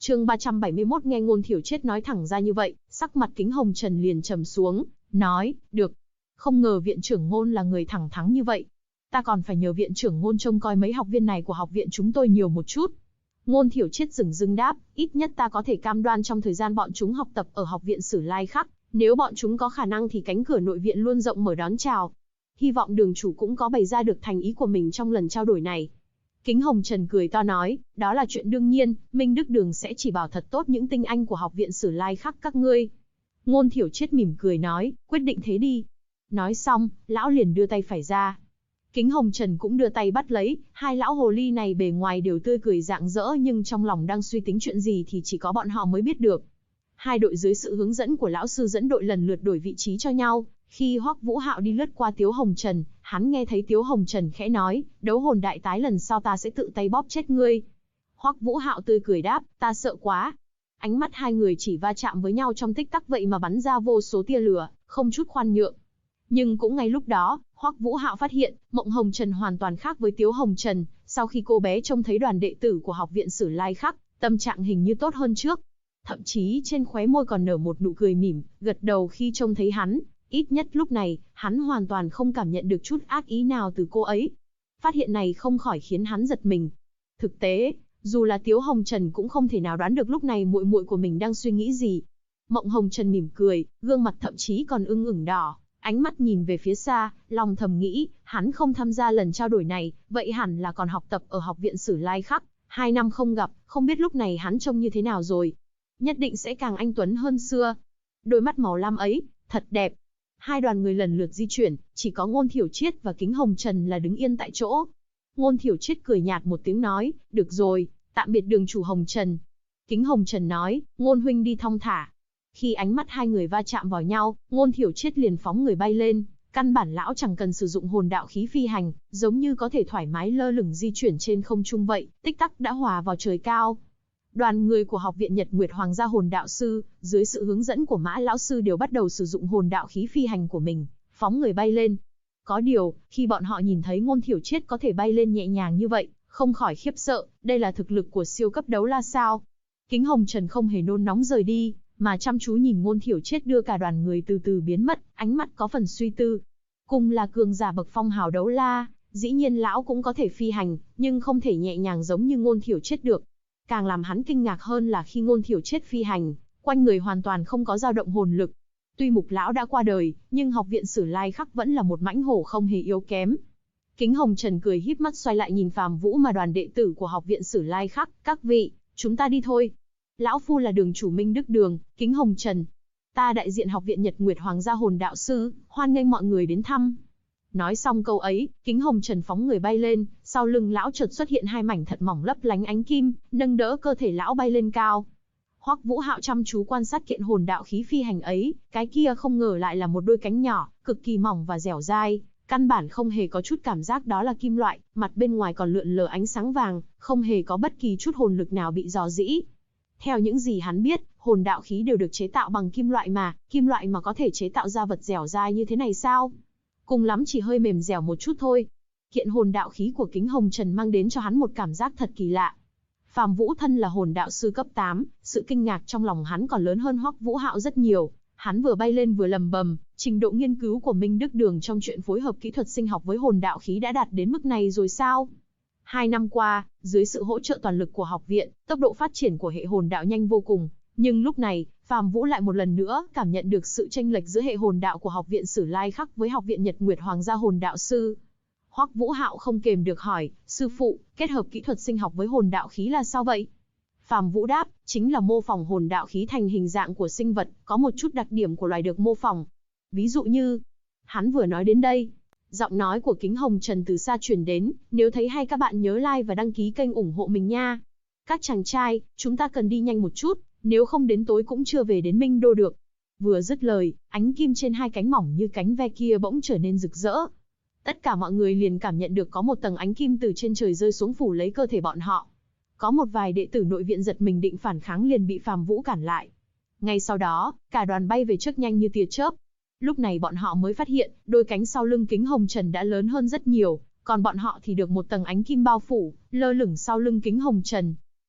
Chương 371 nghe Ngôn Thiểu Triết nói thẳng ra như vậy, sắc mặt Kính Hồng Trần liền trầm xuống, nói, được. Không ngờ viện trưởng Ngôn là người thẳng thắn như vậy. Ta còn phải nhờ viện trưởng Ngôn trông coi mấy học viên này của học viện chúng tôi nhiều một chút. Ngôn Thiểu Triết dửng dưng đáp, ít nhất ta có thể cam đoan trong thời gian bọn chúng học tập ở học viện Sử Lai Khắc, nếu bọn chúng có khả năng thì cánh cửa nội viện luôn rộng mở đón chào. Hy vọng đường chủ cũng có bày ra được thành ý của mình trong lần trao đổi này. Kính Hồng Trần cười to nói, đó là chuyện đương nhiên, Minh Đức Đường sẽ chỉ bảo thật tốt những tinh anh của học viện Sử Lai Khắc các ngươi. Ngôn Thiểu Triết mỉm cười nói, quyết định thế đi. Nói xong, lão liền đưa tay phải ra. Kính Hồng Trần cũng đưa tay bắt lấy, hai lão hồ ly này bề ngoài đều tươi cười rạng rỡ nhưng trong lòng đang suy tính chuyện gì thì chỉ có bọn họ mới biết được. Hai đội dưới sự hướng dẫn của lão sư dẫn đội lần lượt đổi vị trí cho nhau. Khi Hoắc Vũ Hạo đi lướt qua Tiếu Hồng Trần, hắn nghe thấy Tiếu Hồng Trần khẽ nói, đấu hồn đại tái lần sau ta sẽ tự tay bóp chết ngươi. Hoắc Vũ Hạo tươi cười đáp, ta sợ quá. Ánh mắt hai người chỉ va chạm với nhau trong tích tắc vậy mà bắn ra vô số tia lửa, không chút khoan nhượng. Nhưng cũng ngay lúc đó, Hoắc Vũ Hạo phát hiện, Mộng Hồng Trần hoàn toàn khác với Tiếu Hồng Trần, sau khi cô bé trông thấy đoàn đệ tử của học viện Sử Lai Khắc, tâm trạng hình như tốt hơn trước. Thậm chí trên khóe môi còn nở một nụ cười mỉm, gật đầu khi trông thấy hắn. Ít nhất lúc này, hắn hoàn toàn không cảm nhận được chút ác ý nào từ cô ấy. Phát hiện này không khỏi khiến hắn giật mình. Thực tế, dù là Tiếu Hồng Trần cũng không thể nào đoán được lúc này muội muội của mình đang suy nghĩ gì. Mộng Hồng Trần mỉm cười, gương mặt thậm chí còn ửng đỏ, ánh mắt nhìn về phía xa, lòng thầm nghĩ, hắn không tham gia lần trao đổi này, vậy hẳn là còn học tập ở học viện Sử Lai Khắc. 2 năm không gặp, không biết lúc này hắn trông như thế nào rồi. Nhất định sẽ càng anh tuấn hơn xưa. Đôi mắt màu lam ấy, thật đẹp. Hai đoàn người lần lượt di chuyển, chỉ có Ngôn Thiểu Triết và Kính Hồng Trần là đứng yên tại chỗ. Ngôn Thiểu Triết cười nhạt một tiếng nói, được rồi, tạm biệt đường chủ Hồng Trần. Kính Hồng Trần nói, Ngôn huynh đi thong thả. Khi ánh mắt hai người va chạm vào nhau, Ngôn Thiểu Triết liền phóng người bay lên. Căn bản lão chẳng cần sử dụng hồn đạo khí phi hành, giống như có thể thoải mái lơ lửng di chuyển trên không trung vậy, tích tắc đã hòa vào trời cao. Đoàn người của học viện Nhật Nguyệt Hoàng gia hồn đạo sư, dưới sự hướng dẫn của Mã lão sư đều bắt đầu sử dụng hồn đạo khí phi hành của mình, phóng người bay lên. Có điều, khi bọn họ nhìn thấy Ngôn Thiểu Triết có thể bay lên nhẹ nhàng như vậy, không khỏi khiếp sợ, đây là thực lực của siêu cấp đấu la sao? Kính Hồng Trần không hề nôn nóng rời đi, mà chăm chú nhìn Ngôn Thiểu Triết đưa cả đoàn người từ từ biến mất, ánh mắt có phần suy tư. Cùng là cường giả bậc phong hào đấu la, dĩ nhiên lão cũng có thể phi hành, nhưng không thể nhẹ nhàng giống như Ngôn Thiểu Triết được. Càng làm hắn kinh ngạc hơn là khi Ngôn Thiểu Triết phi hành, quanh người hoàn toàn không có dao động hồn lực. Tuy Mục lão đã qua đời, nhưng học viện Sử Lai Khắc vẫn là một mãnh hổ không hề yếu kém. Kính Hồng Trần cười híp mắt xoay lại nhìn Phàm Vũ mà đoàn đệ tử của học viện Sử Lai Khắc, các vị, chúng ta đi thôi. Lão phu là đường chủ Minh Đức Đường, Kính Hồng Trần. Ta đại diện học viện Nhật Nguyệt Hoàng gia hồn đạo sư, hoan nghênh mọi người đến thăm. Nói xong câu ấy, Kính Hồng Trần phóng người bay lên, sau lưng lão chợt xuất hiện hai mảnh thật mỏng lấp lánh ánh kim, nâng đỡ cơ thể lão bay lên cao. Hoắc Vũ Hạo chăm chú quan sát kiện hồn đạo khí phi hành ấy, cái kia không ngờ lại là một đôi cánh nhỏ, cực kỳ mỏng và dẻo dai, căn bản không hề có chút cảm giác đó là kim loại, mặt bên ngoài còn lượn lờ ánh sáng vàng, không hề có bất kỳ chút hồn lực nào bị rò rỉ. Theo những gì hắn biết, hồn đạo khí đều được chế tạo bằng kim loại mà có thể chế tạo ra vật dẻo dai như thế này sao? Cùng lắm chỉ hơi mềm dẻo một chút thôi. Kiện hồn đạo khí của Kính Hồng Trần mang đến cho hắn một cảm giác thật kỳ lạ. Phàm Vũ thân là hồn đạo sư cấp 8, sự kinh ngạc trong lòng hắn còn lớn hơn Hoắc Vũ Hạo rất nhiều. Hắn vừa bay lên vừa lầm bầm, trình độ nghiên cứu của Minh Đức Đường trong chuyện phối hợp kỹ thuật sinh học với hồn đạo khí đã đạt đến mức này rồi sao? 2 năm qua, dưới sự hỗ trợ toàn lực của học viện, tốc độ phát triển của hệ hồn đạo nhanh vô cùng. Nhưng lúc này, Phàm Vũ lại một lần nữa cảm nhận được sự chênh lệch giữa hệ hồn đạo của học viện Sử Lai Khắc với học viện Nhật Nguyệt Hoàng gia hồn đạo sư. Hoắc Vũ Hạo không kềm được hỏi, sư phụ, kết hợp kỹ thuật sinh học với hồn đạo khí là sao vậy? Phàm Vũ đáp, chính là mô phỏng hồn đạo khí thành hình dạng của sinh vật, có một chút đặc điểm của loài được mô phỏng. Ví dụ như, hắn vừa nói đến đây, giọng nói của Kính Hồng Trần từ xa truyền đến, nếu thấy hay các bạn nhớ like và đăng ký kênh ủng hộ mình nha. Các chàng trai, chúng ta cần đi nhanh một chút, nếu không đến tối cũng chưa về đến Minh Đô được. Vừa dứt lời, ánh kim trên hai cánh mỏng như cánh ve kia bỗng trở nên rực rỡ. Tất cả mọi người liền cảm nhận được có một tầng ánh kim từ trên trời rơi xuống phủ lấy cơ thể bọn họ. Có một vài đệ tử nội viện giật mình định phản kháng liền bị Phàm Vũ cản lại. Ngay sau đó, cả đoàn bay về trước nhanh như tia chớp. Lúc này bọn họ mới phát hiện, đôi cánh sau lưng Kính Hồng Trần đã lớn hơn rất nhiều, còn bọn họ thì được một tầng ánh kim bao phủ, lơ lửng sau lưng Kính Hồng Trần.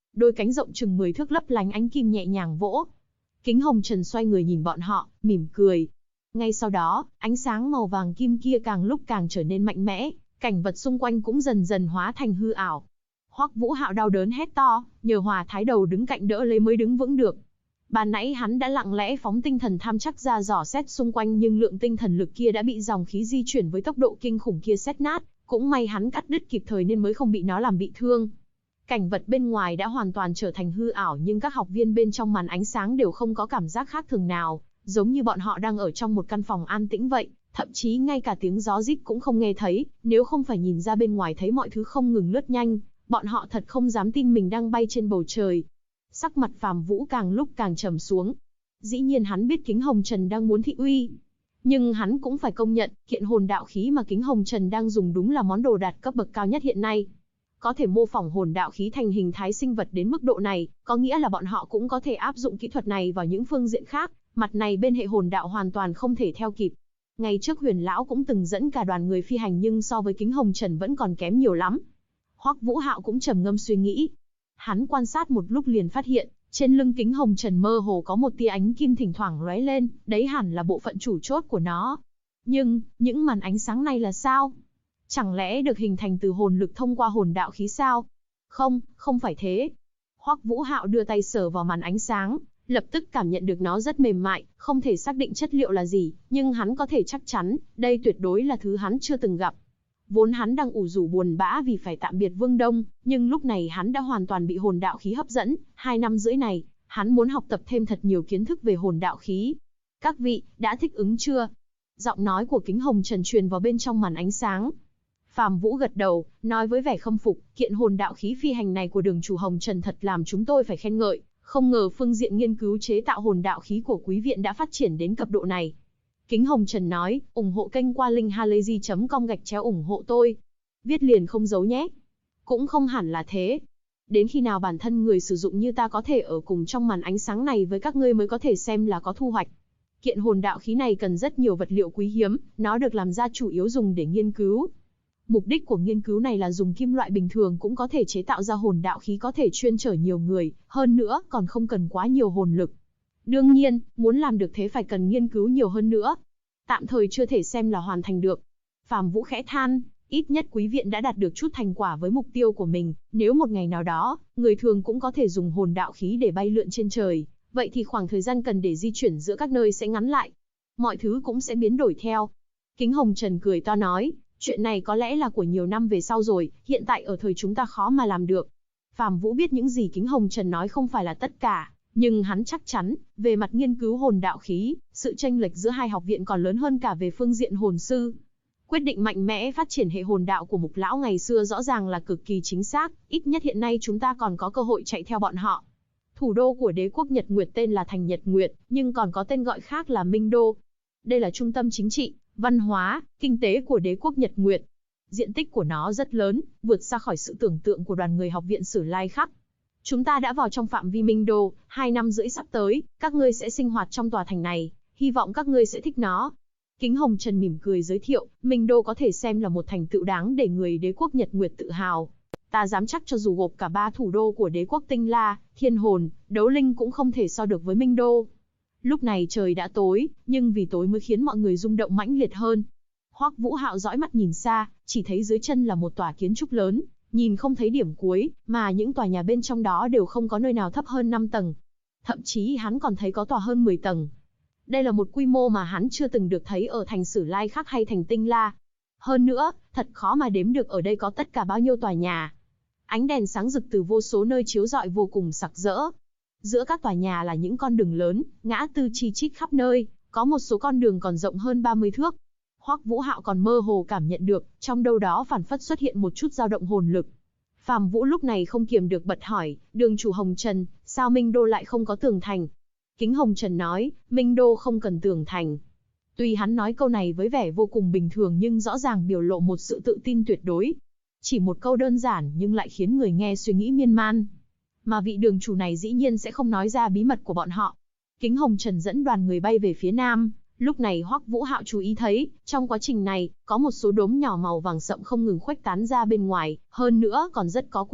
đôi cánh rộng chừng 10 thước lấp lánh ánh kim nhẹ nhàng vỗ. Kính hồng trần xoay người nhìn bọn họ, mỉm cười. Ngay sau đó, ánh sáng màu vàng kim kia càng lúc càng trở nên mạnh mẽ, cảnh vật xung quanh cũng dần dần hóa thành hư ảo. Hoắc Vũ Hạo đau đớn hét to, nhờ Hòa Thái Đầu đứng cạnh đỡ lấy mới đứng vững được. Ban nãy hắn đã lặng lẽ phóng tinh thần tham chắc ra dò xét xung quanh, nhưng lượng tinh thần lực kia đã bị dòng khí di chuyển với tốc độ kinh khủng kia xét nát, cũng may hắn cắt đứt kịp thời nên mới không bị nó làm bị thương. Cảnh vật bên ngoài đã hoàn toàn trở thành hư ảo, nhưng các học viên bên trong màn ánh sáng đều không có cảm giác khác thường nào, giống như bọn họ đang ở trong một căn phòng an tĩnh vậy, thậm chí ngay cả tiếng gió rít cũng không nghe thấy, nếu không phải nhìn ra bên ngoài thấy mọi thứ không ngừng lướt nhanh, bọn họ thật không dám tin mình đang bay trên bầu trời. Sắc mặt Phàm Vũ càng lúc càng trầm xuống. Dĩ nhiên hắn biết Kính Hồng Trần đang muốn thị uy, nhưng hắn cũng phải công nhận, kiện hồn đạo khí mà Kính Hồng Trần đang dùng đúng là món đồ đạt cấp bậc cao nhất hiện nay. Có thể mô phỏng hồn đạo khí thành hình thái sinh vật đến mức độ này, có nghĩa là bọn họ cũng có thể áp dụng kỹ thuật này vào những phương diện khác, mặt này bên hệ hồn đạo hoàn toàn không thể theo kịp. Ngày trước Huyền lão cũng từng dẫn cả đoàn người phi hành, nhưng so với Kính Hồng Trần vẫn còn kém nhiều lắm. Hoắc Vũ Hạo cũng trầm ngâm suy nghĩ. Hắn quan sát một lúc liền phát hiện, trên lưng Kính Hồng Trần mơ hồ có một tia ánh kim thỉnh thoảng lóe lên, đấy hẳn là bộ phận chủ chốt của nó. Nhưng, những màn ánh sáng này là sao? Chẳng lẽ được hình thành từ hồn lực thông qua hồn đạo khí sao? Không, không phải thế. Hoắc Vũ Hạo đưa tay sờ vào màn ánh sáng, lập tức cảm nhận được nó rất mềm mại, không thể xác định chất liệu là gì, nhưng hắn có thể chắc chắn, đây tuyệt đối là thứ hắn chưa từng gặp. Vốn hắn đang ủ rũ buồn bã vì phải tạm biệt Vương Đông, nhưng lúc này hắn đã hoàn toàn bị hồn đạo khí hấp dẫn. 2 năm rưỡi này, hắn muốn học tập thêm thật nhiều kiến thức về hồn đạo khí. Các vị, đã thích ứng chưa? Giọng nói của Kính Hồng Trần truyền vào bên trong màn ánh sáng. Phàm Vũ gật đầu, nói với vẻ khâm phục, kiện hồn đạo khí phi hành này của đường chủ Hồng Trần thật làm chúng tôi phải khen ngợi, không ngờ phương diện nghiên cứu chế tạo hồn đạo khí của quý viện đã phát triển đến cấp độ này. Kính Hồng Trần nói, ủng hộ kênh qua link halayzi.com ủng hộ tôi. Viết liền không giấu nhé. Cũng không hẳn là thế. Đến khi nào bản thân người sử dụng như ta có thể ở cùng trong màn ánh sáng này với các ngươi mới có thể xem là có thu hoạch. Kiện hồn đạo khí này cần rất nhiều vật liệu quý hiếm, nó được làm ra chủ yếu dùng để nghiên cứu. Mục đích của nghiên cứu này là dùng kim loại bình thường cũng có thể chế tạo ra hồn đạo khí có thể chuyên chở nhiều người, hơn nữa còn không cần quá nhiều hồn lực. Đương nhiên, muốn làm được thế phải cần nghiên cứu nhiều hơn nữa. Tạm thời chưa thể xem là hoàn thành được. Phàm Vũ khẽ than, ít nhất quý viện đã đạt được chút thành quả với mục tiêu của mình, nếu một ngày nào đó, người thường cũng có thể dùng hồn đạo khí để bay lượn trên trời, vậy thì khoảng thời gian cần để di chuyển giữa các nơi sẽ ngắn lại. Mọi thứ cũng sẽ biến đổi theo. Kính Hồng Trần cười to nói, chuyện này có lẽ là của nhiều năm về sau rồi, hiện tại ở thời chúng ta khó mà làm được. Phàm Vũ biết những gì Kính Hồng Trần nói không phải là tất cả, nhưng hắn chắc chắn, về mặt nghiên cứu hồn đạo khí, sự chênh lệch giữa hai học viện còn lớn hơn cả về phương diện hồn sư. Quyết định mạnh mẽ phát triển hệ hồn đạo của Mục lão ngày xưa rõ ràng là cực kỳ chính xác, ít nhất hiện nay chúng ta còn có cơ hội chạy theo bọn họ. Thủ đô của đế quốc Nhật Nguyệt tên là Thành Nhật Nguyệt, nhưng còn có tên gọi khác là Minh Đô. Đây là trung tâm chính trị, văn hóa, kinh tế của đế quốc Nhật Nguyệt. Diện tích của nó rất lớn, vượt xa khỏi sự tưởng tượng của đoàn người học viện Sử Lai Khắc. Chúng ta đã vào trong phạm vi Minh Đô, 2 năm rưỡi sắp tới, các ngươi sẽ sinh hoạt trong tòa thành này, hy vọng các ngươi sẽ thích nó. Kính Hồng Trần mỉm cười giới thiệu, Minh Đô có thể xem là một thành tựu đáng để người đế quốc Nhật Nguyệt tự hào. Ta dám chắc cho dù gộp cả 3 thủ đô của đế quốc Tinh La, Thiên Hồn, Đấu Linh cũng không thể so được với Minh Đô. Lúc này trời đã tối, nhưng vì tối mới khiến mọi người rung động mãnh liệt hơn. Hoắc Vũ Hạo dõi mắt nhìn xa, chỉ thấy dưới chân là một tòa kiến trúc lớn, nhìn không thấy điểm cuối, mà những tòa nhà bên trong đó đều không có nơi nào thấp hơn 5 tầng. Thậm chí hắn còn thấy có tòa hơn 10 tầng. Đây là một quy mô mà hắn chưa từng được thấy ở thành Sử Lai Khắc hay thành Tinh La. Hơn nữa, thật khó mà đếm được ở đây có tất cả bao nhiêu tòa nhà. Ánh đèn sáng rực từ vô số nơi chiếu rọi vô cùng sặc sỡ. Giữa các tòa nhà là những con đường lớn, ngã tư chi chít khắp nơi, có một số con đường còn rộng hơn 30 thước. Hoắc Vũ Hạo còn mơ hồ cảm nhận được, trong đâu đó phảng phất xuất hiện một chút dao động hồn lực. Phàm Vũ lúc này không kiềm được bật hỏi, đường chủ Hồng Trần, sao Minh Đô lại không có tường thành? Kính Hồng Trần nói, Minh Đô không cần tường thành. Tuy hắn nói câu này với vẻ vô cùng bình thường nhưng rõ ràng biểu lộ một sự tự tin tuyệt đối. Chỉ một câu đơn giản nhưng lại khiến người nghe suy nghĩ miên man. Mà vị đường chủ này dĩ nhiên sẽ không nói ra bí mật của bọn họ. Kính Hồng Trần dẫn đoàn người bay về phía nam. Lúc này Hoắc Vũ Hạo chú ý thấy, trong quá trình này, có một số đốm nhỏ màu vàng sậm không ngừng khuếch tán ra bên ngoài, hơn nữa còn rất có quy luật,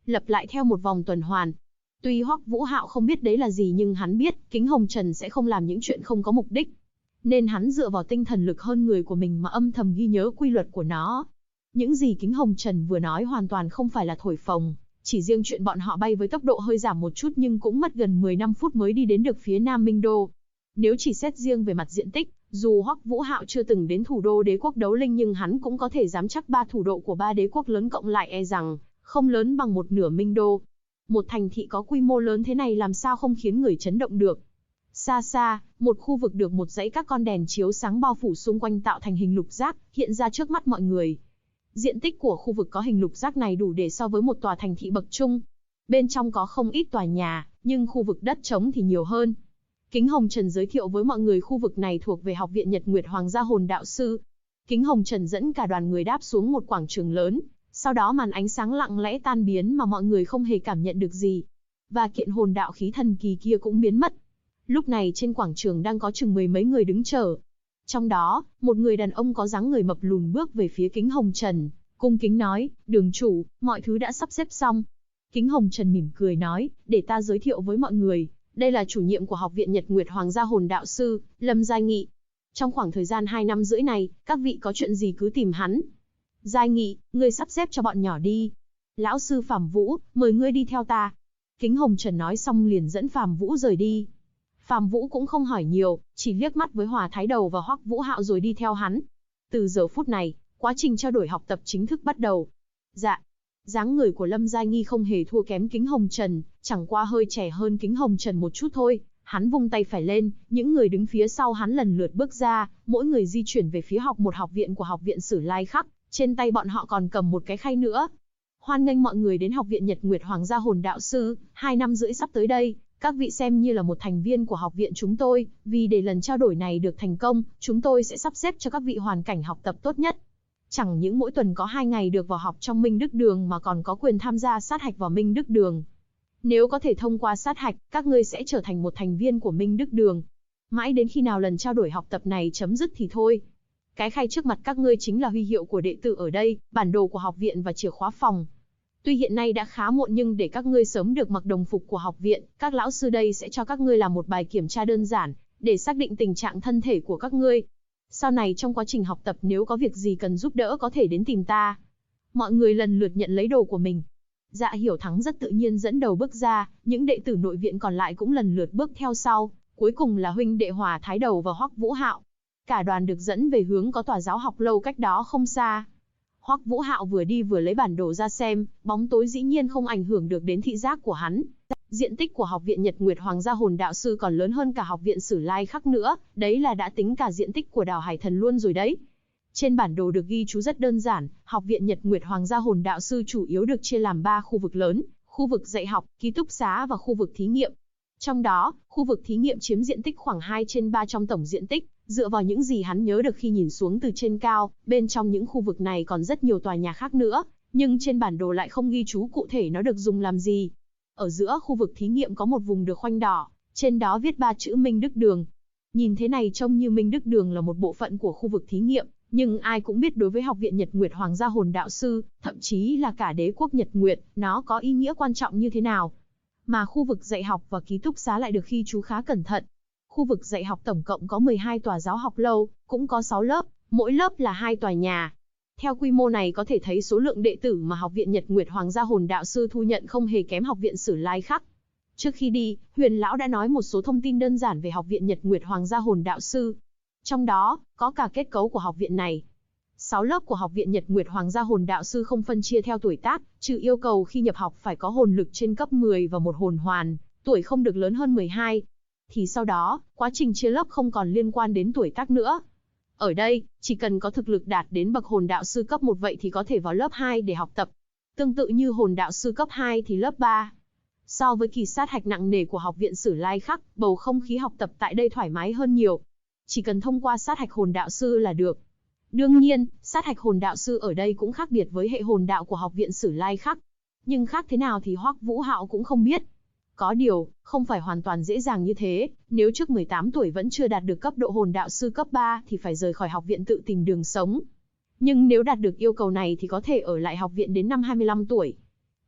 lặp lại theo một vòng tuần hoàn. Tuy Hoắc Vũ Hạo không biết đấy là gì nhưng hắn biết, Kính Hồng Trần sẽ không làm những chuyện không có mục đích. Nên hắn dựa vào tinh thần lực hơn người của mình mà âm thầm ghi nhớ quy luật của nó. Những gì Kính Hồng Trần vừa nói hoàn toàn không phải là thổi phồng, chỉ riêng chuyện bọn họ bay với tốc độ hơi giảm một chút nhưng cũng mất gần 15 phút mới đi đến được phía Nam Minh Đô. Nếu chỉ xét riêng về mặt diện tích, dù Hoắc Vũ Hạo chưa từng đến thủ đô đế quốc đấu linh nhưng hắn cũng có thể dám chắc ba thủ đô của ba đế quốc lớn cộng lại e rằng không lớn bằng một nửa Minh Đô. Một thành thị có quy mô lớn thế này làm sao không khiến người chấn động được. Xa xa, một khu vực được một dãy các con đèn chiếu sáng bao phủ xung quanh tạo thành hình lục giác, hiện ra trước mắt mọi người. Diện tích của khu vực có hình lục giác này đủ để so với một tòa thành thị bậc trung. Bên trong có không ít tòa nhà, nhưng khu vực đất trống thì nhiều hơn. Kính Hồng Trần giới thiệu với mọi người khu vực này thuộc về Học viện Nhật Nguyệt Hoàng gia Hồn Đạo Sư. Kính Hồng Trần dẫn cả đoàn người đáp xuống một quảng trường lớn, sau đó màn ánh sáng lặng lẽ tan biến mà mọi người không hề cảm nhận được gì. Và kiện hồn đạo khí thần kỳ kia cũng biến mất. Lúc này trên quảng trường đang có chừng mười mấy người đứng chờ. Trong đó, một người đàn ông có dáng người mập lùn bước về phía Kính Hồng Trần, cung kính nói, đường chủ, mọi thứ đã sắp xếp xong. Kính Hồng Trần mỉm cười nói, để ta giới thiệu với mọi người, đây là chủ nhiệm của Học viện Nhật Nguyệt Hoàng gia Hồn Đạo Sư, Lâm Giai Nghị. Trong khoảng thời gian 2 năm rưỡi này, các vị có chuyện gì cứ tìm hắn. Giai Nghị, ngươi sắp xếp cho bọn nhỏ đi. Lão sư Phàm Vũ, mời ngươi đi theo ta. Kính Hồng Trần nói xong liền dẫn Phàm Vũ rời đi. Phàm Vũ cũng không hỏi nhiều, chỉ liếc mắt với Hòa Thái Đầu và Hoắc Vũ Hạo rồi đi theo hắn. Từ giờ phút này, quá trình trao đổi học tập chính thức bắt đầu. Dạ. Dáng người của Lâm Giai Nghi không hề thua kém Kính Hồng Trần, chẳng qua hơi trẻ hơn Kính Hồng Trần một chút thôi. Hắn vung tay phải lên, những người đứng phía sau hắn lần lượt bước ra, mỗi người di chuyển về phía một học viện của Học viện Sử Lai Khắc, trên tay bọn họ còn cầm một cái khay nữa. Hoan nghênh mọi người đến Học viện Nhật Nguyệt Hoàng gia Hồn Đạo Sư, 2 năm rưỡi sắp tới đây, các vị xem như là một thành viên của học viện chúng tôi, vì để lần trao đổi này được thành công, chúng tôi sẽ sắp xếp cho các vị hoàn cảnh học tập tốt nhất. Chẳng những mỗi tuần có 2 ngày được vào học trong Minh Đức Đường mà còn có quyền tham gia sát hạch vào Minh Đức Đường. Nếu có thể thông qua sát hạch, các ngươi sẽ trở thành một thành viên của Minh Đức Đường. Mãi đến khi nào lần trao đổi học tập này chấm dứt thì thôi. Cái khay trước mặt các ngươi chính là huy hiệu của đệ tử ở đây, bản đồ của học viện và chìa khóa phòng. Tuy hiện nay đã khá muộn nhưng để các ngươi sớm được mặc đồng phục của học viện, các lão sư đây sẽ cho các ngươi làm một bài kiểm tra đơn giản, để xác định tình trạng thân thể của các ngươi. Sau này trong quá trình học tập nếu có việc gì cần giúp đỡ có thể đến tìm ta. Mọi người lần lượt nhận lấy đồ của mình. Dạ Hiểu Thắng rất tự nhiên dẫn đầu bước ra, những đệ tử nội viện còn lại cũng lần lượt bước theo sau, cuối cùng là huynh đệ Hòa Thái Đầu và Hoắc Vũ Hạo. Cả đoàn được dẫn về hướng có tòa giáo học lâu cách đó không xa. Hoắc Vũ Hạo vừa đi vừa lấy bản đồ ra xem, bóng tối dĩ nhiên không ảnh hưởng được đến thị giác của hắn. Diện tích của Học viện Nhật Nguyệt Hoàng gia Hồn Đạo Sư còn lớn hơn cả Học viện Sử Lai Khắc nữa, đấy là đã tính cả diện tích của đảo Hải Thần luôn rồi đấy. Trên bản đồ được ghi chú rất đơn giản, Học viện Nhật Nguyệt Hoàng gia Hồn Đạo Sư chủ yếu được chia làm 3 khu vực lớn, khu vực dạy học, ký túc xá và khu vực thí nghiệm. Trong đó, khu vực thí nghiệm chiếm diện tích khoảng 2/3 trong tổng diện tích, dựa vào những gì hắn nhớ được khi nhìn xuống từ trên cao, bên trong những khu vực này còn rất nhiều tòa nhà khác nữa, nhưng trên bản đồ lại không ghi chú cụ thể nó được dùng làm gì. Ở giữa khu vực thí nghiệm có một vùng được khoanh đỏ, trên đó viết 3 chữ Minh Đức Đường. Nhìn thế này trông như Minh Đức Đường là một bộ phận của khu vực thí nghiệm, nhưng ai cũng biết đối với Học viện Nhật Nguyệt Hoàng gia Hồn Đạo Sư, thậm chí là cả đế quốc Nhật Nguyệt, nó có ý nghĩa quan trọng như thế nào. Mà khu vực dạy học và ký túc xá lại được ghi chú khá cẩn thận. Khu vực dạy học tổng cộng có 12 tòa giáo học lâu, cũng có 6 lớp, mỗi lớp là 2 tòa nhà. Theo quy mô này có thể thấy số lượng đệ tử mà Học viện Nhật Nguyệt Hoàng gia Hồn Đạo Sư thu nhận không hề kém Học viện Sử Lai Khắc. Trước khi đi, Huyền Lão đã nói một số thông tin đơn giản về Học viện Nhật Nguyệt Hoàng gia Hồn Đạo Sư. Trong đó, có cả kết cấu của học viện này. 6 lớp của Học viện Nhật Nguyệt Hoàng gia Hồn Đạo Sư không phân chia theo tuổi tác, trừ yêu cầu khi nhập học phải có hồn lực trên cấp 10 và một hồn hoàn, tuổi không được lớn hơn 12. Thì sau đó, quá trình chia lớp không còn liên quan đến tuổi tác nữa. Ở đây, chỉ cần có thực lực đạt đến bậc hồn đạo sư cấp 1 vậy thì có thể vào lớp 2 để học tập. Tương tự như hồn đạo sư cấp 2 thì lớp 3. So với kỳ sát hạch nặng nề của Học viện Sử Lai Khắc, bầu không khí học tập tại đây thoải mái hơn nhiều. Chỉ cần thông qua sát hạch hồn đạo sư là được. Đương nhiên, sát hạch hồn đạo sư ở đây cũng khác biệt với hệ hồn đạo của Học viện Sử Lai Khắc. Nhưng khác thế nào thì Hoắc Vũ Hạo cũng không biết. Có điều, không phải hoàn toàn dễ dàng như thế, nếu trước 18 tuổi vẫn chưa đạt được cấp độ hồn đạo sư cấp 3 thì phải rời khỏi học viện tự tìm đường sống. Nhưng nếu đạt được yêu cầu này thì có thể ở lại học viện đến năm 25 tuổi.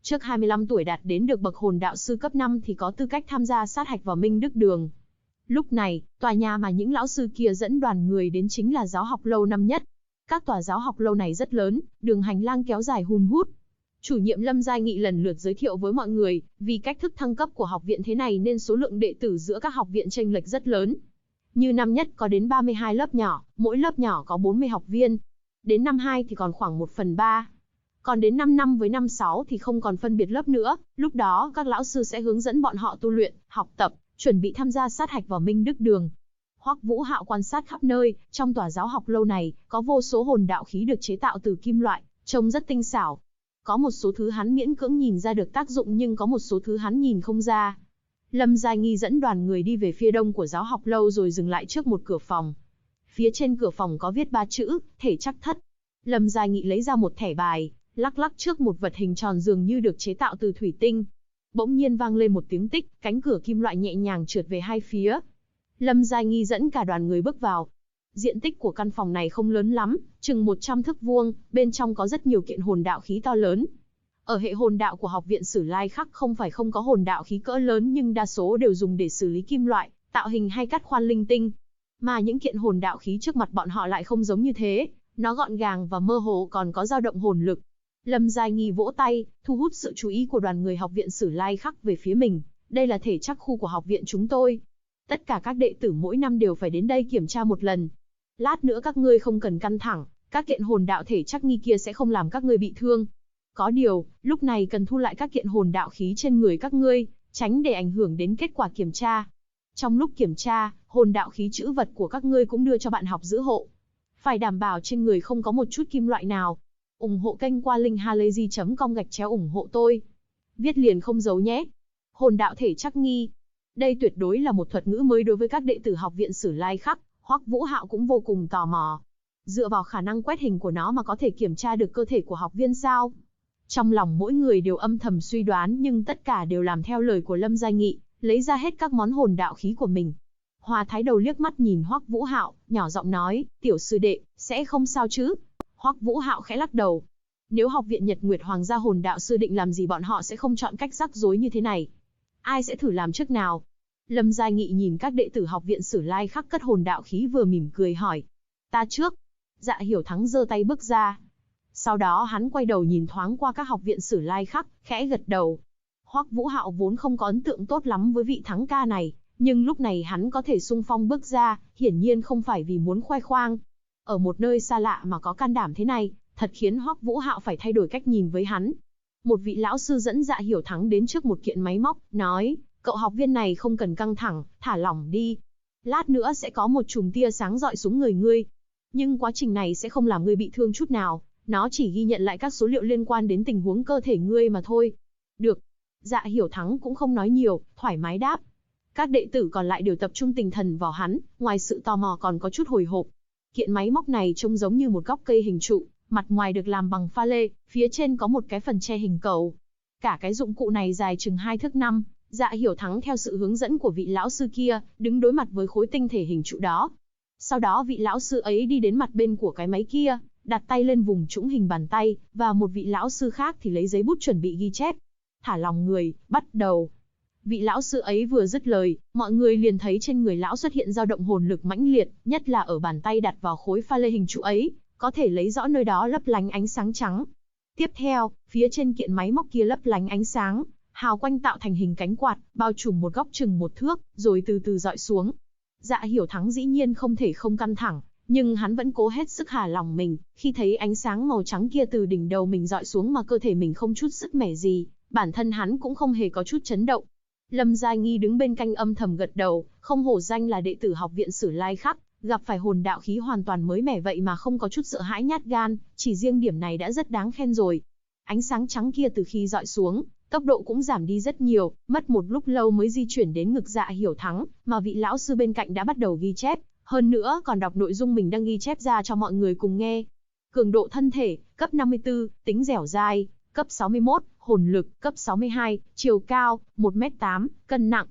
Trước 25 tuổi đạt đến được bậc hồn đạo sư cấp 5 thì có tư cách tham gia sát hạch vào Minh Đức Đường. Lúc này, tòa nhà mà những lão sư kia dẫn đoàn người đến chính là giáo học lâu năm nhất. Các tòa giáo học lâu này rất lớn, đường hành lang kéo dài hun hút. Chủ nhiệm Lâm Giai Nghị lần lượt giới thiệu với mọi người, vì cách thức thăng cấp của học viện thế này nên số lượng đệ tử giữa các học viện chênh lệch rất lớn. Như năm nhất có đến 32 lớp nhỏ, mỗi lớp nhỏ có 40 học viên. Đến năm 2 thì còn khoảng 1/3. Còn đến năm 5 với năm 6 thì không còn phân biệt lớp nữa, lúc đó các lão sư sẽ hướng dẫn bọn họ tu luyện, học tập, chuẩn bị tham gia sát hạch vào Minh Đức Đường. Hoắc Vũ Hạo quan sát khắp nơi, trong tòa giáo học lâu này, có vô số hồn đạo khí được chế tạo từ kim loại, trông rất tinh xảo. Có một số thứ hắn miễn cưỡng nhìn ra được tác dụng nhưng có một số thứ hắn nhìn không ra. Lâm Giai Nghi dẫn đoàn người đi về phía đông của giáo học lâu rồi dừng lại trước một cửa phòng. Phía trên cửa phòng có viết 3 chữ, thể chắc thất. Lâm Giai Nghị lấy ra một thẻ bài, lắc lắc trước một vật hình tròn dường như được chế tạo từ thủy tinh. Bỗng nhiên vang lên một tiếng tích, cánh cửa kim loại nhẹ nhàng trượt về hai phía. Lâm Giai Nghi dẫn cả đoàn người bước vào. Diện tích của căn phòng này không lớn lắm, chừng 100 thước vuông, bên trong có rất nhiều kiện hồn đạo khí to lớn. Ở hệ hồn đạo của học viện Sử Lai Khắc không phải không có hồn đạo khí cỡ lớn nhưng đa số đều dùng để xử lý kim loại, tạo hình hay cắt khoan linh tinh. Mà những kiện hồn đạo khí trước mặt bọn họ lại không giống như thế, nó gọn gàng và mơ hồ còn có dao động hồn lực. Lâm Giai Nghi vỗ tay, thu hút sự chú ý của đoàn người học viện Sử Lai Khắc về phía mình. Đây là thể chắc khu của học viện chúng tôi. Tất cả các đệ tử mỗi năm đều phải đến đây kiểm tra một lần. Lát nữa các ngươi không cần căng thẳng, các kiện hồn đạo thể chắc nghi kia sẽ không làm các ngươi bị thương. Có điều, lúc này cần thu lại các kiện hồn đạo khí trên người các ngươi, tránh để ảnh hưởng đến kết quả kiểm tra. Trong lúc kiểm tra, hồn đạo khí trữ vật của các ngươi cũng đưa cho bạn học giữ hộ. Phải đảm bảo trên người không có một chút kim loại nào. Ủng hộ kênh qua link halayzi.com/ủng hộ tôi. Viết liền không giấu nhé. Hồn đạo thể chắc nghi. Đây tuyệt đối là một thuật ngữ mới đối với các đệ tử học viện Sử Lai Khắc, Hoắc Vũ Hạo cũng vô cùng tò mò. Dựa vào khả năng quét hình của nó mà có thể kiểm tra được cơ thể của học viên sao? Trong lòng mỗi người đều âm thầm suy đoán nhưng tất cả đều làm theo lời của Lâm Giai Nghị, lấy ra hết các món hồn đạo khí của mình. Hòa Thái Đầu liếc mắt nhìn Hoắc Vũ Hạo, nhỏ giọng nói, tiểu sư đệ, sẽ không sao chứ? Hoắc Vũ Hạo khẽ lắc đầu. Nếu học viện Nhật Nguyệt Hoàng gia hồn đạo sư định làm gì bọn họ sẽ không chọn cách rắc rối như thế này. Ai sẽ thử làm trước nào? Lâm Giai Nghị nhìn các đệ tử học viện Sử Lai Khắc cất hồn đạo khí vừa mỉm cười hỏi. Ta trước. Dạ Hiểu Thắng giơ tay bước ra. Sau đó hắn quay đầu nhìn thoáng qua các học viện Sử Lai Khắc, khẽ gật đầu. Hoắc Vũ Hạo vốn không có ấn tượng tốt lắm với vị Thắng ca này, nhưng lúc này hắn có thể xung phong bước ra, hiển nhiên không phải vì muốn khoe khoang. Ở một nơi xa lạ mà có can đảm thế này, thật khiến Hoắc Vũ Hạo phải thay đổi cách nhìn với hắn. Một vị lão sư dẫn Dạ Hiểu Thắng đến trước một kiện máy móc, nói, cậu học viên này không cần căng thẳng, thả lỏng đi. Lát nữa sẽ có một chùm tia sáng rọi xuống người ngươi. Nhưng quá trình này sẽ không làm ngươi bị thương chút nào, nó chỉ ghi nhận lại các số liệu liên quan đến tình huống cơ thể ngươi mà thôi. Được. Dạ Hiểu Thắng cũng không nói nhiều, thoải mái đáp. Các đệ tử còn lại đều tập trung tinh thần vào hắn, ngoài sự tò mò còn có chút hồi hộp. Kiện máy móc này trông giống như một góc cây hình trụ, mặt ngoài được làm bằng pha lê, phía trên có một cái phần che hình cầu. Cả cái dụng cụ này dài chừng 2 thước 5, Dạ Hiểu Thắng theo sự hướng dẫn của vị lão sư kia, đứng đối mặt với khối tinh thể hình trụ đó. Sau đó vị lão sư ấy đi đến mặt bên của cái máy kia, đặt tay lên vùng trũng hình bàn tay, và một vị lão sư khác thì lấy giấy bút chuẩn bị ghi chép. Thả lòng người, bắt đầu. Vị lão sư ấy vừa dứt lời, mọi người liền thấy trên người lão xuất hiện dao động hồn lực mãnh liệt, nhất là ở bàn tay đặt vào khối pha lê hình trụ ấy, có thể lấy rõ nơi đó lấp lánh ánh sáng trắng. Tiếp theo, phía trên kiện máy móc kia lấp lánh ánh sáng, hào quanh tạo thành hình cánh quạt, bao trùm một góc chừng 1 thước, rồi từ từ dọi xuống. Dạ Hiểu Thắng dĩ nhiên không thể không căng thẳng, nhưng hắn vẫn cố hết sức thả lòng mình, khi thấy ánh sáng màu trắng kia từ đỉnh đầu mình dọi xuống mà cơ thể mình không chút sức mẻ gì, bản thân hắn cũng không hề có chút chấn động. Lâm Giai Nghi đứng bên cạnh âm thầm gật đầu, không hổ danh là đệ tử học viện Sử Lai Khắc, gặp phải hồn đạo khí hoàn toàn mới mẻ vậy mà không có chút sợ hãi nhát gan, chỉ riêng điểm này đã rất đáng khen rồi. Ánh sáng trắng kia từ khi dọi xuống, tốc độ cũng giảm đi rất nhiều, mất một lúc lâu mới di chuyển đến ngực Dạ Hiểu Thắng, mà vị lão sư bên cạnh đã bắt đầu ghi chép, hơn nữa còn đọc nội dung mình đang ghi chép ra cho mọi người cùng nghe. Cường độ thân thể, cấp 54, tính dẻo dai, cấp 61, hồn lực, cấp 62, chiều cao, 1m8, cân nặng,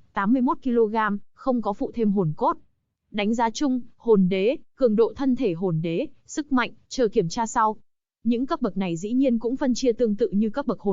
81kg, không có phụ thêm hồn cốt. Đánh giá chung, hồn đế, cường độ thân thể hồn đế, sức mạnh, chờ kiểm tra sau. Những cấp bậc này dĩ nhiên cũng phân chia tương tự như cấp bậc hồn lực,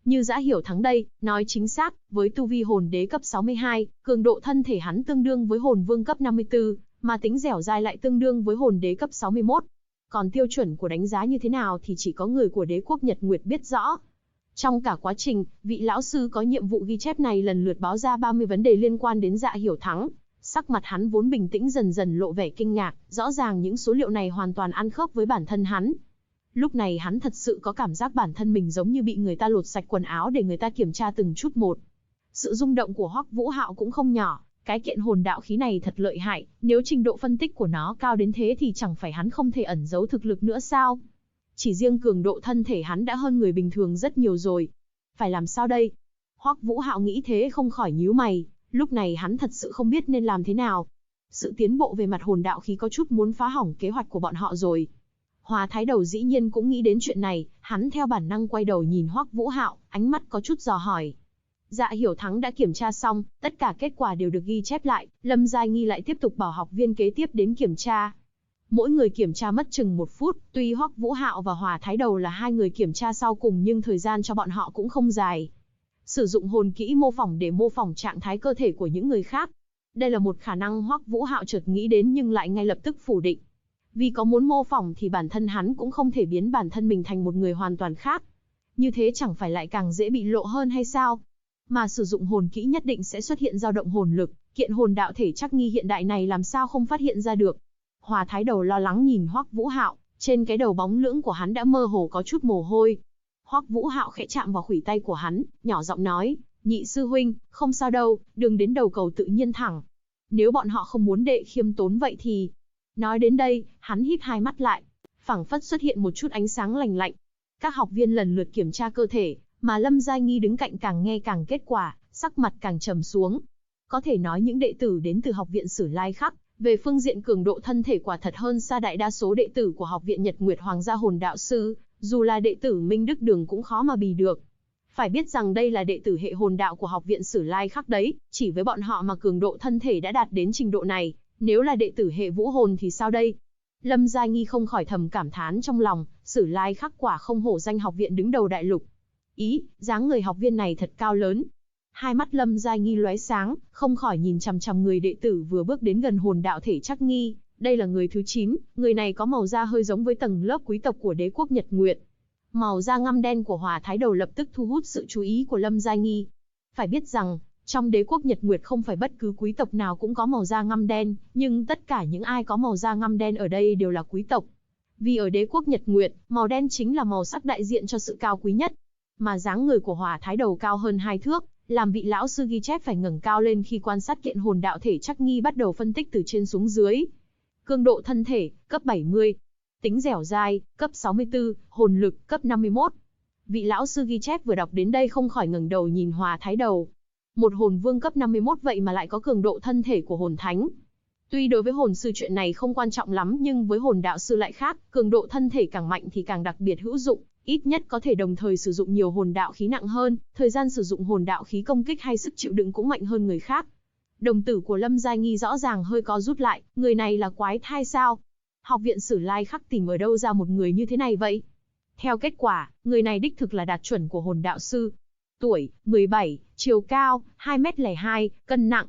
Như Dã Hiểu Thắng đây, nói chính xác, với tu vi hồn đế cấp 62, cường độ thân thể hắn tương đương với hồn vương cấp 54, mà tính dẻo dai lại tương đương với hồn đế cấp 61. Còn tiêu chuẩn của đánh giá như thế nào thì chỉ có người của đế quốc Nhật Nguyệt biết rõ. Trong cả quá trình, vị lão sư có nhiệm vụ ghi chép này lần lượt báo ra 30 vấn đề liên quan đến Dạ Hiểu Thắng. Sắc mặt hắn vốn bình tĩnh dần dần lộ vẻ kinh ngạc, rõ ràng những số liệu này hoàn toàn ăn khớp với bản thân hắn. Lúc này hắn thật sự có cảm giác bản thân mình giống như bị người ta lột sạch quần áo để người ta kiểm tra từng chút một. Sự rung động của Hoắc Vũ Hạo cũng không nhỏ, cái kiện hồn đạo khí này thật lợi hại, nếu trình độ phân tích của nó cao đến thế thì chẳng phải hắn không thể ẩn giấu thực lực nữa sao? Chỉ riêng cường độ thân thể hắn đã hơn người bình thường rất nhiều rồi. Phải làm sao đây? Hoắc Vũ Hạo nghĩ thế không khỏi nhíu mày, lúc này hắn thật sự không biết nên làm thế nào. Sự tiến bộ về mặt hồn đạo khí có chút muốn phá hỏng kế hoạch của bọn họ rồi. Hòa Thái Đầu dĩ nhiên cũng nghĩ đến chuyện này, hắn theo bản năng quay đầu nhìn Hoắc Vũ Hạo, ánh mắt có chút dò hỏi. Dạ Hiểu Thắng đã kiểm tra xong, tất cả kết quả đều được ghi chép lại, Lâm Giai Nghi lại tiếp tục bảo học viên kế tiếp đến kiểm tra. Mỗi người kiểm tra mất chừng 1 phút, tuy Hoắc Vũ Hạo và Hòa Thái Đầu là hai người kiểm tra sau cùng nhưng thời gian cho bọn họ cũng không dài. Sử dụng hồn kỹ mô phỏng để mô phỏng trạng thái cơ thể của những người khác. Đây là một khả năng Hoắc Vũ Hạo chợt nghĩ đến nhưng lại ngay lập tức phủ định. Vì có muốn mô phỏng thì bản thân hắn cũng không thể biến bản thân mình thành một người hoàn toàn khác. Như thế chẳng phải lại càng dễ bị lộ hơn hay sao? Mà sử dụng hồn kỹ nhất định sẽ xuất hiện dao động hồn lực, kiện hồn đạo thể chắc nghi hiện đại này làm sao không phát hiện ra được. Hòa Thái Đầu lo lắng nhìn Hoắc Vũ Hạo, trên cái đầu bóng lưỡng của hắn đã mơ hồ có chút mồ hôi. Hoắc Vũ Hạo khẽ chạm vào khuỷu tay của hắn, nhỏ giọng nói, nhị sư huynh, không sao đâu, đừng đến đầu cầu tự nhiên thẳng. Nếu bọn họ không muốn đệ khiêm tốn vậy thì... Nói đến đây, hắn híp hai mắt lại, phảng phất xuất hiện một chút ánh sáng lành lạnh. Các học viên lần lượt kiểm tra cơ thể, mà Lâm Giai Nghi đứng cạnh càng nghe càng kết quả, sắc mặt càng trầm xuống. Có thể nói những đệ tử đến từ học viện Sử Lai Khắc, về phương diện cường độ thân thể quả thật hơn xa đại đa số đệ tử của học viện Nhật Nguyệt Hoàng gia hồn đạo sư, dù là đệ tử Minh Đức Đường cũng khó mà bì được. Phải biết rằng đây là đệ tử hệ hồn đạo của học viện Sử Lai Khắc đấy, chỉ với bọn họ mà cường độ thân thể đã đạt đến trình độ này, nếu là đệ tử hệ vũ hồn thì sao đây? Lâm Giai Nghi không khỏi thầm cảm thán trong lòng, Sử Lai Khắc quả không hổ danh học viện đứng đầu đại lục. Dáng người học viên này thật cao lớn. Hai mắt Lâm Giai Nghi lóe sáng, không khỏi nhìn chằm chằm người đệ tử vừa bước đến gần hồn đạo thể chắc nghi. Đây là người thứ 9, người này có màu da hơi giống với tầng lớp quý tộc của đế quốc Nhật Nguyệt. Màu da ngăm đen của Hòa Thái Đầu lập tức thu hút sự chú ý của Lâm Giai Nghi. Phải biết rằng, trong đế quốc Nhật Nguyệt không phải bất cứ quý tộc nào cũng có màu da ngăm đen, nhưng tất cả những ai có màu da ngăm đen ở đây đều là quý tộc. Vì ở đế quốc Nhật Nguyệt, màu đen chính là màu sắc đại diện cho sự cao quý nhất. Mà dáng người của Hòa Thái Đầu cao hơn 2 thước, làm vị lão sư ghi chép phải ngẩng cao lên khi quan sát kiện hồn đạo thể chắc nghi bắt đầu phân tích từ trên xuống dưới. Cường độ thân thể, cấp 70. Tính dẻo dai, cấp 64, hồn lực, cấp 51. Vị lão sư ghi chép vừa đọc đến đây không khỏi ngẩng đầu nhìn Hòa Thái Đầu. Một hồn vương cấp 51 vậy mà lại có cường độ thân thể của hồn thánh. Tuy đối với hồn sư chuyện này không quan trọng lắm nhưng với hồn đạo sư lại khác, cường độ thân thể càng mạnh thì càng đặc biệt hữu dụng, ít nhất có thể đồng thời sử dụng nhiều hồn đạo khí nặng hơn, thời gian sử dụng hồn đạo khí công kích hay sức chịu đựng cũng mạnh hơn người khác. Đồng tử của Lâm Giai Nghi rõ ràng hơi co rút lại, người này là quái thai sao? Học viện Sử Lai Khắc tìm ở đâu ra một người như thế này vậy? Theo kết quả, người này đích thực là đạt chuẩn của hồn đạo sư. Tuổi, 17, chiều cao, 2m02, cân nặng,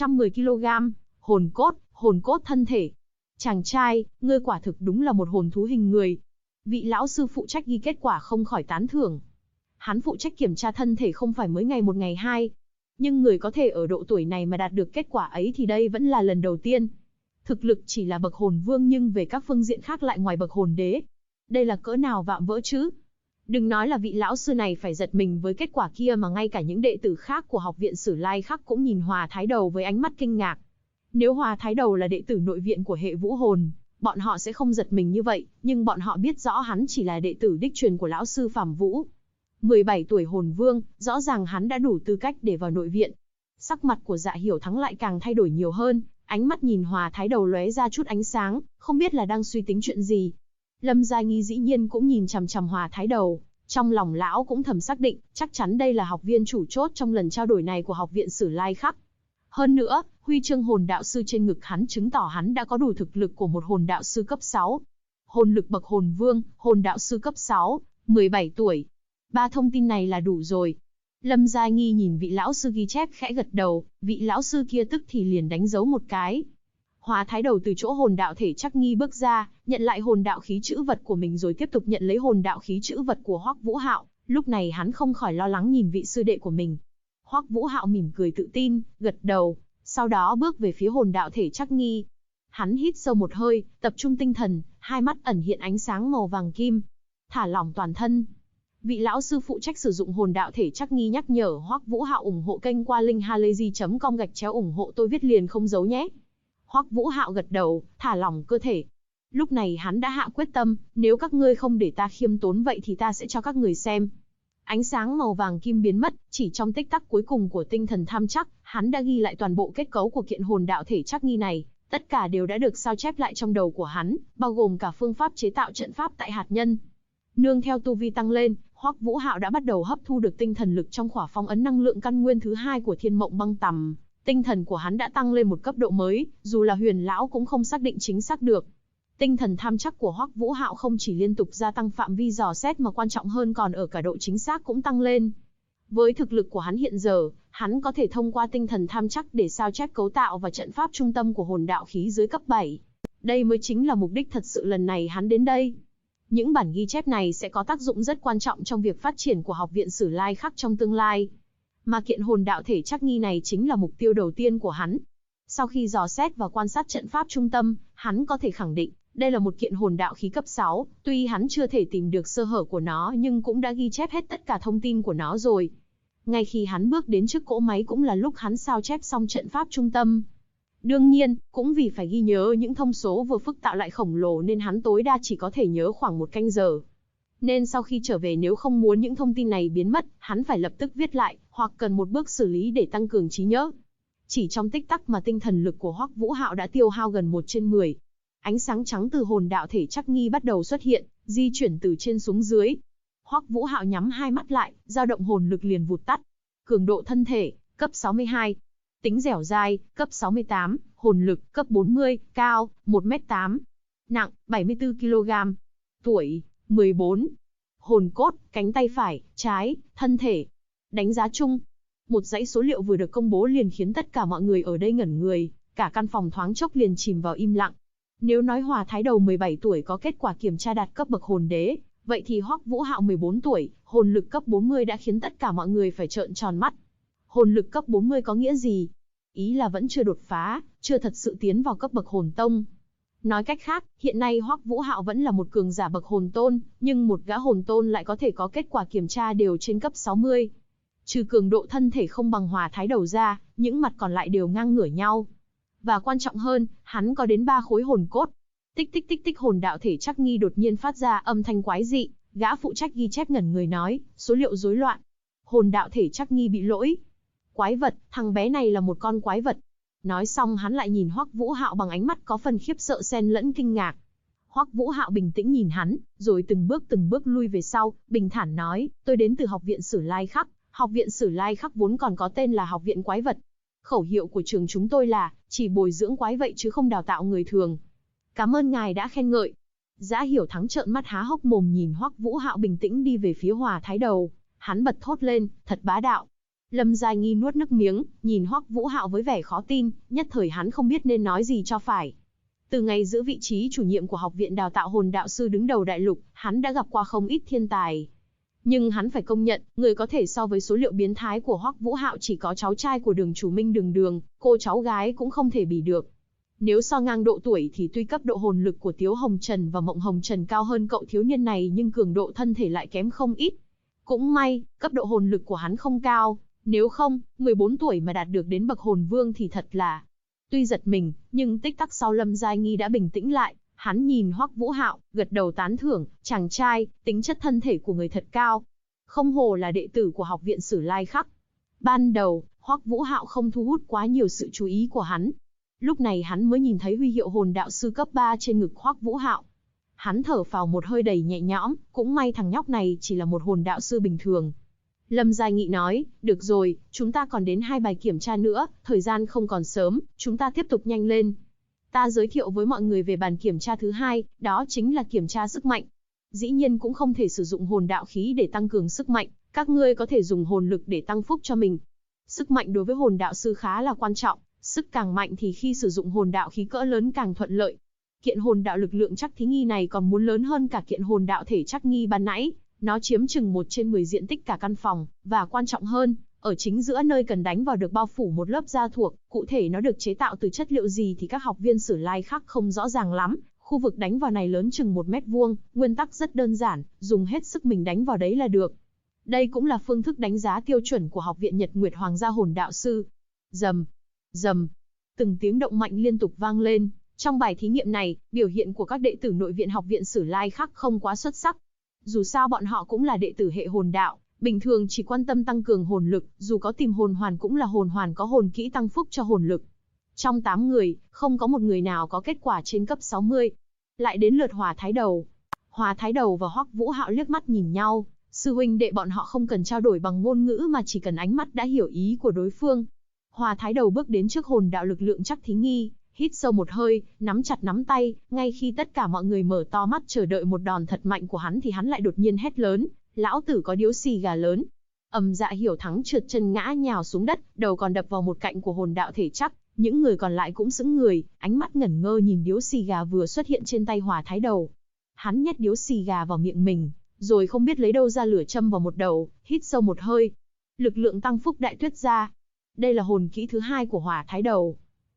110kg, hồn cốt thân thể. Chàng trai, ngươi quả thực đúng là một hồn thú hình người. Vị lão sư phụ trách ghi kết quả không khỏi tán thưởng. Hắn phụ trách kiểm tra thân thể không phải mới ngày một ngày hai. Nhưng người có thể ở độ tuổi này mà đạt được kết quả ấy thì đây vẫn là lần đầu tiên. Thực lực chỉ là bậc hồn vương nhưng về các phương diện khác lại ngoài bậc hồn đế. Đây là cỡ nào vạm vỡ chứ? Đừng nói là vị lão sư này phải giật mình với kết quả kia mà ngay cả những đệ tử khác của học viện Sử Lai Khắc cũng nhìn Hòa Thái Đầu với ánh mắt kinh ngạc. Nếu Hòa Thái Đầu là đệ tử nội viện của hệ vũ hồn, bọn họ sẽ không giật mình như vậy, nhưng bọn họ biết rõ hắn chỉ là đệ tử đích truyền của lão sư Phàm Vũ. 17 tuổi hồn vương, rõ ràng hắn đã đủ tư cách để vào nội viện. Sắc mặt của Dạ Hiểu Thắng lại càng thay đổi nhiều hơn, ánh mắt nhìn Hòa Thái Đầu lóe ra chút ánh sáng, không biết là đang suy tính chuyện gì. Lâm Giai Nghi dĩ nhiên cũng nhìn chằm chằm Hòa Thái Đầu, trong lòng lão cũng thầm xác định, chắc chắn đây là học viên chủ chốt trong lần trao đổi này của học viện Sử Lai Khắc. Hơn nữa, huy chương hồn đạo sư trên ngực hắn chứng tỏ hắn đã có đủ thực lực của một hồn đạo sư cấp 6. Hồn lực bậc hồn vương, hồn đạo sư cấp 6, 17 tuổi. 3 thông tin này là đủ rồi. Lâm Gia Nghi nhìn vị lão sư ghi chép khẽ gật đầu, vị lão sư kia tức thì liền đánh dấu một cái. Hóa Thái Đầu từ chỗ hồn đạo thể Trắc Nghi bước ra, nhận lại hồn đạo khí chữ vật của mình rồi tiếp tục nhận lấy hồn đạo khí chữ vật của Hoắc Vũ Hạo. Lúc này hắn không khỏi lo lắng nhìn vị sư đệ của mình. Hoắc Vũ Hạo mỉm cười tự tin, gật đầu, sau đó bước về phía hồn đạo thể Trắc Nghi. Hắn hít sâu một hơi, tập trung tinh thần, hai mắt ẩn hiện ánh sáng màu vàng kim. Thả lỏng toàn thân. Vị lão sư phụ trách sử dụng hồn đạo thể Trắc Nghi nhắc nhở Hoắc Vũ Hạo ủng hộ kênh qua link halayzi.com/ủng hộ tôi viết liền không giấu nhé. Hoắc Vũ Hạo gật đầu, thả lỏng cơ thể. Lúc này hắn đã hạ quyết tâm, nếu các ngươi không để ta khiêm tốn vậy thì ta sẽ cho các người xem. Ánh sáng màu vàng kim biến mất, chỉ trong tích tắc cuối cùng của tinh thần tham chắc, hắn đã ghi lại toàn bộ kết cấu của kiện hồn đạo thể Trắc Nghi này, tất cả đều đã được sao chép lại trong đầu của hắn, bao gồm cả phương pháp chế tạo trận pháp tại hạt nhân. Nương theo tu vi tăng lên, Hoắc Vũ Hạo đã bắt đầu hấp thu được tinh thần lực trong khỏa phong ấn năng lượng căn nguyên thứ 2 của Thiên Mộng Băng Tầm. Tinh thần của hắn đã tăng lên một cấp độ mới, dù là Huyền lão cũng không xác định chính xác được. Tinh thần tham chắc của Hoắc Vũ Hạo không chỉ liên tục gia tăng phạm vi dò xét mà quan trọng hơn còn ở cả độ chính xác cũng tăng lên. Với thực lực của hắn hiện giờ, hắn có thể thông qua tinh thần tham chắc để sao chép cấu tạo và trận pháp trung tâm của hồn đạo khí dưới cấp 7. Đây mới chính là mục đích thật sự lần này hắn đến đây. Những bản ghi chép này sẽ có tác dụng rất quan trọng trong việc phát triển của Học viện Sử Lai Khắc trong tương lai. Mà kiện hồn đạo thể Trắc Nghi này chính là mục tiêu đầu tiên của hắn. Sau khi dò xét và quan sát trận pháp trung tâm, hắn có thể khẳng định, đây là một kiện hồn đạo khí cấp 6, tuy hắn chưa thể tìm được sơ hở của nó nhưng cũng đã ghi chép hết tất cả thông tin của nó rồi. Ngay khi hắn bước đến trước cỗ máy cũng là lúc hắn sao chép xong trận pháp trung tâm. Đương nhiên, cũng vì phải ghi nhớ những thông số vừa phức tạo lại khổng lồ nên hắn tối đa chỉ có thể nhớ khoảng 1 canh giờ. Nên sau khi trở về nếu không muốn những thông tin này biến mất, hắn phải lập tức viết lại, hoặc cần một bước xử lý để tăng cường trí nhớ. Chỉ trong tích tắc mà tinh thần lực của Hoắc Vũ Hạo đã tiêu hao gần 1/10. Ánh sáng trắng từ hồn đạo thể Trắc Nghi bắt đầu xuất hiện, di chuyển từ trên xuống dưới. Hoắc Vũ Hạo nhắm hai mắt lại, dao động hồn lực liền vụt tắt. Cường độ thân thể, cấp 62. Tính dẻo dai, cấp 68, hồn lực, cấp 40, cao, 1m8. Nặng, 74 kg. Tuổi, 14. Hồn cốt, cánh tay phải, trái, thân thể. Đánh giá chung. Một dãy số liệu vừa được công bố liền khiến tất cả mọi người ở đây ngẩn người, cả căn phòng thoáng chốc liền chìm vào im lặng. Nếu nói Hòa Thái Đầu 17 tuổi có kết quả kiểm tra đạt cấp bậc hồn đế, vậy thì Hoắc Vũ Hạo 14 tuổi, hồn lực cấp 40 đã khiến tất cả mọi người phải trợn tròn mắt. Hồn lực cấp 40 có nghĩa gì? Ý là vẫn chưa đột phá, chưa thật sự tiến vào cấp bậc hồn tông. Nói cách khác, hiện nay Hoắc Vũ Hạo vẫn là một cường giả bậc hồn tôn, nhưng một gã hồn tôn lại có thể có kết quả kiểm tra đều trên cấp 60. Trừ cường độ thân thể không bằng Hòa Thái Đầu ra, những mặt còn lại đều ngang ngửa nhau. Và quan trọng hơn, hắn có đến 3 khối hồn cốt. Tích tích tích tích, hồn đạo thể Trắc Nghi đột nhiên phát ra âm thanh quái dị, gã phụ trách ghi chép ngẩn người nói, số liệu rối loạn. Hồn đạo thể Trắc Nghi bị lỗi. Quái vật, thằng bé này là một con quái vật. Nói xong hắn lại nhìn Hoắc Vũ Hạo bằng ánh mắt có phần khiếp sợ xen lẫn kinh ngạc. Hoắc Vũ Hạo bình tĩnh nhìn hắn, rồi từng bước lui về sau, bình thản nói, tôi đến từ Học viện Sử Lai Khắc. Học viện Sử Lai Khắc vốn còn có tên là Học viện Quái vật. Khẩu hiệu của trường chúng tôi là, chỉ bồi dưỡng quái vậy chứ không đào tạo người thường. Cảm ơn ngài đã khen ngợi. Dã Hiểu Thắng trợn mắt há hốc mồm nhìn Hoắc Vũ Hạo bình tĩnh đi về phía Hòa Thái Đầu. Hắn bật thốt lên, thật bá đạo. Lâm Gia Nghi nuốt nước miếng, nhìn Hoắc Vũ Hạo với vẻ khó tin, nhất thời hắn không biết nên nói gì cho phải. Từ ngày giữ vị trí chủ nhiệm của học viện đào tạo hồn đạo sư đứng đầu đại lục, hắn đã gặp qua không ít thiên tài. Nhưng hắn phải công nhận, người có thể so với số liệu biến thái của Hoắc Vũ Hạo chỉ có cháu trai của Đường Chủ Minh Đường Đường, cô cháu gái cũng không thể bì được. Nếu so ngang độ tuổi thì tuy cấp độ hồn lực của Tiếu Hồng Trần và Mộng Hồng Trần cao hơn cậu thiếu niên này nhưng cường độ thân thể lại kém không ít. Cũng may, cấp độ hồn lực của hắn không cao, nếu không, 14 tuổi mà đạt được đến bậc hồn vương thì thật là... Tuy giật mình, nhưng tích tắc sau Lâm Gia Nghi đã bình tĩnh lại, hắn nhìn Hoắc Vũ Hạo, gật đầu tán thưởng, chàng trai, tính chất thân thể của người thật cao. Không hổ là đệ tử của Học viện Sử Lai Khắc. Ban đầu, Hoắc Vũ Hạo không thu hút quá nhiều sự chú ý của hắn. Lúc này hắn mới nhìn thấy huy hiệu hồn đạo sư cấp 3 trên ngực Hoắc Vũ Hạo. Hắn thở phào một hơi đầy nhẹ nhõm, cũng may thằng nhóc này chỉ là một hồn đạo sư bình thường. Lâm Gia Nghị nói, được rồi, chúng ta còn đến 2 bài kiểm tra nữa, thời gian không còn sớm, chúng ta tiếp tục nhanh lên. Ta giới thiệu với mọi người về bàn kiểm tra thứ 2, đó chính là kiểm tra sức mạnh. Dĩ nhiên cũng không thể sử dụng hồn đạo khí để tăng cường sức mạnh, các ngươi có thể dùng hồn lực để tăng phúc cho mình. Sức mạnh đối với hồn đạo sư khá là quan trọng, sức càng mạnh thì khi sử dụng hồn đạo khí cỡ lớn càng thuận lợi. Kiện hồn đạo lực lượng chắc thí nghi này còn muốn lớn hơn cả kiện hồn đạo thể chắc nghi ban nãy, nó chiếm chừng 1/10 diện tích cả căn phòng, và quan trọng hơn, ở chính giữa nơi cần đánh vào được bao phủ một lớp da thuộc, cụ thể nó được chế tạo từ chất liệu gì thì các học viên Sử Lai Khắc không rõ ràng lắm. Khu vực đánh vào này lớn chừng 1 mét vuông, nguyên tắc rất đơn giản, dùng hết sức mình đánh vào đấy là được. Đây cũng là phương thức đánh giá tiêu chuẩn của Học viện Nhật Nguyệt Hoàng gia hồn đạo sư. Rầm, rầm, từng tiếng động mạnh liên tục vang lên. Trong bài thí nghiệm này, biểu hiện của các đệ tử nội viện Học viện Sử Lai Khắc không quá xuất sắc. Dù sao bọn họ cũng là đệ tử hệ hồn đạo, bình thường chỉ quan tâm tăng cường hồn lực, dù có tìm hồn hoàn cũng là hồn hoàn có hồn kỹ tăng phúc cho hồn lực. Trong 8 người, không có một người nào có kết quả trên cấp 60. Lại đến lượt Hòa Thái Đầu. Hòa Thái Đầu và Hoắc Vũ Hạo liếc mắt nhìn nhau, sư huynh đệ bọn họ không cần trao đổi bằng ngôn ngữ mà chỉ cần ánh mắt đã hiểu ý của đối phương. Hòa Thái Đầu bước đến trước hồn đạo lực lượng chắc thí nghi, hít sâu một hơi, nắm chặt nắm tay, ngay khi tất cả mọi người mở to mắt chờ đợi một đòn thật mạnh của hắn thì hắn lại đột nhiên hét lớn, lão tử có điếu xì gà lớn. Dạ Hiểu Thắng trượt chân ngã nhào xuống đất, đầu còn đập vào một cạnh của hồn đạo thể chắc, những người còn lại cũng sững người, ánh mắt ngẩn ngơ nhìn điếu xì gà vừa xuất hiện trên tay Hòa Thái Đầu. Hắn nhét điếu xì gà vào miệng mình, rồi không biết lấy đâu ra lửa châm vào một đầu, hít sâu một hơi. Lực lượng tăng phúc đại tuyết ra. Đây là hồn kỹ thứ 2 của Hòa Thái Đầu.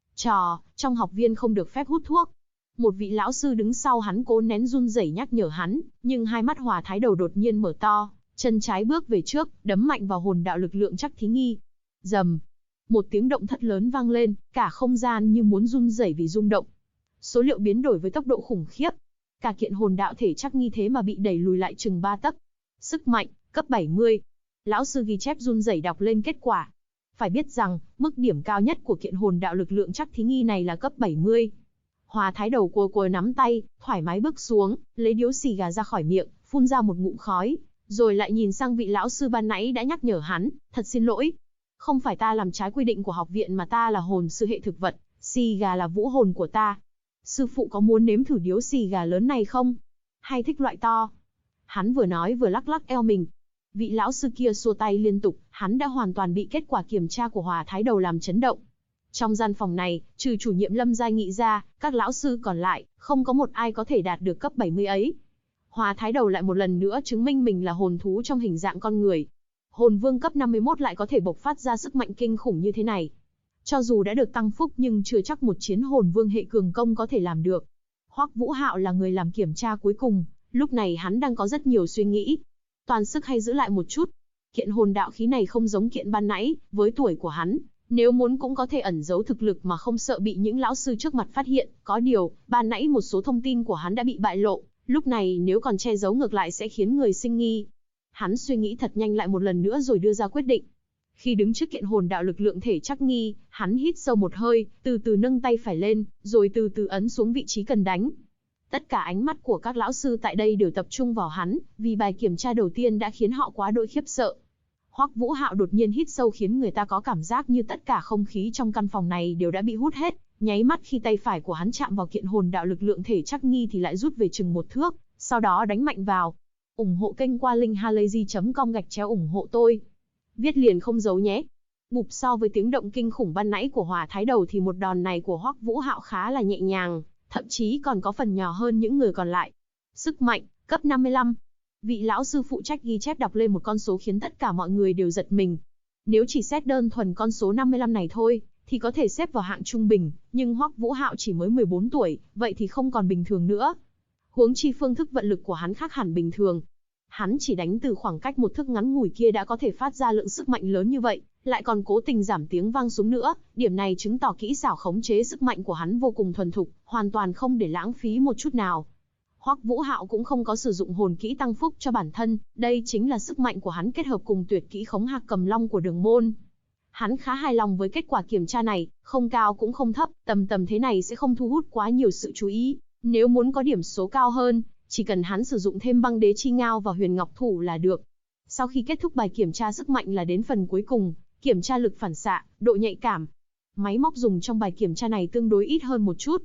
Trong học viên không được phép hút thuốc. Một vị lão sư đứng sau hắn cố nén run rẩy nhắc nhở hắn, nhưng hai mắt Hòa Thái Đầu đột nhiên mở to, chân trái bước về trước, đấm mạnh vào hồn đạo lực lượng chắc thí nghi. Rầm, một tiếng động thật lớn vang lên, cả không gian như muốn run rẩy vì rung động. Số liệu biến đổi với tốc độ khủng khiếp. Cả kiện hồn đạo thể chắc nghi thế mà bị đẩy lùi lại chừng 3 tấc. Sức mạnh, cấp 70. Lão sư ghi chép run rẩy đọc lên kết quả. Phải biết rằng, mức điểm cao nhất của kiện hồn đạo lực lượng chắc thí nghi này là cấp 70. Hòa Thái Đầu cua nắm tay, thoải mái bước xuống, lấy điếu xì gà ra khỏi miệng, phun ra một ngụm khói, rồi lại nhìn sang vị lão sư ban nãy đã nhắc nhở hắn, thật xin lỗi. Không phải ta làm trái quy định của học viện mà ta là hồn sư hệ thực vật, xì gà là vũ hồn của ta. Sư phụ có muốn nếm thử điếu xì gà lớn này không? Hay thích loại to? Hắn vừa nói vừa lắc lắc eo mình. Vị lão sư kia xua tay liên tục, hắn đã hoàn toàn bị kết quả kiểm tra của Hòa Thái Đầu làm chấn động. Trong gian phòng này, trừ chủ nhiệm Lâm Giai Nghị ra, các lão sư còn lại, không có một ai có thể đạt được cấp 70 ấy. Hòa Thái Đầu lại một lần nữa chứng minh mình là hồn thú trong hình dạng con người. Hồn vương cấp 51 lại có thể bộc phát ra sức mạnh kinh khủng như thế này. Cho dù đã được tăng phúc nhưng chưa chắc một chiến hồn vương hệ cường công có thể làm được. Hoắc Vũ Hạo là người làm kiểm tra cuối cùng, lúc này hắn đang có rất nhiều suy nghĩ. Toàn sức hay giữ lại một chút. Kiện hồn đạo khí này không giống kiện ban nãy, với tuổi của hắn, nếu muốn cũng có thể ẩn giấu thực lực mà không sợ bị những lão sư trước mặt phát hiện. Có điều, ban nãy một số thông tin của hắn đã bị bại lộ, lúc này nếu còn che giấu ngược lại sẽ khiến người sinh nghi. Hắn suy nghĩ thật nhanh lại một lần nữa rồi đưa ra quyết định. Khi đứng trước kiện hồn đạo lực lượng thể chắc nghi, hắn hít sâu một hơi, từ từ nâng tay phải lên, rồi từ từ ấn xuống vị trí cần đánh. Tất cả ánh mắt của các lão sư tại đây đều tập trung vào hắn, vì bài kiểm tra đầu tiên đã khiến họ quá đỗi khiếp sợ. Hoắc Vũ Hạo đột nhiên hít sâu khiến người ta có cảm giác như tất cả không khí trong căn phòng này đều đã bị hút hết. Nháy mắt khi tay phải của hắn chạm vào kiện hồn đạo lực lượng thể chắc nghi thì lại rút về chừng 1 thước, sau đó đánh mạnh vào. Ủng hộ kênh qua linkhalazy.com/ủng hộ tôi. Viết liền không giấu nhé. Bụp, so với tiếng động kinh khủng ban nãy của Hòa Thái Đầu thì một đòn này của Hoắc Vũ Hạo khá là nhẹ nhàng, thậm chí còn có phần nhỏ hơn những người còn lại. Sức mạnh, cấp 55. Vị lão sư phụ trách ghi chép đọc lên một con số khiến tất cả mọi người đều giật mình. Nếu chỉ xét đơn thuần con số 55 này thôi, thì có thể xếp vào hạng trung bình, nhưng Hoắc Vũ Hạo chỉ mới 14 tuổi, vậy thì không còn bình thường nữa. Huống chi phương thức vận lực của hắn khác hẳn bình thường. Hắn chỉ đánh từ khoảng cách 1 thước ngắn ngủi kia đã có thể phát ra lượng sức mạnh lớn như vậy, lại còn cố tình giảm tiếng vang xuống nữa, điểm này chứng tỏ kỹ xảo khống chế sức mạnh của hắn vô cùng thuần thục, hoàn toàn không để lãng phí một chút nào. Hoắc Vũ Hạo cũng không có sử dụng hồn kỹ tăng phúc cho bản thân, đây chính là sức mạnh của hắn kết hợp cùng tuyệt kỹ khống hạc cầm long của Đường môn. Hắn khá hài lòng với kết quả kiểm tra này, không cao cũng không thấp, tầm thế này sẽ không thu hút quá nhiều sự chú ý. Nếu muốn có điểm số cao hơn, chỉ cần hắn sử dụng thêm băng đế chi ngao và huyền ngọc thủ là được. Sau khi kết thúc bài kiểm tra sức mạnh là đến phần cuối cùng, kiểm tra lực phản xạ, độ nhạy cảm. Máy móc dùng trong bài kiểm tra này tương đối ít hơn một chút.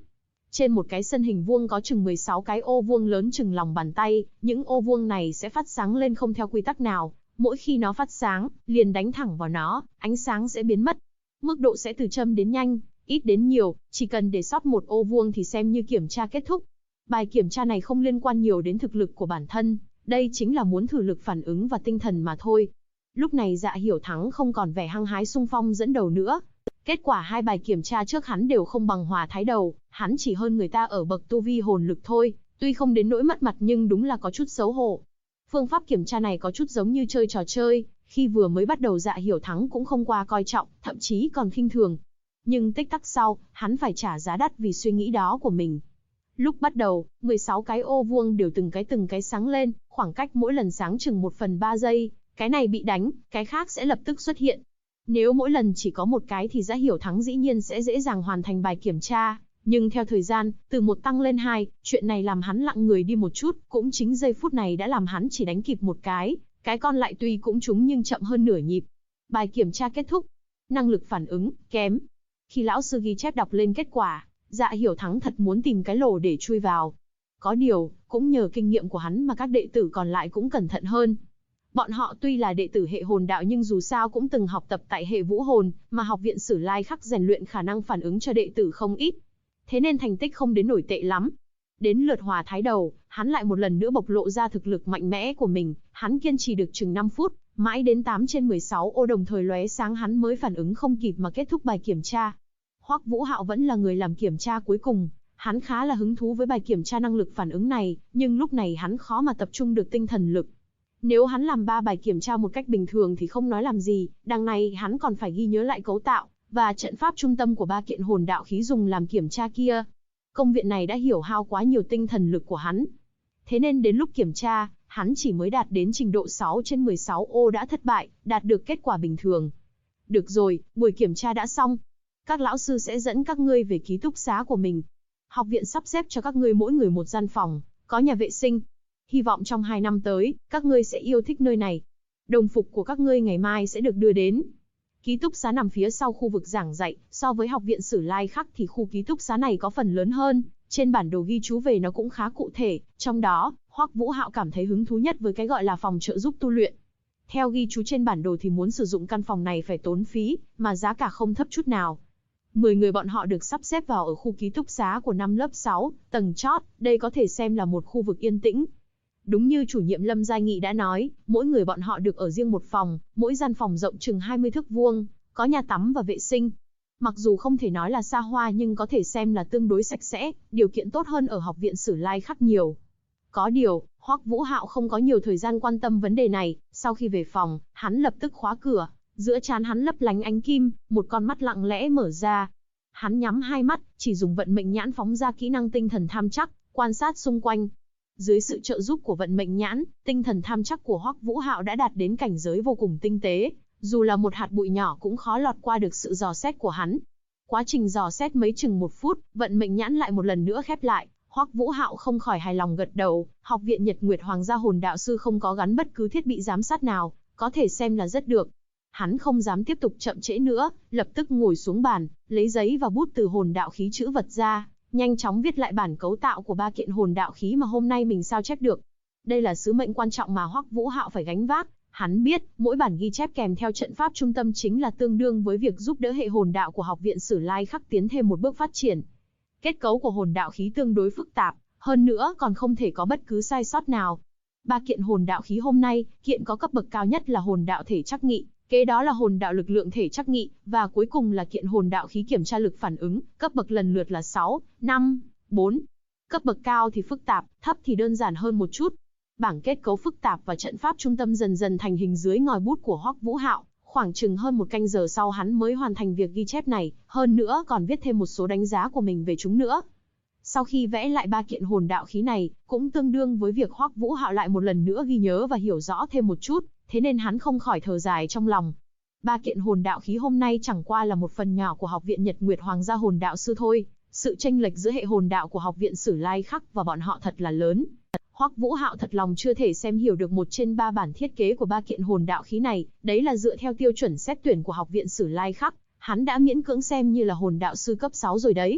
Trên một cái sân hình vuông có chừng 16 cái ô vuông lớn chừng lòng bàn tay, những ô vuông này sẽ phát sáng lên không theo quy tắc nào. Mỗi khi nó phát sáng, liền đánh thẳng vào nó, ánh sáng sẽ biến mất. Mức độ sẽ từ chậm đến nhanh, ít đến nhiều, chỉ cần để sót một ô vuông thì xem như kiểm tra kết thúc. Bài kiểm tra này không liên quan nhiều đến thực lực của bản thân, đây chính là muốn thử lực phản ứng và tinh thần mà thôi. Lúc này Dạ Hiểu Thắng không còn vẻ hăng hái xung phong dẫn đầu nữa. Kết quả hai bài kiểm tra trước hắn đều không bằng Hòa Thái Đầu, hắn chỉ hơn người ta ở bậc tu vi hồn lực thôi, tuy không đến nỗi mất mặt nhưng đúng là có chút xấu hổ. Phương pháp kiểm tra này có chút giống như chơi trò chơi, khi vừa mới bắt đầu Dạ Hiểu Thắng cũng không qua coi trọng, thậm chí còn khinh thường. Nhưng tích tắc sau, hắn phải trả giá đắt vì suy nghĩ đó của mình. Lúc bắt đầu, 16 cái ô vuông đều từng cái sáng lên, khoảng cách mỗi lần sáng chừng 1/3 giây, cái này bị đánh, cái khác sẽ lập tức xuất hiện. Nếu mỗi lần chỉ có một cái thì Dạ Hiểu Thắng dĩ nhiên sẽ dễ dàng hoàn thành bài kiểm tra, nhưng theo thời gian, từ 1 tăng lên 2, chuyện này làm hắn lặng người đi một chút, cũng chính giây phút này đã làm hắn chỉ đánh kịp một cái còn lại tuy cũng trúng nhưng chậm hơn nửa nhịp. Bài kiểm tra kết thúc. Năng lực phản ứng, kém. Khi lão sư ghi chép đọc lên kết quả, Dạ Hiểu Thắng thật muốn tìm cái lỗ để chui vào. Có điều, cũng nhờ kinh nghiệm của hắn mà các đệ tử còn lại cũng cẩn thận hơn. Bọn họ tuy là đệ tử hệ hồn đạo nhưng dù sao cũng từng học tập tại hệ vũ hồn, mà học viện Sử Lai Khắc rèn luyện khả năng phản ứng cho đệ tử không ít. Thế nên thành tích không đến nổi tệ lắm. Đến lượt Hòa Thái Đầu, hắn lại một lần nữa bộc lộ ra thực lực mạnh mẽ của mình, hắn kiên trì được chừng 5 phút, mãi đến 8 trên 16 ô đồng thời lóe sáng hắn mới phản ứng không kịp mà kết thúc bài kiểm tra. Hoắc Vũ Hạo vẫn là người làm kiểm tra cuối cùng, hắn khá là hứng thú với bài kiểm tra năng lực phản ứng này, nhưng lúc này hắn khó mà tập trung được tinh thần lực. Nếu hắn làm 3 bài kiểm tra một cách bình thường thì không nói làm gì, đằng này hắn còn phải ghi nhớ lại cấu tạo và trận pháp trung tâm của 3 kiện hồn đạo khí dùng làm kiểm tra kia. Công viện này đã hiểu hao quá nhiều tinh thần lực của hắn. Thế nên đến lúc kiểm tra, hắn chỉ mới đạt đến trình độ 6 trên 16 ô đã thất bại, đạt được kết quả bình thường. Được rồi, buổi kiểm tra đã xong. Các lão sư sẽ dẫn các ngươi về ký túc xá của mình. Học viện sắp xếp cho các ngươi mỗi người một gian phòng, có nhà vệ sinh. Hy vọng trong 2 năm tới, các ngươi sẽ yêu thích nơi này. Đồng phục của các ngươi ngày mai sẽ được đưa đến. Ký túc xá nằm phía sau khu vực giảng dạy, so với học viện Sử Lai Khắc thì khu ký túc xá này có phần lớn hơn, trên bản đồ ghi chú về nó cũng khá cụ thể, trong đó, Hoắc Vũ Hạo cảm thấy hứng thú nhất với cái gọi là phòng trợ giúp tu luyện. Theo ghi chú trên bản đồ thì muốn sử dụng căn phòng này phải tốn phí, mà giá cả không thấp chút nào. 10 người bọn họ được sắp xếp vào ở khu ký túc xá của năm lớp 6, tầng chót, đây có thể xem là một khu vực yên tĩnh. Đúng như chủ nhiệm Lâm Giai Nghị đã nói, mỗi người bọn họ được ở riêng một phòng, mỗi gian phòng rộng chừng 20 thước vuông, có nhà tắm và vệ sinh. Mặc dù không thể nói là xa hoa nhưng có thể xem là tương đối sạch sẽ, điều kiện tốt hơn ở học viện Sử Lai Khắc nhiều. Có điều, Hoắc Vũ Hạo không có nhiều thời gian quan tâm vấn đề này, sau khi về phòng, hắn lập tức khóa cửa, giữa trán hắn lấp lánh ánh kim, một con mắt lặng lẽ mở ra. Hắn nhắm hai mắt, chỉ dùng vận mệnh nhãn phóng ra kỹ năng tinh thần tham trắc, quan sát xung quanh. Dưới sự trợ giúp của vận mệnh nhãn, tinh thần tham trắc của Hoắc Vũ Hạo đã đạt đến cảnh giới vô cùng tinh tế, dù là một hạt bụi nhỏ cũng khó lọt qua được sự dò xét của hắn. Quá trình dò xét mấy chừng 1 phút, vận mệnh nhãn lại một lần nữa khép lại, Hoắc Vũ Hạo không khỏi hài lòng gật đầu, học viện Nhật Nguyệt Hoàng gia hồn đạo sư không có gắn bất cứ thiết bị giám sát nào, có thể xem là rất được. Hắn không dám tiếp tục chậm trễ nữa, lập tức ngồi xuống bàn, lấy giấy và bút từ hồn đạo khí chữ vật ra, nhanh chóng viết lại bản cấu tạo của 3 kiện hồn đạo khí mà hôm nay mình sao chép được. Đây là sứ mệnh quan trọng mà Hoắc Vũ Hạo phải gánh vác. Hắn biết, mỗi bản ghi chép kèm theo trận pháp trung tâm chính là tương đương với việc giúp đỡ hệ hồn đạo của học viện Sử Lai Khắc tiến thêm một bước phát triển. Kết cấu của hồn đạo khí tương đối phức tạp, hơn nữa còn không thể có bất cứ sai sót nào. 3 kiện hồn đạo khí hôm nay, kiện có cấp bậc cao nhất là hồn đạo thể trắc nghị, kế đó là hồn đạo lực lượng thể trắc nghị, và cuối cùng là kiện hồn đạo khí kiểm tra lực phản ứng, cấp bậc lần lượt là 6, 5, 4. Cấp bậc cao thì phức tạp, thấp thì đơn giản hơn một chút. Bảng kết cấu phức tạp và trận pháp trung tâm dần dần thành hình dưới ngòi bút của Hoắc Vũ Hạo, khoảng chừng hơn 1 canh giờ sau hắn mới hoàn thành việc ghi chép này, hơn nữa còn viết thêm một số đánh giá của mình về chúng nữa. Sau khi vẽ lại 3 kiện hồn đạo khí này, cũng tương đương với việc Hoắc Vũ Hạo lại một lần nữa ghi nhớ và hiểu rõ thêm một chút, thế nên hắn không khỏi thở dài trong lòng. 3 kiện hồn đạo khí hôm nay chẳng qua là một phần nhỏ của học viện Nhật Nguyệt Hoàng gia hồn đạo sư thôi, sự chênh lệch giữa hệ hồn đạo của học viện Sử Lai Khắc và bọn họ thật là lớn. Hoắc Vũ Hạo thật lòng chưa thể xem hiểu được 1 trên 3 bản thiết kế của 3 kiện hồn đạo khí này, đấy là dựa theo tiêu chuẩn xét tuyển của học viện Sử Lai Khắc, hắn đã miễn cưỡng xem như là hồn đạo sư cấp 6 rồi đấy.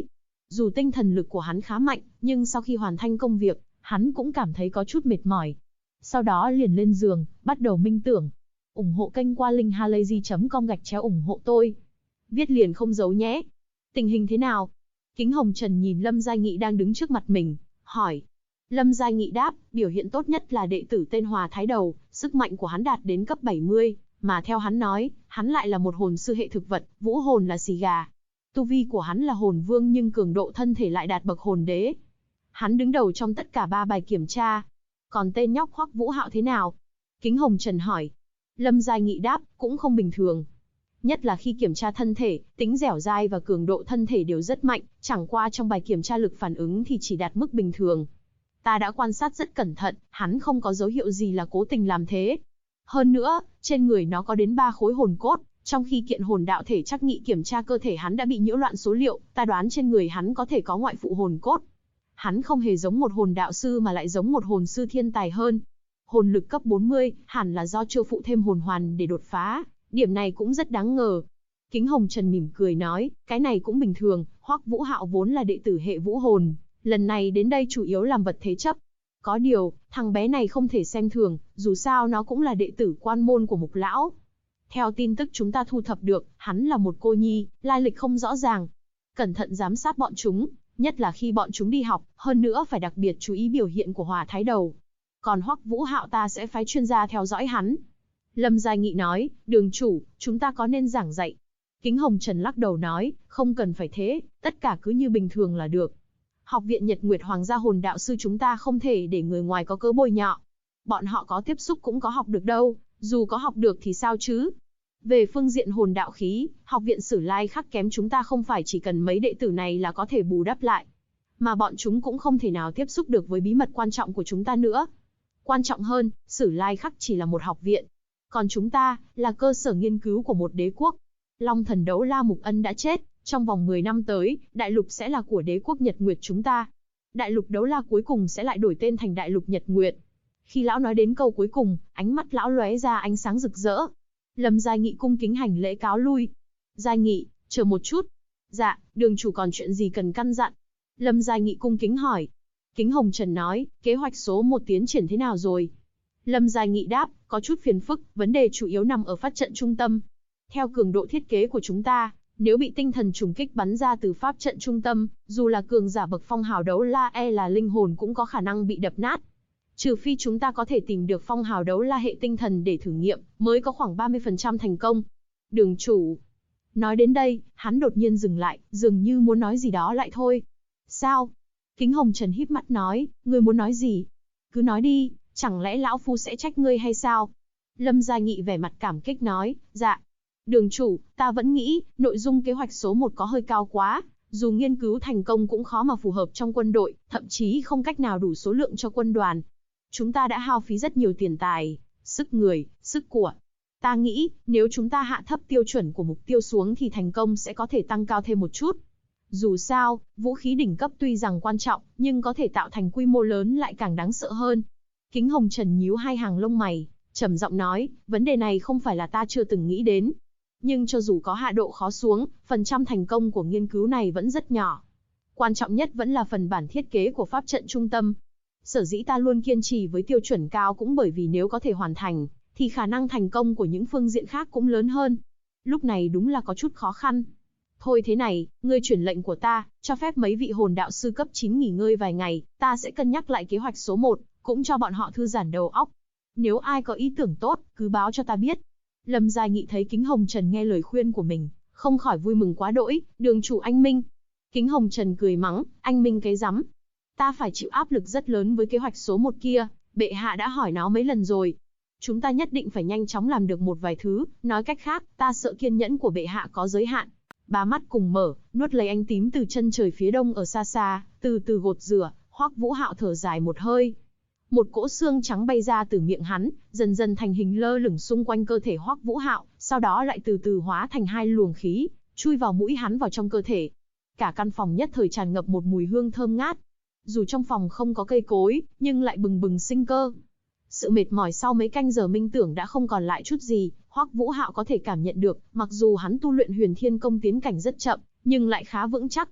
Dù tinh thần lực của hắn khá mạnh, nhưng sau khi hoàn thành công việc, hắn cũng cảm thấy có chút mệt mỏi. Sau đó liền lên giường, bắt đầu minh tưởng. Ủng hộ kênh qua linkhalazy.com/ủng hộ tôi. Viết liền không giấu nhé. Tình hình thế nào? Kính Hồng Trần nhìn Lâm Giai Nghị đang đứng trước mặt mình, hỏi. Lâm Giai Nghị đáp, biểu hiện tốt nhất là đệ tử tên Hòa Thái Đầu, sức mạnh của hắn đạt đến cấp 70, mà theo hắn nói, hắn lại là một hồn sư hệ thực vật, vũ hồn là xì gà. Tu vi của hắn là hồn vương nhưng cường độ thân thể lại đạt bậc hồn đế. Hắn đứng đầu trong tất cả 3 bài kiểm tra. Còn tên nhóc Hoắc Vũ Hạo thế nào? Kính Hồng Trần hỏi. Lâm Giai Nghị đáp, cũng không bình thường. Nhất là khi kiểm tra thân thể, tính dẻo dai và cường độ thân thể đều rất mạnh, chẳng qua trong bài kiểm tra lực phản ứng thì chỉ đạt mức bình thường. Ta đã quan sát rất cẩn thận, hắn không có dấu hiệu gì là cố tình làm thế. Hơn nữa, trên người nó có đến 3 khối hồn cốt, trong khi kiện hồn đạo thể chắc nghị kiểm tra cơ thể hắn đã bị nhiễu loạn số liệu, ta đoán trên người hắn có thể có ngoại phụ hồn cốt. Hắn không hề giống một hồn đạo sư mà lại giống một hồn sư thiên tài hơn. Hồn lực cấp 40, hẳn là do chưa phụ thêm hồn hoàn để đột phá, điểm này cũng rất đáng ngờ. Kính Hồng Trần mỉm cười nói, cái này cũng bình thường, Hoắc Vũ Hạo vốn là đệ tử hệ vũ hồn, lần này đến đây chủ yếu làm vật thế chấp. Có điều, thằng bé này không thể xem thường, dù sao nó cũng là đệ tử quan môn của Mục Lão. Theo tin tức chúng ta thu thập được, hắn là một cô nhi, lai lịch không rõ ràng. Cẩn thận giám sát bọn chúng, nhất là khi bọn chúng đi học, hơn nữa phải đặc biệt chú ý biểu hiện của Hòa Thái Đầu. Còn Hoắc Vũ Hạo ta sẽ phái chuyên gia theo dõi hắn. Lâm Giai Nghị nói, đường chủ, chúng ta có nên giảng dạy? Kính Hồng Trần lắc đầu nói, không cần phải thế, tất cả cứ như bình thường là được. Học viện Nhật Nguyệt Hoàng gia hồn đạo sư chúng ta không thể để người ngoài có cớ bôi nhọ. Bọn họ có tiếp xúc cũng có học được đâu, dù có học được thì sao chứ? Về phương diện hồn đạo khí, học viện Sử Lai Khắc kém chúng ta không phải chỉ cần mấy đệ tử này là có thể bù đắp lại. Mà bọn chúng cũng không thể nào tiếp xúc được với bí mật quan trọng của chúng ta nữa. Quan trọng hơn, Sử Lai Khắc chỉ là một học viện. Còn chúng ta, là cơ sở nghiên cứu của một đế quốc. Long thần đấu La Mục Ân đã chết, trong vòng 10 năm tới, đại lục sẽ là của đế quốc Nhật Nguyệt chúng ta. Đại lục đấu la cuối cùng sẽ lại đổi tên thành đại lục Nhật Nguyệt. Khi lão nói đến câu cuối cùng, ánh mắt lão lóe ra ánh sáng rực rỡ. Lâm Giai Nghị cung kính hành lễ cáo lui. Giai Nghị, chờ một chút. Dạ, đường chủ còn chuyện gì cần căn dặn? Lâm Giai Nghị cung kính hỏi. Kính Hồng Trần nói, kế hoạch số 1 tiến triển thế nào rồi? Lâm Giai Nghị đáp, có chút phiền phức, vấn đề chủ yếu nằm ở phát trận trung tâm. Theo cường độ thiết kế của chúng ta, nếu bị tinh thần trùng kích bắn ra từ pháp trận trung tâm, dù là cường giả bậc phong hào đấu la là linh hồn cũng có khả năng bị đập nát. Trừ phi chúng ta có thể tìm được phong hào đấu la hệ tinh thần để thử nghiệm, mới có khoảng 30% thành công. Đường chủ. Nói đến đây, hắn đột nhiên dừng lại, dường như muốn nói gì đó lại thôi. Sao? Kính Hồng Trần híp mắt nói, ngươi muốn nói gì? Cứ nói đi, chẳng lẽ lão phu sẽ trách ngươi hay sao? Lâm Giai Nghị vẻ mặt cảm kích nói, dạ. Đường chủ, ta vẫn nghĩ, nội dung kế hoạch số 1 có hơi cao quá, dù nghiên cứu thành công cũng khó mà phù hợp trong quân đội, thậm chí không cách nào đủ số lượng cho quân đoàn. Chúng ta đã hao phí rất nhiều tiền tài, sức người, sức của. Ta nghĩ, nếu chúng ta hạ thấp tiêu chuẩn của mục tiêu xuống thì thành công sẽ có thể tăng cao thêm một chút. Dù sao, vũ khí đỉnh cấp tuy rằng quan trọng, nhưng có thể tạo thành quy mô lớn lại càng đáng sợ hơn. Kính Hồng Trần nhíu hai hàng lông mày, trầm giọng nói, vấn đề này không phải là ta chưa từng nghĩ đến. Nhưng cho dù có hạ độ khó xuống, phần trăm thành công của nghiên cứu này vẫn rất nhỏ. Quan trọng nhất vẫn là phần bản thiết kế của pháp trận trung tâm. Sở dĩ ta luôn kiên trì với tiêu chuẩn cao cũng bởi vì nếu có thể hoàn thành, thì khả năng thành công của những phương diện khác cũng lớn hơn. Lúc này đúng là có chút khó khăn. Thôi thế này, ngươi truyền lệnh của ta, cho phép mấy vị hồn đạo sư cấp 9 nghỉ ngơi vài ngày, ta sẽ cân nhắc lại kế hoạch số 1, cũng cho bọn họ thư giãn đầu óc. Nếu ai có ý tưởng tốt, cứ báo cho ta biết. Lâm Giai Nghị thấy Kính Hồng Trần nghe lời khuyên của mình, không khỏi vui mừng quá đỗi, đường chủ anh minh. Kính Hồng Trần cười mắng, anh minh cái rắm. Ta phải chịu áp lực rất lớn với kế hoạch số 1 kia, bệ hạ đã hỏi nó mấy lần rồi. Chúng ta nhất định phải nhanh chóng làm được một vài thứ, nói cách khác, ta sợ kiên nhẫn của bệ hạ có giới hạn. Ba mắt cùng mở, nuốt lấy ánh tím từ chân trời phía đông ở xa xa, từ từ gột rửa, Hoắc Vũ Hạo thở dài một hơi. Một cỗ xương trắng bay ra từ miệng hắn, dần dần thành hình lơ lửng xung quanh cơ thể Hoắc Vũ Hạo, sau đó lại từ từ hóa thành hai luồng khí, chui vào mũi hắn vào trong cơ thể. Cả căn phòng nhất thời tràn ngập một mùi hương thơm ngát. Dù trong phòng không có cây cối, nhưng lại bừng bừng sinh cơ. Sự mệt mỏi sau mấy canh giờ minh tưởng đã không còn lại chút gì, Hoắc Vũ Hạo có thể cảm nhận được, mặc dù hắn tu luyện Huyền Thiên Công tiến cảnh rất chậm, nhưng lại khá vững chắc.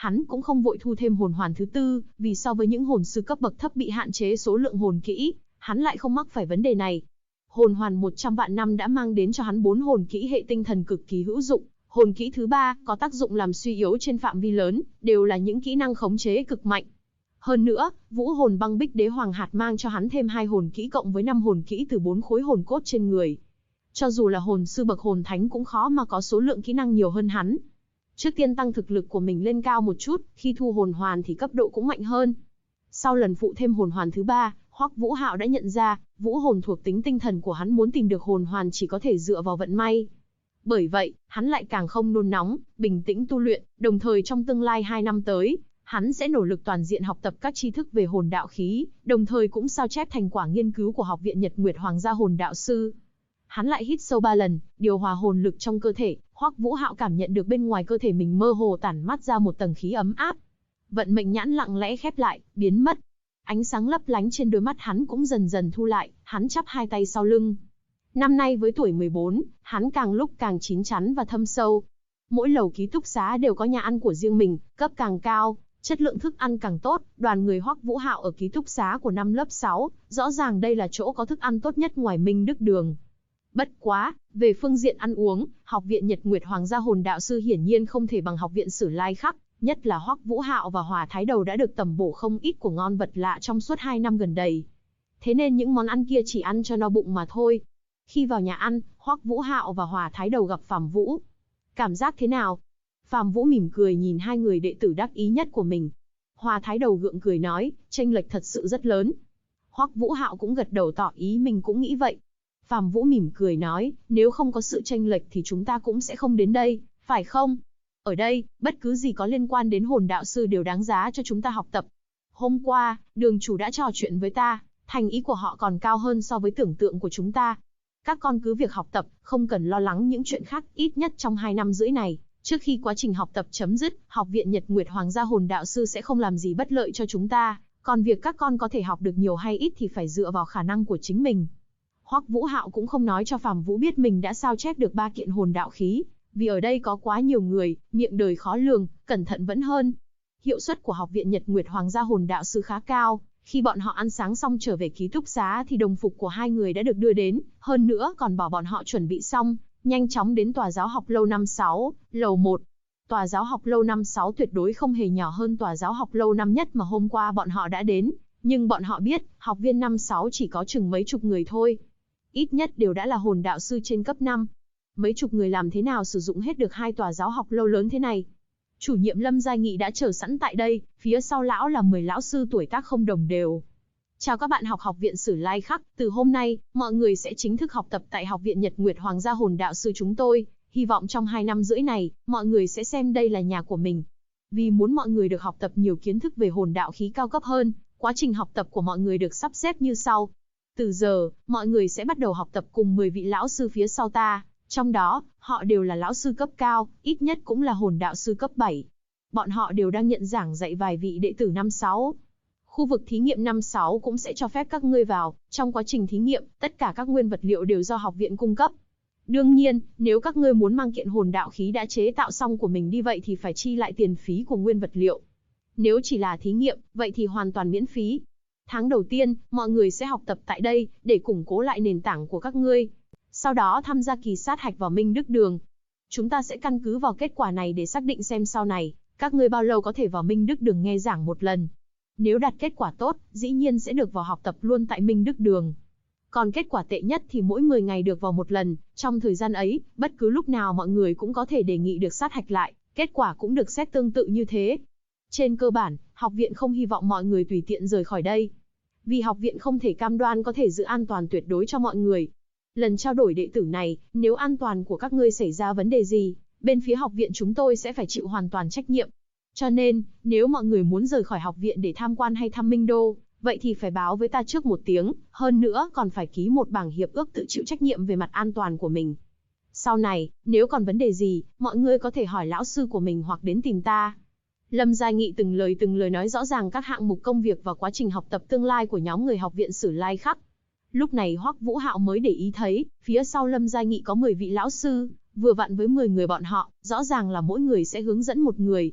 Hắn cũng không vội thu thêm hồn hoàn thứ tư, vì so với những hồn sư cấp bậc thấp bị hạn chế số lượng hồn kỹ, hắn lại không mắc phải vấn đề này. Hồn hoàn 100 vạn năm đã mang đến cho hắn 4 hồn kỹ hệ tinh thần cực kỳ hữu dụng. Hồn kỹ thứ 3 có tác dụng làm suy yếu trên phạm vi lớn, đều là những kỹ năng khống chế cực mạnh. Hơn nữa, vũ hồn băng bích đế hoàng hạt mang cho hắn thêm 2 hồn kỹ cộng với 5 hồn kỹ từ 4 khối hồn cốt trên người. Cho dù là hồn sư bậc hồn thánh cũng khó mà có số lượng kỹ năng nhiều hơn hắn. Trước tiên tăng thực lực của mình lên cao một chút, khi thu hồn hoàn thì cấp độ cũng mạnh hơn. Sau lần phụ thêm hồn hoàn thứ 3, Hoắc Vũ Hạo đã nhận ra, vũ hồn thuộc tính tinh thần của hắn muốn tìm được hồn hoàn chỉ có thể dựa vào vận may. Bởi vậy, hắn lại càng không nôn nóng, bình tĩnh tu luyện, đồng thời trong tương lai 2 năm tới, hắn sẽ nỗ lực toàn diện học tập các tri thức về hồn đạo khí, đồng thời cũng sao chép thành quả nghiên cứu của Học viện Nhật Nguyệt Hoàng gia hồn đạo sư. Hắn lại hít sâu 3 lần, điều hòa hồn lực trong cơ thể, Hoắc Vũ Hạo cảm nhận được bên ngoài cơ thể mình mơ hồ tản mát ra một tầng khí ấm áp. Vận mệnh nhãn lặng lẽ khép lại, biến mất. Ánh sáng lấp lánh trên đôi mắt hắn cũng dần dần thu lại, hắn chắp 2 tay sau lưng. Năm nay với tuổi 14, hắn càng lúc càng chín chắn và thâm sâu. Mỗi lầu ký túc xá đều có nhà ăn của riêng mình, cấp càng cao, chất lượng thức ăn càng tốt. Đoàn người Hoắc Vũ Hạo ở ký túc xá của năm lớp 6, rõ ràng đây là chỗ có thức ăn tốt nhất ngoài Minh Đức Đường. Bất quá, về phương diện ăn uống, Học viện Nhật Nguyệt Hoàng gia hồn đạo sư hiển nhiên không thể bằng Học viện Sử Lai Khắc, nhất là Hoắc Vũ Hạo và Hỏa Thái Đầu đã được tẩm bổ không ít của ngon vật lạ trong suốt 2 năm gần đây. Thế nên những món ăn kia chỉ ăn cho no bụng mà thôi. Khi vào nhà ăn, Hoắc Vũ Hạo và Hỏa Thái Đầu gặp Phạm Vũ. Cảm giác thế nào? Phạm Vũ mỉm cười nhìn 2 người đệ tử đắc ý nhất của mình. Hỏa Thái Đầu gượng cười nói, chênh lệch thật sự rất lớn. Hoắc Vũ Hạo cũng gật đầu tỏ ý mình cũng nghĩ vậy. Phạm Vũ mỉm cười nói, nếu không có sự chênh lệch thì chúng ta cũng sẽ không đến đây, phải không? Ở đây, bất cứ gì có liên quan đến hồn đạo sư đều đáng giá cho chúng ta học tập. Hôm qua, đường chủ đã trò chuyện với ta, thành ý của họ còn cao hơn so với tưởng tượng của chúng ta. Các con cứ việc học tập, không cần lo lắng những chuyện khác, ít nhất trong 2 năm rưỡi này. Trước khi quá trình học tập chấm dứt, Học viện Nhật Nguyệt Hoàng gia hồn đạo sư sẽ không làm gì bất lợi cho chúng ta. Còn việc các con có thể học được nhiều hay ít thì phải dựa vào khả năng của chính mình. Hoắc Vũ Hạo cũng không nói cho Phạm Vũ biết mình đã sao chép được 3 kiện hồn đạo khí, vì ở đây có quá nhiều người, miệng đời khó lường, cẩn thận vẫn hơn. Hiệu suất của Học viện Nhật Nguyệt Hoàng gia hồn đạo sư khá cao, khi bọn họ ăn sáng xong trở về ký túc xá thì đồng phục của 2 người đã được đưa đến, hơn nữa còn bảo bọn họ chuẩn bị xong, nhanh chóng đến tòa giáo học lâu năm 6, lầu 1. Tòa giáo học lâu năm 6 tuyệt đối không hề nhỏ hơn tòa giáo học lâu năm nhất mà hôm qua bọn họ đã đến, nhưng bọn họ biết, học viên năm 6 chỉ có chừng mấy chục người thôi. Ít nhất đều đã là hồn đạo sư trên cấp 5. Mấy chục người làm thế nào sử dụng hết được 2 tòa giáo học lâu lớn thế này? Chủ nhiệm Lâm Gia Nghị đã chờ sẵn tại đây, phía sau lão là 10 lão sư tuổi tác không đồng đều. Chào các bạn học Học viện Sử Lai Khắc, từ hôm nay, mọi người sẽ chính thức học tập tại Học viện Nhật Nguyệt Hoàng gia hồn đạo sư chúng tôi. Hy vọng trong 2 năm rưỡi này, mọi người sẽ xem đây là nhà của mình. Vì muốn mọi người được học tập nhiều kiến thức về hồn đạo khí cao cấp hơn, quá trình học tập của mọi người được sắp xếp như sau. Từ giờ, mọi người sẽ bắt đầu học tập cùng 10 vị lão sư phía sau ta. Trong đó, họ đều là lão sư cấp cao, ít nhất cũng là hồn đạo sư cấp 7. Bọn họ đều đang nhận giảng dạy vài vị đệ tử năm 6. Khu vực thí nghiệm năm 6 cũng sẽ cho phép các ngươi vào, trong quá trình thí nghiệm, tất cả các nguyên vật liệu đều do học viện cung cấp. Đương nhiên, nếu các ngươi muốn mang kiện hồn đạo khí đã chế tạo xong của mình đi vậy thì phải chi lại tiền phí của nguyên vật liệu. Nếu chỉ là thí nghiệm, vậy thì hoàn toàn miễn phí. Tháng đầu tiên, mọi người sẽ học tập tại đây, để củng cố lại nền tảng của các ngươi. Sau đó tham gia kỳ sát hạch vào Minh Đức Đường. Chúng ta sẽ căn cứ vào kết quả này để xác định xem sau này, các ngươi bao lâu có thể vào Minh Đức Đường nghe giảng một lần. Nếu đạt kết quả tốt, dĩ nhiên sẽ được vào học tập luôn tại Minh Đức Đường. Còn kết quả tệ nhất thì mỗi 10 ngày được vào một lần, trong thời gian ấy, bất cứ lúc nào mọi người cũng có thể đề nghị được sát hạch lại, kết quả cũng được xét tương tự như thế. Trên cơ bản, học viện không hy vọng mọi người tùy tiện rời khỏi đây. Vì học viện không thể cam đoan có thể giữ an toàn tuyệt đối cho mọi người. Lần trao đổi đệ tử này, nếu an toàn của các ngươi xảy ra vấn đề gì, bên phía học viện chúng tôi sẽ phải chịu hoàn toàn trách nhiệm. Cho nên, nếu mọi người muốn rời khỏi học viện để tham quan hay thăm Minh Đô, vậy thì phải báo với ta trước 1 tiếng, hơn nữa còn phải ký một bảng hiệp ước tự chịu trách nhiệm về mặt an toàn của mình. Sau này, nếu còn vấn đề gì, mọi người có thể hỏi lão sư của mình hoặc đến tìm ta. Lâm Gia Nghị từng lời nói rõ ràng các hạng mục công việc và quá trình học tập tương lai của nhóm người Học viện Sử Lai Khắc. Lúc này Hoắc Vũ Hạo mới để ý thấy, phía sau Lâm Gia Nghị có 10 vị lão sư, vừa vặn với 10 người bọn họ, rõ ràng là mỗi người sẽ hướng dẫn một người.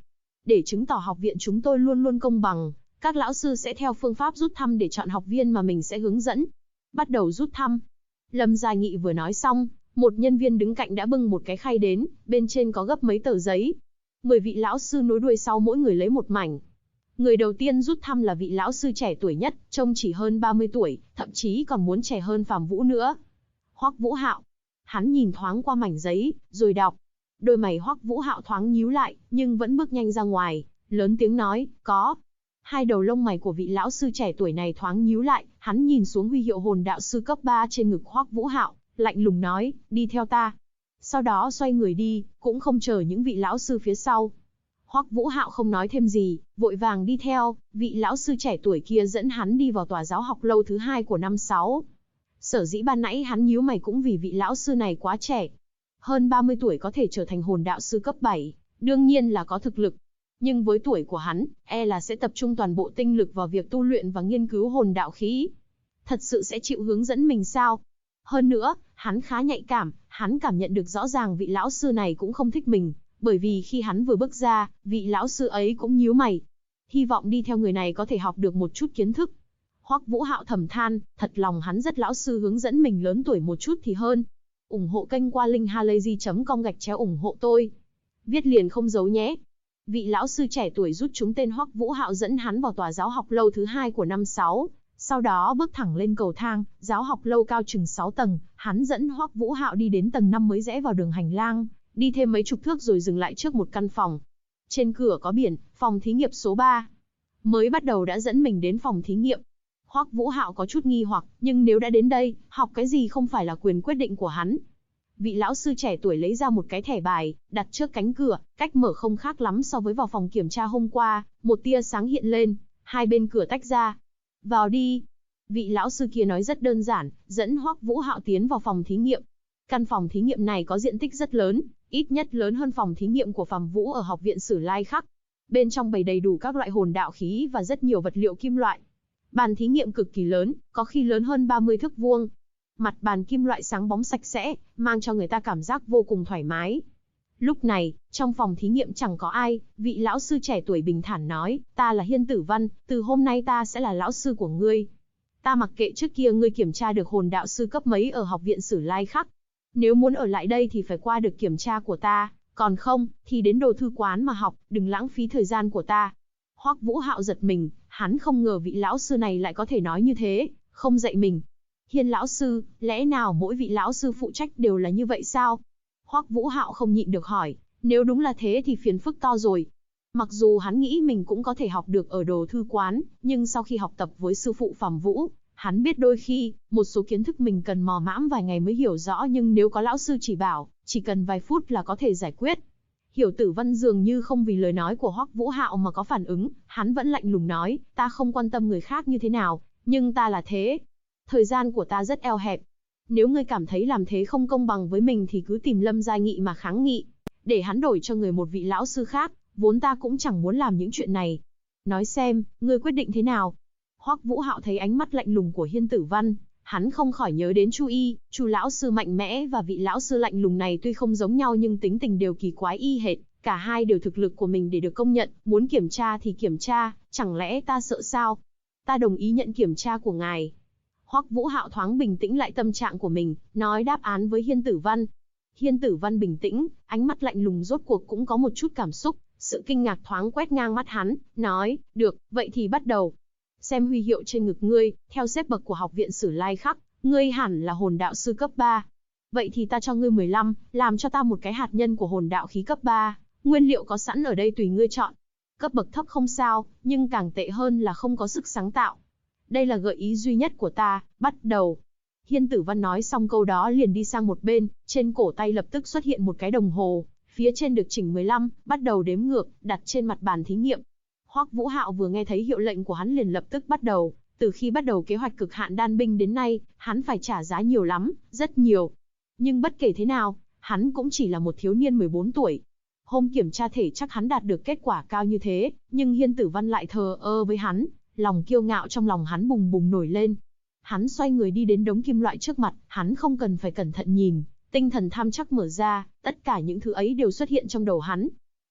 để chứng tỏ học viện chúng tôi luôn luôn công bằng. Các lão sư sẽ theo phương pháp rút thăm để chọn học viên mà mình sẽ hướng dẫn. Bắt đầu rút thăm. Lâm Gia Nghị vừa nói xong, một nhân viên đứng cạnh đã bưng một cái khay đến, bên trên có gấp mấy tờ giấy. 10 vị lão sư nối đuôi sau mỗi người lấy một mảnh. Người đầu tiên rút thăm là vị lão sư trẻ tuổi nhất, trông chỉ hơn 30 tuổi, thậm chí còn muốn trẻ hơn Phạm Vũ nữa. Hoắc Vũ Hạo. Hắn nhìn thoáng qua mảnh giấy, rồi đọc. Đôi mày Hoắc Vũ Hạo thoáng nhíu lại, nhưng vẫn bước nhanh ra ngoài, lớn tiếng nói, có. Hai đầu lông mày của vị lão sư trẻ tuổi này thoáng nhíu lại, hắn nhìn xuống huy hiệu hồn đạo sư cấp 3 trên ngực Hoắc Vũ Hạo, lạnh lùng nói, đi theo ta. Sau đó xoay người đi, cũng không chờ những vị lão sư phía sau. Hoắc Vũ Hạo không nói thêm gì, vội vàng đi theo, vị lão sư trẻ tuổi kia dẫn hắn đi vào tòa giáo học lâu thứ 2 của năm 6. Sở dĩ ban nãy hắn nhíu mày cũng vì vị lão sư này quá trẻ. Hơn 30 tuổi có thể trở thành hồn đạo sư cấp 7, đương nhiên là có thực lực. Nhưng với tuổi của hắn, là sẽ tập trung toàn bộ tinh lực vào việc tu luyện và nghiên cứu hồn đạo khí. Thật sự sẽ chịu hướng dẫn mình sao? Hơn nữa, hắn khá nhạy cảm, hắn cảm nhận được rõ ràng vị lão sư này cũng không thích mình, bởi vì khi hắn vừa bước ra, vị lão sư ấy cũng nhíu mày. Hy vọng đi theo người này có thể học được một chút kiến thức. Hoắc Vũ Hạo thầm than, thật lòng hắn rất lão sư hướng dẫn mình lớn tuổi một chút thì hơn. Ủng hộ kênh qua linkhalazy.com/ủng hộ tôi. Viết liền không giấu nhé. Vị lão sư trẻ tuổi rút chúng tên Hoắc Vũ Hạo dẫn hắn vào tòa giáo học lâu thứ 2 của năm 6. Sau đó bước thẳng lên cầu thang, giáo học lâu cao chừng 6 tầng, hắn dẫn Hoắc Vũ Hạo đi đến tầng 5 mới rẽ vào đường hành lang, đi thêm mấy chục thước rồi dừng lại trước một căn phòng. Trên cửa có biển, phòng thí nghiệm số 3. Mới bắt đầu đã dẫn mình đến phòng thí nghiệm. Hoắc Vũ Hạo có chút nghi hoặc, nhưng nếu đã đến đây, học cái gì không phải là quyền quyết định của hắn. Vị lão sư trẻ tuổi lấy ra một cái thẻ bài, đặt trước cánh cửa, cách mở không khác lắm so với vào phòng kiểm tra hôm qua, một tia sáng hiện lên, hai bên cửa tách ra. Vào đi. Vị lão sư kia nói rất đơn giản, dẫn Hoắc Vũ Hạo tiến vào phòng thí nghiệm. Căn phòng thí nghiệm này có diện tích rất lớn, ít nhất lớn hơn phòng thí nghiệm của Phạm Vũ ở học viện Sử Lai Khắc. Bên trong bày đầy đủ các loại hồn đạo khí và rất nhiều vật liệu kim loại. Bàn thí nghiệm cực kỳ lớn, có khi lớn hơn 30 thước vuông. Mặt bàn kim loại sáng bóng sạch sẽ, mang cho người ta cảm giác vô cùng thoải mái. Lúc này, trong phòng thí nghiệm chẳng có ai, vị lão sư trẻ tuổi bình thản nói, ta là Hiên Tử Văn, từ hôm nay ta sẽ là lão sư của ngươi. Ta mặc kệ trước kia ngươi kiểm tra được hồn đạo sư cấp mấy ở học viện Sử Lai Khắc. Nếu muốn ở lại đây thì phải qua được kiểm tra của ta, còn không, thì đến đồ thư quán mà học, đừng lãng phí thời gian của ta. Hoắc Vũ Hạo giật mình, hắn không ngờ vị lão sư này lại có thể nói như thế, không dạy mình. Hiên lão sư, lẽ nào mỗi vị lão sư phụ trách đều là như vậy sao? Hoắc Vũ Hạo không nhịn được hỏi, nếu đúng là thế thì phiền phức to rồi. Mặc dù hắn nghĩ mình cũng có thể học được ở đồ thư quán, nhưng sau khi học tập với sư phụ Phạm Vũ, hắn biết đôi khi, một số kiến thức mình cần mò mẫm vài ngày mới hiểu rõ, nhưng nếu có lão sư chỉ bảo, chỉ cần vài phút là có thể giải quyết. Hiểu Tử Văn dường như không vì lời nói của Hoắc Vũ Hạo mà có phản ứng, hắn vẫn lạnh lùng nói, ta không quan tâm người khác như thế nào, nhưng ta là thế. Thời gian của ta rất eo hẹp. Nếu ngươi cảm thấy làm thế không công bằng với mình thì cứ tìm Lâm Gia Nghị mà kháng nghị, để hắn đổi cho người một vị lão sư khác, vốn ta cũng chẳng muốn làm những chuyện này. Nói xem, ngươi quyết định thế nào? Hoắc Vũ Hạo thấy ánh mắt lạnh lùng của Hiên Tử Văn, hắn không khỏi nhớ đến Chu Y, Chu lão sư mạnh mẽ và vị lão sư lạnh lùng này tuy không giống nhau nhưng tính tình đều kỳ quái y hệt, cả hai đều thực lực của mình để được công nhận, muốn kiểm tra thì kiểm tra, chẳng lẽ ta sợ sao? Ta đồng ý nhận kiểm tra của ngài. Hoắc Vũ Hạo thoáng bình tĩnh lại tâm trạng của mình, nói đáp án với Hiên Tử Văn. Hiên Tử Văn bình tĩnh, ánh mắt lạnh lùng rốt cuộc cũng có một chút cảm xúc, sự kinh ngạc thoáng quét ngang mắt hắn, nói, được, vậy thì bắt đầu. Xem huy hiệu trên ngực ngươi, theo xếp bậc của học viện Sử Lai Khắc, ngươi hẳn là hồn đạo sư cấp 3. Vậy thì ta cho ngươi 15, làm cho ta một cái hạt nhân của hồn đạo khí cấp 3, nguyên liệu có sẵn ở đây tùy ngươi chọn. Cấp bậc thấp không sao, nhưng càng tệ hơn là không có sức sáng tạo. Đây là gợi ý duy nhất của ta, bắt đầu. Hiên Tử Văn nói xong câu đó liền đi sang một bên, trên cổ tay lập tức xuất hiện một cái đồng hồ, phía trên được chỉnh 15, bắt đầu đếm ngược, đặt trên mặt bàn thí nghiệm. Hoắc Vũ Hạo vừa nghe thấy hiệu lệnh của hắn liền lập tức bắt đầu, từ khi bắt đầu kế hoạch cực hạn đan binh đến nay, hắn phải trả giá nhiều lắm, rất nhiều. Nhưng bất kể thế nào, hắn cũng chỉ là một thiếu niên 14 tuổi. Hôm kiểm tra thể chắc hắn đạt được kết quả cao như thế, nhưng Hiên Tử Văn lại thờ ơ với hắn, lòng kiêu ngạo trong lòng hắn bùng bùng nổi lên. Hắn xoay người đi đến đống kim loại trước mặt, hắn không cần phải cẩn thận nhìn, tinh thần tham chắc mở ra, tất cả những thứ ấy đều xuất hiện trong đầu hắn.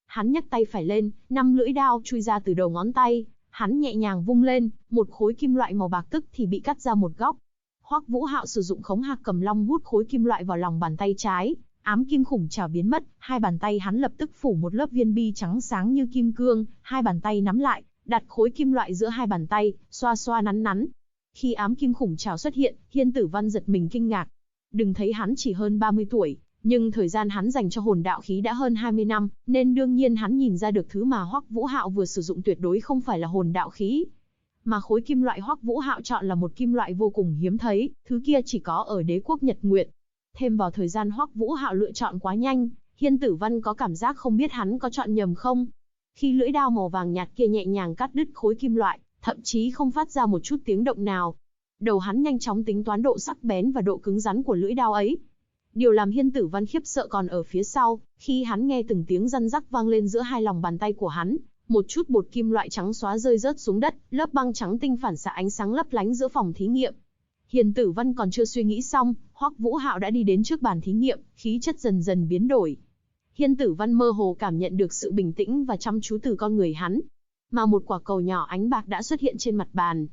Hắn nhấc tay phải lên, 5 lưỡi đao chui ra từ đầu ngón tay, hắn nhẹ nhàng vung lên, một khối kim loại màu bạc tức thì bị cắt ra một góc. Hoắc Vũ Hạo sử dụng Khống Hạc Cầm Long hút khối kim loại vào lòng bàn tay trái, ám kim khủng trảo biến mất, hai bàn tay hắn lập tức phủ một lớp viên bi trắng sáng như kim cương, hai bàn tay nắm lại, đặt khối kim loại giữa hai bàn tay, xoa xoa nắn nắn. Khi ám kim khủng trảo xuất hiện, Hiên Tử Văn giật mình kinh ngạc. Đừng thấy hắn chỉ hơn 30 tuổi, nhưng thời gian hắn dành cho hồn đạo khí đã hơn 20 năm, nên đương nhiên hắn nhìn ra được thứ mà Hoắc Vũ Hạo vừa sử dụng tuyệt đối không phải là hồn đạo khí. Mà khối kim loại Hoắc Vũ Hạo chọn là một kim loại vô cùng hiếm thấy, thứ kia chỉ có ở đế quốc Nhật Nguyệt. Thêm vào thời gian Hoắc Vũ Hạo lựa chọn quá nhanh, Hiên Tử Văn có cảm giác không biết hắn có chọn nhầm không. Khi lưỡi đao màu vàng nhạt kia nhẹ nhàng cắt đứt khối kim loại, thậm chí không phát ra một chút tiếng động nào. Đầu hắn nhanh chóng tính toán độ sắc bén và độ cứng rắn của lưỡi đao ấy. Điều làm Hiên Tử Văn khiếp sợ còn ở phía sau, khi hắn nghe từng tiếng răn rắc vang lên giữa hai lòng bàn tay của hắn, một chút bột kim loại trắng xóa rơi rớt xuống đất, lớp băng trắng tinh phản xạ ánh sáng lấp lánh giữa phòng thí nghiệm. Hiên Tử Văn còn chưa suy nghĩ xong, Hoắc Vũ Hạo đã đi đến trước bàn thí nghiệm, khí chất dần dần biến đổi. Hiên Tử Văn mơ hồ cảm nhận được sự bình tĩnh và chăm chú từ con người hắn, mà một quả cầu nhỏ ánh bạc đã xuất hiện trên mặt bàn.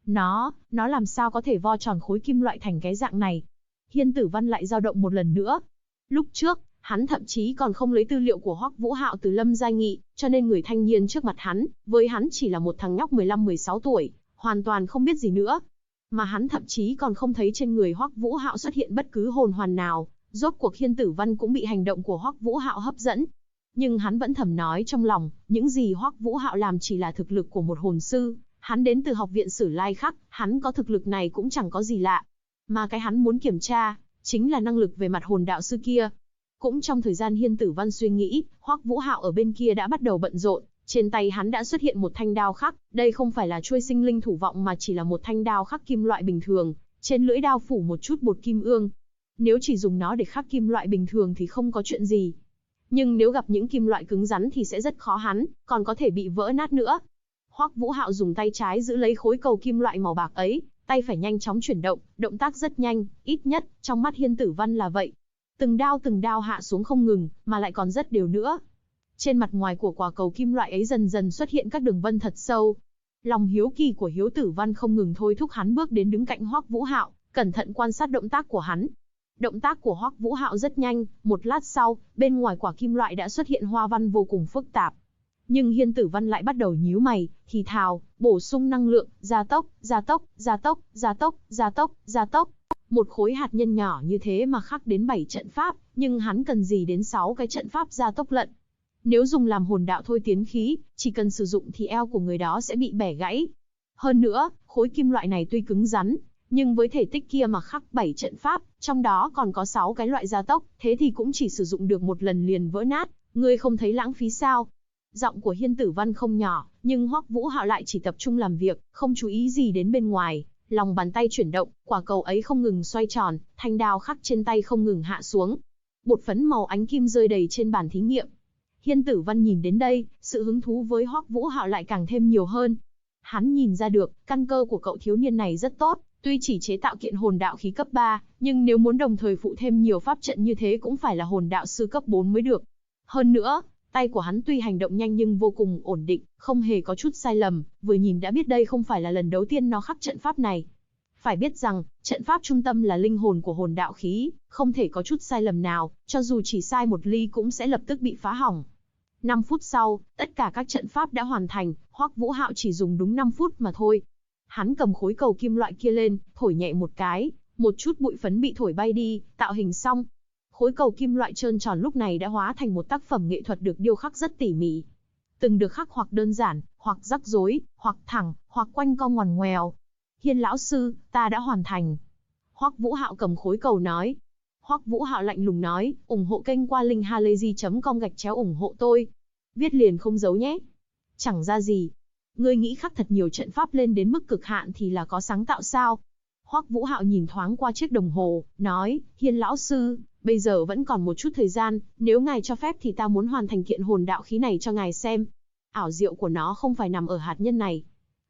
Nó làm sao có thể vo tròn khối kim loại thành cái dạng này? Hiên Tử Văn lại dao động một lần nữa. Lúc trước, hắn thậm chí còn không lấy tư liệu của Hoắc Vũ Hạo từ Lâm Gia Nghị, cho nên người thanh niên trước mặt hắn, với hắn chỉ là một thằng nhóc 15-16 tuổi, hoàn toàn không biết gì nữa. Mà hắn thậm chí còn không thấy trên người Hoắc Vũ Hạo xuất hiện bất cứ hồn hoàn nào, rốt cuộc Hiên Tử Văn cũng bị hành động của Hoắc Vũ Hạo hấp dẫn. Nhưng hắn vẫn thầm nói trong lòng, những gì Hoắc Vũ Hạo làm chỉ là thực lực của một hồn sư, hắn đến từ học viện Sử Lai Khắc, hắn có thực lực này cũng chẳng có gì lạ. Mà cái hắn muốn kiểm tra, chính là năng lực về mặt hồn đạo sư kia. Cũng trong thời gian Hiên Tử Văn suy nghĩ, Hoắc Vũ Hạo ở bên kia đã bắt đầu bận rộn, trên tay hắn đã xuất hiện một thanh đao khắc, đây không phải là chuôi sinh linh thủ vọng mà chỉ là một thanh đao khắc kim loại bình thường, trên lưỡi đao phủ một chút bột kim ương. Nếu chỉ dùng nó để khắc kim loại bình thường thì không có chuyện gì. Nhưng nếu gặp những kim loại cứng rắn thì sẽ rất khó hắn, còn có thể bị vỡ nát nữa. Hoắc Vũ Hạo dùng tay trái giữ lấy khối cầu kim loại màu bạc ấy, tay phải nhanh chóng chuyển động, động tác rất nhanh, ít nhất, trong mắt Hiên Tử Văn là vậy. Từng đao hạ xuống không ngừng, mà lại còn rất đều nữa. Trên mặt ngoài của quả cầu kim loại ấy dần dần xuất hiện các đường vân thật sâu. Lòng hiếu kỳ của Hiếu Tử Văn không ngừng thôi thúc hắn bước đến đứng cạnh Hoắc Vũ Hạo, cẩn thận quan sát động tác của hắn. Động tác của Hoắc Vũ Hạo rất nhanh, một lát sau, bên ngoài quả kim loại đã xuất hiện hoa văn vô cùng phức tạp. Nhưng Hiên Tử Văn lại bắt đầu nhíu mày, thì thào, bổ sung năng lượng, gia tốc, gia tốc, gia tốc, gia tốc, gia tốc, gia tốc. Một khối hạt nhân nhỏ như thế mà khắc đến 7 trận pháp, nhưng hắn cần gì đến 6 cái trận pháp gia tốc lận. Nếu dùng làm hồn đạo thôi tiến khí, chỉ cần sử dụng thì eo của người đó sẽ bị bẻ gãy. Hơn nữa, khối kim loại này tuy cứng rắn, nhưng với thể tích kia mà khắc 7 trận pháp, trong đó còn có 6 cái loại gia tốc, thế thì cũng chỉ sử dụng được một lần liền vỡ nát, ngươi không thấy lãng phí sao? Giọng của Hiên Tử Văn không nhỏ, nhưng Hoắc Vũ Hạo lại chỉ tập trung làm việc, không chú ý gì đến bên ngoài. Lòng bàn tay chuyển động, quả cầu ấy không ngừng xoay tròn, thanh đao khắc trên tay không ngừng hạ xuống. Bột phấn màu ánh kim rơi đầy trên bàn thí nghiệm. Hiên Tử Văn nhìn đến đây, sự hứng thú với Hoắc Vũ Hạo lại càng thêm nhiều hơn. Hắn nhìn ra được, căn cơ của cậu thiếu niên này rất tốt, tuy chỉ chế tạo kiện hồn đạo khí cấp 3, nhưng nếu muốn đồng thời phụ thêm nhiều pháp trận như thế cũng phải là hồn đạo sư cấp 4 mới được. Hơn nữa, tay của hắn tuy hành động nhanh nhưng vô cùng ổn định, không hề có chút sai lầm, vừa nhìn đã biết đây không phải là lần đầu tiên nó khắc trận pháp này. Phải biết rằng, trận pháp trung tâm là linh hồn của hồn đạo khí, không thể có chút sai lầm nào, cho dù chỉ sai một ly cũng sẽ lập tức bị phá hỏng. 5 phút sau, tất cả các trận pháp đã hoàn thành, Hoắc Vũ Hạo chỉ dùng đúng 5 phút mà thôi. Hắn cầm khối cầu kim loại kia lên, thổi nhẹ một cái, một chút bụi phấn bị thổi bay đi, tạo hình xong. Khối cầu kim loại trơn tròn lúc này đã hóa thành một tác phẩm nghệ thuật được điêu khắc rất tỉ mỉ. Từng được khắc hoặc đơn giản, hoặc rắc rối, hoặc thẳng, hoặc quanh co ngoằn ngoèo. Hiên lão sư, ta đã hoàn thành. Hoắc Vũ Hạo cầm khối cầu nói. Hoắc Vũ Hạo lạnh lùng nói, ủng hộ kênh qua link halayzi.com/ủng hộ tôi. Viết liền không giấu nhé. Chẳng ra gì. Ngươi nghĩ khắc thật nhiều trận pháp lên đến mức cực hạn thì là có sáng tạo sao? Hoắc Vũ Hạo nhìn thoáng qua chiếc đồng hồ, nói, Hiên lão sư, bây giờ vẫn còn một chút thời gian, nếu ngài cho phép thì ta muốn hoàn thành kiện hồn đạo khí này cho ngài xem. Ảo diệu của nó không phải nằm ở hạt nhân này.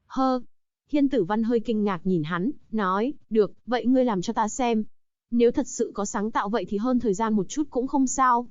Hiên Tử Văn hơi kinh ngạc nhìn hắn, nói, được, vậy ngươi làm cho ta xem. Nếu thật sự có sáng tạo vậy thì hơn thời gian một chút cũng không sao.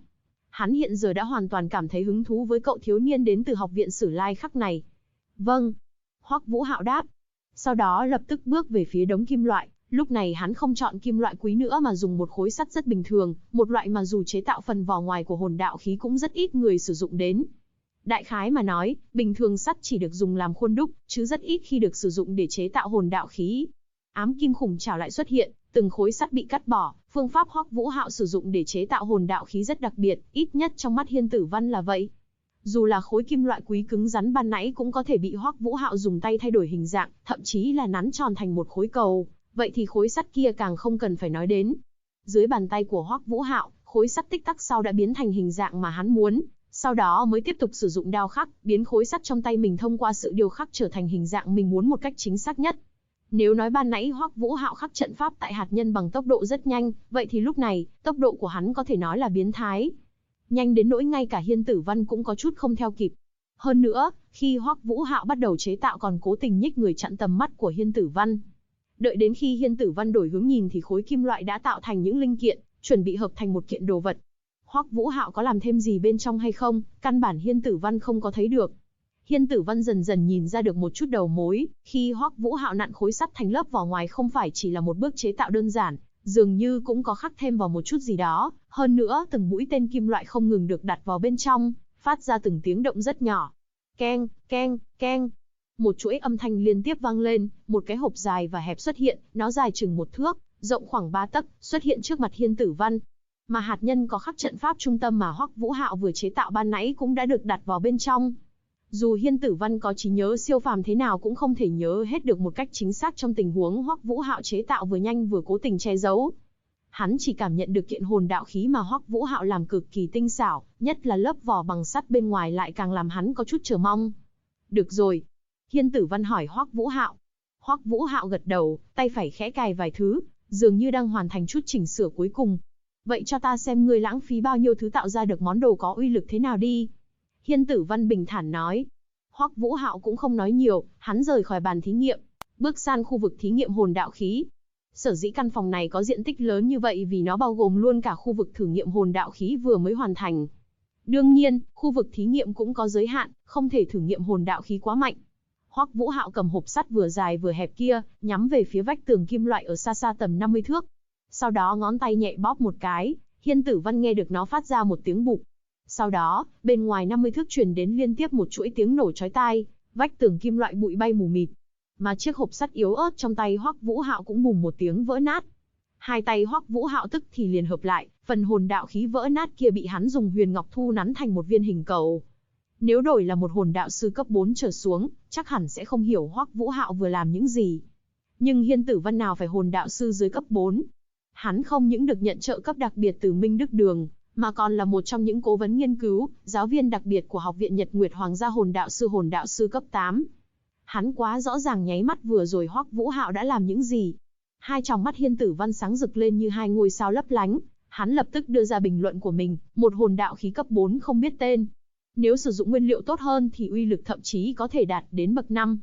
Hắn hiện giờ đã hoàn toàn cảm thấy hứng thú với cậu thiếu niên đến từ học viện Sử Lai Khắc này. Vâng. Hoắc Vũ Hạo đáp. Sau đó lập tức bước về phía đống kim loại. Lúc này hắn không chọn kim loại quý nữa mà dùng một khối sắt rất bình thường, một loại mà dù chế tạo phần vỏ ngoài của hồn đạo khí cũng rất ít người sử dụng đến. Đại khái mà nói, bình thường sắt chỉ được dùng làm khuôn đúc, chứ rất ít khi được sử dụng để chế tạo hồn đạo khí. Ám kim khủng trảo lại xuất hiện, từng khối sắt bị cắt bỏ, phương pháp Hoắc Vũ Hạo sử dụng để chế tạo hồn đạo khí rất đặc biệt, ít nhất trong mắt Hiên Tử Văn là vậy. Dù là khối kim loại quý cứng rắn ban nãy cũng có thể bị Hoắc Vũ Hạo dùng tay thay đổi hình dạng, thậm chí là nắn tròn thành một khối cầu, vậy thì khối sắt kia càng không cần phải nói đến. Dưới bàn tay của Hoắc Vũ Hạo, khối sắt tích tắc sau đã biến thành hình dạng mà hắn muốn, sau đó mới tiếp tục sử dụng đao khắc, biến khối sắt trong tay mình thông qua sự điêu khắc trở thành hình dạng mình muốn một cách chính xác nhất. Nếu nói ban nãy Hoắc Vũ Hạo khắc trận pháp tại hạt nhân bằng tốc độ rất nhanh, vậy thì lúc này, tốc độ của hắn có thể nói là biến thái. Nhanh đến nỗi ngay cả Hiên Tử Văn cũng có chút không theo kịp. Hơn nữa, khi Hoắc Vũ Hạo bắt đầu chế tạo còn cố tình nhích người chặn tầm mắt của Hiên Tử Văn. Đợi đến khi Hiên Tử Văn đổi hướng nhìn thì khối kim loại đã tạo thành những linh kiện, chuẩn bị hợp thành một kiện đồ vật. Hoắc Vũ Hạo có làm thêm gì bên trong hay không, căn bản Hiên Tử Văn không có thấy được. Hiên Tử Văn dần dần nhìn ra được một chút đầu mối, khi Hoắc Vũ Hạo nặn khối sắt thành lớp vỏ ngoài không phải chỉ là một bước chế tạo đơn giản, dường như cũng có khắc thêm vào một chút gì đó, hơn nữa từng mũi tên kim loại không ngừng được đặt vào bên trong, phát ra từng tiếng động rất nhỏ. Keng, keng, keng. Một chuỗi âm thanh liên tiếp vang lên, một cái hộp dài và hẹp xuất hiện, nó dài chừng 1 thước, rộng khoảng 3 tấc, xuất hiện trước mặt Hiên Tử Văn. Mà hạt nhân có khắc trận pháp trung tâm mà Hoắc Vũ Hạo vừa chế tạo ban nãy cũng đã được đặt vào bên trong. Dù Hiên Tử Văn có trí nhớ siêu phàm thế nào cũng không thể nhớ hết được một cách chính xác trong tình huống Hoắc Vũ Hạo chế tạo vừa nhanh vừa cố tình che giấu. Hắn chỉ cảm nhận được kiện hồn đạo khí mà Hoắc Vũ Hạo làm cực kỳ tinh xảo, nhất là lớp vỏ bằng sắt bên ngoài lại càng làm hắn có chút chờ mong. Được rồi. Hiên Tử Văn hỏi Hoắc Vũ Hạo. Hoắc Vũ Hạo gật đầu, tay phải khẽ cài vài thứ, dường như đang hoàn thành chút chỉnh sửa cuối cùng. Vậy cho ta xem ngươi lãng phí bao nhiêu thứ tạo ra được món đồ có uy lực thế nào đi. Hiên Tử Văn bình thản nói. Hoắc Vũ Hạo cũng không nói nhiều, hắn rời khỏi bàn thí nghiệm, bước sang khu vực thí nghiệm hồn đạo khí. Sở dĩ căn phòng này có diện tích lớn như vậy vì nó bao gồm luôn cả khu vực thử nghiệm hồn đạo khí vừa mới hoàn thành. Đương nhiên, khu vực thí nghiệm cũng có giới hạn, không thể thử nghiệm hồn đạo khí quá mạnh. Hoắc Vũ Hạo cầm hộp sắt vừa dài vừa hẹp kia, nhắm về phía vách tường kim loại ở xa xa tầm 50 thước. Sau đó ngón tay nhẹ bóp một cái, Hiên Tử Văn nghe được nó phát ra một tiếng bụp. Sau đó, bên ngoài 50 thước truyền đến liên tiếp một chuỗi tiếng nổ chói tai, vách tường kim loại bụi bay mù mịt. Mà chiếc hộp sắt yếu ớt trong tay Hoắc Vũ Hạo cũng bùm một tiếng vỡ nát. Hai tay Hoắc Vũ Hạo tức thì liền hợp lại, phần hồn đạo khí vỡ nát kia bị hắn dùng huyền ngọc thu nắn thành một viên hình cầu. Nếu đổi là một hồn đạo sư cấp 4 trở xuống, chắc hẳn sẽ không hiểu Hoắc Vũ Hạo vừa làm những gì. Nhưng Hiên Tử Văn nào phải hồn đạo sư dưới cấp 4. Hắn không những được nhận trợ cấp đặc biệt từ Minh Đức Đường, mà còn là một trong những cố vấn nghiên cứu, giáo viên đặc biệt của Học viện Nhật Nguyệt Hoàng gia hồn đạo sư cấp 8. Hắn quá rõ ràng nháy mắt vừa rồi Hoắc Vũ Hạo đã làm những gì. Hai tròng mắt Hiên Tử Văn sáng rực lên như hai ngôi sao lấp lánh, hắn lập tức đưa ra bình luận của mình, một hồn đạo khí cấp 4 không biết tên. Nếu sử dụng nguyên liệu tốt hơn thì uy lực thậm chí có thể đạt đến bậc 5.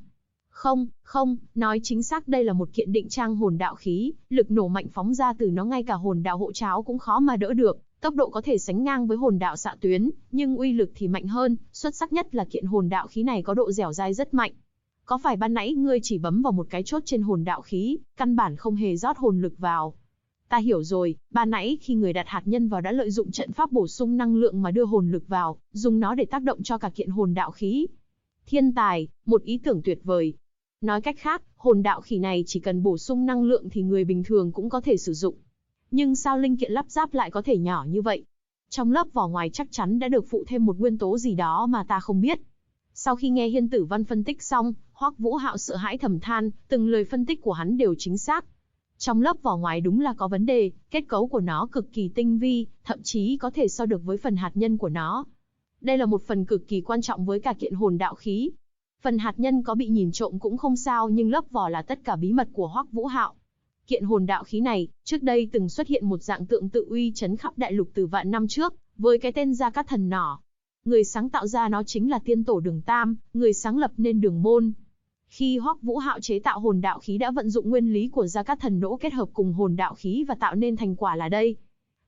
Không, nói chính xác đây là một kiện định trang hồn đạo khí, lực nổ mạnh phóng ra từ nó ngay cả hồn đạo hộ cháo cũng khó mà đỡ được, tốc độ có thể sánh ngang với hồn đạo xạ tuyến, nhưng uy lực thì mạnh hơn, xuất sắc nhất là kiện hồn đạo khí này có độ dẻo dai rất mạnh. Có phải ban nãy ngươi chỉ bấm vào một cái chốt trên hồn đạo khí, căn bản không hề rót hồn lực vào? Ta hiểu rồi, ban nãy khi người đặt hạt nhân vào đã lợi dụng trận pháp bổ sung năng lượng mà đưa hồn lực vào, dùng nó để tác động cho cả kiện hồn đạo khí. Thiên tài, một ý tưởng tuyệt vời. Nói cách khác, hồn đạo khí này chỉ cần bổ sung năng lượng thì người bình thường cũng có thể sử dụng. Nhưng sao linh kiện lắp ráp lại có thể nhỏ như vậy? Trong lớp vỏ ngoài chắc chắn đã được phụ thêm một nguyên tố gì đó mà ta không biết. Sau khi nghe Hiên Tử Văn phân tích xong, Hoắc Vũ Hạo sợ hãi thầm than, từng lời phân tích của hắn đều chính xác. Trong lớp vỏ ngoài đúng là có vấn đề, kết cấu của nó cực kỳ tinh vi, thậm chí có thể so được với phần hạt nhân của nó. Đây là một phần cực kỳ quan trọng với cả kiện hồn đạo khí. Phần hạt nhân có bị nhìn trộm cũng không sao, nhưng lớp vỏ là tất cả bí mật của Hoắc Vũ Hạo. Kiện hồn đạo khí này, trước đây từng xuất hiện một dạng tượng tự uy chấn khắp đại lục từ vạn năm trước, với cái tên Gia Cát Thần Nỏ. Người sáng tạo ra nó chính là tiên tổ Đường Tam, người sáng lập nên Đường Môn. Khi Hoắc Vũ Hạo chế tạo hồn đạo khí đã vận dụng nguyên lý của Gia Cát Thần Nỗ kết hợp cùng hồn đạo khí và tạo nên thành quả là đây.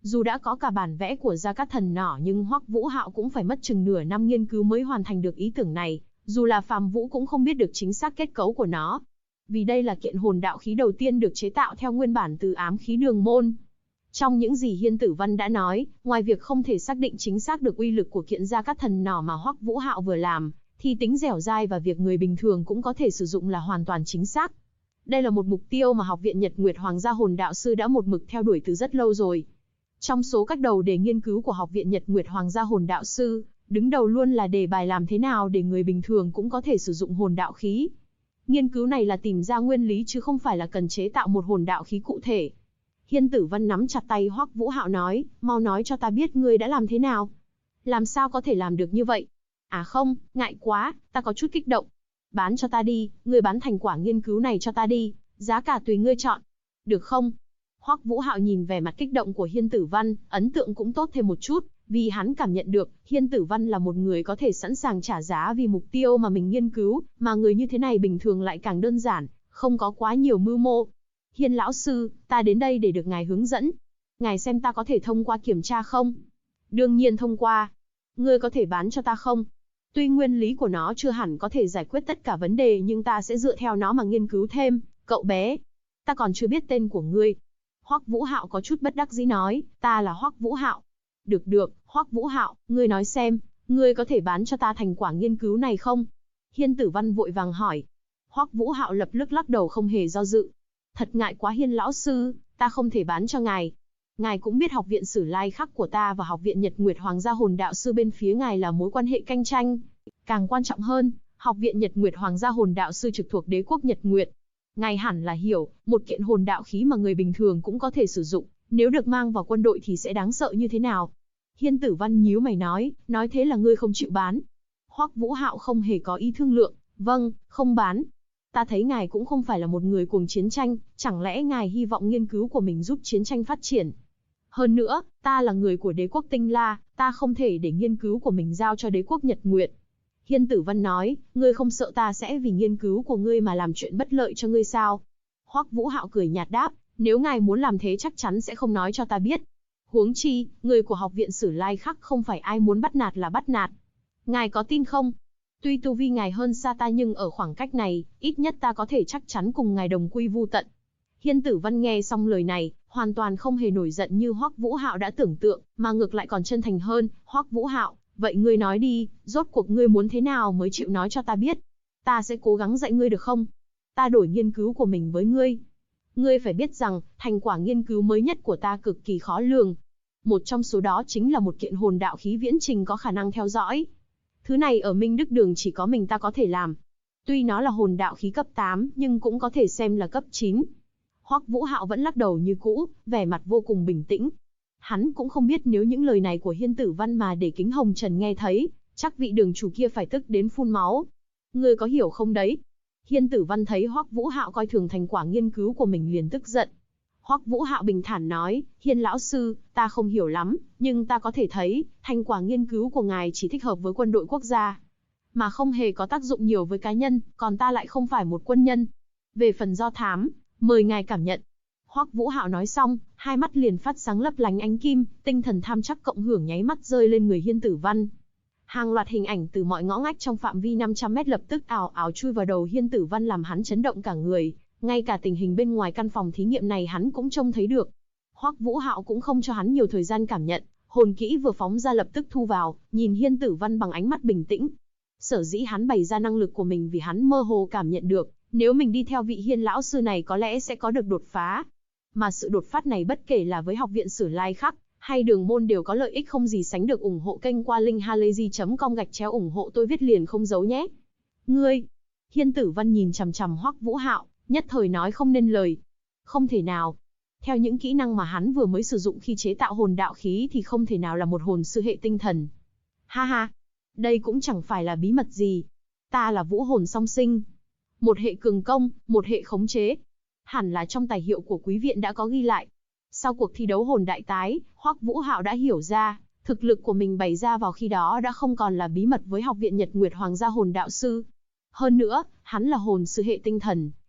Dù đã có cả bản vẽ của Gia Cát Thần Nỏ nhưng Hoắc Vũ Hạo cũng phải mất chừng nửa năm nghiên cứu mới hoàn thành được ý tưởng này, dù là phàm vũ cũng không biết được chính xác kết cấu của nó. Vì đây là kiện hồn đạo khí đầu tiên được chế tạo theo nguyên bản từ ám khí Đường Môn. Trong những gì Hiên Tử Văn đã nói, ngoài việc không thể xác định chính xác được uy lực của kiện Gia Cát Thần Nỏ mà Hoắc Vũ Hạo vừa làm, thì tính dẻo dai và việc người bình thường cũng có thể sử dụng là hoàn toàn chính xác. Đây là một mục tiêu mà Học viện Nhật Nguyệt Hoàng gia Hồn Đạo Sư đã một mực theo đuổi từ rất lâu rồi. Trong số các đầu đề nghiên cứu của Học viện Nhật Nguyệt Hoàng gia Hồn Đạo Sư, đứng đầu luôn là đề bài làm thế nào để người bình thường cũng có thể sử dụng hồn đạo khí. Nghiên cứu này là tìm ra nguyên lý chứ không phải là cần chế tạo một hồn đạo khí cụ thể. Hiên Tử Văn nắm chặt tay Hoắc Vũ Hạo nói, mau nói cho ta biết ngươi đã làm thế nào. Làm sao có thể làm được như vậy? À không, ngại quá, ta có chút kích động. Bán cho ta đi, ngươi bán thành quả nghiên cứu này cho ta đi, giá cả tùy ngươi chọn. Được không? Hoắc Vũ Hạo nhìn vẻ mặt kích động của Hiên Tử Văn, ấn tượng cũng tốt thêm một chút, vì hắn cảm nhận được, Hiên Tử Văn là một người có thể sẵn sàng trả giá vì mục tiêu mà mình nghiên cứu, mà người như thế này bình thường lại càng đơn giản, không có quá nhiều mưu mô. Hiên lão sư, ta đến đây để được ngài hướng dẫn. Ngài xem ta có thể thông qua kiểm tra không? Đương nhiên thông qua. Ngươi có thể bán cho ta không? Tuy nguyên lý của nó chưa hẳn có thể giải quyết tất cả vấn đề nhưng ta sẽ dựa theo nó mà nghiên cứu thêm, cậu bé. Ta còn chưa biết tên của ngươi. Hoắc Vũ Hạo có chút bất đắc dĩ nói, ta là Hoắc Vũ Hạo. Được, Hoắc Vũ Hạo, ngươi nói xem, ngươi có thể bán cho ta thành quả nghiên cứu này không? Hiên Tử Văn vội vàng hỏi. Hoắc Vũ Hạo lập tức lắc đầu không hề do dự. Thật ngại quá Hiên lão sư, ta không thể bán cho ngài. Ngài cũng biết Học viện Sử Lai Khắc của ta và Học viện Nhật Nguyệt Hoàng gia Hồn Đạo Sư bên phía ngài là mối quan hệ cạnh tranh. Càng quan trọng hơn, Học viện Nhật Nguyệt Hoàng gia Hồn Đạo Sư trực thuộc đế quốc Nhật Nguyệt. Ngài hẳn là hiểu, một kiện hồn đạo khí mà người bình thường cũng có thể sử dụng, nếu được mang vào quân đội thì sẽ đáng sợ như thế nào. Hiên Tử Văn nhíu mày nói thế là ngươi không chịu bán. Hoắc Vũ Hạo không hề có ý thương lượng, vâng, không bán. Ta thấy ngài cũng không phải là một người cuồng chiến tranh, chẳng lẽ ngài hy vọng nghiên cứu của mình giúp chiến tranh phát triển? Hơn nữa, ta là người của đế quốc Tinh La, ta không thể để nghiên cứu của mình giao cho đế quốc Nhật Nguyệt. Hiên Tử Văn nói, ngươi không sợ ta sẽ vì nghiên cứu của ngươi mà làm chuyện bất lợi cho ngươi sao? Hoắc Vũ Hạo cười nhạt đáp, nếu ngài muốn làm thế chắc chắn sẽ không nói cho ta biết. Huống chi, người của Học viện Sử Lai Khắc không phải ai muốn bắt nạt là bắt nạt. Ngài có tin không? Tuy tu vi ngài hơn xa ta nhưng ở khoảng cách này, ít nhất ta có thể chắc chắn cùng ngài đồng quy vu tận. Hiên Tử Văn nghe xong lời này, hoàn toàn không hề nổi giận như Hoắc Vũ Hạo đã tưởng tượng, mà ngược lại còn chân thành hơn. Hoắc Vũ Hạo, vậy ngươi nói đi, rốt cuộc ngươi muốn thế nào mới chịu nói cho ta biết? Ta sẽ cố gắng dạy ngươi được không? Ta đổi nghiên cứu của mình với ngươi. Ngươi phải biết rằng, thành quả nghiên cứu mới nhất của ta cực kỳ khó lường. Một trong số đó chính là một kiện hồn đạo khí viễn trình có khả năng theo dõi. Thứ này ở Minh Đức Đường chỉ có mình ta có thể làm. Tuy nó là hồn đạo khí cấp 8, nhưng cũng có thể xem là cấp 9. Hoắc Vũ Hạo vẫn lắc đầu như cũ, vẻ mặt vô cùng bình tĩnh. Hắn cũng không biết nếu những lời này của Hiên Tử Văn mà để Kính Hồng Trần nghe thấy, chắc vị đường chủ kia phải tức đến phun máu. Ngươi có hiểu không đấy? Hiên Tử Văn thấy Hoắc Vũ Hạo coi thường thành quả nghiên cứu của mình liền tức giận. Hoắc Vũ Hạo bình thản nói, Hiên lão sư, ta không hiểu lắm, nhưng ta có thể thấy, thành quả nghiên cứu của ngài chỉ thích hợp với quân đội quốc gia, mà không hề có tác dụng nhiều với cá nhân, còn ta lại không phải một quân nhân. Về phần do thám, mời ngài cảm nhận. Hoắc Vũ Hạo nói xong, hai mắt liền phát sáng lấp lánh ánh kim, tinh thần tham chắc cộng hưởng nháy mắt rơi lên người Hiên Tử Văn. Hàng loạt hình ảnh từ mọi ngõ ngách trong phạm vi 500 mét lập tức ào ào chui vào đầu Hiên Tử Văn làm hắn chấn động cả người, ngay cả tình hình bên ngoài căn phòng thí nghiệm này hắn cũng trông thấy được. Hoắc Vũ Hạo cũng không cho hắn nhiều thời gian cảm nhận, hồn kỹ vừa phóng ra lập tức thu vào, nhìn Hiên Tử Văn bằng ánh mắt bình tĩnh. Sở dĩ hắn bày ra năng lực của mình vì hắn mơ hồ cảm nhận được, nếu mình đi theo vị Hiên lão sư này có lẽ sẽ có được đột phá. Mà sự đột phát này bất kể là với Học viện Sử Lai Khắc hay Đường Môn đều có lợi ích không gì sánh được. Ủng hộ kênh qua linkhalazy.com ủng hộ tôi viết liền không giấu nhé. Ngươi! Hiên Tử Văn nhìn chằm chằm Hoắc Vũ Hạo, nhất thời nói không nên lời. Không thể nào. Theo những kỹ năng mà hắn vừa mới sử dụng khi chế tạo hồn đạo khí thì không thể nào là một hồn sư hệ tinh thần. Ha ha! Đây cũng chẳng phải là bí mật gì. Ta là vũ hồn song sinh. Một hệ cường công, một hệ khống chế. Hẳn là trong tài hiệu của quý viện đã có ghi lại. Sau cuộc thi đấu hồn đại tái, Hoắc Vũ Hạo đã hiểu ra, thực lực của mình bày ra vào khi đó đã không còn là bí mật với Học viện Nhật Nguyệt Hoàng gia Hồn Đạo Sư. Hơn nữa, hắn là hồn sư hệ tinh thần,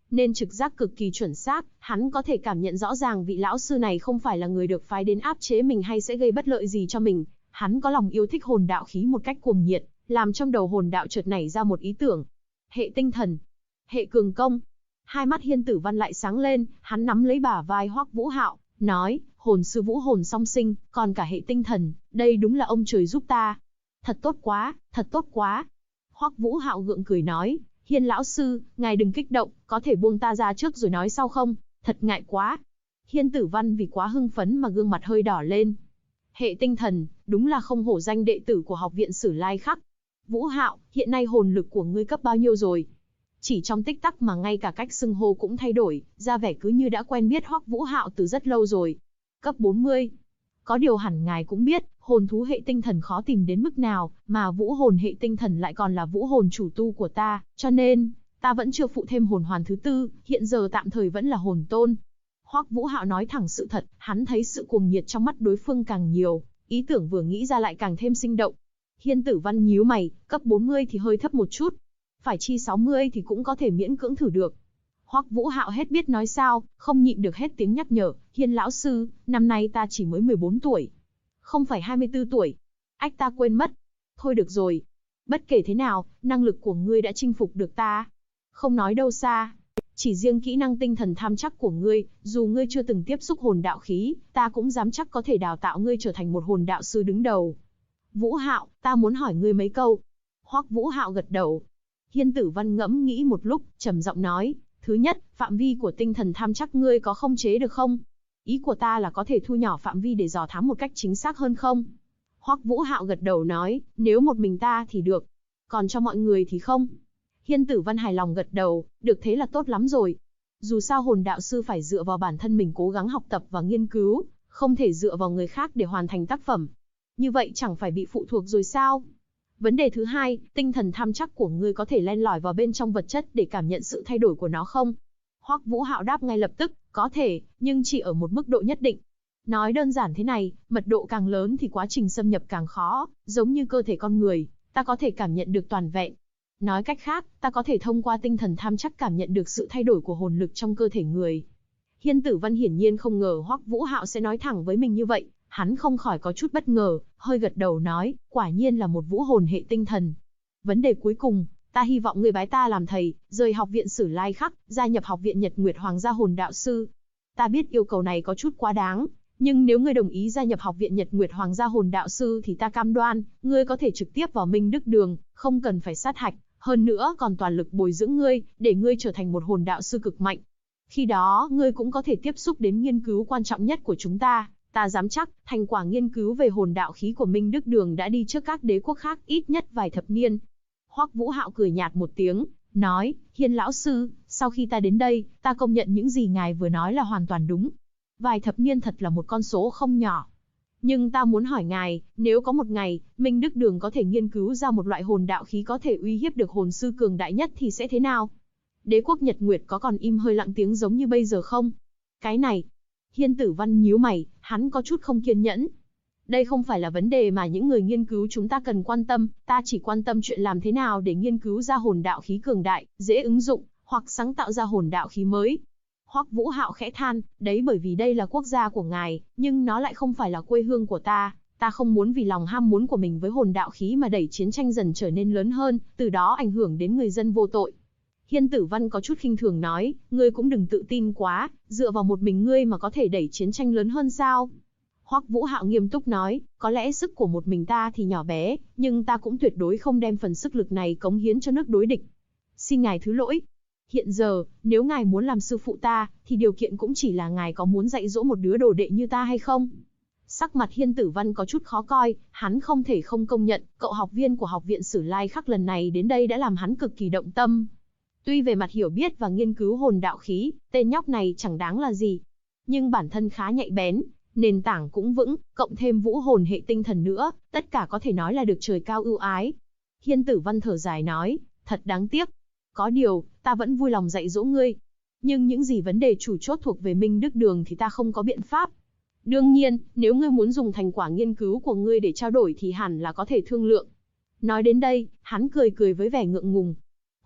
nên trực giác cực kỳ chuẩn xác, hắn có thể cảm nhận rõ ràng vị lão sư này không phải là người được phái đến áp chế mình hay sẽ gây bất lợi gì cho mình. Hắn có lòng yêu thích hồn đạo khí một cách cuồng nhiệt, làm trong đầu hồn đạo chợt nảy ra một ý tưởng. Hệ tinh thần, hệ cường công. Hai mắt Hiên Tử Văn lại sáng lên, hắn nắm lấy bả vai Hoắc Vũ Hạo, nói, hồn sư vũ hồn song sinh, còn cả hệ tinh thần, đây đúng là ông trời giúp ta. Thật tốt quá, thật tốt quá. Hoắc Vũ Hạo gượng cười nói, Hiên lão sư, ngài đừng kích động, có thể buông ta ra trước rồi nói sau không? Thật ngại quá. Hiên Tử Văn vì quá hưng phấn mà gương mặt hơi đỏ lên. Hệ tinh thần, đúng là không hổ danh đệ tử của học viện Sử Lai Khắc. Vũ Hạo, hiện nay hồn lực của ngươi cấp bao nhiêu rồi? Chỉ trong tích tắc mà ngay cả cách xưng hô cũng thay đổi, ra vẻ cứ như đã quen biết Hoắc Vũ Hạo từ rất lâu rồi. Cấp 40. Có điều hẳn ngài cũng biết, hồn thú hệ tinh thần khó tìm đến mức nào, mà vũ hồn hệ tinh thần lại còn là vũ hồn chủ tu của ta, cho nên, ta vẫn chưa phụ thêm hồn hoàn thứ tư, hiện giờ tạm thời vẫn là hồn tôn. Hoắc Vũ Hạo nói thẳng sự thật, hắn thấy sự cuồng nhiệt trong mắt đối phương càng nhiều, ý tưởng vừa nghĩ ra lại càng thêm sinh động. Hiên Tử Văn nhíu mày, cấp 40 thì hơi thấp một chút, phải chi 60 thì cũng có thể miễn cưỡng thử được. Hoắc Vũ Hạo hết biết nói sao, không nhịn được hết tiếng nhắc nhở, Hiên lão sư, năm nay ta chỉ mới 14 tuổi. Không phải 24 tuổi. Ách ta quên mất. Thôi được rồi. Bất kể thế nào, năng lực của ngươi đã chinh phục được ta. Không nói đâu xa. Chỉ riêng kỹ năng tinh thần tham chắc của ngươi, dù ngươi chưa từng tiếp xúc hồn đạo khí, ta cũng dám chắc có thể đào tạo ngươi trở thành một hồn đạo sư đứng đầu. Vũ Hạo, ta muốn hỏi ngươi mấy câu. Hoắc Vũ Hạo gật đầu. Hiên Tử Văn ngẫm nghĩ một lúc, trầm giọng nói, thứ nhất, phạm vi của tinh thần tham chắc ngươi có khống chế được không? Ý của ta là có thể thu nhỏ phạm vi để dò thám một cách chính xác hơn không? Hoắc Vũ Hạo gật đầu nói, nếu một mình ta thì được, còn cho mọi người thì không. Hiên Tử Văn hài lòng gật đầu, được thế là tốt lắm rồi. Dù sao hồn đạo sư phải dựa vào bản thân mình cố gắng học tập và nghiên cứu, không thể dựa vào người khác để hoàn thành tác phẩm. Như vậy chẳng phải bị phụ thuộc rồi sao? Vấn đề thứ hai, tinh thần tham chắc của ngươi có thể len lỏi vào bên trong vật chất để cảm nhận sự thay đổi của nó không? Hoắc Vũ Hạo đáp ngay lập tức, có thể, nhưng chỉ ở một mức độ nhất định. Nói đơn giản thế này, mật độ càng lớn thì quá trình xâm nhập càng khó, giống như cơ thể con người, ta có thể cảm nhận được toàn vẹn. Nói cách khác, ta có thể thông qua tinh thần tham chắc cảm nhận được sự thay đổi của hồn lực trong cơ thể người. Hiên Tử Văn hiển nhiên không ngờ Hoắc Vũ Hạo sẽ nói thẳng với mình như vậy, hắn không khỏi có chút bất ngờ, hơi gật đầu nói, quả nhiên là một vũ hồn hệ tinh thần. Vấn đề cuối cùng, ta hy vọng ngươi bái ta làm thầy, rời học viện Sử Lai Khắc, gia nhập học viện Nhật Nguyệt Hoàng gia hồn đạo sư. Ta biết yêu cầu này có chút quá đáng, nhưng nếu ngươi đồng ý gia nhập học viện Nhật Nguyệt Hoàng gia hồn đạo sư thì ta cam đoan, ngươi có thể trực tiếp vào Minh Đức Đường, không cần phải sát hạch, hơn nữa còn toàn lực bồi dưỡng ngươi, để ngươi trở thành một hồn đạo sư cực mạnh. Khi đó, ngươi cũng có thể tiếp xúc đến nghiên cứu quan trọng nhất của chúng ta. Ta dám chắc, thành quả nghiên cứu về hồn đạo khí của Minh Đức Đường đã đi trước các đế quốc khác ít nhất vài thập niên. Hoắc Vũ Hạo cười nhạt một tiếng, nói, Hiên lão sư, sau khi ta đến đây, ta công nhận những gì ngài vừa nói là hoàn toàn đúng. Vài thập niên thật là một con số không nhỏ. Nhưng ta muốn hỏi ngài, nếu có một ngày, Minh Đức Đường có thể nghiên cứu ra một loại hồn đạo khí có thể uy hiếp được hồn sư cường đại nhất thì sẽ thế nào? Đế quốc Nhật Nguyệt có còn im hơi lặng tiếng giống như bây giờ không? Cái này, Hiên Tử Văn nhíu mày, hắn có chút không kiên nhẫn. Đây không phải là vấn đề mà những người nghiên cứu chúng ta cần quan tâm, ta chỉ quan tâm chuyện làm thế nào để nghiên cứu ra hồn đạo khí cường đại, dễ ứng dụng, hoặc sáng tạo ra hồn đạo khí mới. Hoắc Vũ Hạo khẽ than, đấy bởi vì đây là quốc gia của ngài, nhưng nó lại không phải là quê hương của ta không muốn vì lòng ham muốn của mình với hồn đạo khí mà đẩy chiến tranh dần trở nên lớn hơn, từ đó ảnh hưởng đến người dân vô tội. Hiên Tử Văn có chút khinh thường nói, ngươi cũng đừng tự tin quá, dựa vào một mình ngươi mà có thể đẩy chiến tranh lớn hơn sao? Hoắc Vũ Hạo nghiêm túc nói, có lẽ sức của một mình ta thì nhỏ bé, nhưng ta cũng tuyệt đối không đem phần sức lực này cống hiến cho nước đối địch. Xin ngài thứ lỗi. Hiện giờ, nếu ngài muốn làm sư phụ ta, thì điều kiện cũng chỉ là ngài có muốn dạy dỗ một đứa đồ đệ như ta hay không? Sắc mặt Hiên Tử Văn có chút khó coi, hắn không thể không công nhận, cậu học viên của học viện Sử Lai Khắc lần này đến đây đã làm hắn cực kỳ động tâm. Tuy về mặt hiểu biết và nghiên cứu hồn đạo khí, tên nhóc này chẳng đáng là gì. Nhưng bản thân khá nhạy bén, nền tảng cũng vững, cộng thêm vũ hồn hệ tinh thần nữa, tất cả có thể nói là được trời cao ưu ái. Hiên Tử Văn thở dài nói, thật đáng tiếc. Có điều, ta vẫn vui lòng dạy dỗ ngươi. Nhưng những gì vấn đề chủ chốt thuộc về Minh Đức Đường thì ta không có biện pháp. Đương nhiên, nếu ngươi muốn dùng thành quả nghiên cứu của ngươi để trao đổi thì hẳn là có thể thương lượng. Nói đến đây, hắn cười cười với vẻ ngượng ngùng.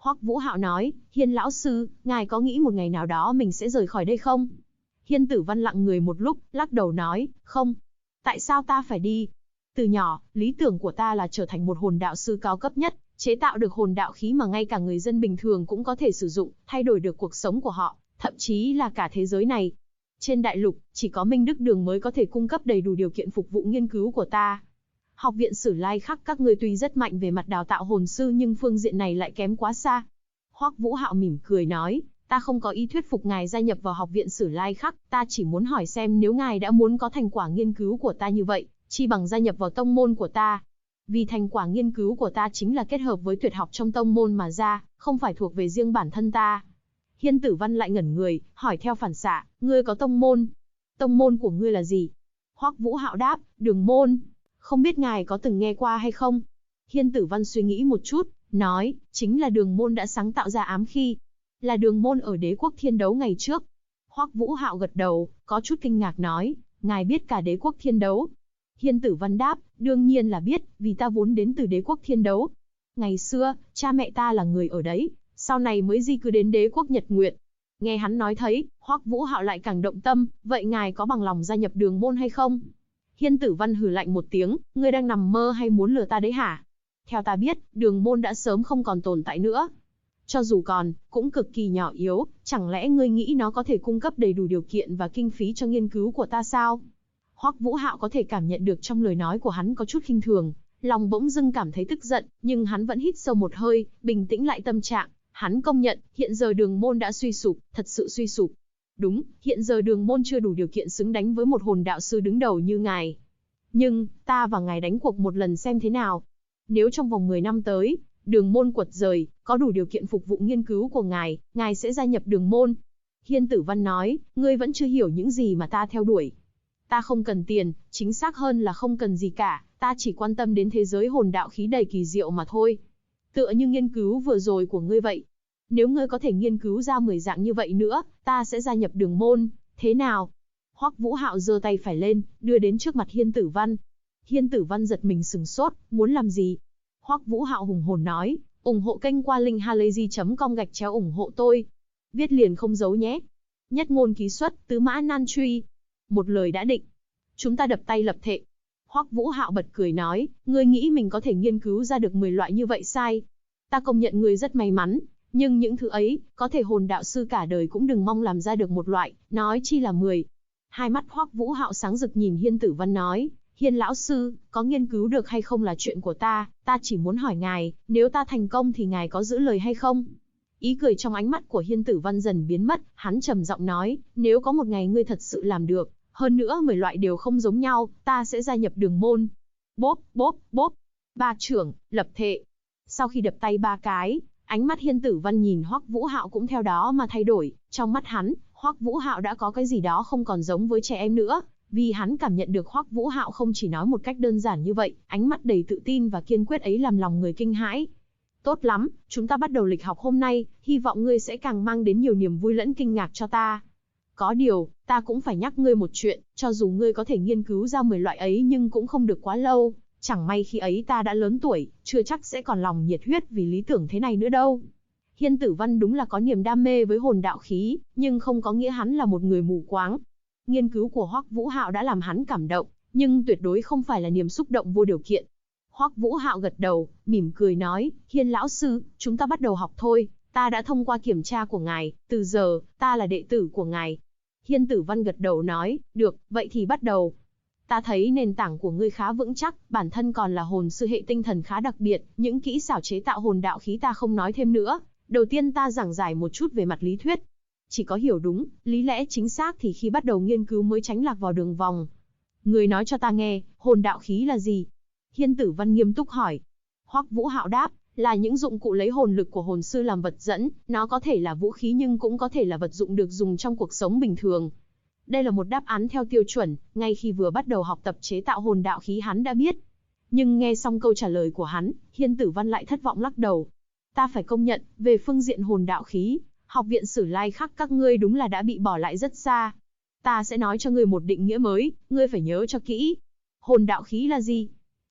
Hoắc Vũ Hạo nói, Hiên lão sư, ngài có nghĩ một ngày nào đó mình sẽ rời khỏi đây không? Hiên Tử Văn lặng người một lúc, lắc đầu nói, không. Tại sao ta phải đi? Từ nhỏ, lý tưởng của ta là trở thành một hồn đạo sư cao cấp nhất, chế tạo được hồn đạo khí mà ngay cả người dân bình thường cũng có thể sử dụng, thay đổi được cuộc sống của họ, thậm chí là cả thế giới này. Trên đại lục, chỉ có Minh Đức Đường mới có thể cung cấp đầy đủ điều kiện phục vụ nghiên cứu của ta. Học viện Sử Lai Khắc các ngươi tuy rất mạnh về mặt đào tạo hồn sư nhưng phương diện này lại kém quá xa. Hoắc Vũ Hạo mỉm cười nói, ta không có ý thuyết phục ngài gia nhập vào học viện Sử Lai Khắc, ta chỉ muốn hỏi xem nếu ngài đã muốn có thành quả nghiên cứu của ta như vậy, chi bằng gia nhập vào tông môn của ta. Vì thành quả nghiên cứu của ta chính là kết hợp với tuyệt học trong tông môn mà ra, không phải thuộc về riêng bản thân ta. Hiên Tử Văn lại ngẩn người, hỏi theo phản xạ, ngươi có tông môn? Tông môn của ngươi là gì? Hoắc Vũ Hạo đáp, Đường môn. Không biết ngài có từng nghe qua hay không? Hiên Tử Văn suy nghĩ một chút, nói, chính là Đường môn đã sáng tạo ra ám khí. Là Đường môn ở Đế quốc Thiên Đấu ngày trước. Hoắc Vũ Hạo gật đầu, có chút kinh ngạc nói, ngài biết cả Đế quốc Thiên Đấu. Hiên Tử Văn đáp, đương nhiên là biết, vì ta vốn đến từ Đế quốc Thiên Đấu. Ngày xưa, cha mẹ ta là người ở đấy, sau này mới di cư đến Đế quốc Nhật Nguyệt. Nghe hắn nói thấy, Hoắc Vũ Hạo lại càng động tâm, vậy ngài có bằng lòng gia nhập Đường môn hay không? Hiên Tử Văn hừ lạnh một tiếng, ngươi đang nằm mơ hay muốn lừa ta đấy hả? Theo ta biết, Đường môn đã sớm không còn tồn tại nữa. Cho dù còn, cũng cực kỳ nhỏ yếu, chẳng lẽ ngươi nghĩ nó có thể cung cấp đầy đủ điều kiện và kinh phí cho nghiên cứu của ta sao? Hoắc Vũ Hạo có thể cảm nhận được trong lời nói của hắn có chút khinh thường, lòng bỗng dưng cảm thấy tức giận, nhưng hắn vẫn hít sâu một hơi, bình tĩnh lại tâm trạng. Hắn công nhận, hiện giờ Đường môn đã suy sụp, thật sự suy sụp. Đúng, hiện giờ Đường môn chưa đủ điều kiện xứng đánh với một hồn đạo sư đứng đầu như ngài. Nhưng, ta và ngài đánh cuộc một lần xem thế nào. Nếu trong vòng 10 năm tới, Đường môn quật rời, có đủ điều kiện phục vụ nghiên cứu của ngài sẽ gia nhập Đường môn. Hiên Tử Văn nói, ngươi vẫn chưa hiểu những gì mà ta theo đuổi. Ta không cần tiền, chính xác hơn là không cần gì cả, ta chỉ quan tâm đến thế giới hồn đạo khí đầy kỳ diệu mà thôi. Tựa như nghiên cứu vừa rồi của ngươi vậy. Nếu ngươi có thể nghiên cứu ra 10 dạng như vậy nữa, ta sẽ gia nhập Đường môn, thế nào? Hoắc Vũ Hạo giơ tay phải lên, đưa đến trước mặt Hiên Tử Văn. Hiên Tử Văn giật mình sừng sốt, muốn làm gì? Hoắc Vũ Hạo hùng hồn nói, ủng hộ kênh qua linkhalazy.com ủng hộ tôi. Viết liền không giấu nhé. Nhất ngôn ký xuất, tứ mã nan truy. Một lời đã định. Chúng ta đập tay lập thệ. Hoắc Vũ Hạo bật cười nói, ngươi nghĩ mình có thể nghiên cứu ra được 10 loại như vậy sai? Ta công nhận ngươi rất may mắn, nhưng những thứ ấy, có thể hồn đạo sư cả đời cũng đừng mong làm ra được một loại, nói chi là 10. Hai mắt Hoắc Vũ Hạo sáng rực nhìn Hiên Tử Văn nói, Hiên lão sư, có nghiên cứu được hay không là chuyện của ta chỉ muốn hỏi ngài, nếu ta thành công thì ngài có giữ lời hay không? Ý cười trong ánh mắt của Hiên Tử Văn dần biến mất, hắn trầm giọng nói, nếu có một ngày ngươi thật sự làm được, hơn nữa 10 loại đều không giống nhau, ta sẽ gia nhập Đường môn. Bốp, bốp, bốp. Ba trưởng, lập thệ. Sau khi đập tay 3 cái, ánh mắt Hiên Tử Văn nhìn Hoắc Vũ Hạo cũng theo đó mà thay đổi, trong mắt hắn, Hoắc Vũ Hạo đã có cái gì đó không còn giống với trẻ em nữa, vì hắn cảm nhận được Hoắc Vũ Hạo không chỉ nói một cách đơn giản như vậy, ánh mắt đầy tự tin và kiên quyết ấy làm lòng người kinh hãi. Tốt lắm, chúng ta bắt đầu lịch học hôm nay, hy vọng ngươi sẽ càng mang đến nhiều niềm vui lẫn kinh ngạc cho ta. Có điều, ta cũng phải nhắc ngươi một chuyện, cho dù ngươi có thể nghiên cứu ra 10 loại ấy nhưng cũng không được quá lâu, chẳng may khi ấy ta đã lớn tuổi, chưa chắc sẽ còn lòng nhiệt huyết vì lý tưởng thế này nữa đâu. Hiên Tử Văn đúng là có niềm đam mê với hồn đạo khí, nhưng không có nghĩa hắn là một người mù quáng. Nghiên cứu của Hoắc Vũ Hạo đã làm hắn cảm động, nhưng tuyệt đối không phải là niềm xúc động vô điều kiện. Hoắc Vũ Hạo gật đầu, mỉm cười nói, Hiên lão sư, chúng ta bắt đầu học thôi, ta đã thông qua kiểm tra của ngài, từ giờ, ta là đệ tử của ngài. Hiên Tử Văn gật đầu nói, được, vậy thì bắt đầu. Ta thấy nền tảng của ngươi khá vững chắc, bản thân còn là hồn sư hệ tinh thần khá đặc biệt, những kỹ xảo chế tạo hồn đạo khí ta không nói thêm nữa. Đầu tiên ta giảng giải một chút về mặt lý thuyết. Chỉ có hiểu đúng, lý lẽ chính xác thì khi bắt đầu nghiên cứu mới tránh lạc vào đường vòng. Ngươi nói cho ta nghe, hồn đạo khí là gì? Hiên Tử Văn nghiêm túc hỏi. Hoắc Vũ Hạo đáp, là những dụng cụ lấy hồn lực của hồn sư làm vật dẫn, nó có thể là vũ khí nhưng cũng có thể là vật dụng được dùng trong cuộc sống bình thường. Đây là một đáp án theo tiêu chuẩn, ngay khi vừa bắt đầu học tập chế tạo hồn đạo khí hắn đã biết. Nhưng nghe xong câu trả lời của hắn, Hiên Tử Văn lại thất vọng lắc đầu. Ta phải công nhận, về phương diện hồn đạo khí, học viện Sử Lai Khắc các ngươi đúng là đã bị bỏ lại rất xa. Ta sẽ nói cho ngươi một định nghĩa mới, ngươi phải nhớ cho kỹ. Hồn đạo khí là gì?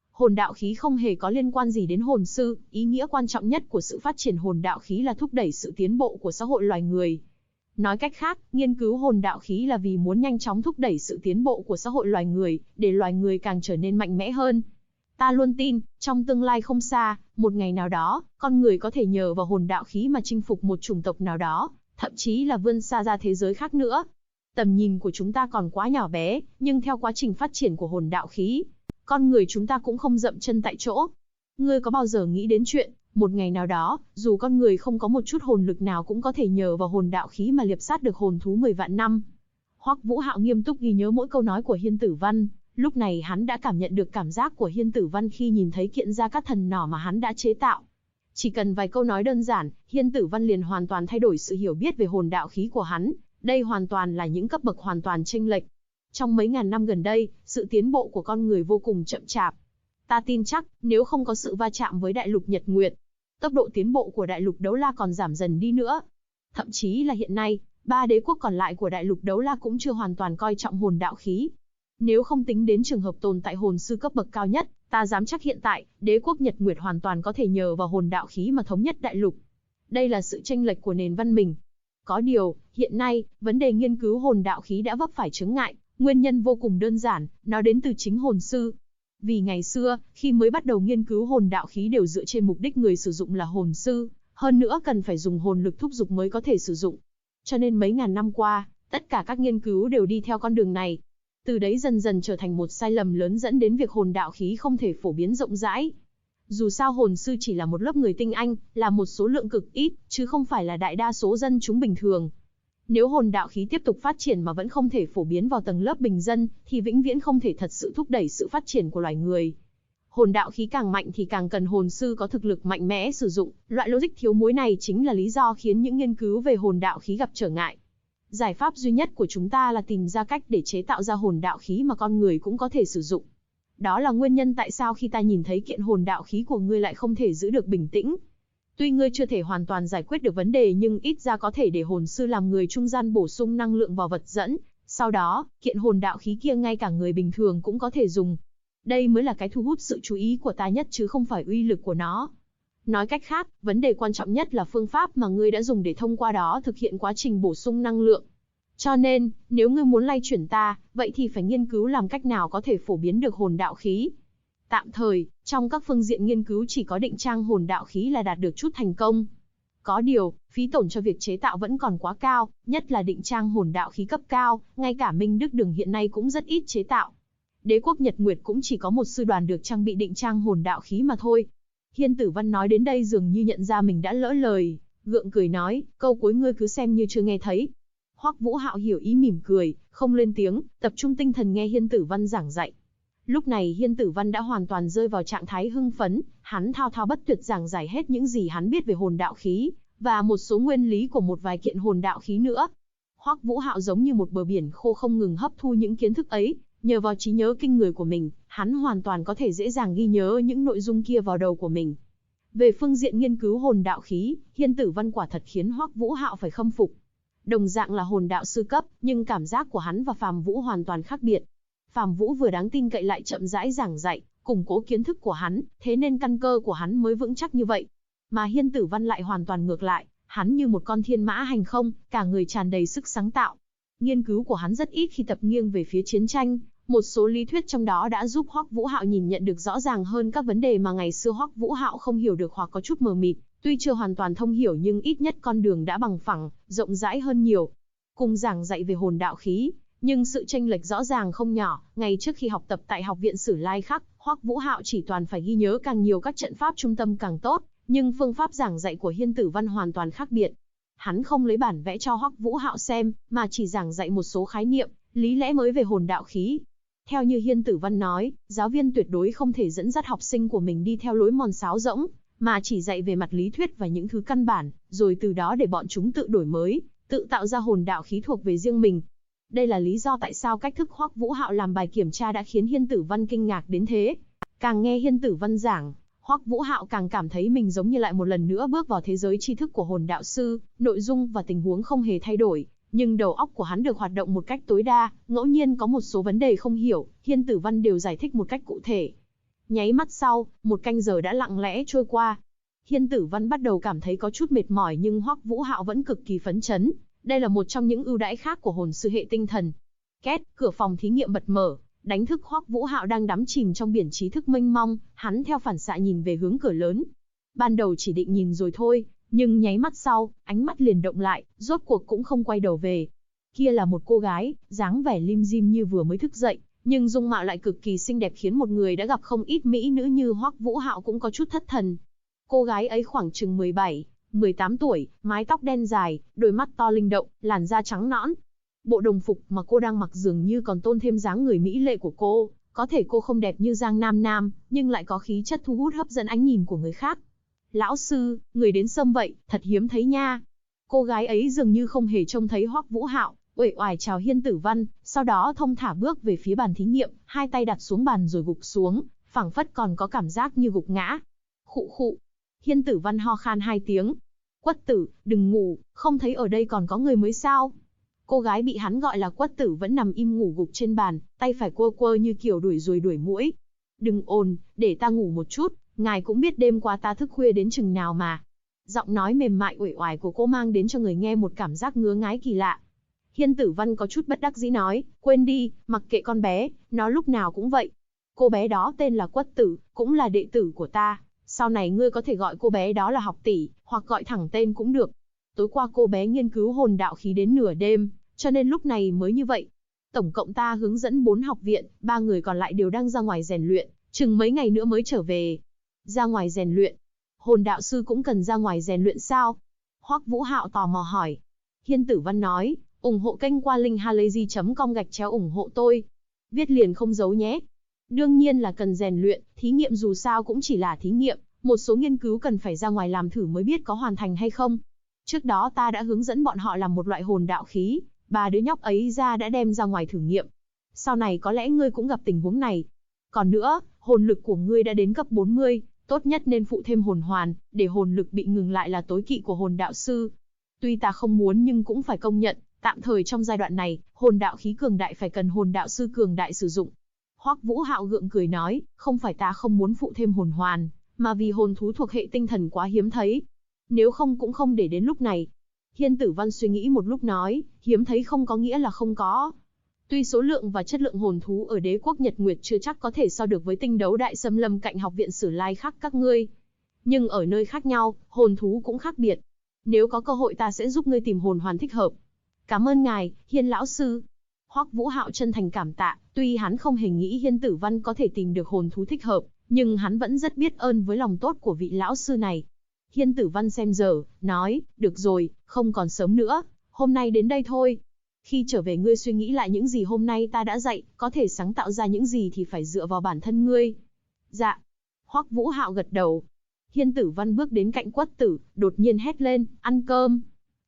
Hồn đạo khí không hề có liên quan gì đến hồn sư, ý nghĩa quan trọng nhất của sự phát triển hồn đạo khí là thúc đẩy sự tiến bộ của xã hội loài người. Nói cách khác, nghiên cứu hồn đạo khí là vì muốn nhanh chóng thúc đẩy sự tiến bộ của xã hội loài người, để loài người càng trở nên mạnh mẽ hơn. Ta luôn tin, trong tương lai không xa, một ngày nào đó, con người có thể nhờ vào hồn đạo khí mà chinh phục một chủng tộc nào đó, thậm chí là vươn xa ra thế giới khác nữa. Tầm nhìn của chúng ta còn quá nhỏ bé, nhưng theo quá trình phát triển của hồn đạo khí, con người chúng ta cũng không dậm chân tại chỗ. Ngươi có bao giờ nghĩ đến chuyện, một ngày nào đó, dù con người không có một chút hồn lực nào cũng có thể nhờ vào hồn đạo khí mà liệp sát được hồn thú 10 vạn năm? Hoắc Vũ Hạo nghiêm túc ghi nhớ mỗi câu nói của Hiên Tử Văn. Lúc này hắn đã cảm nhận được cảm giác của Hiên Tử Văn khi nhìn thấy kiện gia cát thần nỏ mà hắn đã chế tạo. Chỉ cần vài câu nói đơn giản, Hiên Tử Văn liền hoàn toàn thay đổi sự hiểu biết về hồn đạo khí của hắn. Đây hoàn toàn là những cấp bậc hoàn toàn chênh lệch. Trong mấy ngàn năm gần đây, sự tiến bộ của con người vô cùng chậm chạp. Ta tin chắc, nếu không có sự va chạm với đại lục Nhật Nguyệt, tốc độ tiến bộ của đại lục Đấu La còn giảm dần đi nữa. Thậm chí là hiện nay, 3 đế quốc còn lại của đại lục Đấu La cũng chưa hoàn toàn coi trọng hồn đạo khí. Nếu không tính đến trường hợp tồn tại hồn sư cấp bậc cao nhất, ta dám chắc hiện tại, đế quốc Nhật Nguyệt hoàn toàn có thể nhờ vào hồn đạo khí mà thống nhất đại lục. Đây là sự chênh lệch của nền văn minh. Có điều, hiện nay, vấn đề nghiên cứu hồn đạo khí đã vấp phải chướng ngại, nguyên nhân vô cùng đơn giản, nó đến từ chính hồn sư. Vì ngày xưa, khi mới bắt đầu nghiên cứu hồn đạo khí đều dựa trên mục đích người sử dụng là hồn sư, hơn nữa cần phải dùng hồn lực thúc giục mới có thể sử dụng. Cho nên mấy ngàn năm qua, tất cả các nghiên cứu đều đi theo con đường này. Từ đấy dần dần trở thành một sai lầm lớn dẫn đến việc hồn đạo khí không thể phổ biến rộng rãi. Dù sao hồn sư chỉ là một lớp người tinh anh, là một số lượng cực ít, chứ không phải là đại đa số dân chúng bình thường. Nếu hồn đạo khí tiếp tục phát triển mà vẫn không thể phổ biến vào tầng lớp bình dân, thì vĩnh viễn không thể thật sự thúc đẩy sự phát triển của loài người. Hồn đạo khí càng mạnh thì càng cần hồn sư có thực lực mạnh mẽ sử dụng, loại logic thiếu muối này chính là lý do khiến những nghiên cứu về hồn đạo khí gặp trở ngại. Giải pháp duy nhất của chúng ta là tìm ra cách để chế tạo ra hồn đạo khí mà con người cũng có thể sử dụng. Đó là nguyên nhân tại sao khi ta nhìn thấy kiện hồn đạo khí của ngươi lại không thể giữ được bình tĩnh. Tuy ngươi chưa thể hoàn toàn giải quyết được vấn đề nhưng ít ra có thể để hồn sư làm người trung gian bổ sung năng lượng vào vật dẫn. Sau đó, kiện hồn đạo khí kia ngay cả người bình thường cũng có thể dùng. Đây mới là cái thu hút sự chú ý của ta nhất chứ không phải uy lực của nó. Nói cách khác, vấn đề quan trọng nhất là phương pháp mà ngươi đã dùng để thông qua đó thực hiện quá trình bổ sung năng lượng. Cho nên, nếu ngươi muốn lay chuyển ta, vậy thì phải nghiên cứu làm cách nào có thể phổ biến được hồn đạo khí. Tạm thời, trong các phương diện nghiên cứu chỉ có định trang hồn đạo khí là đạt được chút thành công. Có điều, phí tổn cho việc chế tạo vẫn còn quá cao, nhất là định trang hồn đạo khí cấp cao, ngay cả Minh Đức Đường hiện nay cũng rất ít chế tạo. Đế quốc Nhật Nguyệt cũng chỉ có một sư đoàn được trang bị định trang hồn đạo khí mà thôi. Hiên Tử Văn nói đến đây dường như nhận ra mình đã lỡ lời, gượng cười nói, câu cuối ngươi cứ xem như chưa nghe thấy. Hoắc Vũ Hạo hiểu ý mỉm cười, không lên tiếng, tập trung tinh thần nghe Hiên Tử Văn giảng dạy. Lúc này Hiên Tử Văn đã hoàn toàn rơi vào trạng thái hưng phấn, hắn thao thao bất tuyệt giảng giải hết những gì hắn biết về hồn đạo khí, và một số nguyên lý của một vài kiện hồn đạo khí nữa. Hoắc Vũ Hạo giống như một bờ biển khô không ngừng hấp thu những kiến thức ấy, nhờ vào trí nhớ kinh người của mình, hắn hoàn toàn có thể dễ dàng ghi nhớ những nội dung kia vào đầu của mình. Về phương diện nghiên cứu hồn đạo khí, Hiên Tử Văn quả thật khiến Hoắc Vũ Hạo phải khâm phục. Đồng dạng là hồn đạo sư cấp, nhưng cảm giác của hắn và Phàm Vũ hoàn toàn khác biệt. Phàm Vũ vừa đáng tin cậy lại chậm rãi giảng dạy, củng cố kiến thức của hắn, thế nên căn cơ của hắn mới vững chắc như vậy. Mà Hiên Tử Văn lại hoàn toàn ngược lại, hắn như một con thiên mã hành không, cả người tràn đầy sức sáng tạo. Nghiên cứu của hắn rất ít khi tập nghiêng về phía chiến tranh, một số lý thuyết trong đó đã giúp Hoắc Vũ Hạo nhìn nhận được rõ ràng hơn các vấn đề mà ngày xưa Hoắc Vũ Hạo không hiểu được hoặc có chút mờ mịt, tuy chưa hoàn toàn thông hiểu nhưng ít nhất con đường đã bằng phẳng, rộng rãi hơn nhiều. Cùng giảng dạy về hồn đạo khí, nhưng sự chênh lệch rõ ràng không nhỏ, ngay trước khi học tập tại học viện Sử Lai Khắc, Hoắc Vũ Hạo chỉ toàn phải ghi nhớ càng nhiều các trận pháp trung tâm càng tốt, nhưng phương pháp giảng dạy của Hiên Tử Văn hoàn toàn khác biệt. Hắn không lấy bản vẽ cho Hoắc Vũ Hạo xem, mà chỉ giảng dạy một số khái niệm, lý lẽ mới về hồn đạo khí. Theo như Hiên Tử Văn nói, giáo viên tuyệt đối không thể dẫn dắt học sinh của mình đi theo lối mòn sáo rỗng, mà chỉ dạy về mặt lý thuyết và những thứ căn bản, rồi từ đó để bọn chúng tự đổi mới, tự tạo ra hồn đạo khí thuộc về riêng mình. Đây là lý do tại sao cách thức Hoắc Vũ Hạo làm bài kiểm tra đã khiến Hiên Tử Văn kinh ngạc đến thế. Càng nghe Hiên Tử Văn giảng, Hoắc Vũ Hạo càng cảm thấy mình giống như lại một lần nữa bước vào thế giới tri thức của hồn đạo sư, nội dung và tình huống không hề thay đổi, nhưng đầu óc của hắn được hoạt động một cách tối đa, ngẫu nhiên có một số vấn đề không hiểu, Hiên Tử Văn đều giải thích một cách cụ thể. Nháy mắt sau, một canh giờ đã lặng lẽ trôi qua. Hiên Tử Văn bắt đầu cảm thấy có chút mệt mỏi nhưng Hoắc Vũ Hạo vẫn cực kỳ phấn chấn. Đây là một trong những ưu đãi khác của hồn sư hệ tinh thần. Két, cửa phòng thí nghiệm bật mở, đánh thức Hoắc Vũ Hạo đang đắm chìm trong biển trí thức mênh mông, hắn theo phản xạ nhìn về hướng cửa lớn. Ban đầu chỉ định nhìn rồi thôi, nhưng nháy mắt sau, ánh mắt liền động lại, rốt cuộc cũng không quay đầu về. Kia là một cô gái, dáng vẻ lim dim như vừa mới thức dậy, nhưng dung mạo lại cực kỳ xinh đẹp khiến một người đã gặp không ít mỹ nữ như Hoắc Vũ Hạo cũng có chút thất thần. Cô gái ấy khoảng chừng 17, 18 tuổi, mái tóc đen dài, đôi mắt to linh động, làn da trắng nõn. Bộ đồng phục mà cô đang mặc dường như còn tôn thêm dáng người mỹ lệ của cô, có thể cô không đẹp như Giang Nam Nam, nhưng lại có khí chất thu hút hấp dẫn ánh nhìn của người khác. Lão sư, người đến sớm vậy, thật hiếm thấy nha. Cô gái ấy dường như không hề trông thấy Hoắc Vũ Hạo, uể oải chào Hiên Tử Văn, sau đó thong thả bước về phía bàn thí nghiệm, hai tay đặt xuống bàn rồi gục xuống, phảng phất còn có cảm giác như gục ngã. Khụ khụ. Hiên Tử Văn ho khan hai tiếng. Quất tử, đừng ngủ, không thấy ở đây còn có người mới sao? Cô gái bị hắn gọi là Quất tử vẫn nằm im ngủ gục trên bàn, tay phải quơ quơ như kiểu đuổi ruồi đuổi muỗi. Đừng ồn, để ta ngủ một chút, ngài cũng biết đêm qua ta thức khuya đến chừng nào mà. Giọng nói mềm mại uể oải của cô mang đến cho người nghe một cảm giác ngứa ngái kỳ lạ. Hiên Tử Văn có chút bất đắc dĩ nói, quên đi, mặc kệ con bé, nó lúc nào cũng vậy. Cô bé đó tên là Quất tử, cũng là đệ tử của ta. Sau này ngươi có thể gọi cô bé đó là học tỷ, hoặc gọi thẳng tên cũng được. Tối qua cô bé nghiên cứu hồn đạo khí đến nửa đêm, cho nên lúc này mới như vậy. Tổng cộng ta hướng dẫn 4 học viện, 3 người còn lại đều đang ra ngoài rèn luyện, chừng mấy ngày nữa mới trở về. Ra ngoài rèn luyện? Hồn đạo sư cũng cần ra ngoài rèn luyện sao? Hoắc Vũ Hạo tò mò hỏi. Hiên Tử Văn nói, ủng hộ kênh qua link halayzi.com ủng hộ tôi. Viết liền không giấu nhé. Đương nhiên là cần rèn luyện, thí nghiệm dù sao cũng chỉ là thí nghiệm, một số nghiên cứu cần phải ra ngoài làm thử mới biết có hoàn thành hay không. Trước đó ta đã hướng dẫn bọn họ làm một loại hồn đạo khí, 3 đứa nhóc ấy đã đem ra ngoài thử nghiệm. Sau này có lẽ ngươi cũng gặp tình huống này. Còn nữa, hồn lực của ngươi đã đến cấp 40, tốt nhất nên phụ thêm hồn hoàn, để hồn lực bị ngừng lại là tối kỵ của hồn đạo sư. Tuy ta không muốn nhưng cũng phải công nhận, tạm thời trong giai đoạn này, hồn đạo khí cường đại phải cần hồn đạo sư cường đại sử dụng. Hoắc Vũ Hạo gượng cười nói, không phải ta không muốn phụ thêm hồn hoàn, mà vì hồn thú thuộc hệ tinh thần quá hiếm thấy. Nếu không cũng không để đến lúc này. Hiên Tử Văn suy nghĩ một lúc nói, hiếm thấy không có nghĩa là không có. Tuy số lượng và chất lượng hồn thú ở đế quốc Nhật Nguyệt chưa chắc có thể so được với tinh đấu đại xâm lâm cạnh học viện Sử Lai Khắc các ngươi. Nhưng ở nơi khác nhau, hồn thú cũng khác biệt. Nếu có cơ hội ta sẽ giúp ngươi tìm hồn hoàn thích hợp. Cảm ơn ngài, Hiên lão sư. Hoắc Vũ Hạo chân thành cảm tạ, tuy hắn không hề nghĩ Hiên Tử Văn có thể tìm được hồn thú thích hợp, nhưng hắn vẫn rất biết ơn với lòng tốt của vị lão sư này. Hiên Tử Văn xem giờ, nói, được rồi, không còn sớm nữa, hôm nay đến đây thôi. Khi trở về ngươi suy nghĩ lại những gì hôm nay ta đã dạy, có thể sáng tạo ra những gì thì phải dựa vào bản thân ngươi. Dạ. Hoắc Vũ Hạo gật đầu. Hiên Tử Văn bước đến cạnh Quất tử, đột nhiên hét lên, ăn cơm.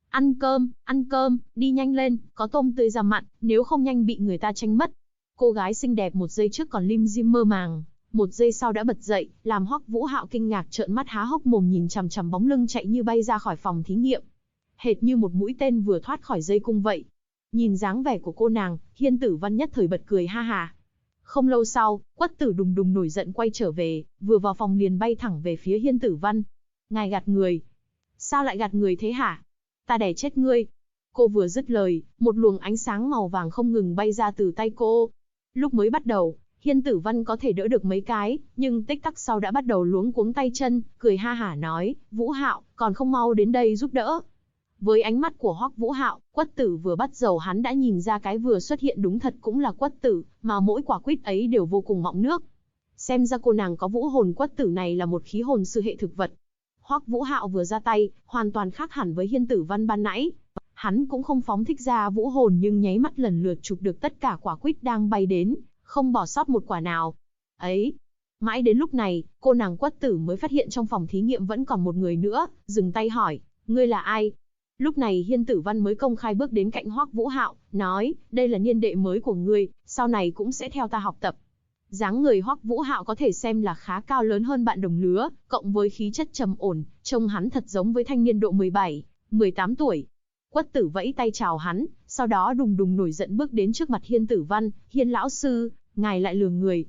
Ăn cơm, đi nhanh lên, có tôm tươi ra mặn, nếu không nhanh bị người ta tranh mất. Cô gái xinh đẹp một giây trước còn lim dim mơ màng, một giây sau đã bật dậy, làm Hoắc Vũ Hạo kinh ngạc trợn mắt há hốc mồm nhìn chằm chằm bóng lưng chạy như bay ra khỏi phòng thí nghiệm. Hệt như một mũi tên vừa thoát khỏi dây cung vậy. Nhìn dáng vẻ của cô nàng, Hiên Tử Văn nhất thời bật cười ha ha. Không lâu sau, Quất tử đùng đùng nổi giận quay trở về, vừa vào phòng liền bay thẳng về phía Hiên Tử Văn. Ngài gạt người. Sao lại gạt người thế hả? Ta đè chết ngươi. Cô vừa dứt lời, một luồng ánh sáng màu vàng không ngừng bay ra từ tay cô. Lúc mới bắt đầu, Hiên Tử Văn có thể đỡ được mấy cái, nhưng tích tắc sau đã bắt đầu luống cuống tay chân, cười ha hả nói, Vũ Hạo, còn không mau đến đây giúp đỡ. Với ánh mắt của Hoắc Vũ Hạo, Quất tử vừa bắt dầu hắn đã nhìn ra cái vừa xuất hiện đúng thật cũng là Quất tử, mà mỗi quả quýt ấy đều vô cùng mọng nước. Xem ra cô nàng có vũ hồn Quất tử này là một khí hồn sư hệ thực vật. Hoắc Vũ Hạo vừa ra tay, hoàn toàn khác hẳn với Hiên Tử Văn ban nãy. Hắn cũng không phóng thích ra vũ hồn nhưng nháy mắt lần lượt chụp được tất cả quả quýt đang bay đến, không bỏ sót một quả nào. Ấy, mãi đến lúc này, cô nàng Quất tử mới phát hiện trong phòng thí nghiệm vẫn còn một người nữa, dừng tay hỏi, ngươi là ai? Lúc này Hiên Tử Văn mới công khai bước đến cạnh Hoắc Vũ Hạo, nói, đây là niên đệ mới của ngươi, sau này cũng sẽ theo ta học tập. Dáng người Hoắc Vũ Hạo có thể xem là khá cao lớn hơn bạn đồng lứa, cộng với khí chất trầm ổn, trông hắn thật giống với thanh niên độ 17, 18 tuổi. Quất tử vẫy tay chào hắn, sau đó đùng đùng nổi giận bước đến trước mặt Hiên Tử Văn, Hiên lão sư, ngài lại lừa người.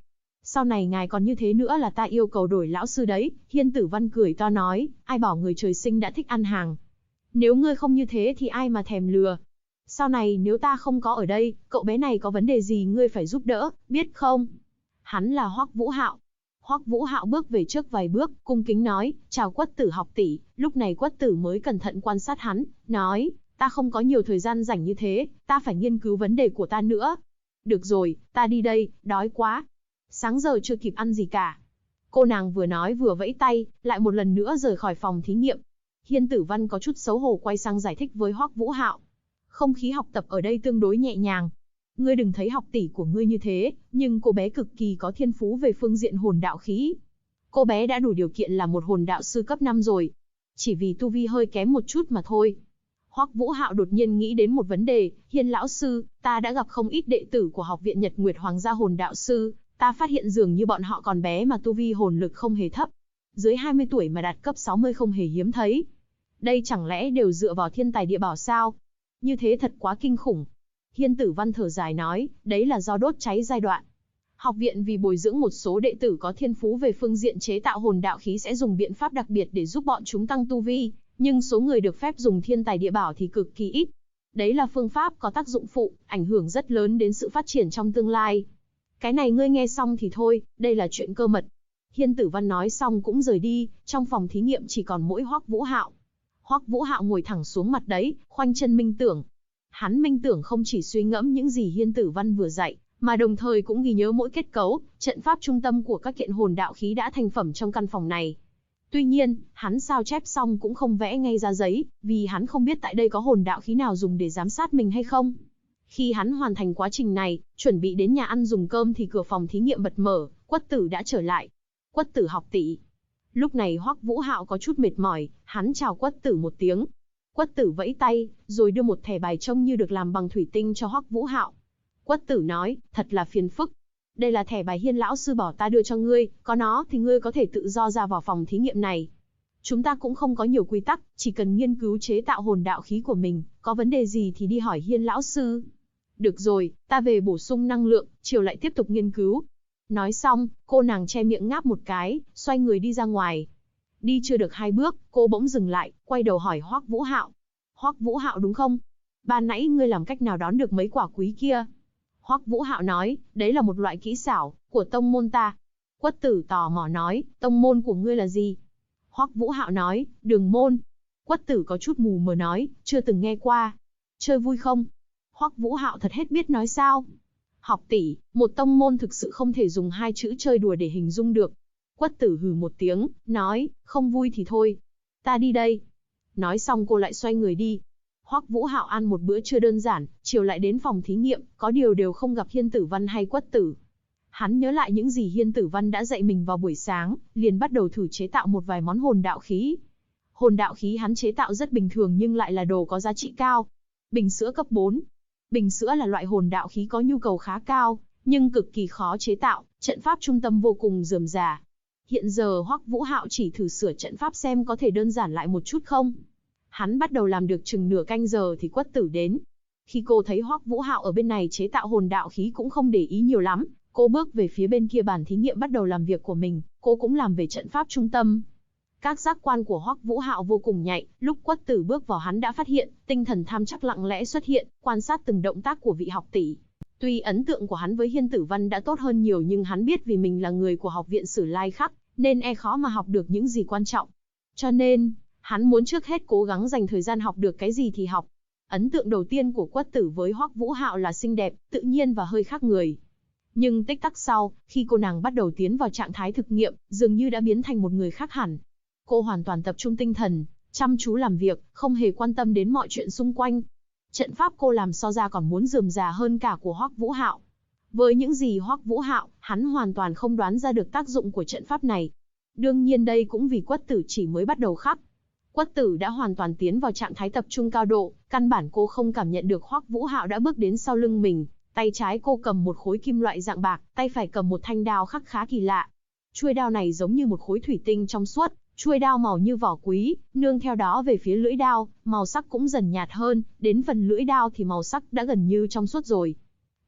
Sau này ngài còn như thế nữa là ta yêu cầu đổi lão sư đấy. Hiên Tử Văn cười to nói, ai bảo người trời sinh đã thích ăn hàng. Nếu ngươi không như thế thì ai mà thèm lừa. Sau này nếu ta không có ở đây, cậu bé này có vấn đề gì ngươi phải giúp đỡ, biết không? Hắn là Hoắc Vũ Hạo. Hoắc Vũ Hạo bước về trước vài bước, cung kính nói, chào Quất Tử học tỷ. Lúc này Quất Tử mới cẩn thận quan sát hắn, nói, ta không có nhiều thời gian rảnh như thế, ta phải nghiên cứu vấn đề của ta nữa. Được rồi, ta đi đây, đói quá. Sáng giờ chưa kịp ăn gì cả. Cô nàng vừa nói vừa vẫy tay, lại một lần nữa rời khỏi phòng thí nghiệm. Hiên Tử Văn có chút xấu hổ quay sang giải thích với Hoắc Vũ Hạo. Không khí học tập ở đây tương đối nhẹ nhàng. Ngươi đừng thấy học tỷ của ngươi như thế, nhưng cô bé cực kỳ có thiên phú về phương diện hồn đạo khí. Cô bé đã đủ điều kiện là một hồn đạo sư cấp 5 rồi. Chỉ vì tu vi hơi kém một chút mà thôi. Hoắc Vũ Hạo đột nhiên nghĩ đến một vấn đề, Hiên lão sư, ta đã gặp không ít đệ tử của học viện Nhật Nguyệt Hoàng gia hồn đạo sư, ta phát hiện dường như bọn họ còn bé mà tu vi hồn lực không hề thấp. Dưới 20 tuổi mà đạt cấp 60 không hề hiếm thấy. Đây chẳng lẽ đều dựa vào thiên tài địa bảo sao? Như thế thật quá kinh khủng. Hiên Tử Văn thở dài nói, đấy là do đốt cháy giai đoạn. Học viện vì bồi dưỡng một số đệ tử có thiên phú về phương diện chế tạo hồn đạo khí sẽ dùng biện pháp đặc biệt để giúp bọn chúng tăng tu vi, nhưng số người được phép dùng thiên tài địa bảo thì cực kỳ ít. Đấy là phương pháp có tác dụng phụ, ảnh hưởng rất lớn đến sự phát triển trong tương lai. Cái này ngươi nghe xong thì thôi, đây là chuyện cơ mật. Hiên Tử Văn nói xong cũng rời đi, trong phòng thí nghiệm chỉ còn mỗi Hoắc Vũ Hạo. Hoắc Vũ Hạo ngồi thẳng xuống mặt đấy, khoanh chân minh tưởng. Hắn minh tưởng không chỉ suy ngẫm những gì Hiên Tử Văn vừa dạy, mà đồng thời cũng ghi nhớ mỗi kết cấu, trận pháp trung tâm của các kiện hồn đạo khí đã thành phẩm trong căn phòng này. Tuy nhiên, hắn sao chép xong cũng không vẽ ngay ra giấy, vì hắn không biết tại đây có hồn đạo khí nào dùng để giám sát mình hay không. Khi hắn hoàn thành quá trình này, chuẩn bị đến nhà ăn dùng cơm thì cửa phòng thí nghiệm bật mở, Quất Tử đã trở lại. Quất Tử học tỷ. Lúc này Hoắc Vũ Hạo có chút mệt mỏi, hắn chào Quất Tử một tiếng. Quất Tử vẫy tay, rồi đưa một thẻ bài trông như được làm bằng thủy tinh cho Hoắc Vũ Hạo. Quất Tử nói, thật là phiền phức. Đây là thẻ bài Hiên lão sư bảo ta đưa cho ngươi, có nó thì ngươi có thể tự do ra vào phòng thí nghiệm này. Chúng ta cũng không có nhiều quy tắc, chỉ cần nghiên cứu chế tạo hồn đạo khí của mình, có vấn đề gì thì đi hỏi Hiên lão sư. Được rồi, ta về bổ sung năng lượng, chiều lại tiếp tục nghiên cứu. Nói xong, cô nàng che miệng ngáp một cái, xoay người đi ra ngoài. Đi chưa được 2 bước, cô bỗng dừng lại, quay đầu hỏi Hoắc Vũ Hạo. Hoắc Vũ Hạo đúng không? Ban nãy ngươi làm cách nào đón được mấy quả quý kia? Hoắc Vũ Hạo nói, đấy là một loại kỹ xảo của tông môn ta. Quất Tử tò mò nói, tông môn của ngươi là gì? Hoắc Vũ Hạo nói, Đường môn. Quất Tử có chút mù mờ nói, chưa từng nghe qua. Chơi vui không? Hoắc Vũ Hạo thật hết biết nói sao. Học tỷ, một tông môn thực sự không thể dùng 2 chữ chơi đùa để hình dung được. Quất Tử hừ một tiếng, nói, không vui thì thôi. Ta đi đây. Nói xong cô lại xoay người đi. Hoắc Vũ Hạo ăn một bữa trưa đơn giản, chiều lại đến phòng thí nghiệm, có điều đều không gặp Hiên Tử Văn hay Quất Tử. Hắn nhớ lại những gì Hiên Tử Văn đã dạy mình vào buổi sáng, liền bắt đầu thử chế tạo một vài món hồn đạo khí. Hồn đạo khí hắn chế tạo rất bình thường nhưng lại là đồ có giá trị cao. Bình sữa cấp 4. Bình sữa là loại hồn đạo khí có nhu cầu khá cao, nhưng cực kỳ khó chế tạo, trận pháp trung tâm vô cùng rườm rà. Hiện giờ Hoắc Vũ Hạo chỉ thử sửa trận pháp xem có thể đơn giản lại một chút không. Hắn bắt đầu làm được chừng nửa canh giờ thì Quất Tử đến. Khi cô thấy Hoắc Vũ Hạo ở bên này chế tạo hồn đạo khí cũng không để ý nhiều lắm, cô bước về phía bên kia bàn thí nghiệm bắt đầu làm việc của mình, cô cũng làm về trận pháp trung tâm. Các giác quan của Hoắc Vũ Hạo vô cùng nhạy, lúc Quất Tử bước vào hắn đã phát hiện, tinh thần tham chắc lặng lẽ xuất hiện, quan sát từng động tác của vị học tỷ. Tuy ấn tượng của hắn với Hiên Tử Văn đã tốt hơn nhiều nhưng hắn biết vì mình là người của học viện Sử Lai Khắc, nên khó mà học được những gì quan trọng. Cho nên, hắn muốn trước hết cố gắng dành thời gian học được cái gì thì học. Ấn tượng đầu tiên của Quất Tử với Hoắc Vũ Hạo là xinh đẹp, tự nhiên và hơi khác người. Nhưng tích tắc sau, khi cô nàng bắt đầu tiến vào trạng thái thực nghiệm, dường như đã biến thành một người khác hẳn. Cô hoàn toàn tập trung tinh thần, chăm chú làm việc, không hề quan tâm đến mọi chuyện xung quanh. Trận pháp cô làm so ra còn muốn rườm rà hơn cả của Hoắc Vũ Hạo. Với những gì Hoắc Vũ Hạo, hắn hoàn toàn không đoán ra được tác dụng của trận pháp này. Đương nhiên đây cũng vì Quất Tử chỉ mới bắt đầu khắc. Quất Tử đã hoàn toàn tiến vào trạng thái tập trung cao độ, căn bản cô không cảm nhận được Hoắc Vũ Hạo đã bước đến sau lưng mình. Tay trái cô cầm một khối kim loại dạng bạc, tay phải cầm một thanh đao khắc khá kỳ lạ. Chuôi đao này giống như một khối thủy tinh trong suốt, chuôi đao màu như vỏ quý, nương theo đó về phía lưỡi đao, màu sắc cũng dần nhạt hơn, đến phần lưỡi đao thì màu sắc đã gần như trong suốt rồi.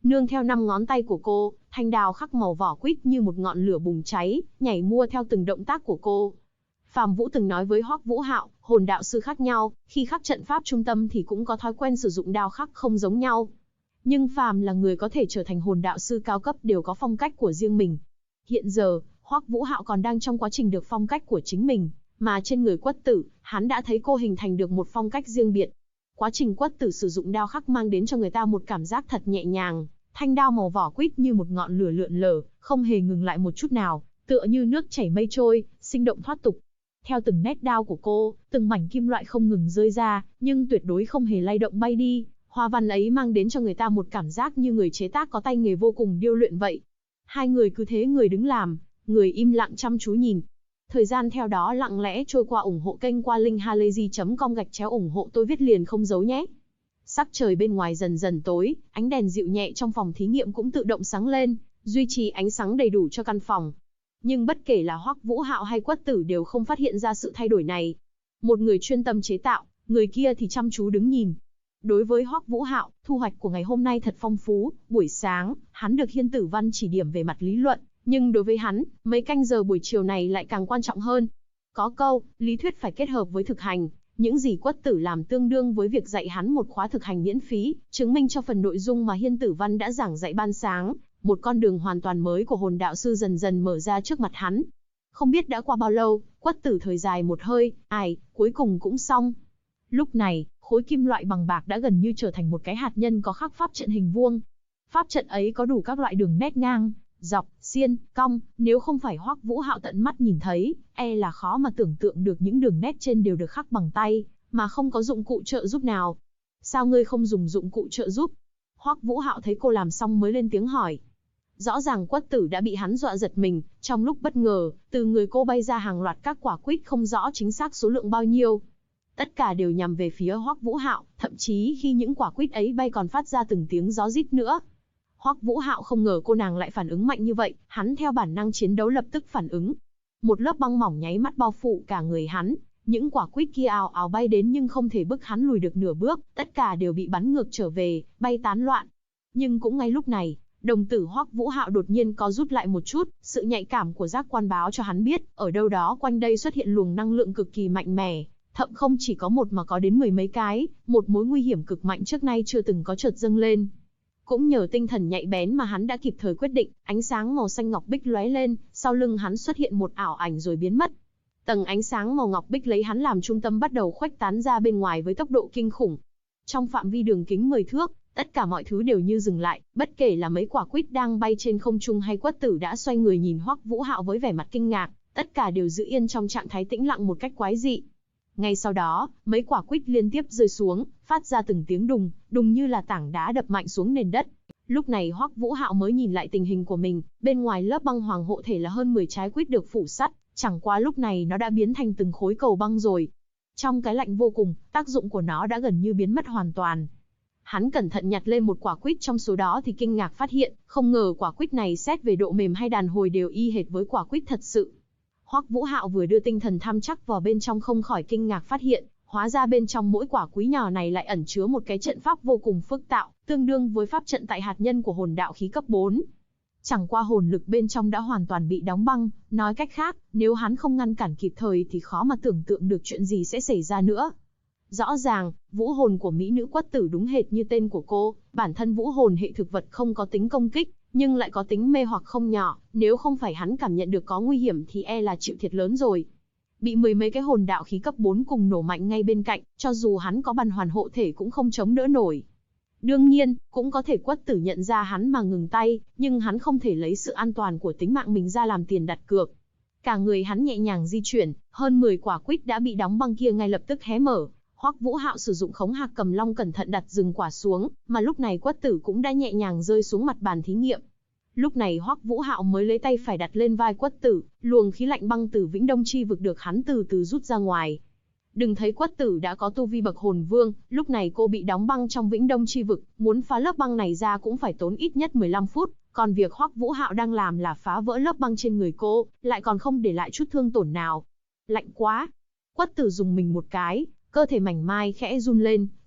Nương theo 5 ngón tay của cô, thanh đao khắc màu vỏ quýt như một ngọn lửa bùng cháy, nhảy mua theo từng động tác của cô. Phàm Vũ từng nói với Hoắc Vũ Hạo, hồn đạo sư khác nhau, khi khắc trận pháp trung tâm thì cũng có thói quen sử dụng đao khắc không giống nhau. Nhưng phàm là người có thể trở thành hồn đạo sư cao cấp đều có phong cách của riêng mình. Hiện giờ, Hoắc Vũ Hạo còn đang trong quá trình được phong cách của chính mình, mà trên người Quất Tử, hắn đã thấy cô hình thành được một phong cách riêng biệt. Quá trình Quất Tử sử dụng đao khắc mang đến cho người ta một cảm giác thật nhẹ nhàng, thanh đao màu vỏ quýt như một ngọn lửa lượn lờ, không hề ngừng lại một chút nào, tựa như nước chảy mây trôi, sinh động thoát tục. Theo từng nét đao của cô, từng mảnh kim loại không ngừng rơi ra, nhưng tuyệt đối không hề lay động bay đi. Hoa văn ấy mang đến cho người ta một cảm giác như người chế tác có tay nghề vô cùng điêu luyện vậy. Hai người cứ thế người đứng làm, người im lặng chăm chú nhìn. Thời gian theo đó lặng lẽ trôi qua. Ủng hộ kênh qua linkhalazy.com/ủng hộ tôi viết liền không giấu nhé. Sắc trời bên ngoài dần dần tối, ánh đèn dịu nhẹ trong phòng thí nghiệm cũng tự động sáng lên, duy trì ánh sáng đầy đủ cho căn phòng. Nhưng bất kể là Hoắc Vũ Hạo hay Quất Tử đều không phát hiện ra sự thay đổi này. Một người chuyên tâm chế tạo, người kia thì chăm chú đứng nhìn. Đối với Hoắc Vũ Hạo, thu hoạch của ngày hôm nay thật phong phú. Buổi sáng, hắn được Hiên Tử Văn chỉ điểm về mặt lý luận, nhưng đối với hắn, mấy canh giờ buổi chiều này lại càng quan trọng hơn. Có câu, lý thuyết phải kết hợp với thực hành. Những gì Quất Tử làm tương đương với việc dạy hắn một khóa thực hành miễn phí, chứng minh cho phần nội dung mà Hiên Tử Văn đã giảng dạy ban sáng. Một con đường hoàn toàn mới của hồn đạo sư dần dần mở ra trước mặt hắn. Không biết đã qua bao lâu, Quất Tử thở dài một hơi, cuối cùng cũng xong. Lúc này, khối kim loại bằng bạc đã gần như trở thành một cái hạt nhân có khắc pháp trận hình vuông. Pháp trận ấy có đủ các loại đường nét ngang, dọc, xiên, cong, nếu không phải Hoắc Vũ Hạo tận mắt nhìn thấy, là khó mà tưởng tượng được những đường nét trên đều được khắc bằng tay, mà không có dụng cụ trợ giúp nào. Sao ngươi không dùng dụng cụ trợ giúp? Hoắc Vũ Hạo thấy cô làm xong mới lên tiếng hỏi. Rõ ràng Quất Tử đã bị hắn dọa giật mình, trong lúc bất ngờ, từ người cô bay ra hàng loạt các quả quýt không rõ chính xác số lượng bao nhiêu. Tất cả đều nhằm về phía Hoắc Vũ Hạo, thậm chí khi những quả quýt ấy bay còn phát ra từng tiếng gió rít nữa. Hoắc Vũ Hạo không ngờ cô nàng lại phản ứng mạnh như vậy, hắn theo bản năng chiến đấu lập tức phản ứng. Một lớp băng mỏng nháy mắt bao phủ cả người hắn, những quả quýt kia ào ào bay đến nhưng không thể bức hắn lùi được nửa bước, tất cả đều bị bắn ngược trở về, bay tán loạn. Nhưng cũng ngay lúc này, đồng tử Hoắc Vũ Hạo đột nhiên co rút lại một chút, sự nhạy cảm của giác quan báo cho hắn biết, ở đâu đó quanh đây xuất hiện luồng năng lượng cực kỳ mạnh mẽ, thậm không chỉ có một mà có đến 10 mấy cái, một mối nguy hiểm cực mạnh trước nay chưa từng có chợt dâng lên. Cũng nhờ tinh thần nhạy bén mà hắn đã kịp thời quyết định, ánh sáng màu xanh ngọc bích lóe lên, sau lưng hắn xuất hiện một ảo ảnh rồi biến mất. Tầng ánh sáng màu ngọc bích lấy hắn làm trung tâm bắt đầu khuếch tán ra bên ngoài với tốc độ kinh khủng. Trong phạm vi đường kính 10 thước, tất cả mọi thứ đều như dừng lại, bất kể là mấy quả quýt đang bay trên không trung hay Quất Tử đã xoay người nhìn Hoắc Vũ Hạo với vẻ mặt kinh ngạc, tất cả đều giữ yên trong trạng thái tĩnh lặng một cách quái dị. Ngay sau đó, mấy quả quýt liên tiếp rơi xuống, phát ra từng tiếng đùng, đùng như là tảng đá đập mạnh xuống nền đất. Lúc này Hoắc Vũ Hạo mới nhìn lại tình hình của mình, bên ngoài lớp băng hoàng hộ thể là hơn 10 trái quýt được phủ sắt, chẳng qua lúc này nó đã biến thành từng khối cầu băng rồi. Trong cái lạnh vô cùng, tác dụng của nó đã gần như biến mất hoàn toàn. Hắn cẩn thận nhặt lên một quả quýt trong số đó thì kinh ngạc phát hiện, không ngờ quả quýt này xét về độ mềm hay đàn hồi đều y hệt với quả quýt thật sự. Hoắc Vũ Hạo vừa đưa tinh thần tham chắc vào bên trong không khỏi kinh ngạc phát hiện, hóa ra bên trong mỗi quả quýt nhỏ này lại ẩn chứa một cái trận pháp vô cùng phức tạp, tương đương với pháp trận tại hạt nhân của hồn đạo khí cấp 4. Chẳng qua hồn lực bên trong đã hoàn toàn bị đóng băng, nói cách khác, nếu hắn không ngăn cản kịp thời thì khó mà tưởng tượng được chuyện gì sẽ xảy ra nữa. Rõ ràng, vũ hồn của mỹ nữ Quất Tử đúng hệt như tên của cô, bản thân vũ hồn hệ thực vật không có tính công kích, nhưng lại có tính mê hoặc không nhỏ, nếu không phải hắn cảm nhận được có nguy hiểm thì là chịu thiệt lớn rồi. Bị 10 mấy cái hồn đạo khí cấp 4 cùng nổ mạnh ngay bên cạnh, cho dù hắn có bần hoàn hộ thể cũng không chống đỡ nổi. Đương nhiên, cũng có thể Quất Tử nhận ra hắn mà ngừng tay, nhưng hắn không thể lấy sự an toàn của tính mạng mình ra làm tiền đặt cược. Cả người hắn nhẹ nhàng di chuyển, hơn 10 quả quýt đã bị đóng băng kia ngay lập tức hé mở. Hoắc Vũ Hạo sử dụng khống hạc cầm long cẩn thận đặt rừng quả xuống, mà lúc này Quất Tử cũng đã nhẹ nhàng rơi xuống mặt bàn thí nghiệm. Lúc này Hoắc Vũ Hạo mới lấy tay phải đặt lên vai Quất Tử, luồng khí lạnh băng từ Vĩnh Đông Chi vực được hắn từ từ rút ra ngoài. Đừng thấy Quất Tử đã có tu vi bậc hồn vương, lúc này cô bị đóng băng trong Vĩnh Đông Chi vực, muốn phá lớp băng này ra cũng phải tốn ít nhất 15 phút, còn việc Hoắc Vũ Hạo đang làm là phá vỡ lớp băng trên người cô, lại còn không để lại chút thương tổn nào. Lạnh quá! Quất Tử dùng mình một cái, cơ thể mảnh mai khẽ run lên,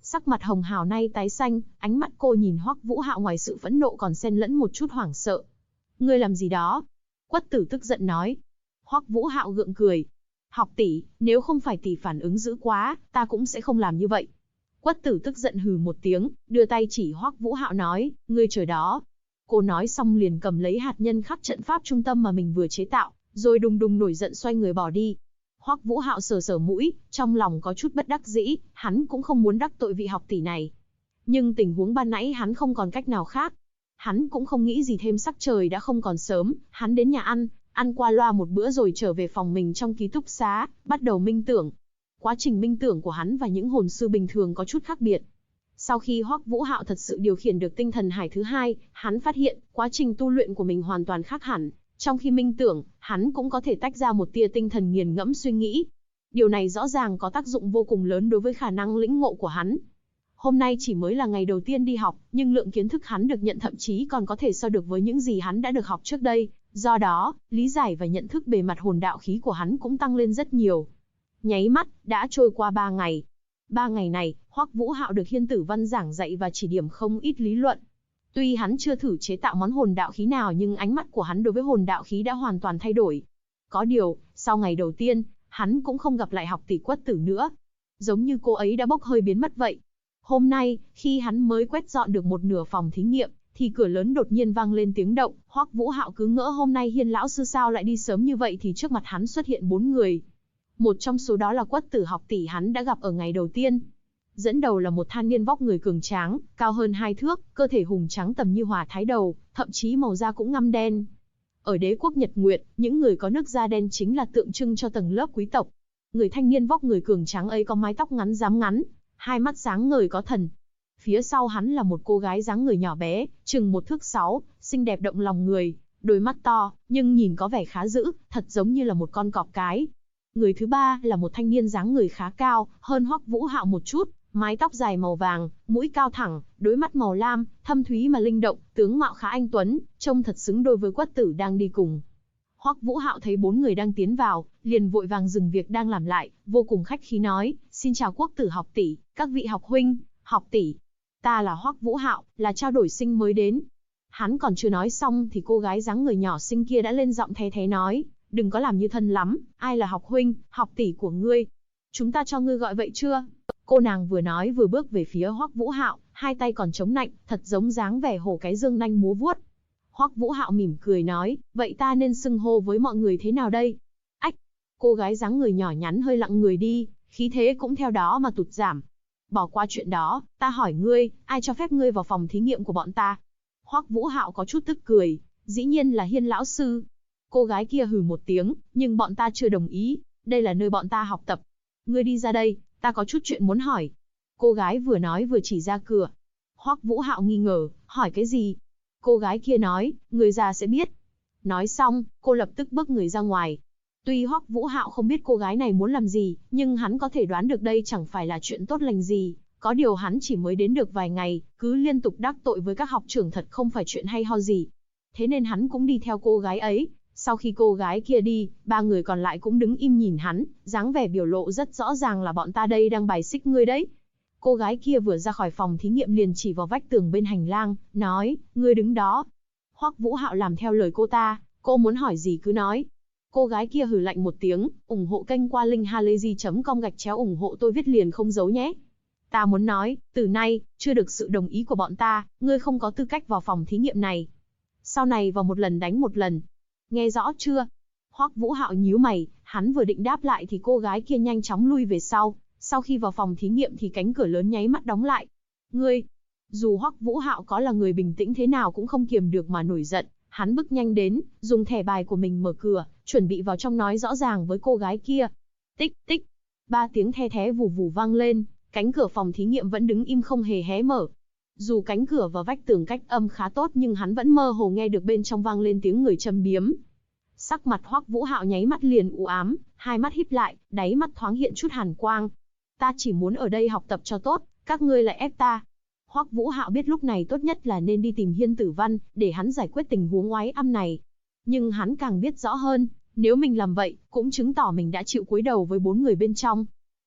Sắc mặt Hồng Hào nay tái xanh, ánh mắt cô nhìn Hoắc Vũ Hạo ngoài sự phẫn nộ còn xen lẫn một chút hoảng sợ. Ngươi làm gì đó? Quất Tử tức giận nói. Hoắc Vũ Hạo gượng cười. Học tỷ, nếu không phải tỷ phản ứng dữ quá, ta cũng sẽ không làm như vậy. Quất Tử tức giận hừ một tiếng, đưa tay chỉ Hoắc Vũ Hạo nói, ngươi chờ đó. Cô nói xong liền cầm lấy hạt nhân khắc trận pháp trung tâm mà mình vừa chế tạo, rồi đùng đùng nổi giận xoay người bỏ đi. Hoắc Vũ Hạo sờ sờ mũi, trong lòng có chút bất đắc dĩ, hắn cũng không muốn đắc tội vị học tỷ này. Nhưng tình huống ban nãy hắn không còn cách nào khác. Hắn cũng không nghĩ gì thêm, sắc trời đã không còn sớm, hắn đến nhà ăn qua loa một bữa rồi trở về phòng mình trong ký túc xá, bắt đầu minh tưởng. Quá trình minh tưởng của hắn và những hồn sư bình thường có chút khác biệt. Sau khi Hoắc Vũ Hạo thật sự điều khiển được tinh thần hải thứ hai, hắn phát hiện quá trình tu luyện của mình hoàn toàn khác hẳn. Trong khi minh tưởng, hắn cũng có thể tách ra một tia tinh thần nghiền ngẫm suy nghĩ. Điều này rõ ràng có tác dụng vô cùng lớn đối với khả năng lĩnh ngộ của hắn. Hôm nay chỉ mới là ngày đầu tiên đi học, nhưng lượng kiến thức hắn được nhận thậm chí còn có thể so được với những gì hắn đã được học trước đây. Do đó, lý giải và nhận thức bề mặt hồn đạo khí của hắn cũng tăng lên rất nhiều. Nháy mắt, đã trôi qua 3 ngày. 3 ngày này, Hoắc Vũ Hạo được Hiên Tử Văn giảng dạy và chỉ điểm không ít lý luận. Tuy hắn chưa thử chế tạo món hồn đạo khí nào nhưng ánh mắt của hắn đối với hồn đạo khí đã hoàn toàn thay đổi. Có điều, sau ngày đầu tiên, hắn cũng không gặp lại học tỷ Quất Tử nữa. Giống như cô ấy đã bốc hơi biến mất vậy. Hôm nay, khi hắn mới quét dọn được một nửa phòng thí nghiệm, thì cửa lớn đột nhiên vang lên tiếng động. Hoắc Vũ Hạo cứ ngỡ hôm nay Hiên lão sư sao lại đi sớm như vậy thì trước mặt hắn xuất hiện 4 người. Một trong số đó là Quất Tử học tỷ hắn đã gặp ở ngày đầu tiên. Dẫn đầu là một thanh niên vóc người cường tráng, cao hơn 2 thước, cơ thể hùng trắng tầm như hỏa thái đầu, thậm chí màu da cũng ngăm đen. Ở đế quốc Nhật Nguyệt, những người có nước da đen chính là tượng trưng cho tầng lớp quý tộc. Người thanh niên vóc người cường tráng ấy có mái tóc ngắn rám ngắn, hai mắt sáng ngời có thần. Phía sau hắn là một cô gái dáng người nhỏ bé, chừng 1 thước 6, xinh đẹp động lòng người, đôi mắt to, nhưng nhìn có vẻ khá dữ, thật giống như là một con cọp cái. Người thứ ba là một thanh niên dáng người khá cao, hơn Hoắc Vũ Hạo một chút, mái tóc dài màu vàng, mũi cao thẳng, đôi mắt màu lam, thâm thúy mà linh động, tướng mạo khá anh tuấn, trông thật xứng đôi với Quất Tử đang đi cùng. Hoắc Vũ Hạo thấy 4 người đang tiến vào, liền vội vàng dừng việc đang làm lại, vô cùng khách khí nói, xin chào Quốc Tử học tỷ, các vị học huynh, học tỷ. Ta là Hoắc Vũ Hạo, là trao đổi sinh mới đến. Hắn còn chưa nói xong thì cô gái dáng người nhỏ xinh kia đã lên giọng the thé nói, đừng có làm như thân lắm, ai là học huynh, học tỷ của ngươi? Chúng ta cho ngươi gọi vậy chưa? Cô nàng vừa nói vừa bước về phía Hoắc Vũ Hạo, hai tay còn chống nạnh, thật giống dáng vẻ hổ cái dương nanh múa vuốt. Hoắc Vũ Hạo mỉm cười nói, vậy ta nên xưng hô với mọi người thế nào đây? Ách! Cô gái dáng người nhỏ nhắn hơi lặng người đi, khí thế cũng theo đó mà tụt giảm. Bỏ qua chuyện đó, ta hỏi ngươi, ai cho phép ngươi vào phòng thí nghiệm của bọn ta? Hoắc Vũ Hạo có chút tức cười, dĩ nhiên là Hiên lão sư. Cô gái kia hừ một tiếng, nhưng bọn ta chưa đồng ý, đây là nơi bọn ta học tập. Ngươi đi ra đây, ta có chút chuyện muốn hỏi. Cô gái vừa nói vừa chỉ ra cửa. Hoắc Vũ Hạo nghi ngờ, hỏi cái gì? Cô gái kia nói, người già sẽ biết. Nói xong, cô lập tức bước người ra ngoài. Tuy Hoắc Vũ Hạo không biết cô gái này muốn làm gì, nhưng hắn có thể đoán được đây chẳng phải là chuyện tốt lành gì. Có điều hắn chỉ mới đến được vài ngày, cứ liên tục đắc tội với các học trưởng thật không phải chuyện hay ho gì. Thế nên hắn cũng đi theo cô gái ấy. Sau khi cô gái kia đi, 3 người còn lại cũng đứng im nhìn hắn, dáng vẻ biểu lộ rất rõ ràng là bọn ta đây đang bài xích ngươi đấy. Cô gái kia vừa ra khỏi phòng thí nghiệm liền chỉ vào vách tường bên hành lang, nói, ngươi đứng đó. Hoắc Vũ Hạo làm theo lời cô ta, cô muốn hỏi gì cứ nói. Cô gái kia hừ lạnh một tiếng, ủng hộ kênh qua linkhalazy.com/ủng hộ tôi viết liền không giấu nhé. Ta muốn nói, từ nay, chưa được sự đồng ý của bọn ta, ngươi không có tư cách vào phòng thí nghiệm này. Sau này vào một lần đánh một lần. Nghe rõ chưa? Hoắc Vũ Hạo nhíu mày, hắn vừa định đáp lại thì cô gái kia nhanh chóng lui về sau. Sau khi vào phòng thí nghiệm thì cánh cửa lớn nháy mắt đóng lại. Ngươi! Dù Hoắc Vũ Hạo có là người bình tĩnh thế nào cũng không kiềm được mà nổi giận. Hắn bước nhanh đến, dùng thẻ bài của mình mở cửa, chuẩn bị vào trong nói rõ ràng với cô gái kia. Tích tích! 3 tiếng the thé vù vù vang lên, cánh cửa phòng thí nghiệm vẫn đứng im không hề hé mở. Dù cánh cửa và vách tường cách âm khá tốt nhưng hắn vẫn mơ hồ nghe được bên trong vang lên tiếng người châm biếm. Sắc mặt Hoắc Vũ Hạo nháy mắt liền u ám, hai mắt híp lại, đáy mắt thoáng hiện chút hàn quang. Ta chỉ muốn ở đây học tập cho tốt, các ngươi lại ép ta. Hoắc Vũ Hạo biết lúc này tốt nhất là nên đi tìm Hiên Tử Văn, để hắn giải quyết tình huống oái âm này. Nhưng hắn càng biết rõ hơn, nếu mình làm vậy, cũng chứng tỏ mình đã chịu cúi đầu với 4 người bên trong.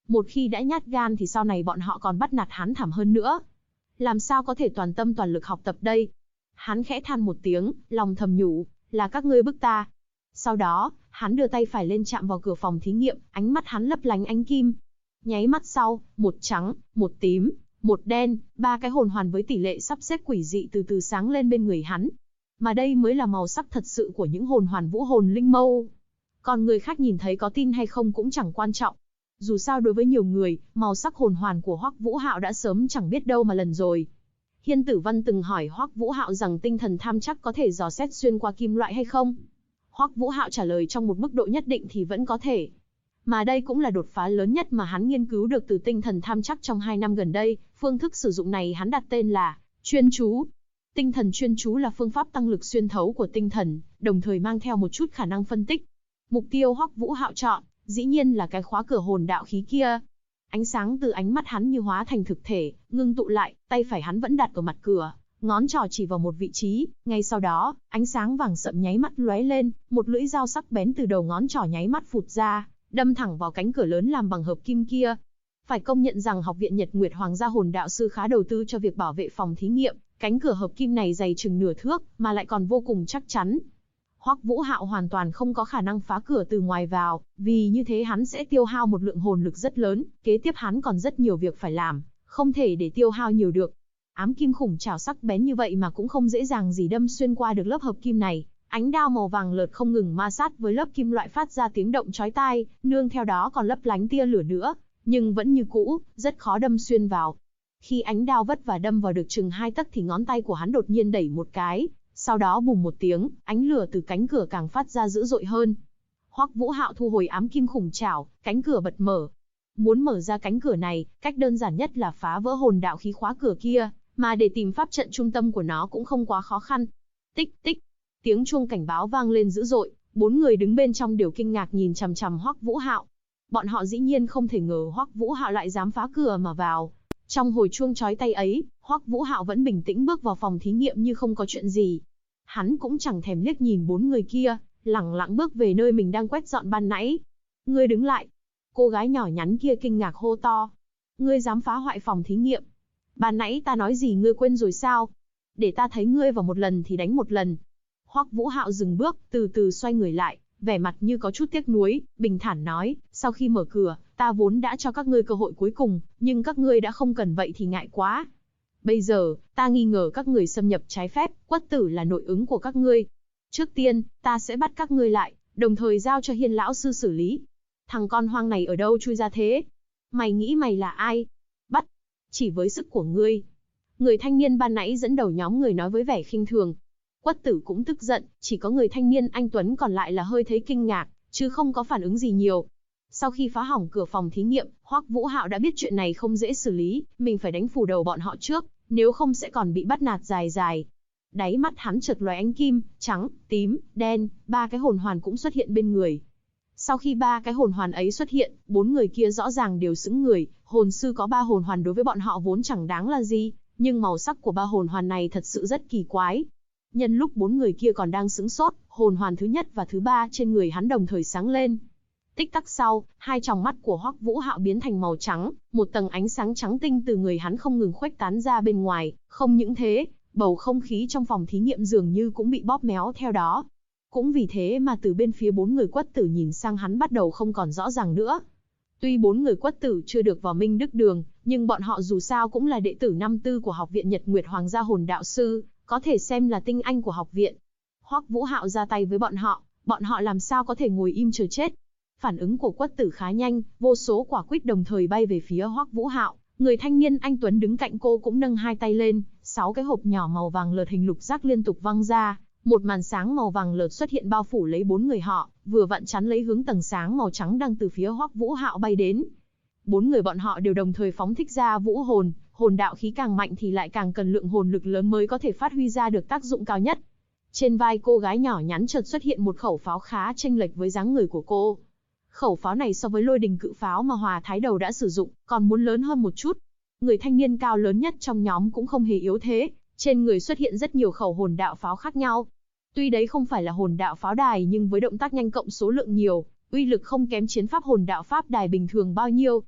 Một khi đã nhát gan thì sau này bọn họ còn bắt nạt hắn thảm hơn nữa. Làm sao có thể toàn tâm toàn lực học tập đây? Hắn khẽ than một tiếng, lòng thầm nhủ, là các ngươi bức ta. Sau đó, hắn đưa tay phải lên chạm vào cửa phòng thí nghiệm, ánh mắt hắn lấp lánh ánh kim. Nháy mắt sau, một trắng, một tím, một đen, ba cái hồn hoàn với tỷ lệ sắp xếp quỷ dị từ từ sáng lên bên người hắn. Mà đây mới là màu sắc thật sự của những hồn hoàn vũ hồn linh mâu. Còn người khác nhìn thấy có tin hay không cũng chẳng quan trọng. Dù sao đối với nhiều người, màu sắc hồn hoàn của Hoắc Vũ Hạo đã sớm chẳng biết đâu mà lần rồi. Hiên Tử Văn từng hỏi Hoắc Vũ Hạo rằng tinh thần tham chắc có thể dò xét xuyên qua kim loại hay không. Hoắc Vũ Hạo trả lời trong một mức độ nhất định thì vẫn có thể. Mà đây cũng là đột phá lớn nhất mà hắn nghiên cứu được từ tinh thần tham chắc trong 2 năm gần đây, phương thức sử dụng này hắn đặt tên là chuyên chú. Tinh thần chuyên chú là phương pháp tăng lực xuyên thấu của tinh thần, đồng thời mang theo một chút khả năng phân tích. Mục tiêu Hoắc Vũ Hạo chọn, dĩ nhiên là cái khóa cửa hồn đạo khí kia. Ánh sáng từ ánh mắt hắn như hóa thành thực thể, ngưng tụ lại, tay phải hắn vẫn đặt ở mặt cửa, ngón trỏ chỉ vào một vị trí, ngay sau đó, ánh sáng vàng sậm nháy mắt lóe lên, một lưỡi dao sắc bén từ đầu ngón trỏ nháy mắt phụt ra, đâm thẳng vào cánh cửa lớn làm bằng hợp kim kia. Phải công nhận rằng Học viện Nhật Nguyệt Hoàng gia hồn đạo sư khá đầu tư cho việc bảo vệ phòng thí nghiệm, cánh cửa hợp kim này dày chừng nửa thước, mà lại còn vô cùng chắc chắn. Hoắc Vũ Hạo hoàn toàn không có khả năng phá cửa từ ngoài vào, vì như thế hắn sẽ tiêu hao một lượng hồn lực rất lớn, kế tiếp hắn còn rất nhiều việc phải làm, không thể để tiêu hao nhiều được. Ám kim khủng trảo sắc bén như vậy mà cũng không dễ dàng gì đâm xuyên qua được lớp hợp kim này. Ánh đao màu vàng lợt không ngừng ma sát với lớp kim loại phát ra tiếng động chói tai, nương theo đó còn lấp lánh tia lửa nữa, nhưng vẫn như cũ, rất khó đâm xuyên vào. Khi ánh đao vất vả đâm vào được chừng 2 tấc thì ngón tay của hắn đột nhiên đẩy một cái, sau đó bùng một tiếng, ánh lửa từ cánh cửa càng phát ra dữ dội hơn. Hoắc Vũ Hạo thu hồi ám kim khủng trảo, cánh cửa bật mở. Muốn mở ra cánh cửa này, cách đơn giản nhất là phá vỡ hồn đạo khí khóa cửa kia, mà để tìm pháp trận trung tâm của nó cũng không quá khó khăn. Tích tích, tiếng chuông cảnh báo vang lên dữ dội, 4 người đứng bên trong đều kinh ngạc nhìn chằm chằm Hoắc Vũ Hạo. Bọn họ dĩ nhiên không thể ngờ Hoắc Vũ Hạo lại dám phá cửa mà vào. Trong hồi chuông chói tai ấy, Hoắc Vũ Hạo vẫn bình tĩnh bước vào phòng thí nghiệm như không có chuyện gì. Hắn cũng chẳng thèm liếc nhìn 4 người kia, lẳng lặng bước về nơi mình đang quét dọn ban nãy. Ngươi đứng lại. Cô gái nhỏ nhắn kia kinh ngạc hô to. Ngươi dám phá hoại phòng thí nghiệm. Ban nãy ta nói gì ngươi quên rồi sao? Để ta thấy ngươi vào một lần thì đánh một lần. Hoắc Vũ Hạo dừng bước, từ từ xoay người lại, vẻ mặt như có chút tiếc nuối, bình thản nói, sau khi mở cửa, ta vốn đã cho các ngươi cơ hội cuối cùng, nhưng các ngươi đã không cần vậy thì ngại quá. Bây giờ, ta nghi ngờ các người xâm nhập trái phép, Quất Tử là nội ứng của các ngươi. Trước tiên, ta sẽ bắt các ngươi lại, đồng thời giao cho Hiên lão sư xử lý. Thằng con hoang này ở đâu chui ra thế? Mày nghĩ mày là ai? Bắt, chỉ với sức của ngươi. Người thanh niên ban nãy dẫn đầu nhóm người nói với vẻ khinh thường. Quất Tử cũng tức giận, chỉ có người thanh niên anh Tuấn còn lại là hơi thấy kinh ngạc, chứ không có phản ứng gì nhiều. Sau khi phá hỏng cửa phòng thí nghiệm, Hoắc Vũ Hạo đã biết chuyện này không dễ xử lý, mình phải đánh phủ đầu bọn họ trước, nếu không sẽ còn bị bắt nạt dài dài. Đáy mắt hắn chợt lóe ánh kim, trắng, tím, đen, 3 cái hồn hoàn cũng xuất hiện bên người. Sau khi 3 cái hồn hoàn ấy xuất hiện, 4 người kia rõ ràng đều sững người, hồn sư có 3 hồn hoàn đối với bọn họ vốn chẳng đáng là gì, nhưng màu sắc của 3 hồn hoàn này thật sự rất kỳ quái. Nhân lúc 4 người kia còn đang sững sốt, hồn hoàn thứ nhất và thứ 3 trên người hắn đồng thời sáng lên. Tích tắc sau, 2 tròng mắt của Hoắc Vũ Hạo biến thành màu trắng, một tầng ánh sáng trắng tinh từ người hắn không ngừng khuếch tán ra bên ngoài, không những thế, bầu không khí trong phòng thí nghiệm dường như cũng bị bóp méo theo đó. Cũng vì thế mà từ bên phía 4 người Quất Tử nhìn sang hắn bắt đầu không còn rõ ràng nữa. Tuy 4 người Quất Tử chưa được vào Minh Đức Đường, nhưng bọn họ dù sao cũng là đệ tử năm tư của Học viện Nhật Nguyệt Hoàng gia hồn đạo sư, có thể xem là tinh anh của học viện. Hoắc Vũ Hạo ra tay với bọn họ làm sao có thể ngồi im chờ chết. Phản ứng của Quất Tử khá nhanh, vô số quả quýt đồng thời bay về phía Hoắc Vũ Hạo. Người thanh niên anh Tuấn đứng cạnh cô cũng nâng 2 tay lên, 6 cái hộp nhỏ màu vàng lợt hình lục giác liên tục văng ra, một màn sáng màu vàng lợt xuất hiện bao phủ lấy 4 người họ, vừa vặn chắn lấy hướng tầng sáng màu trắng đang từ phía Hoắc Vũ Hạo bay đến. 4 người bọn họ đều đồng thời phóng thích ra vũ hồn, hồn đạo khí càng mạnh thì lại càng cần lượng hồn lực lớn mới có thể phát huy ra được tác dụng cao nhất. Trên vai cô gái nhỏ nhắn chợt xuất hiện một khẩu pháo khá chênh lệch với dáng người của cô. Khẩu pháo này so với Lôi Đình cự pháo mà Hòa Thái Đầu đã sử dụng, còn muốn lớn hơn một chút. Người thanh niên cao lớn nhất trong nhóm cũng không hề yếu thế, trên người xuất hiện rất nhiều khẩu hồn đạo pháo khác nhau. Tuy đấy không phải là hồn đạo pháo đài nhưng với động tác nhanh cộng số lượng nhiều, uy lực không kém chiến pháp hồn đạo pháp đài bình thường bao nhiêu.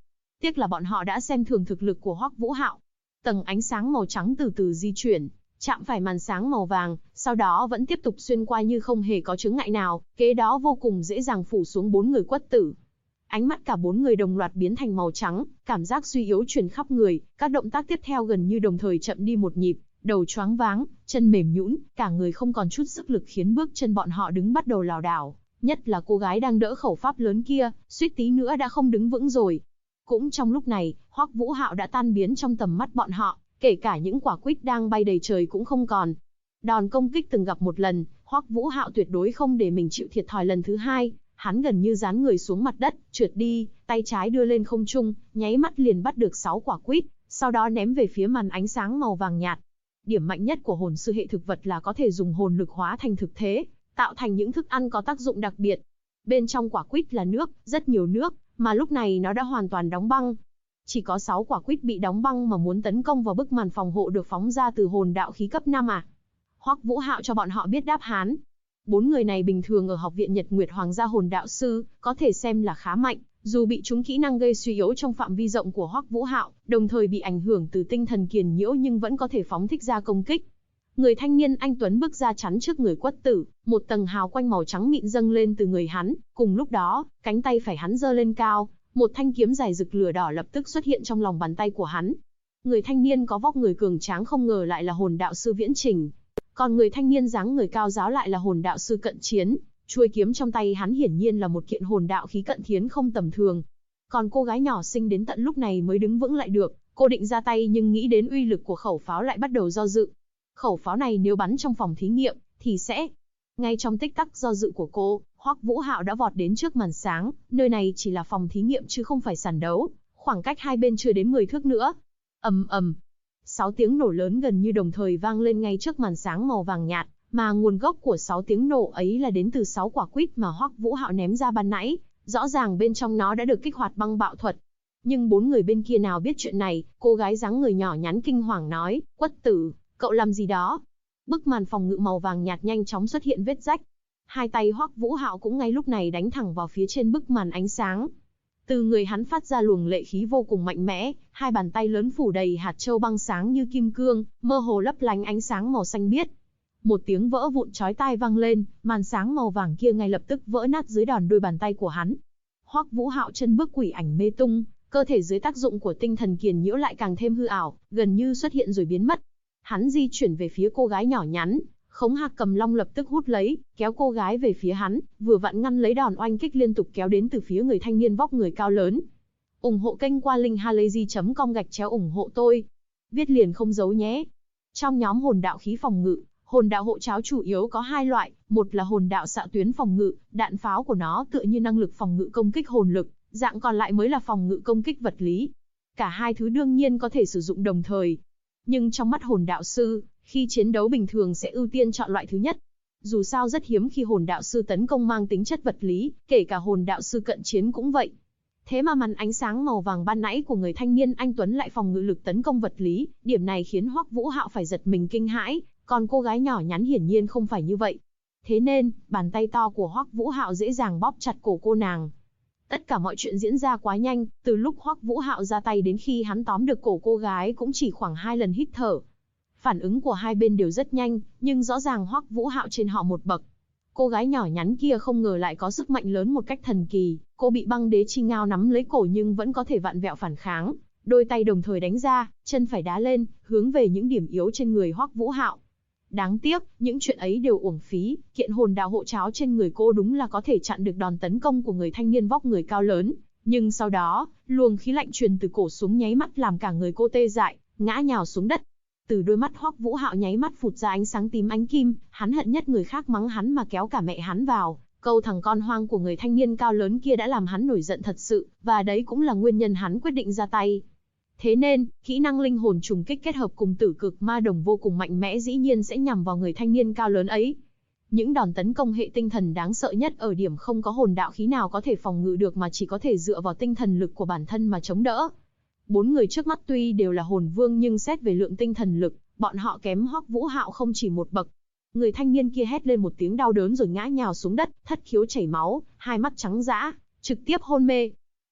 Tiếc là bọn họ đã xem thường thực lực của Hoắc Vũ Hạo. Tầng ánh sáng màu trắng từ từ di chuyển, chạm phải màn sáng màu vàng, sau đó vẫn tiếp tục xuyên qua như không hề có chướng ngại nào, kế đó vô cùng dễ dàng phủ xuống 4 người Quất Tử. Ánh mắt cả 4 người đồng loạt biến thành màu trắng, cảm giác suy yếu truyền khắp người, các động tác tiếp theo gần như đồng thời chậm đi một nhịp, đầu choáng váng, chân mềm nhũn, cả người không còn chút sức lực khiến bước chân bọn họ đứng bắt đầu lảo đảo, nhất là cô gái đang đỡ khẩu pháp lớn kia, suýt tí nữa đã không đứng vững rồi. Cũng trong lúc này, Hoắc Vũ Hạo đã tan biến trong tầm mắt bọn họ, kể cả những quả quýt đang bay đầy trời cũng không còn. Đòn công kích từng gặp một lần, Hoắc Vũ Hạo tuyệt đối không để mình chịu thiệt thòi lần thứ hai, hắn gần như dán người xuống mặt đất, trượt đi, tay trái đưa lên không trung, nháy mắt liền bắt được 6 quả quýt, sau đó ném về phía màn ánh sáng màu vàng nhạt. Điểm mạnh nhất của hồn sư hệ thực vật là có thể dùng hồn lực hóa thành thực thế, tạo thành những thức ăn có tác dụng đặc biệt. Bên trong quả quýt là nước, rất nhiều nước, mà lúc này nó đã hoàn toàn đóng băng. Chỉ có 6 quả quýt bị đóng băng mà muốn tấn công vào bức màn phòng hộ được phóng ra từ hồn đạo khí cấp 5 à? Hoắc Vũ Hạo cho bọn họ biết đáp án. 4 người này bình thường ở học viện Nhật Nguyệt Hoàng gia hồn đạo sư, có thể xem là khá mạnh, dù bị trúng kỹ năng gây suy yếu trong phạm vi rộng của Hoắc Vũ Hạo, đồng thời bị ảnh hưởng từ tinh thần kiền nhiễu nhưng vẫn có thể phóng thích ra công kích. Người thanh niên anh tuấn bước ra chắn trước người Quất Tử, một tầng hào quang màu trắng mịn dâng lên từ người hắn, cùng lúc đó, cánh tay phải hắn giơ lên cao, một thanh kiếm dài rực lửa đỏ lập tức xuất hiện trong lòng bàn tay của hắn. Người thanh niên có vóc người cường tráng không ngờ lại là hồn đạo sư Viễn Trình, còn người thanh niên dáng người cao giáo lại là hồn đạo sư Cận Chiến. Chuôi kiếm trong tay hắn hiển nhiên là một kiện hồn đạo khí cận thiến không tầm thường. Còn cô gái nhỏ xinh đến tận lúc này mới đứng vững lại được, cô định ra tay nhưng nghĩ đến uy lực của khẩu pháo lại bắt đầu do dự. Khẩu pháo này nếu bắn trong phòng thí nghiệm, thì sẽ... Ngay trong tích tắc do dự của cô, Hoắc Vũ Hạo đã vọt đến trước màn sáng, nơi này chỉ là phòng thí nghiệm chứ không phải sàn đấu, khoảng cách hai bên chưa đến 10 thước nữa. Ầm ầm, 6 tiếng nổ lớn gần như đồng thời vang lên ngay trước màn sáng màu vàng nhạt, mà nguồn gốc của 6 tiếng nổ ấy là đến từ 6 quả quýt mà Hoắc Vũ Hạo ném ra ban nãy, rõ ràng bên trong nó đã được kích hoạt băng bạo thuật. Nhưng 4 người bên kia nào biết chuyện này, cô gái dáng người nhỏ nhắn kinh hoàng nói, Quất Tử, cậu làm gì đó? Bức màn phòng ngự màu vàng nhạt nhanh chóng xuất hiện vết rách. Hai tay Hoắc Vũ Hạo cũng ngay lúc này đánh thẳng vào phía trên bức màn ánh sáng. Từ người hắn phát ra luồng lệ khí vô cùng mạnh mẽ, hai bàn tay lớn phủ đầy hạt châu băng sáng như kim cương, mơ hồ lấp lánh ánh sáng màu xanh biếc. Một tiếng vỡ vụn chói tai vang lên, màn sáng màu vàng kia ngay lập tức vỡ nát dưới đòn đôi bàn tay của hắn. Hoắc Vũ Hạo chân bước quỷ ảnh mê tung, cơ thể dưới tác dụng của tinh thần kiền nhiễu lại càng thêm hư ảo, gần như xuất hiện rồi biến mất. Hắn di chuyển về phía cô gái nhỏ nhắn, Khống Hạc Cầm Long lập tức hút lấy, kéo cô gái về phía hắn, vừa vặn ngăn lấy đòn oanh kích liên tục kéo đến từ phía người thanh niên vóc người cao lớn. Ủng hộ kênh qua linkhalazy.com/ủng hộ tôi. Viết liền không giấu nhé. Trong nhóm hồn đạo khí phòng ngự, hồn đạo hộ cháo chủ yếu có hai loại, một là hồn đạo xạ tuyến phòng ngự, đạn pháo của nó tựa như năng lực phòng ngự công kích hồn lực, dạng còn lại mới là phòng ngự công kích vật lý. Cả hai thứ đương nhiên có thể sử dụng đồng thời. Nhưng trong mắt hồn đạo sư, khi chiến đấu bình thường sẽ ưu tiên chọn loại thứ nhất. Dù sao rất hiếm khi hồn đạo sư tấn công mang tính chất vật lý, kể cả hồn đạo sư cận chiến cũng vậy. Thế mà màn ánh sáng màu vàng ban nãy của người thanh niên anh tuấn lại phòng ngự lực tấn công vật lý, điểm này khiến Hoắc Vũ Hạo phải giật mình kinh hãi, còn cô gái nhỏ nhắn hiển nhiên không phải như vậy. Thế nên, bàn tay to của Hoắc Vũ Hạo dễ dàng bóp chặt cổ cô nàng. Tất cả mọi chuyện diễn ra quá nhanh, từ lúc Hoắc Vũ Hạo ra tay đến khi hắn tóm được cổ cô gái cũng chỉ khoảng 2 lần hít thở. Phản ứng của hai bên đều rất nhanh, nhưng rõ ràng Hoắc Vũ Hạo trên họ một bậc. Cô gái nhỏ nhắn kia không ngờ lại có sức mạnh lớn một cách thần kỳ, cô bị băng đế chi ngao nắm lấy cổ nhưng vẫn có thể vặn vẹo phản kháng, đôi tay đồng thời đánh ra, chân phải đá lên, hướng về những điểm yếu trên người Hoắc Vũ Hạo. Đáng tiếc, những chuyện ấy đều uổng phí, kiện hồn đạo hộ cháo trên người cô đúng là có thể chặn được đòn tấn công của người thanh niên vóc người cao lớn, nhưng sau đó, luồng khí lạnh truyền từ cổ xuống nháy mắt làm cả người cô tê dại, ngã nhào xuống đất. Từ đôi mắt Hoắc Vũ Hạo nháy mắt phụt ra ánh sáng tím ánh kim, hắn hận nhất người khác mắng hắn mà kéo cả mẹ hắn vào, câu thằng con hoang của người thanh niên cao lớn kia đã làm hắn nổi giận thật sự, và đấy cũng là nguyên nhân hắn quyết định ra tay. Thế nên, kỹ năng linh hồn trùng kích kết hợp cùng tử cực ma đồng vô cùng mạnh mẽ dĩ nhiên sẽ nhằm vào người thanh niên cao lớn ấy. Những đòn tấn công hệ tinh thần đáng sợ nhất ở điểm không có hồn đạo khí nào có thể phòng ngự được mà chỉ có thể dựa vào tinh thần lực của bản thân mà chống đỡ. 4 người trước mắt tuy đều là hồn vương nhưng xét về lượng tinh thần lực, bọn họ kém Hoắc Vũ Hạo không chỉ một bậc. Người thanh niên kia hét lên một tiếng đau đớn rồi ngã nhào xuống đất, thất khiếu chảy máu, hai mắt trắng dã, trực tiếp hôn mê.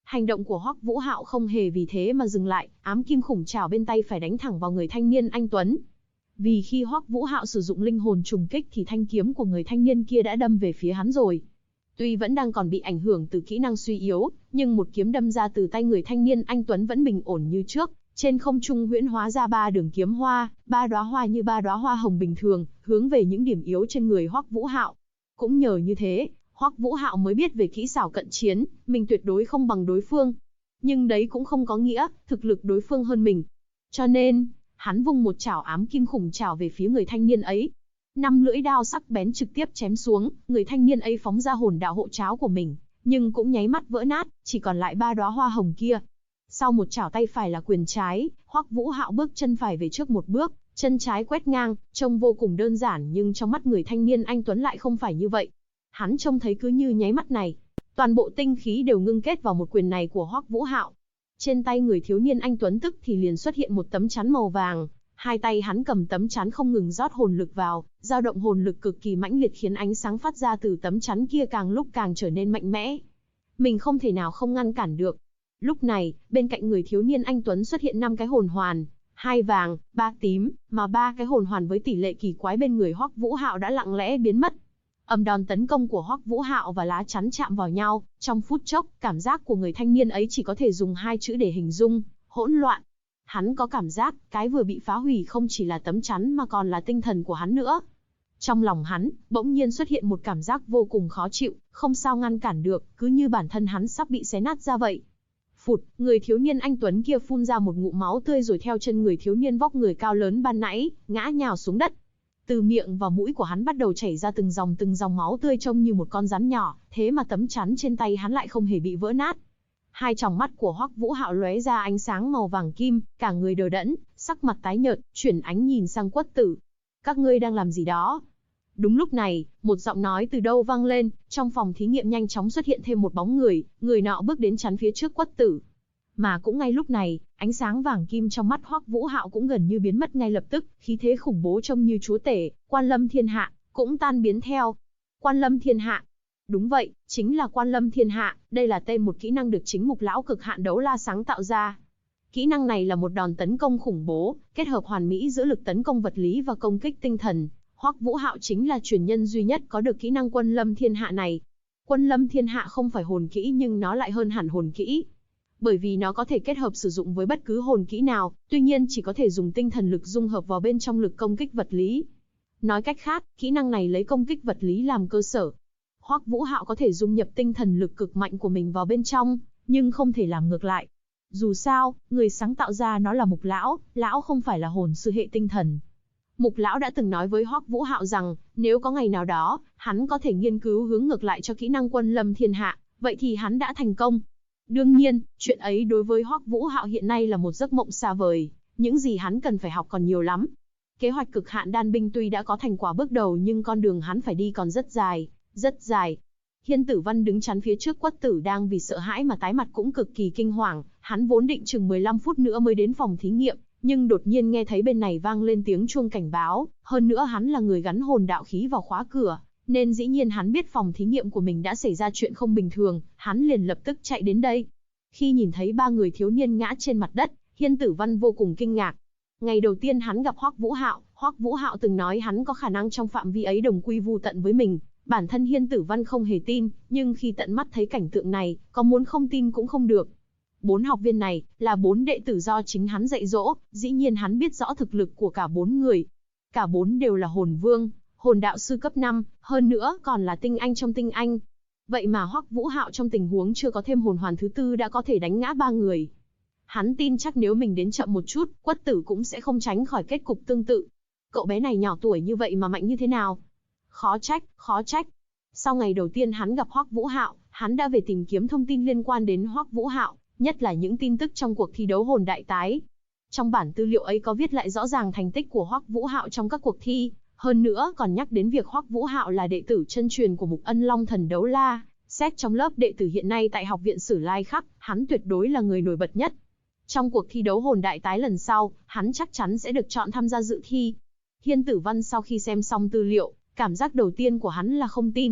Hành động của Hoắc Vũ Hạo không hề vì thế mà dừng lại, ám kim khủng trảo bên tay phải đánh thẳng vào người thanh niên anh tuấn. Vì khi Hoắc Vũ Hạo sử dụng linh hồn trùng kích thì thanh kiếm của người thanh niên kia đã đâm về phía hắn rồi. Tuy vẫn đang còn bị ảnh hưởng từ kỹ năng suy yếu, nhưng một kiếm đâm ra từ tay người thanh niên anh tuấn vẫn bình ổn như trước, trên không trung huyễn hóa ra 3 đường kiếm hoa, 3 đóa hoa như 3 đóa hoa hồng bình thường, hướng về những điểm yếu trên người Hoắc Vũ Hạo. Cũng nhờ như thế, Hoắc Vũ Hạo mới biết về kỹ xảo cận chiến, mình tuyệt đối không bằng đối phương. Nhưng đấy cũng không có nghĩa thực lực đối phương hơn mình. Cho nên, hắn vung một chảo ám kim khủng trảo về phía người thanh niên ấy. 5 lưỡi đao sắc bén trực tiếp chém xuống, người thanh niên ấy phóng ra hồn đạo hộ cháo của mình, nhưng cũng nháy mắt vỡ nát, chỉ còn lại 3 đóa hoa hồng kia. Sau một chảo tay phải là quyền trái, Hoắc Vũ Hạo bước chân phải về trước một bước, chân trái quét ngang, trông vô cùng đơn giản nhưng trong mắt người thanh niên anh tuấn lại không phải như vậy. Hắn trông thấy cứ như nháy mắt này, toàn bộ tinh khí đều ngưng kết vào một quyền này của Hoắc Vũ Hạo. Trên tay người thiếu niên anh tuấn tức thì liền xuất hiện một tấm chắn màu vàng, hai tay hắn cầm tấm chắn không ngừng rót hồn lực vào, dao động hồn lực cực kỳ mãnh liệt khiến ánh sáng phát ra từ tấm chắn kia càng lúc càng trở nên mạnh mẽ. Mình không thể nào không ngăn cản được. Lúc này, bên cạnh người thiếu niên anh tuấn xuất hiện 5 cái hồn hoàn, 2 vàng, 3 tím, mà 3 cái hồn hoàn với tỷ lệ kỳ quái bên người Hoắc Vũ Hạo đã lặng lẽ biến mất. Đòn tấn công của Hoắc Vũ Hạo và lá chắn chạm vào nhau, trong phút chốc, cảm giác của người thanh niên ấy chỉ có thể dùng 2 chữ để hình dung, hỗn loạn. Hắn có cảm giác, cái vừa bị phá hủy không chỉ là tấm chắn mà còn là tinh thần của hắn nữa. Trong lòng hắn, bỗng nhiên xuất hiện một cảm giác vô cùng khó chịu, không sao ngăn cản được, cứ như bản thân hắn sắp bị xé nát ra vậy. Phụt, người thiếu niên anh tuấn kia phun ra một ngụm máu tươi rồi theo chân người thiếu niên vóc người cao lớn ban nãy, ngã nhào xuống đất. Từ miệng và mũi của hắn bắt đầu chảy ra từng dòng máu tươi trông như một con rắn nhỏ, thế mà tấm chắn trên tay hắn lại không hề bị vỡ nát. Hai tròng mắt của Hoắc Vũ Hạo lóe ra ánh sáng màu vàng kim, cả người đờ đẫn, sắc mặt tái nhợt, chuyển ánh nhìn sang Quất Tử. Các ngươi đang làm gì đó? Đúng lúc này, một giọng nói từ đâu vang lên, trong phòng thí nghiệm nhanh chóng xuất hiện thêm một bóng người, người nọ bước đến chắn phía trước Quất Tử. Mà cũng ngay lúc này, ánh sáng vàng kim trong mắt Hoắc Vũ Hạo cũng gần như biến mất ngay lập tức, khí thế khủng bố trông như chúa tể, Quan Lâm Thiên Hạ, cũng tan biến theo. Quan Lâm Thiên Hạ. Đúng vậy, chính là Quan Lâm Thiên Hạ, đây là tên một kỹ năng được chính Mục Lão Cực Hạn Đấu La sáng tạo ra. Kỹ năng này là một đòn tấn công khủng bố, kết hợp hoàn mỹ giữa lực tấn công vật lý và công kích tinh thần. Hoắc Vũ Hạo chính là truyền nhân duy nhất có được kỹ năng Quân Lâm Thiên Hạ này. Quân Lâm Thiên Hạ không phải hồn kỹ nhưng nó lại hơn hẳn hồn kỹ. Bởi vì nó có thể kết hợp sử dụng với bất cứ hồn kỹ nào, tuy nhiên chỉ có thể dùng tinh thần lực dung hợp vào bên trong lực công kích vật lý. Nói cách khác, kỹ năng này lấy công kích vật lý làm cơ sở. Hoắc Vũ Hạo có thể dung nhập tinh thần lực cực mạnh của mình vào bên trong, nhưng không thể làm ngược lại. Dù sao, người sáng tạo ra nó là Mục Lão, lão không phải là hồn sư hệ tinh thần. Mục Lão đã từng nói với Hoắc Vũ Hạo rằng, nếu có ngày nào đó, hắn có thể nghiên cứu hướng ngược lại cho kỹ năng Quân Lâm Thiên Hạ, vậy thì hắn đã thành công. Đương nhiên, chuyện ấy đối với Hoắc Vũ Hạo hiện nay là một giấc mộng xa vời, những gì hắn cần phải học còn nhiều lắm. Kế hoạch cực hạn đan binh tuy đã có thành quả bước đầu nhưng con đường hắn phải đi còn rất dài, rất dài. Hiên Tử Văn đứng chắn phía trước Quất Tử đang vì sợ hãi mà tái mặt cũng cực kỳ kinh hoàng, hắn vốn định chừng 15 phút nữa mới đến phòng thí nghiệm, nhưng đột nhiên nghe thấy bên này vang lên tiếng chuông cảnh báo, hơn nữa hắn là người gắn hồn đạo khí vào khóa cửa, nên dĩ nhiên hắn biết phòng thí nghiệm của mình đã xảy ra chuyện không bình thường, hắn liền lập tức chạy đến đây. Khi nhìn thấy 3 người thiếu niên ngã trên mặt đất, Hiên Tử Văn vô cùng kinh ngạc. Ngày đầu tiên hắn gặp Hoắc Vũ Hạo từng nói hắn có khả năng trong phạm vi ấy đồng quy vu tận với mình. Bản thân Hiên Tử Văn không hề tin, nhưng khi tận mắt thấy cảnh tượng này, có muốn không tin cũng không được. 4 học viên này là 4 đệ tử do chính hắn dạy dỗ, dĩ nhiên hắn biết rõ thực lực của cả 4 người. Cả 4 đều là hồn vương, hồn đạo sư cấp 5, hơn nữa còn là tinh anh trong tinh anh. Vậy mà Hoắc Vũ Hạo trong tình huống chưa có thêm hồn hoàn thứ tư đã có thể đánh ngã 3 người. Hắn tin chắc nếu mình đến chậm một chút, Quất Tử cũng sẽ không tránh khỏi kết cục tương tự. Cậu bé này nhỏ tuổi như vậy mà mạnh như thế nào? Khó trách. Sau ngày đầu tiên hắn gặp Hoắc Vũ Hạo, hắn đã về tìm kiếm thông tin liên quan đến Hoắc Vũ Hạo, nhất là những tin tức trong cuộc thi đấu hồn đại tái. Trong bản tư liệu ấy có viết lại rõ ràng thành tích của Hoắc Vũ Hạo trong các cuộc thi, hơn nữa còn nhắc đến việc Hoắc Vũ Hạo là đệ tử chân truyền của Mục Ân Long Thần Đấu La. Xét trong lớp đệ tử hiện nay tại Học viện Sử Lai Khắc, hắn tuyệt đối là người nổi bật nhất. Trong cuộc thi đấu hồn đại tái lần sau, hắn chắc chắn sẽ được chọn tham gia dự thi. Hiên Tử Văn sau khi xem xong tư liệu, cảm giác đầu tiên của hắn là không tin.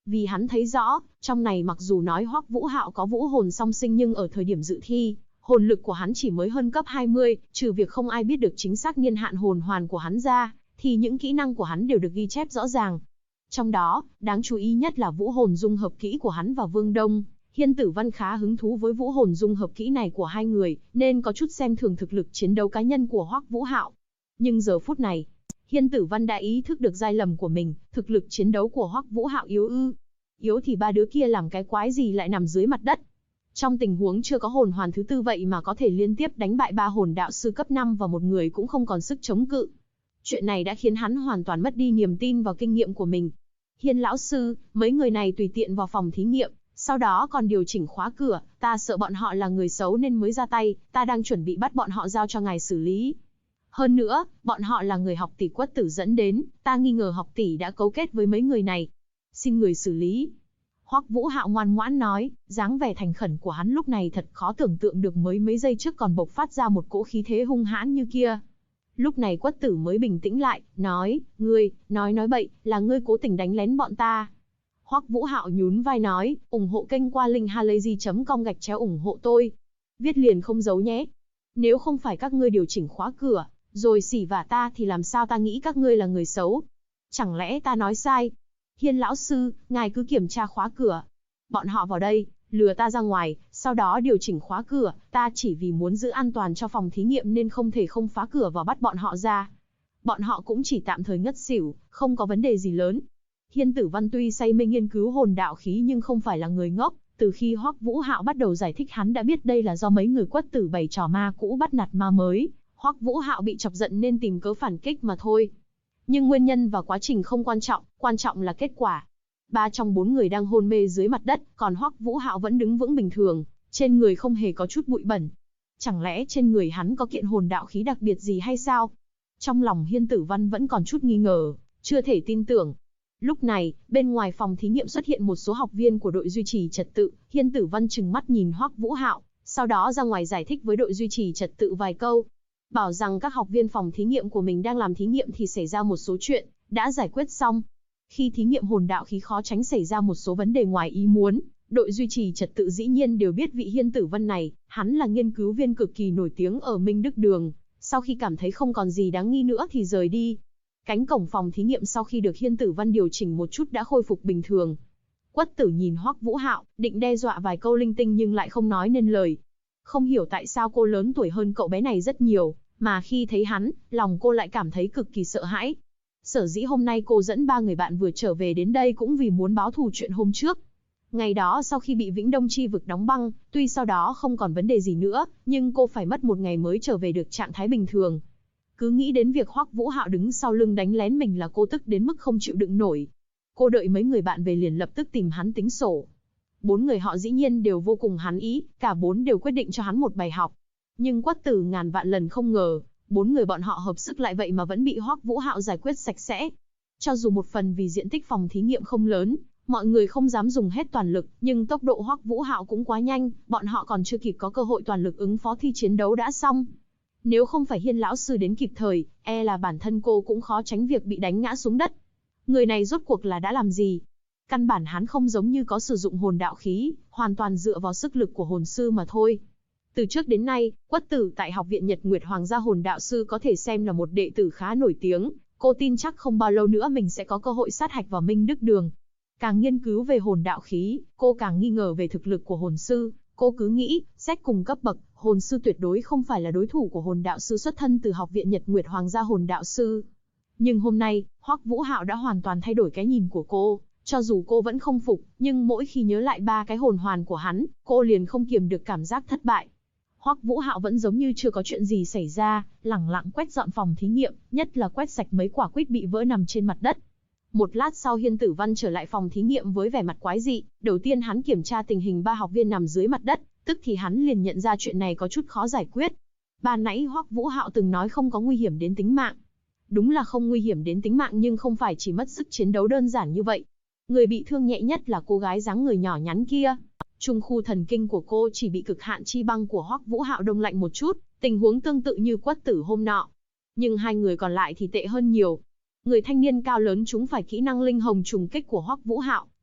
Vì hắn thấy rõ, trong này mặc dù nói Hoắc Vũ Hạo có vũ hồn song sinh nhưng ở thời điểm dự thi, hồn lực của hắn chỉ mới hơn cấp 20, trừ việc không ai biết được chính xác niên hạn hồn hoàn của hắn ra, thì những kỹ năng của hắn đều được ghi chép rõ ràng. Trong đó, đáng chú ý nhất là vũ hồn dung hợp kỹ của hắn và Vương Đông. Hiên Tử Văn khá hứng thú với vũ hồn dung hợp kỹ này của hai người, nên có chút xem thường thực lực chiến đấu cá nhân của Hoắc Vũ Hạo. Nhưng giờ phút này, Hiên Tử Văn đã ý thức được sai lầm của mình, thực lực chiến đấu của Hoắc Vũ Hạo yếu ư. Yếu thì ba đứa kia làm cái quái gì lại nằm dưới mặt đất. Trong tình huống chưa có hồn hoàn thứ tư vậy mà có thể liên tiếp đánh bại 3 hồn đạo sư cấp 5 và một người cũng không còn sức chống cự. Chuyện này đã khiến hắn hoàn toàn mất đi niềm tin vào kinh nghiệm của mình. Hiên lão sư, mấy người này tùy tiện vào phòng thí nghiệm, sau đó còn điều chỉnh khóa cửa, ta sợ bọn họ là người xấu nên mới ra tay, ta đang chuẩn bị bắt bọn họ giao cho ngài xử lý. Hơn nữa, bọn họ là người học tỷ Quất Tử dẫn đến, ta nghi ngờ học tỷ đã cấu kết với mấy người này. Xin người xử lý. Hoắc Vũ Hạo ngoan ngoãn nói, dáng vẻ thành khẩn của hắn lúc này thật khó tưởng tượng được, mới mấy giây trước còn bộc phát ra một cỗ khí thế hung hãn như kia. Lúc này Quất Tử mới bình tĩnh lại, nói, ngươi, nói bậy, là ngươi cố tình đánh lén bọn ta. Hoắc Vũ Hạo nhún vai nói, ủng hộ kênh qua link halayzi.com ủng hộ tôi. Viết liền không giấu nhé. Nếu không phải các ngươi điều chỉnh khóa cửa, rồi xỉ vả ta thì làm sao ta nghĩ các ngươi là người xấu? Chẳng lẽ ta nói sai? Hiên lão sư, ngài cứ kiểm tra khóa cửa. Bọn họ vào đây, lừa ta ra ngoài, sau đó điều chỉnh khóa cửa, ta chỉ vì muốn giữ an toàn cho phòng thí nghiệm nên không thể không phá cửa và bắt bọn họ ra. Bọn họ cũng chỉ tạm thời ngất xỉu, không có vấn đề gì lớn. Hiên Tử Văn tuy say mê nghiên cứu hồn đạo khí nhưng không phải là người ngốc, từ khi Hoắc Vũ Hạo bắt đầu giải thích hắn đã biết đây là do mấy người Quất Tử bày trò ma cũ bắt nạt ma mới, Hoắc Vũ Hạo bị chọc giận nên tìm cớ phản kích mà thôi. Nhưng nguyên nhân và quá trình không quan trọng là kết quả. 3 trong 4 người đang hôn mê dưới mặt đất, còn Hoắc Vũ Hạo vẫn đứng vững bình thường, trên người không hề có chút bụi bẩn. Chẳng lẽ trên người hắn có kiện hồn đạo khí đặc biệt gì hay sao? Trong lòng Hiên Tử Văn vẫn còn chút nghi ngờ, chưa thể tin tưởng. Lúc này, bên ngoài phòng thí nghiệm xuất hiện một số học viên của đội duy trì trật tự, Hiên Tử Văn trừng mắt nhìn Hoắc Vũ Hạo, sau đó ra ngoài giải thích với đội duy trì trật tự vài câu. Bảo rằng các học viên phòng thí nghiệm của mình đang làm thí nghiệm thì xảy ra một số chuyện, đã giải quyết xong. Khi thí nghiệm hồn đạo khí khó tránh xảy ra một số vấn đề ngoài ý muốn, đội duy trì trật tự dĩ nhiên đều biết vị Hiên Tử Văn này, hắn là nghiên cứu viên cực kỳ nổi tiếng ở Minh Đức Đường, sau khi cảm thấy không còn gì đáng nghi nữa thì rời đi. Cánh cổng phòng thí nghiệm sau khi được Hiên Tử Văn điều chỉnh một chút đã khôi phục bình thường. Quất Tử nhìn Hoắc Vũ Hạo, định đe dọa vài câu linh tinh nhưng lại không nói nên lời. Không hiểu tại sao cô lớn tuổi hơn cậu bé này rất nhiều, mà khi thấy hắn, lòng cô lại cảm thấy cực kỳ sợ hãi. Sở dĩ hôm nay cô dẫn 3 người bạn vừa trở về đến đây cũng vì muốn báo thù chuyện hôm trước. Ngày đó sau khi bị Vĩnh Đông Chi vực đóng băng, tuy sau đó không còn vấn đề gì nữa, nhưng cô phải mất một ngày mới trở về được trạng thái bình thường. Cứ nghĩ đến việc Hoắc Vũ Hạo đứng sau lưng đánh lén mình là cô tức đến mức không chịu đựng nổi. Cô đợi mấy người bạn về liền lập tức tìm hắn tính sổ. 4 người họ dĩ nhiên đều vô cùng hắn ý, cả 4 đều quyết định cho hắn một bài học. Nhưng Quất Tử ngàn vạn lần không ngờ, 4 người bọn họ hợp sức lại vậy mà vẫn bị Hoắc Vũ Hạo giải quyết sạch sẽ. Cho dù một phần vì diện tích phòng thí nghiệm không lớn, mọi người không dám dùng hết toàn lực, nhưng tốc độ Hoắc Vũ Hạo cũng quá nhanh, bọn họ còn chưa kịp có cơ hội toàn lực ứng phó thì chiến đấu đã xong. Nếu không phải Hiên lão sư đến kịp thời, e là bản thân cô cũng khó tránh việc bị đánh ngã xuống đất. Người này rốt cuộc là đã làm gì? Căn bản hắn không giống như có sử dụng hồn đạo khí, hoàn toàn dựa vào sức lực của hồn sư mà thôi. Từ trước đến nay, Quất Tử tại Học viện Nhật Nguyệt Hoàng gia hồn đạo sư có thể xem là một đệ tử khá nổi tiếng, cô tin chắc không bao lâu nữa mình sẽ có cơ hội sát hạch vào Minh Đức Đường. Càng nghiên cứu về hồn đạo khí, cô càng nghi ngờ về thực lực của hồn sư, cô cứ nghĩ, xét cùng cấp bậc, hồn sư tuyệt đối không phải là đối thủ của hồn đạo sư xuất thân từ Học viện Nhật Nguyệt Hoàng gia hồn đạo sư. Nhưng hôm nay, Hoắc Vũ Hạo đã hoàn toàn thay đổi cái nhìn của cô, cho dù cô vẫn không phục, nhưng mỗi khi nhớ lại 3 cái hồn hoàn của hắn, cô liền không kiềm được cảm giác thất bại. Hoắc Vũ Hạo vẫn giống như chưa có chuyện gì xảy ra, lẳng lặng quét dọn phòng thí nghiệm, nhất là quét sạch mấy quả quýt bị vỡ nằm trên mặt đất. Một lát sau Hiên Tử Văn trở lại phòng thí nghiệm với vẻ mặt quái dị, đầu tiên hắn kiểm tra tình hình 3 học viên nằm dưới mặt đất, tức thì hắn liền nhận ra chuyện này có chút khó giải quyết. Ban nãy Hoắc Vũ Hạo từng nói không có nguy hiểm đến tính mạng. Đúng là không nguy hiểm đến tính mạng nhưng không phải chỉ mất sức chiến đấu đơn giản như vậy. Người bị thương nhẹ nhất là cô gái dáng người nhỏ nhắn kia. Trung khu thần kinh của cô chỉ bị cực hạn chi băng của Hoắc Vũ Hạo đông lạnh một chút, tình huống tương tự như Quất Tử hôm nọ. Nhưng 2 người còn lại thì tệ hơn nhiều. Người thanh niên cao lớn chúng phải kỹ năng linh hồng trùng kích của Hoắc Vũ Hạo,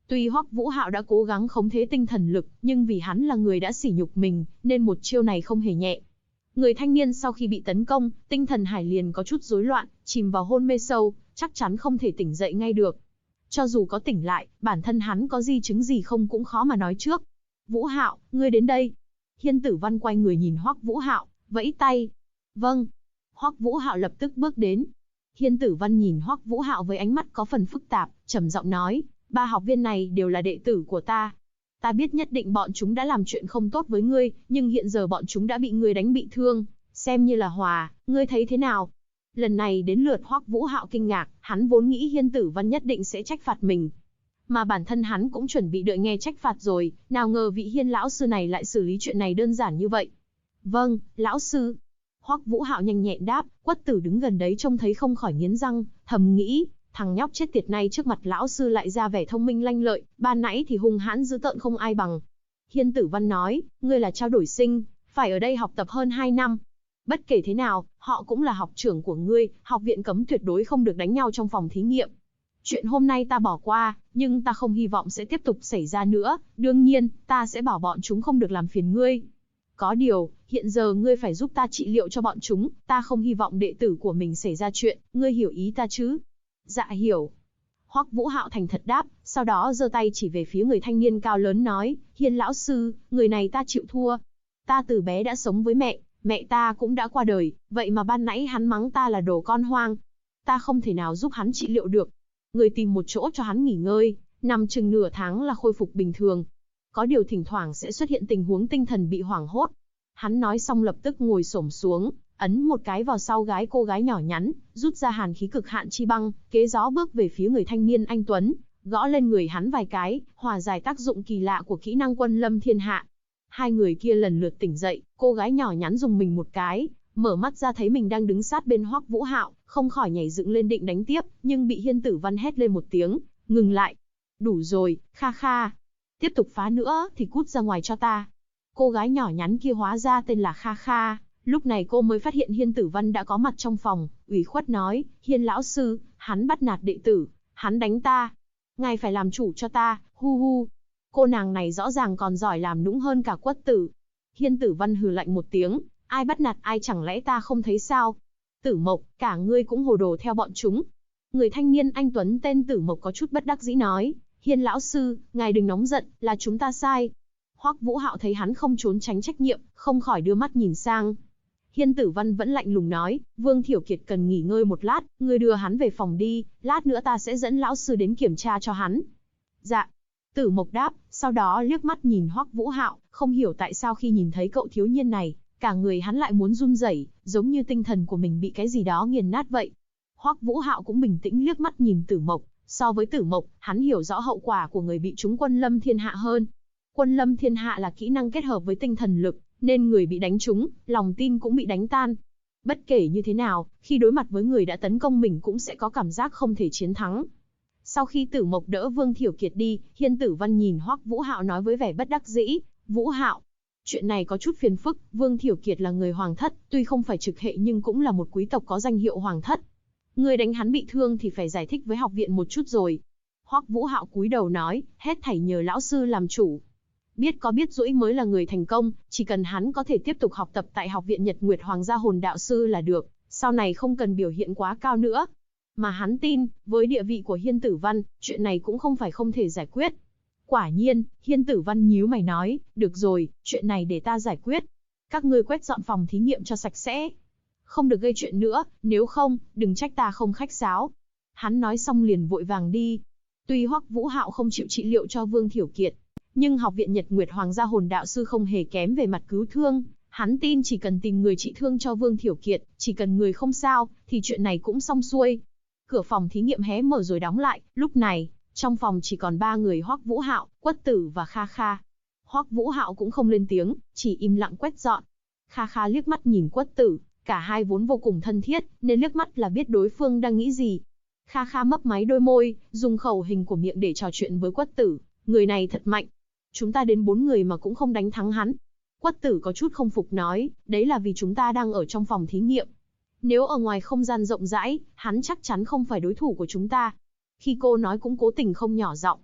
Tuy Hoắc Vũ Hạo đã cố gắng khống chế tinh thần lực, nhưng vì hắn là người đã sỉ nhục mình, nên một chiêu này không hề nhẹ. Người thanh niên sau khi bị tấn công, tinh thần hải liền có chút rối loạn, chìm vào hôn mê sâu, chắc chắn không thể tỉnh dậy ngay được. Cho dù có tỉnh lại, bản thân hắn có di chứng gì không cũng khó mà nói trước. Vũ Hạo, ngươi đến đây. Hiên Tử Văn quay người nhìn Hoắc Vũ Hạo, vẫy tay. Vâng. Hoắc Vũ Hạo lập tức bước đến. Hiên Tử Văn nhìn Hoắc Vũ Hạo với ánh mắt có phần phức tạp, trầm giọng nói, 3 học viên này đều là đệ tử của ta. Ta biết nhất định bọn chúng đã làm chuyện không tốt với ngươi, nhưng hiện giờ bọn chúng đã bị ngươi đánh bị thương, xem như là hòa, ngươi thấy thế nào? Lần này đến lượt Hoắc Vũ Hạo kinh ngạc, hắn vốn nghĩ Hiên Tử Văn nhất định sẽ trách phạt mình. Mà bản thân hắn cũng chuẩn bị đợi nghe trách phạt rồi, nào ngờ vị Hiên lão sư này lại xử lý chuyện này đơn giản như vậy. Vâng, lão sư. Hoắc Vũ Hạo nhanh nhẹn đáp, Quất Tử đứng gần đấy trông thấy không khỏi nghiến răng, thầm nghĩ, thằng nhóc chết tiệt này trước mặt lão sư lại ra vẻ thông minh lanh lợi, ban nãy thì hung hãn dữ tợn không ai bằng. Hiên Tử Văn nói, ngươi là trao đổi sinh, phải ở đây học tập hơn 2 năm. Bất kể thế nào, họ cũng là học trưởng của ngươi, học viện cấm tuyệt đối không được đánh nhau trong phòng thí nghiệm. Chuyện hôm nay ta bỏ qua, nhưng ta không hy vọng sẽ tiếp tục xảy ra nữa, đương nhiên, ta sẽ bảo bọn chúng không được làm phiền ngươi. Có điều, hiện giờ ngươi phải giúp ta trị liệu cho bọn chúng, ta không hy vọng đệ tử của mình xảy ra chuyện, ngươi hiểu ý ta chứ? Dạ hiểu. Hoắc Vũ Hạo thành thật đáp, sau đó giơ tay chỉ về phía người thanh niên cao lớn nói, Hiên lão sư, người này ta chịu thua. Ta từ bé đã sống với mẹ ta cũng đã qua đời, vậy mà ban nãy hắn mắng ta là đồ con hoang. Ta không thể nào giúp hắn trị liệu được. Người tìm một chỗ cho hắn nghỉ ngơi, nằm chừng nửa tháng là khôi phục bình thường. Có điều thỉnh thoảng sẽ xuất hiện tình huống tinh thần bị hoảng hốt. Hắn nói xong lập tức ngồi xổm xuống, ấn một cái vào sau gái cô gái nhỏ nhắn, rút ra hàn khí cực hạn chi băng, kế gió bước về phía người thanh niên anh tuấn, gõ lên người hắn vài cái, hòa giải tác dụng kỳ lạ của kỹ năng Quân Lâm Thiên Hạ. Hai người kia lần lượt tỉnh dậy, cô gái nhỏ nhắn dùng mình một cái, mở mắt ra thấy mình đang đứng sát bên Hoắc Vũ Hạo, không khỏi nhảy dựng lên định đánh tiếp, nhưng bị Hiên Tử Văn hét lên một tiếng, ngừng lại. Đủ rồi, kha kha. Tiếp tục phá nữa thì cút ra ngoài cho ta. Cô gái nhỏ nhắn kia hóa ra tên là Kha Kha, lúc này cô mới phát hiện Hiên Tử Văn đã có mặt trong phòng, ủy khuất nói, Hiên lão sư, hắn bắt nạt đệ tử, hắn đánh ta. Ngài phải làm chủ cho ta, hu hu. Cô nàng này rõ ràng còn giỏi làm nũng hơn cả Quất Tử. Hiên Tử Văn hừ lạnh một tiếng, ai bắt nạt ai chẳng lẽ ta không thấy sao? Tử Mộc, cả ngươi cũng hồ đồ theo bọn chúng. Người thanh niên anh tuấn tên Tử Mộc có chút bất đắc dĩ nói, Hiên lão sư, ngài đừng nóng giận, là chúng ta sai. Hoắc Vũ Hạo thấy hắn không trốn tránh trách nhiệm, không khỏi đưa mắt nhìn sang. Hiên Tử Văn vẫn lạnh lùng nói, Vương Thiểu Kiệt cần nghỉ ngơi một lát, ngươi đưa hắn về phòng đi, lát nữa ta sẽ dẫn lão sư đến kiểm tra cho hắn. Dạ. Tử Mộc đáp, sau đó liếc mắt nhìn Hoắc Vũ Hạo, không hiểu tại sao khi nhìn thấy cậu thiếu niên này, cả người hắn lại muốn run rẩy, giống như tinh thần của mình bị cái gì đó nghiền nát vậy. Hoắc Vũ Hạo cũng bình tĩnh liếc mắt nhìn Tử Mộc, so với Tử Mộc, hắn hiểu rõ hậu quả của người bị trúng Quân Lâm Thiên Hạ hơn. Quân Lâm Thiên Hạ là kỹ năng kết hợp với tinh thần lực, nên người bị đánh trúng, lòng tin cũng bị đánh tan. Bất kể như thế nào, khi đối mặt với người đã tấn công mình cũng sẽ có cảm giác không thể chiến thắng. Sau khi Tử Mộc đỡ Vương Thiểu Kiệt đi, Hiên Tử Văn nhìn Hoắc Vũ Hạo nói với vẻ bất đắc dĩ, Vũ Hạo, chuyện này có chút phiền phức, Vương Thiểu Kiệt là người hoàng thất, tuy không phải trực hệ nhưng cũng là một quý tộc có danh hiệu hoàng thất. Người đánh hắn bị thương thì phải giải thích với học viện một chút rồi. Hoắc Vũ Hạo cúi đầu nói, hết thảy nhờ lão sư làm chủ. Biết có biết rũi mới là người thành công, chỉ cần hắn có thể tiếp tục học tập tại học viện Nhật Nguyệt Hoàng gia hồn đạo sư là được, sau này không cần biểu hiện quá cao nữa. Mà hắn tin, với địa vị của Hiên Tử Văn, chuyện này cũng không phải không thể giải quyết. Quả nhiên, Hiên Tử Văn nhíu mày nói, được rồi, chuyện này để ta giải quyết. Các ngươi quét dọn phòng thí nghiệm cho sạch sẽ. Không được gây chuyện nữa, nếu không, đừng trách ta không khách sáo. Hắn nói xong liền vội vàng đi. Tuy Hoắc Vũ Hạo không chịu trị liệu cho Vương Thiểu Kiệt, nhưng học viện Nhật Nguyệt Hoàng gia hồn đạo sư không hề kém về mặt cứu thương. Hắn tin chỉ cần tìm người trị thương cho Vương Thiểu Kiệt, chỉ cần người không sao, thì chuyện này cũng xong xuôi. Cửa phòng thí nghiệm hé mở rồi đóng lại, lúc này, trong phòng chỉ còn 3 người Hoắc Vũ Hạo, Quất Tử và Kha Kha. Hoắc Vũ Hạo cũng không lên tiếng, chỉ im lặng quét dọn. Kha Kha liếc mắt nhìn Quất Tử, cả hai vốn vô cùng thân thiết, nên liếc mắt là biết đối phương đang nghĩ gì. Kha Kha mấp máy đôi môi, dùng khẩu hình của miệng để trò chuyện với Quất Tử, người này thật mạnh. Chúng ta đến 4 người mà cũng không đánh thắng hắn. Quất Tử có chút không phục nói, đấy là vì chúng ta đang ở trong phòng thí nghiệm. Nếu ở ngoài không gian rộng rãi, hắn chắc chắn không phải đối thủ của chúng ta. Khi cô nói cũng cố tình không nhỏ giọng.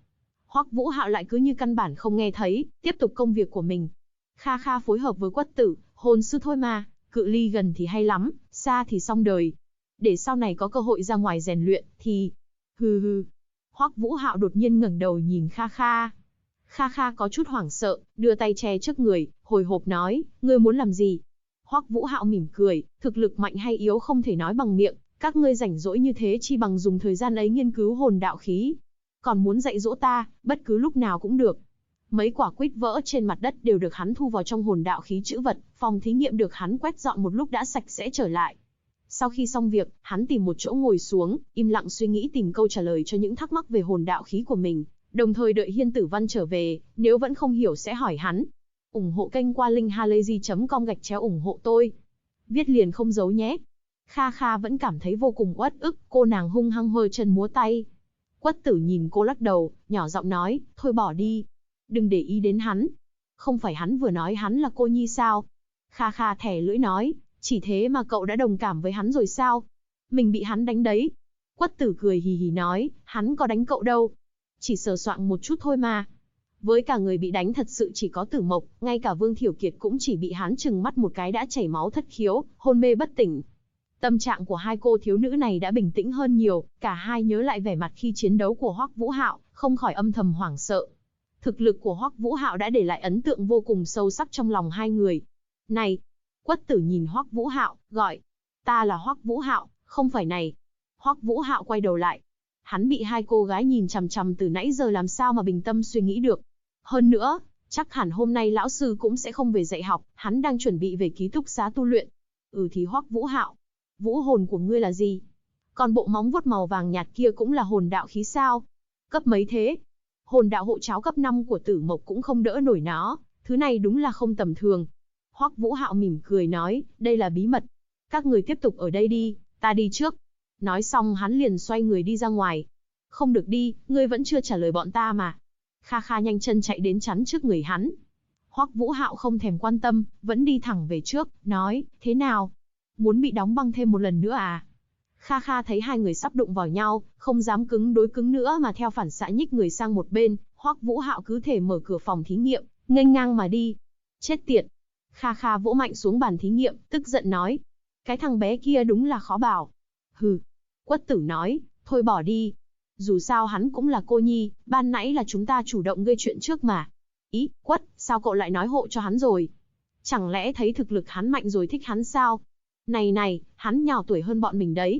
Hoắc Vũ Hạo lại cứ như căn bản không nghe thấy, tiếp tục công việc của mình. Kha Kha phối hợp với Quất Tử, hồn sư thôi mà, cự ly gần thì hay lắm, xa thì xong đời. Để sau này có cơ hội ra ngoài rèn luyện, thì... Hừ hừ. Hoắc Vũ Hạo đột nhiên ngẩng đầu nhìn Kha Kha. Kha Kha có chút hoảng sợ, đưa tay che trước người, hồi hộp nói, ngươi muốn làm gì? Hoắc Vũ Hạo mỉm cười, thực lực mạnh hay yếu không thể nói bằng miệng, các ngươi rảnh rỗi như thế chi bằng dùng thời gian ấy nghiên cứu hồn đạo khí. Còn muốn dạy dỗ ta, bất cứ lúc nào cũng được. Mấy quả quýt vỡ trên mặt đất đều được hắn thu vào trong hồn đạo khí trữ vật, phòng thí nghiệm được hắn quét dọn một lúc đã sạch sẽ trở lại. Sau khi xong việc, hắn tìm một chỗ ngồi xuống, im lặng suy nghĩ tìm câu trả lời cho những thắc mắc về hồn đạo khí của mình, đồng thời đợi Hiên Tử Văn trở về, nếu vẫn không hiểu sẽ hỏi hắn. Ủng hộ kênh qua linkhalazy.com/ủng hộ tôi. Viết liền không giấu nhé. Kha Kha vẫn cảm thấy vô cùng uất ức, cô nàng hung hăng hơ chân múa tay. Quất Tử nhìn cô lắc đầu, nhỏ giọng nói, thôi bỏ đi. Đừng để ý đến hắn. Không phải hắn vừa nói hắn là cô nhi sao? Kha Kha thẻ lưỡi nói, chỉ thế mà cậu đã đồng cảm với hắn rồi sao? Mình bị hắn đánh đấy. Quất Tử cười hì hì nói, hắn có đánh cậu đâu. Chỉ sờ soạng một chút thôi mà. Với cả người bị đánh thật sự chỉ có Tử Mộc, ngay cả Vương Thiểu Kiệt cũng chỉ bị hắn chừng mắt một cái đã chảy máu thất khiếu, hôn mê bất tỉnh. Tâm trạng của hai cô thiếu nữ này đã bình tĩnh hơn nhiều, cả hai nhớ lại vẻ mặt khi chiến đấu của Hoắc Vũ Hạo, không khỏi âm thầm hoảng sợ. Thực lực của Hoắc Vũ Hạo đã để lại ấn tượng vô cùng sâu sắc trong lòng hai người. Này! Quất Tử nhìn Hoắc Vũ Hạo, gọi. Ta là Hoắc Vũ Hạo, không phải này. Hoắc Vũ Hạo quay đầu lại. Hắn bị hai cô gái nhìn chằm chằm từ nãy giờ làm sao mà bình tâm suy nghĩ được. Hơn nữa, chắc hẳn hôm nay lão sư cũng sẽ không về dạy học, hắn đang chuẩn bị về ký túc xá tu luyện. Thì Hoắc Vũ Hạo, vũ hồn của ngươi là gì? Còn bộ móng vuốt màu vàng nhạt kia cũng là hồn đạo khí sao? Cấp mấy thế? Hồn đạo hộ cháo cấp 5 của Tử Mộc cũng không đỡ nổi nó, thứ này đúng là không tầm thường. Hoắc Vũ Hạo mỉm cười nói, đây là bí mật. Các người tiếp tục ở đây đi, ta đi trước. Nói xong hắn liền xoay người đi ra ngoài. Không được đi, ngươi vẫn chưa trả lời bọn ta mà. Kha Kha nhanh chân chạy đến chắn trước người hắn. Hoắc Vũ Hạo không thèm quan tâm, vẫn đi thẳng về trước, nói, thế nào? Muốn bị đóng băng thêm một lần nữa à? Kha Kha thấy hai người sắp đụng vào nhau, không dám cứng đối cứng nữa mà theo phản xạ nhích người sang một bên, Hoắc Vũ Hạo cứ thể mở cửa phòng thí nghiệm, nghênh ngang mà đi. Chết tiệt! Kha Kha vỗ mạnh xuống bàn thí nghiệm, tức giận nói. Cái thằng bé kia đúng là khó bảo. Hừ! Quất Tử nói, thôi bỏ đi. Dù sao hắn cũng là cô nhi, ban nãy là chúng ta chủ động gây chuyện trước mà. Ý, Quất, sao cậu lại nói hộ cho hắn rồi? Chẳng lẽ thấy thực lực hắn mạnh rồi thích hắn sao? Này này, hắn nhỏ tuổi hơn bọn mình đấy.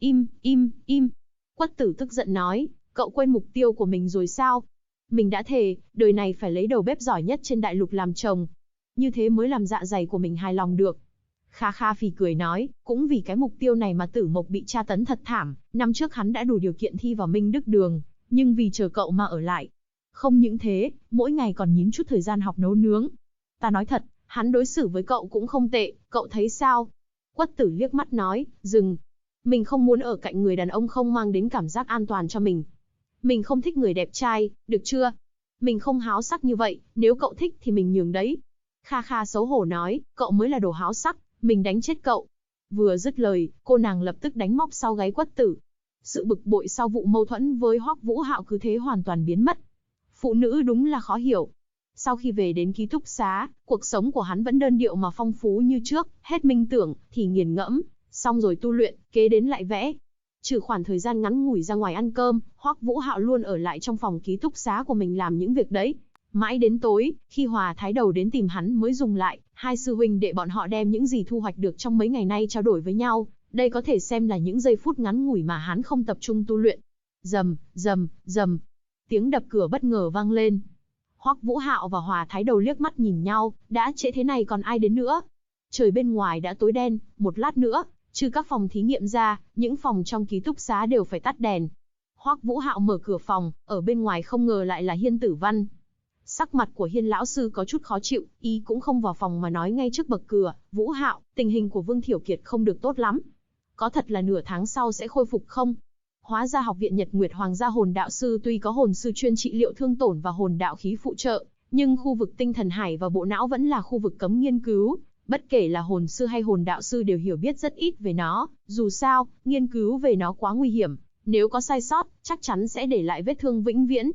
Im. Quất Tử tức giận nói, cậu quên mục tiêu của mình rồi sao? Mình đã thề, đời này phải lấy đầu bếp giỏi nhất trên đại lục làm chồng. Như thế mới làm dạ dày của mình hài lòng được. Kha Kha phì cười nói, cũng vì cái mục tiêu này mà Tử Mộc bị tra tấn thật thảm, năm trước hắn đã đủ điều kiện thi vào Minh Đức Đường, nhưng vì chờ cậu mà ở lại. Không những thế, mỗi ngày còn nhín chút thời gian học nấu nướng. Ta nói thật, hắn đối xử với cậu cũng không tệ, cậu thấy sao? Quất Tử liếc mắt nói, dừng. Mình không muốn ở cạnh người đàn ông không mang đến cảm giác an toàn cho mình. Mình không thích người đẹp trai, được chưa? Mình không háo sắc như vậy, nếu cậu thích thì mình nhường đấy. Kha Kha xấu hổ nói, cậu mới là đồ háo sắc, mình đánh chết cậu. Vừa dứt lời, cô nàng lập tức đánh móc sau gáy Quất Tử. Sự bực bội sau vụ mâu thuẫn với Hoắc Vũ Hạo cứ thế hoàn toàn biến mất. Phụ nữ đúng là khó hiểu. Sau khi về đến ký túc xá, cuộc sống của hắn vẫn đơn điệu mà phong phú như trước, hết minh tưởng, thì nghiền ngẫm, xong rồi tu luyện, kế đến lại vẽ. Trừ khoảng thời gian ngắn ngủi ra ngoài ăn cơm, Hoắc Vũ Hạo luôn ở lại trong phòng ký túc xá của mình làm những việc đấy. Mãi đến tối, khi Hòa Thái Đầu đến tìm hắn mới dùng lại, hai sư huynh đệ bọn họ đem những gì thu hoạch được trong mấy ngày nay trao đổi với nhau, đây có thể xem là những giây phút ngắn ngủi mà hắn không tập trung tu luyện. Rầm, tiếng đập cửa bất ngờ vang lên. Hoắc Vũ Hạo và Hòa Thái Đầu liếc mắt nhìn nhau, đã trễ thế này còn ai đến nữa? Trời bên ngoài đã tối đen, một lát nữa, trừ các phòng thí nghiệm ra, những phòng trong ký túc xá đều phải tắt đèn. Hoắc Vũ Hạo mở cửa phòng, ở bên ngoài không ngờ lại là Hiên Tử Văn. Sắc mặt của Hiên lão sư có chút khó chịu, y cũng không vào phòng mà nói ngay trước bậc cửa, Vũ Hạo, tình hình của Vương Thiểu Kiệt không được tốt lắm. Có thật là nửa tháng sau sẽ khôi phục không? Hóa ra học viện Nhật Nguyệt Hoàng gia hồn đạo sư tuy có hồn sư chuyên trị liệu thương tổn và hồn đạo khí phụ trợ, nhưng khu vực tinh thần hải và bộ não vẫn là khu vực cấm nghiên cứu. Bất kể là hồn sư hay hồn đạo sư đều hiểu biết rất ít về nó, dù sao, nghiên cứu về nó quá nguy hiểm, nếu có sai sót, chắc chắn sẽ để lại vết thương vĩnh viễn.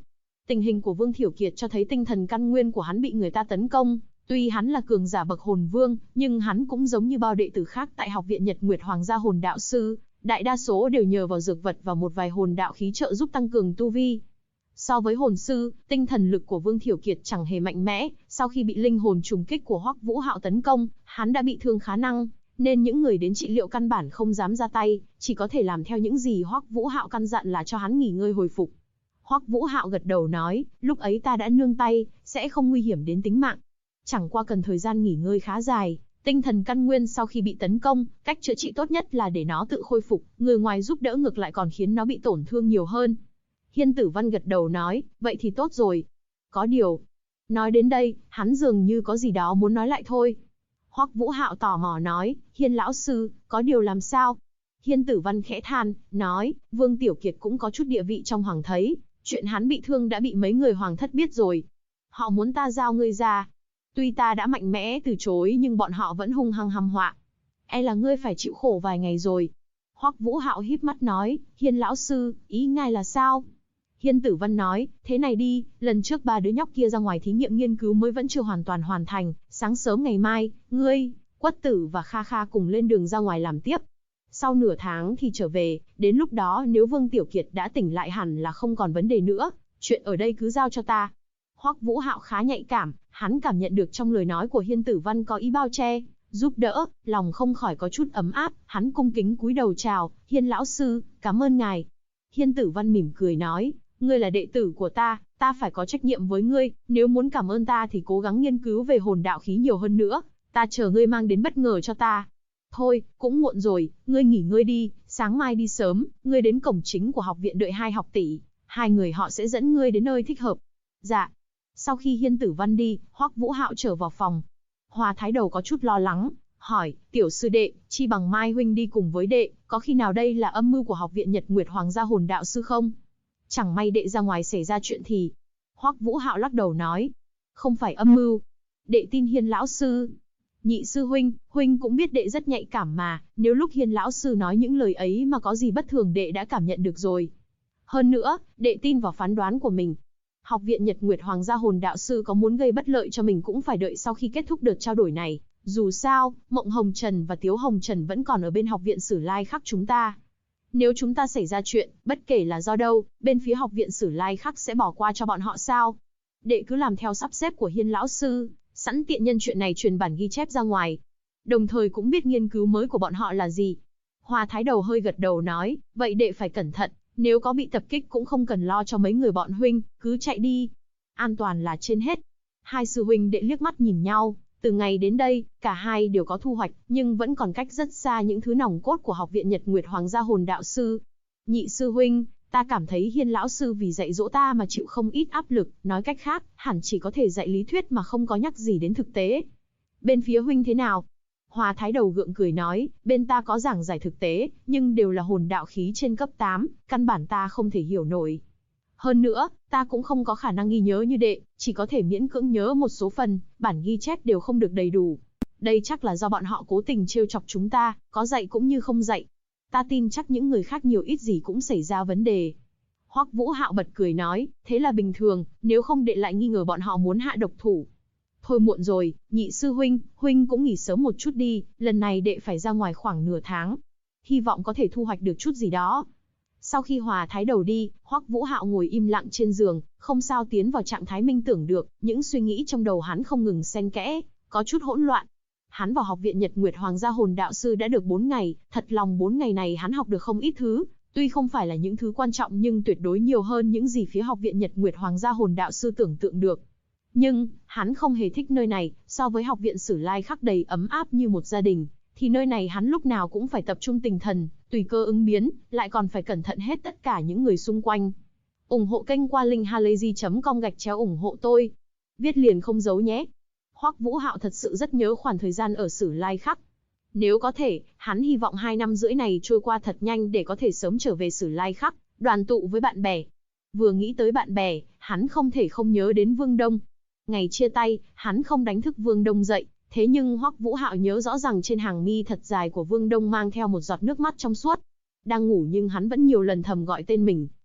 Tình hình của Vương Thiểu Kiệt cho thấy tinh thần căn nguyên của hắn bị người ta tấn công. Tuy hắn là cường giả bậc hồn vương, nhưng hắn cũng giống như bao đệ tử khác tại học viện Nhật Nguyệt Hoàng gia hồn đạo sư, đại đa số đều nhờ vào dược vật và một vài hồn đạo khí trợ giúp tăng cường tu vi. So với hồn sư, tinh thần lực của Vương Thiểu Kiệt chẳng hề mạnh mẽ, sau khi bị linh hồn trùng kích của Hoắc Vũ Hạo tấn công, hắn đã bị thương khá nặng, nên những người đến trị liệu căn bản không dám ra tay, chỉ có thể làm theo những gì Hoắc Vũ Hạo căn dặn là cho hắn nghỉ ngơi hồi phục. Hoắc Vũ Hạo gật đầu nói, lúc ấy ta đã nương tay, sẽ không nguy hiểm đến tính mạng. Chẳng qua cần thời gian nghỉ ngơi khá dài, tinh thần căn nguyên sau khi bị tấn công, cách chữa trị tốt nhất là để nó tự khôi phục, người ngoài giúp đỡ ngược lại còn khiến nó bị tổn thương nhiều hơn. Hiên Tử Văn gật đầu nói, vậy thì tốt rồi. Có điều. Nói đến đây, hắn dường như có gì đó muốn nói lại thôi. Hoắc Vũ Hạo tò mò nói, Hiên lão sư, có điều làm sao? Hiên Tử Văn khẽ than, nói, Vương Tiểu Kiệt cũng có chút địa vị trong hoàng thấy, chuyện hắn bị thương đã bị mấy người hoàng thất biết rồi. Họ muốn ta giao ngươi ra. Tuy ta đã mạnh mẽ từ chối nhưng bọn họ vẫn hung hăng hăm họa. E là ngươi phải chịu khổ vài ngày rồi. Hoắc Vũ Hạo híp mắt nói, Hiên lão sư, ý ngài là sao? Hiên Tử Văn nói, thế này đi, lần trước 3 đứa nhóc kia ra ngoài thí nghiệm nghiên cứu mới vẫn chưa hoàn toàn hoàn thành, sáng sớm ngày mai, ngươi, Quất Tử và Kha Kha cùng lên đường ra ngoài làm tiếp. Sau nửa tháng thì trở về, đến lúc đó nếu Vương Tiểu Kiệt đã tỉnh lại hẳn là không còn vấn đề nữa, chuyện ở đây cứ giao cho ta. Hoắc Vũ Hạo khá nhạy cảm, hắn cảm nhận được trong lời nói của Hiên Tử Văn có ý bao che, giúp đỡ, lòng không khỏi có chút ấm áp, hắn cung kính cúi đầu chào, Hiên lão sư, cảm ơn ngài. Hiên Tử Văn mỉm cười nói, ngươi là đệ tử của ta phải có trách nhiệm với ngươi, nếu muốn cảm ơn ta thì cố gắng nghiên cứu về hồn đạo khí nhiều hơn nữa, ta chờ ngươi mang đến bất ngờ cho ta. Thôi, cũng muộn rồi, ngươi nghỉ ngơi đi, sáng mai đi sớm, ngươi đến cổng chính của học viện đợi 2 học tỷ, 2 người họ sẽ dẫn ngươi đến nơi thích hợp. Dạ. Sau khi Hiên Tử Văn đi, Hoắc Vũ Hạo trở vào phòng. Hoa Thái Đầu có chút lo lắng, hỏi, tiểu sư đệ, chi bằng Mai huynh đi cùng với đệ, có khi nào đây là âm mưu của học viện Nhật Nguyệt Hoàng gia hồn đạo sư không? Chẳng may đệ ra ngoài xảy ra chuyện thì... Hoắc Vũ Hạo lắc đầu nói, không phải âm mưu. Đệ tin Hiên lão sư. Nhị sư huynh cũng biết đệ rất nhạy cảm mà, nếu lúc Hiên lão sư nói những lời ấy mà có gì bất thường đệ đã cảm nhận được rồi. Hơn nữa, đệ tin vào phán đoán của mình. Học viện Nhật Nguyệt Hoàng gia hồn đạo sư có muốn gây bất lợi cho mình cũng phải đợi sau khi kết thúc đợt trao đổi này. Dù sao, Mộng Hồng Trần và Tiếu Hồng Trần vẫn còn ở bên học viện Sử Lai Khắc chúng ta. Nếu chúng ta xảy ra chuyện, bất kể là do đâu, bên phía học viện Sử Lai Khắc sẽ bỏ qua cho bọn họ sao? Đệ cứ làm theo sắp xếp của Hiên lão sư, sẵn tiện nhân chuyện này truyền bản ghi chép ra ngoài. Đồng thời cũng biết nghiên cứu mới của bọn họ là gì. Hoa Thái Đầu hơi gật đầu nói, vậy đệ phải cẩn thận, nếu có bị tập kích cũng không cần lo cho mấy người bọn huynh, cứ chạy đi. An toàn là trên hết. Hai sư huynh đệ liếc mắt nhìn nhau, từ ngày đến đây, cả hai đều có thu hoạch, nhưng vẫn còn cách rất xa những thứ nòng cốt của học viện Nhật Nguyệt Hoàng gia hồn đạo sư. Nhị sư huynh, ta cảm thấy Hiên lão sư vì dạy dỗ ta mà chịu không ít áp lực, nói cách khác, hẳn chỉ có thể dạy lý thuyết mà không có nhắc gì đến thực tế. Bên phía huynh thế nào? Hoa Thái Đầu gượng cười nói, bên ta có giảng giải thực tế, nhưng đều là hồn đạo khí trên cấp 8, căn bản ta không thể hiểu nổi. Hơn nữa, ta cũng không có khả năng ghi nhớ như đệ, chỉ có thể miễn cưỡng nhớ một số phần, bản ghi chép đều không được đầy đủ. Đây chắc là do bọn họ cố tình trêu chọc chúng ta, có dạy cũng như không dạy. Ta tin chắc những người khác nhiều ít gì cũng xảy ra vấn đề. Hoắc Vũ Hạo bật cười nói, thế là bình thường, nếu không đệ lại nghi ngờ bọn họ muốn hạ độc thủ. Thôi muộn rồi, nhị sư huynh cũng nghỉ sớm một chút đi, lần này đệ phải ra ngoài khoảng nửa tháng. Hy vọng có thể thu hoạch được chút gì đó. Sau khi Hòa Thái Đầu đi, Hoắc Vũ Hạo ngồi im lặng trên giường, không sao tiến vào trạng thái minh tưởng được, những suy nghĩ trong đầu hắn không ngừng xen kẽ, có chút hỗn loạn. Hắn vào học viện Nhật Nguyệt Hoàng gia hồn đạo sư đã được 4 ngày, thật lòng 4 ngày này hắn học được không ít thứ, tuy không phải là những thứ quan trọng nhưng tuyệt đối nhiều hơn những gì phía học viện Nhật Nguyệt Hoàng gia hồn đạo sư tưởng tượng được. Nhưng, hắn không hề thích nơi này, so với học viện Sử Lai Khắc đầy ấm áp như một gia đình, thì nơi này hắn lúc nào cũng phải tập trung tinh thần, tùy cơ ứng biến, lại còn phải cẩn thận hết tất cả những người xung quanh. Ủng hộ kênh qua linkhalazy.com/ủng hộ tôi. Viết liền không giấu nhé. Hoắc Vũ Hạo thật sự rất nhớ khoảng thời gian ở Sử Lai Khắc. Nếu có thể, hắn hy vọng 2 năm rưỡi này trôi qua thật nhanh để có thể sớm trở về Sử Lai Khắc, đoàn tụ với bạn bè. Vừa nghĩ tới bạn bè, hắn không thể không nhớ đến Vương Đông. Ngày chia tay, hắn không đánh thức Vương Đông dậy, thế nhưng Hoắc Vũ Hạo nhớ rõ rằng trên hàng mi thật dài của Vương Đông mang theo một giọt nước mắt trong suốt. Đang ngủ nhưng hắn vẫn nhiều lần thầm gọi tên mình,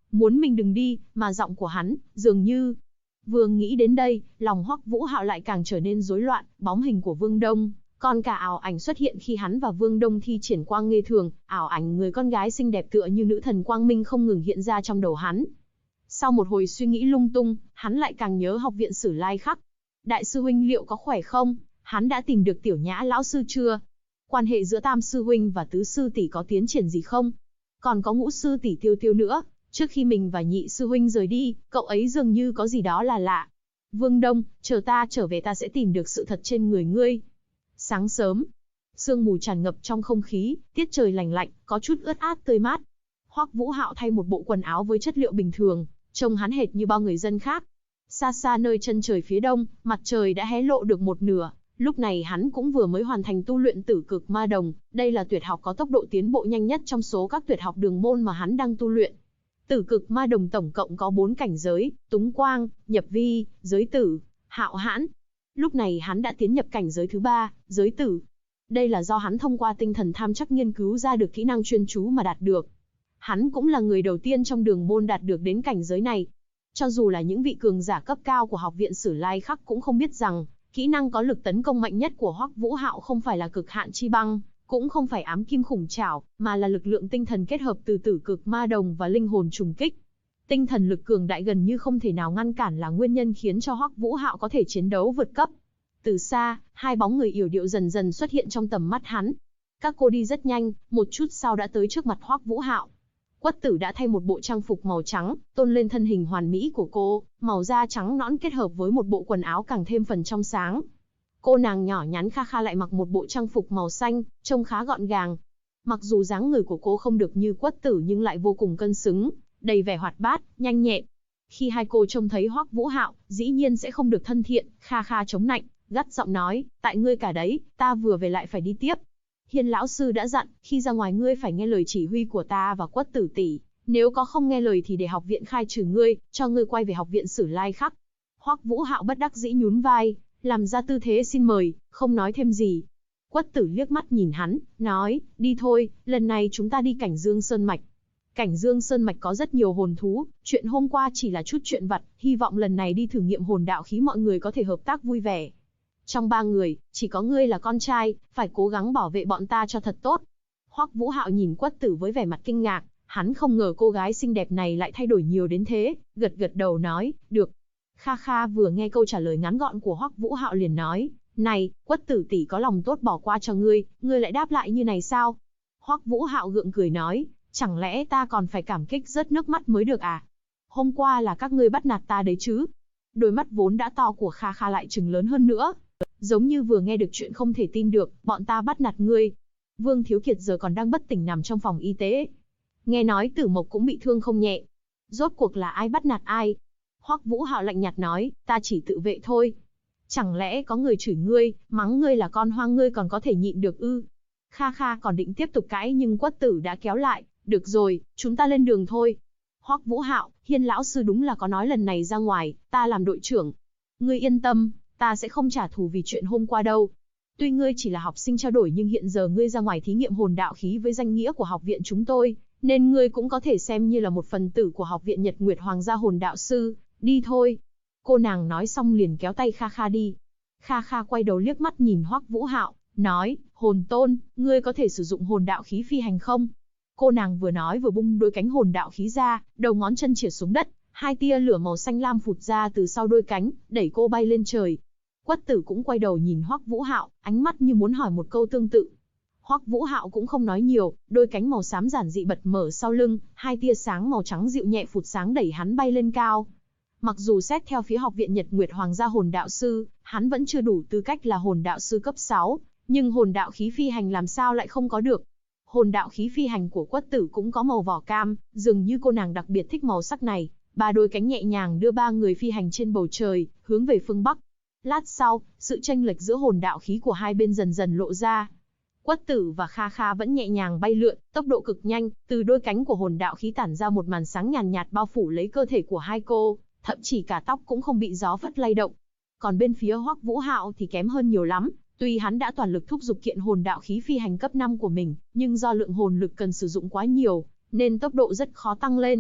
muốn mình đừng đi, mà giọng của hắn, dường như... Vừa nghĩ đến đây, lòng Hoắc Vũ Hạo lại càng trở nên rối loạn, bóng hình của Vương Đông, còn cả ảo ảnh xuất hiện khi hắn và Vương Đông thi triển quang nghê thường, ảo ảnh người con gái xinh đẹp tựa như nữ thần quang minh không ngừng hiện ra trong đầu hắn. Sau một hồi suy nghĩ lung tung, hắn lại càng nhớ học viện Sử Lai Khắc. Đại sư huynh liệu có khỏe không? Hắn đã tìm được Tiểu Nhã lão sư chưa? Quan hệ giữa Tam sư huynh và Tứ sư tỷ có tiến triển gì không? Còn có Ngũ sư tỷ Tiêu Tiêu nữa, trước khi mình và Nhị sư huynh rời đi, cậu ấy dường như có gì đó là lạ. Vương Đông, chờ ta trở về ta sẽ tìm được sự thật trên người ngươi. Sáng sớm, sương mù tràn ngập trong không khí, tiết trời lành lạnh, có chút ướt át tươi mát. Hoắc Vũ Hạo thay một bộ quần áo với chất liệu bình thường, trông hắn hệt như bao người dân khác. Xa xa nơi chân trời phía đông, mặt trời đã hé lộ được một nửa. Lúc này hắn cũng vừa mới hoàn thành tu luyện Tử Cực Ma Đồng, đây là tuyệt học có tốc độ tiến bộ nhanh nhất trong số các tuyệt học đường môn mà hắn đang tu luyện. Tử Cực Ma Đồng tổng cộng có 4 cảnh giới: Túng Quang, Nhập Vi, Giới Tử, Hạo Hãn. Lúc này hắn đã tiến nhập cảnh giới thứ 3, Giới Tử. Đây là do hắn thông qua tinh thần tham chắc nghiên cứu ra được kỹ năng chuyên chú mà đạt được. Hắn cũng là người đầu tiên trong đường môn đạt được đến cảnh giới này. Cho dù là những vị cường giả cấp cao của học viện Sử Lai Khắc cũng không biết rằng, kỹ năng có lực tấn công mạnh nhất của Hoắc Vũ Hạo không phải là Cực Hạn Chi Băng, cũng không phải Ám Kim Khủng Trảo, mà là lực lượng tinh thần kết hợp từ Tử Cực Ma Đồng và linh hồn trùng kích. Tinh thần lực cường đại gần như không thể nào ngăn cản là nguyên nhân khiến cho Hoắc Vũ Hạo có thể chiến đấu vượt cấp. Từ xa, hai bóng người yểu điệu dần dần xuất hiện trong tầm mắt hắn. Các cô đi rất nhanh, một chút sau đã tới trước mặt Hoắc Vũ Hạo. Quất Tử đã thay một bộ trang phục màu trắng, tôn lên thân hình hoàn mỹ của cô, màu da trắng nõn kết hợp với một bộ quần áo càng thêm phần trong sáng. Cô nàng nhỏ nhắn Kha Kha lại mặc một bộ trang phục màu xanh, trông khá gọn gàng. Mặc dù dáng người của cô không được như Quất Tử nhưng lại vô cùng cân xứng, đầy vẻ hoạt bát, nhanh nhẹn. Khi hai cô trông thấy Hoắc Vũ Hạo, dĩ nhiên sẽ không được thân thiện, Kha Kha chống nạnh, gắt giọng nói, tại ngươi cả đấy, ta vừa về lại phải đi tiếp. Hiên lão sư đã dặn, khi ra ngoài ngươi phải nghe lời chỉ huy của ta và Quất Tử tỷ, nếu có không nghe lời thì để học viện khai trừ ngươi, cho ngươi quay về học viện Sử Lai Khắc. Hoắc Vũ Hạo bất đắc dĩ nhún vai, làm ra tư thế xin mời, không nói thêm gì. Quất Tử liếc mắt nhìn hắn, nói, đi thôi, lần này chúng ta đi Cảnh Dương Sơn Mạch. Cảnh Dương Sơn Mạch có rất nhiều hồn thú, chuyện hôm qua chỉ là chút chuyện vặt, hy vọng lần này đi thử nghiệm hồn đạo khí mọi người có thể hợp tác vui vẻ. Trong 3 người, chỉ có ngươi là con trai, phải cố gắng bảo vệ bọn ta cho thật tốt. Hoắc Vũ Hạo nhìn Quất Tử với vẻ mặt kinh ngạc, hắn không ngờ cô gái xinh đẹp này lại thay đổi nhiều đến thế, gật gật đầu nói, được. Kha Kha vừa nghe câu trả lời ngắn gọn của Hoắc Vũ Hạo liền nói, này, Quất Tử tỷ có lòng tốt bỏ qua cho ngươi lại đáp lại như này sao? Hoắc Vũ Hạo gượng cười nói, chẳng lẽ ta còn phải cảm kích rớt nước mắt mới được à? Hôm qua là các ngươi bắt nạt ta đấy chứ? Đôi mắt vốn đã to của Kha Kha lại trừng lớn hơn nữa. Giống như vừa nghe được chuyện không thể tin được, bọn ta bắt nạt ngươi. Vương Thiếu Kiệt giờ còn đang bất tỉnh nằm trong phòng y tế. Nghe nói Tử Mộc cũng bị thương không nhẹ. Rốt cuộc là ai bắt nạt ai? Hoắc Vũ Hạo lạnh nhạt nói, ta chỉ tự vệ thôi. Chẳng lẽ có người chửi ngươi, mắng ngươi là con hoang ngươi còn có thể nhịn được ư? Kha Kha còn định tiếp tục cãi nhưng Quất Tử đã kéo lại, được rồi, chúng ta lên đường thôi. Hoắc Vũ Hạo, Hiên lão sư đúng là có nói lần này ra ngoài, ta làm đội trưởng. Ngươi yên tâm, ta sẽ không trả thù vì chuyện hôm qua đâu. Tuy ngươi chỉ là học sinh trao đổi nhưng hiện giờ ngươi ra ngoài thí nghiệm hồn đạo khí với danh nghĩa của học viện chúng tôi, nên ngươi cũng có thể xem như là một phần tử của học viện Nhật Nguyệt Hoàng gia hồn đạo sư, đi thôi. Cô nàng nói xong liền kéo tay Kha Kha đi. Kha Kha quay đầu liếc mắt nhìn Hoắc Vũ Hạo, nói, hồn tôn, ngươi có thể sử dụng hồn đạo khí phi hành không? Cô nàng vừa nói vừa bung đôi cánh hồn đạo khí ra, đầu ngón chân chĩa xuống đất, hai tia lửa màu xanh lam phụt ra từ sau đôi cánh, đẩy cô bay lên trời. Quất Tử cũng quay đầu nhìn Hoắc Vũ Hạo, ánh mắt như muốn hỏi một câu tương tự. Hoắc Vũ Hạo cũng không nói nhiều, đôi cánh màu xám giản dị bật mở sau lưng, hai tia sáng màu trắng dịu nhẹ phụt sáng đẩy hắn bay lên cao. Mặc dù xét theo phía học viện Nhật Nguyệt Hoàng gia hồn đạo sư, hắn vẫn chưa đủ tư cách là hồn đạo sư cấp 6, nhưng hồn đạo khí phi hành làm sao lại không có được. Hồn đạo khí phi hành của Quất Tử cũng có màu vỏ cam, dường như cô nàng đặc biệt thích màu sắc này. Ba đôi cánh nhẹ nhàng đưa ba người phi hành trên bầu trời, hướng về phương Bắc. Lát sau, sự chênh lệch giữa hồn đạo khí của hai bên dần dần lộ ra. Quất Tử và Kha Kha vẫn nhẹ nhàng bay lượn, tốc độ cực nhanh, từ đôi cánh của hồn đạo khí tản ra một màn sáng nhàn nhạt bao phủ lấy cơ thể của hai cô, thậm chí cả tóc cũng không bị gió phất lay động. Còn bên phía Hoắc Vũ Hạo thì kém hơn nhiều lắm, tuy hắn đã toàn lực thúc giục kiện hồn đạo khí phi hành cấp 5 của mình, nhưng do lượng hồn lực cần sử dụng quá nhiều, nên tốc độ rất khó tăng lên.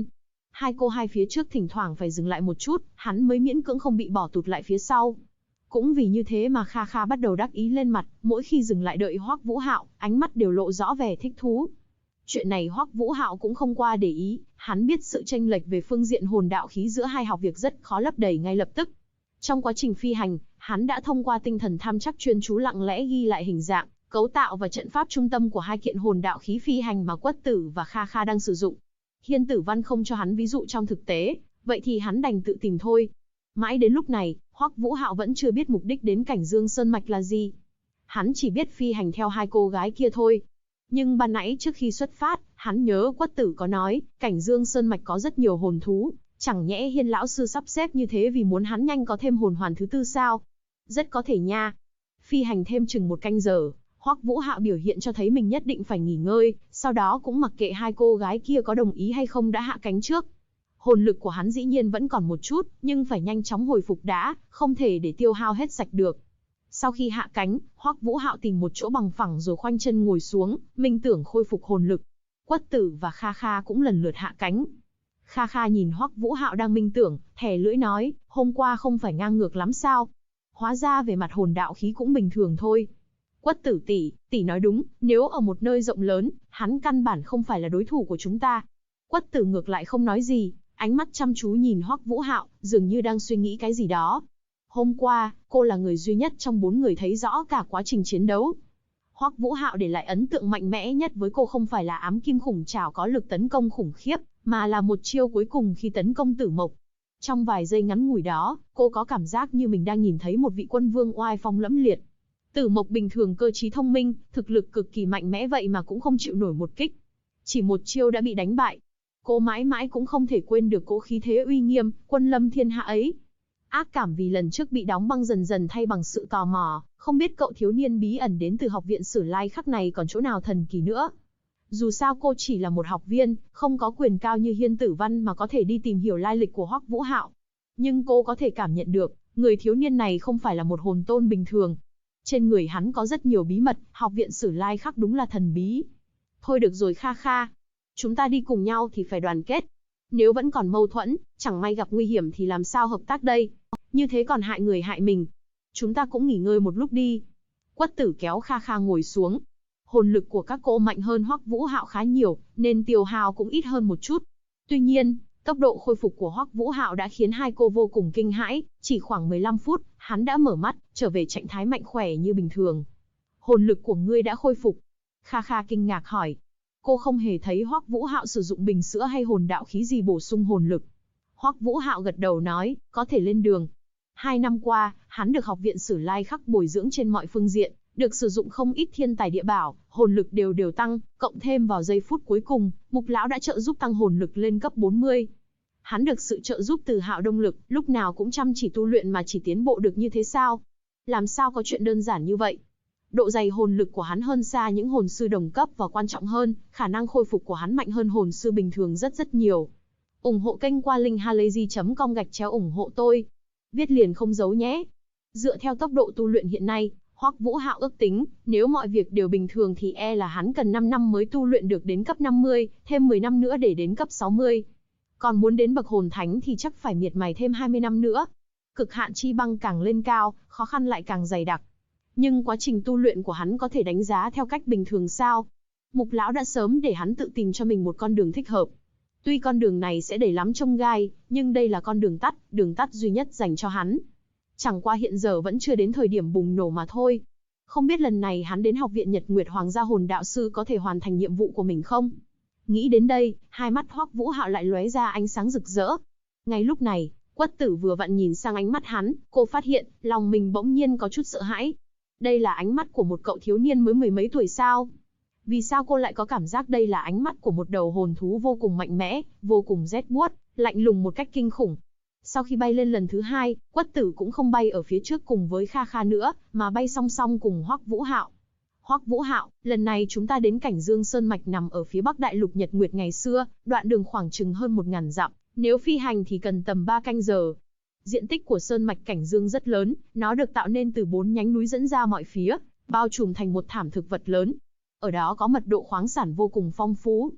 Hai cô hai phía trước thỉnh thoảng phải dừng lại một chút, hắn mới miễn cưỡng không bị bỏ tụt lại phía sau. Cũng vì như thế mà Kha Kha bắt đầu đắc ý lên mặt, mỗi khi dừng lại đợi Hoắc Vũ Hạo, ánh mắt đều lộ rõ vẻ thích thú. Chuyện này Hoắc Vũ Hạo cũng không qua để ý, hắn biết sự chênh lệch về phương diện hồn đạo khí giữa hai học việc rất khó lấp đầy ngay lập tức. Trong quá trình phi hành, hắn đã thông qua tinh thần tham chắc chuyên chú lặng lẽ ghi lại hình dạng, cấu tạo và trận pháp trung tâm của hai kiện hồn đạo khí phi hành mà Quất Tử và Kha Kha đang sử dụng. Hiên Tử Văn không cho hắn ví dụ trong thực tế, vậy thì hắn đành tự tìm thôi. Mãi đến lúc này, Hoắc Vũ Hạo vẫn chưa biết mục đích đến Cảnh Dương Sơn Mạch là gì. Hắn chỉ biết phi hành theo hai cô gái kia thôi. Nhưng ban nãy trước khi xuất phát, hắn nhớ Quất Tử có nói, Cảnh Dương Sơn Mạch có rất nhiều hồn thú, chẳng nhẽ Hiên lão sư sắp xếp như thế vì muốn hắn nhanh có thêm hồn hoàn thứ tư sao? Rất có thể nha. Phi hành thêm chừng 1 canh giờ, Hoắc Vũ Hạo biểu hiện cho thấy mình nhất định phải nghỉ ngơi, sau đó cũng mặc kệ hai cô gái kia có đồng ý hay không đã hạ cánh trước. Hồn lực của hắn dĩ nhiên vẫn còn một chút, nhưng phải nhanh chóng hồi phục đã, không thể để tiêu hao hết sạch được. Sau khi hạ cánh, Hoắc Vũ Hạo tìm một chỗ bằng phẳng rồi khoanh chân ngồi xuống, minh tưởng khôi phục hồn lực. Quất Tử và Kha Kha cũng lần lượt hạ cánh. Kha Kha nhìn Hoắc Vũ Hạo đang minh tưởng, thè lưỡi nói, hôm qua không phải ngang ngược lắm sao? Hóa ra về mặt hồn đạo khí cũng bình thường thôi. Quất Tử tỷ nói đúng, nếu ở một nơi rộng lớn, hắn căn bản không phải là đối thủ của chúng ta. Quất Tử ngược lại không nói gì, ánh mắt chăm chú nhìn Hoắc Vũ Hạo, dường như đang suy nghĩ cái gì đó. Hôm qua, cô là người duy nhất trong 4 người thấy rõ cả quá trình chiến đấu. Hoắc Vũ Hạo để lại ấn tượng mạnh mẽ nhất với cô không phải là ám kim khủng trảo có lực tấn công khủng khiếp, mà là một chiêu cuối cùng khi tấn công Tử Mộc. Trong vài giây ngắn ngủi đó, cô có cảm giác như mình đang nhìn thấy một vị quân vương oai phong lẫm liệt. Tử Mộc bình thường cơ trí thông minh, thực lực cực kỳ mạnh mẽ vậy mà cũng không chịu nổi một kích. Chỉ một chiêu đã bị đánh bại. Cô mãi mãi cũng không thể quên được cỗ khí thế uy nghiêm, quân lâm thiên hạ ấy. Ác cảm vì lần trước bị đóng băng dần dần thay bằng sự tò mò, không biết cậu thiếu niên bí ẩn đến từ học viện Sử Lai Khắc này còn chỗ nào thần kỳ nữa. Dù sao cô chỉ là một học viên, không có quyền cao như Hiên Tử Văn mà có thể đi tìm hiểu lai lịch của Hoắc Vũ Hạo. Nhưng cô có thể cảm nhận được, người thiếu niên này không phải là một hồn tôn bình thường. Trên người hắn có rất nhiều bí mật, học viện Sử Lai Khắc đúng là thần bí. Thôi được rồi Kha Kha. Chúng ta đi cùng nhau thì phải đoàn kết. Nếu vẫn còn mâu thuẫn, chẳng may gặp nguy hiểm thì làm sao hợp tác đây? Như thế còn hại người hại mình. Chúng ta cũng nghỉ ngơi một lúc đi. Quất Tử kéo Kha Kha ngồi xuống. Hồn lực của các cô mạnh hơn Hoắc Vũ Hạo khá nhiều, nên tiêu hao cũng ít hơn một chút. Tuy nhiên, tốc độ khôi phục của Hoắc Vũ Hạo đã khiến hai cô vô cùng kinh hãi, chỉ khoảng 15 phút, hắn đã mở mắt, trở về trạng thái mạnh khỏe như bình thường. Hồn lực của ngươi đã khôi phục. Kha Kha kinh ngạc hỏi. Cô không hề thấy Hoắc Vũ Hạo sử dụng bình sữa hay hồn đạo khí gì bổ sung hồn lực. Hoắc Vũ Hạo gật đầu nói, có thể lên đường. 2 năm qua, hắn được học viện Sử Lai Khắc bồi dưỡng trên mọi phương diện, được sử dụng không ít thiên tài địa bảo, hồn lực đều tăng, cộng thêm vào giây phút cuối cùng, Mục lão đã trợ giúp tăng hồn lực lên cấp 40. Hắn được sự trợ giúp từ Hạo Đông Lực, lúc nào cũng chăm chỉ tu luyện mà chỉ tiến bộ được như thế sao? Làm sao có chuyện đơn giản như vậy? Độ dày hồn lực của hắn hơn xa những hồn sư đồng cấp và quan trọng hơn, khả năng khôi phục của hắn mạnh hơn hồn sư bình thường rất nhiều. Ủng hộ kênh qua link halayzi.com/ủng hộ tôi. Viết liền không giấu nhé. Dựa theo tốc độ tu luyện hiện nay, Hoắc Vũ Hạo ước tính, nếu mọi việc đều bình thường thì là hắn cần 5 năm mới tu luyện được đến cấp 50, thêm 10 năm nữa để đến cấp 60. Còn muốn đến bậc hồn thánh thì chắc phải miệt mài thêm 20 năm nữa. Cực hạn chi băng càng lên cao, khó khăn lại càng dày đặc. Nhưng quá trình tu luyện của hắn có thể đánh giá theo cách bình thường sao? Mục lão đã sớm để hắn tự tìm cho mình một con đường thích hợp. Tuy con đường này sẽ đầy lắm chông gai, nhưng đây là con đường tắt duy nhất dành cho hắn. Chẳng qua hiện giờ vẫn chưa đến thời điểm bùng nổ mà thôi. Không biết lần này hắn đến học viện Nhật Nguyệt Hoàng gia hồn đạo sư có thể hoàn thành nhiệm vụ của mình không? Nghĩ đến đây, hai mắt Hoắc Vũ Hạo lại lóe ra ánh sáng rực rỡ. Ngay lúc này, Quất Tử vừa vặn nhìn sang ánh mắt hắn, cô phát hiện, lòng mình bỗng nhiên có chút sợ hãi. Đây là ánh mắt của một cậu thiếu niên mới 10 mấy tuổi sao? Vì sao cô lại có cảm giác đây là ánh mắt của một đầu hồn thú vô cùng mạnh mẽ, vô cùng rét buốt, lạnh lùng một cách kinh khủng? Sau khi bay lên lần thứ 2, Quất Tử cũng không bay ở phía trước cùng với Kha Kha nữa, mà bay song song cùng Hoắc Vũ Hạo. Hoắc Vũ Hạo, lần này chúng ta đến Cảnh Dương Sơn Mạch nằm ở phía bắc đại lục Nhật Nguyệt ngày xưa, đoạn đường khoảng chừng hơn 1000 dặm, nếu phi hành thì cần tầm 3 canh giờ. Diện tích của Sơn Mạch Cảnh Dương rất lớn, nó được tạo nên từ 4 nhánh núi dẫn ra mọi phía, bao trùm thành một thảm thực vật lớn. Ở đó có mật độ khoáng sản vô cùng phong phú.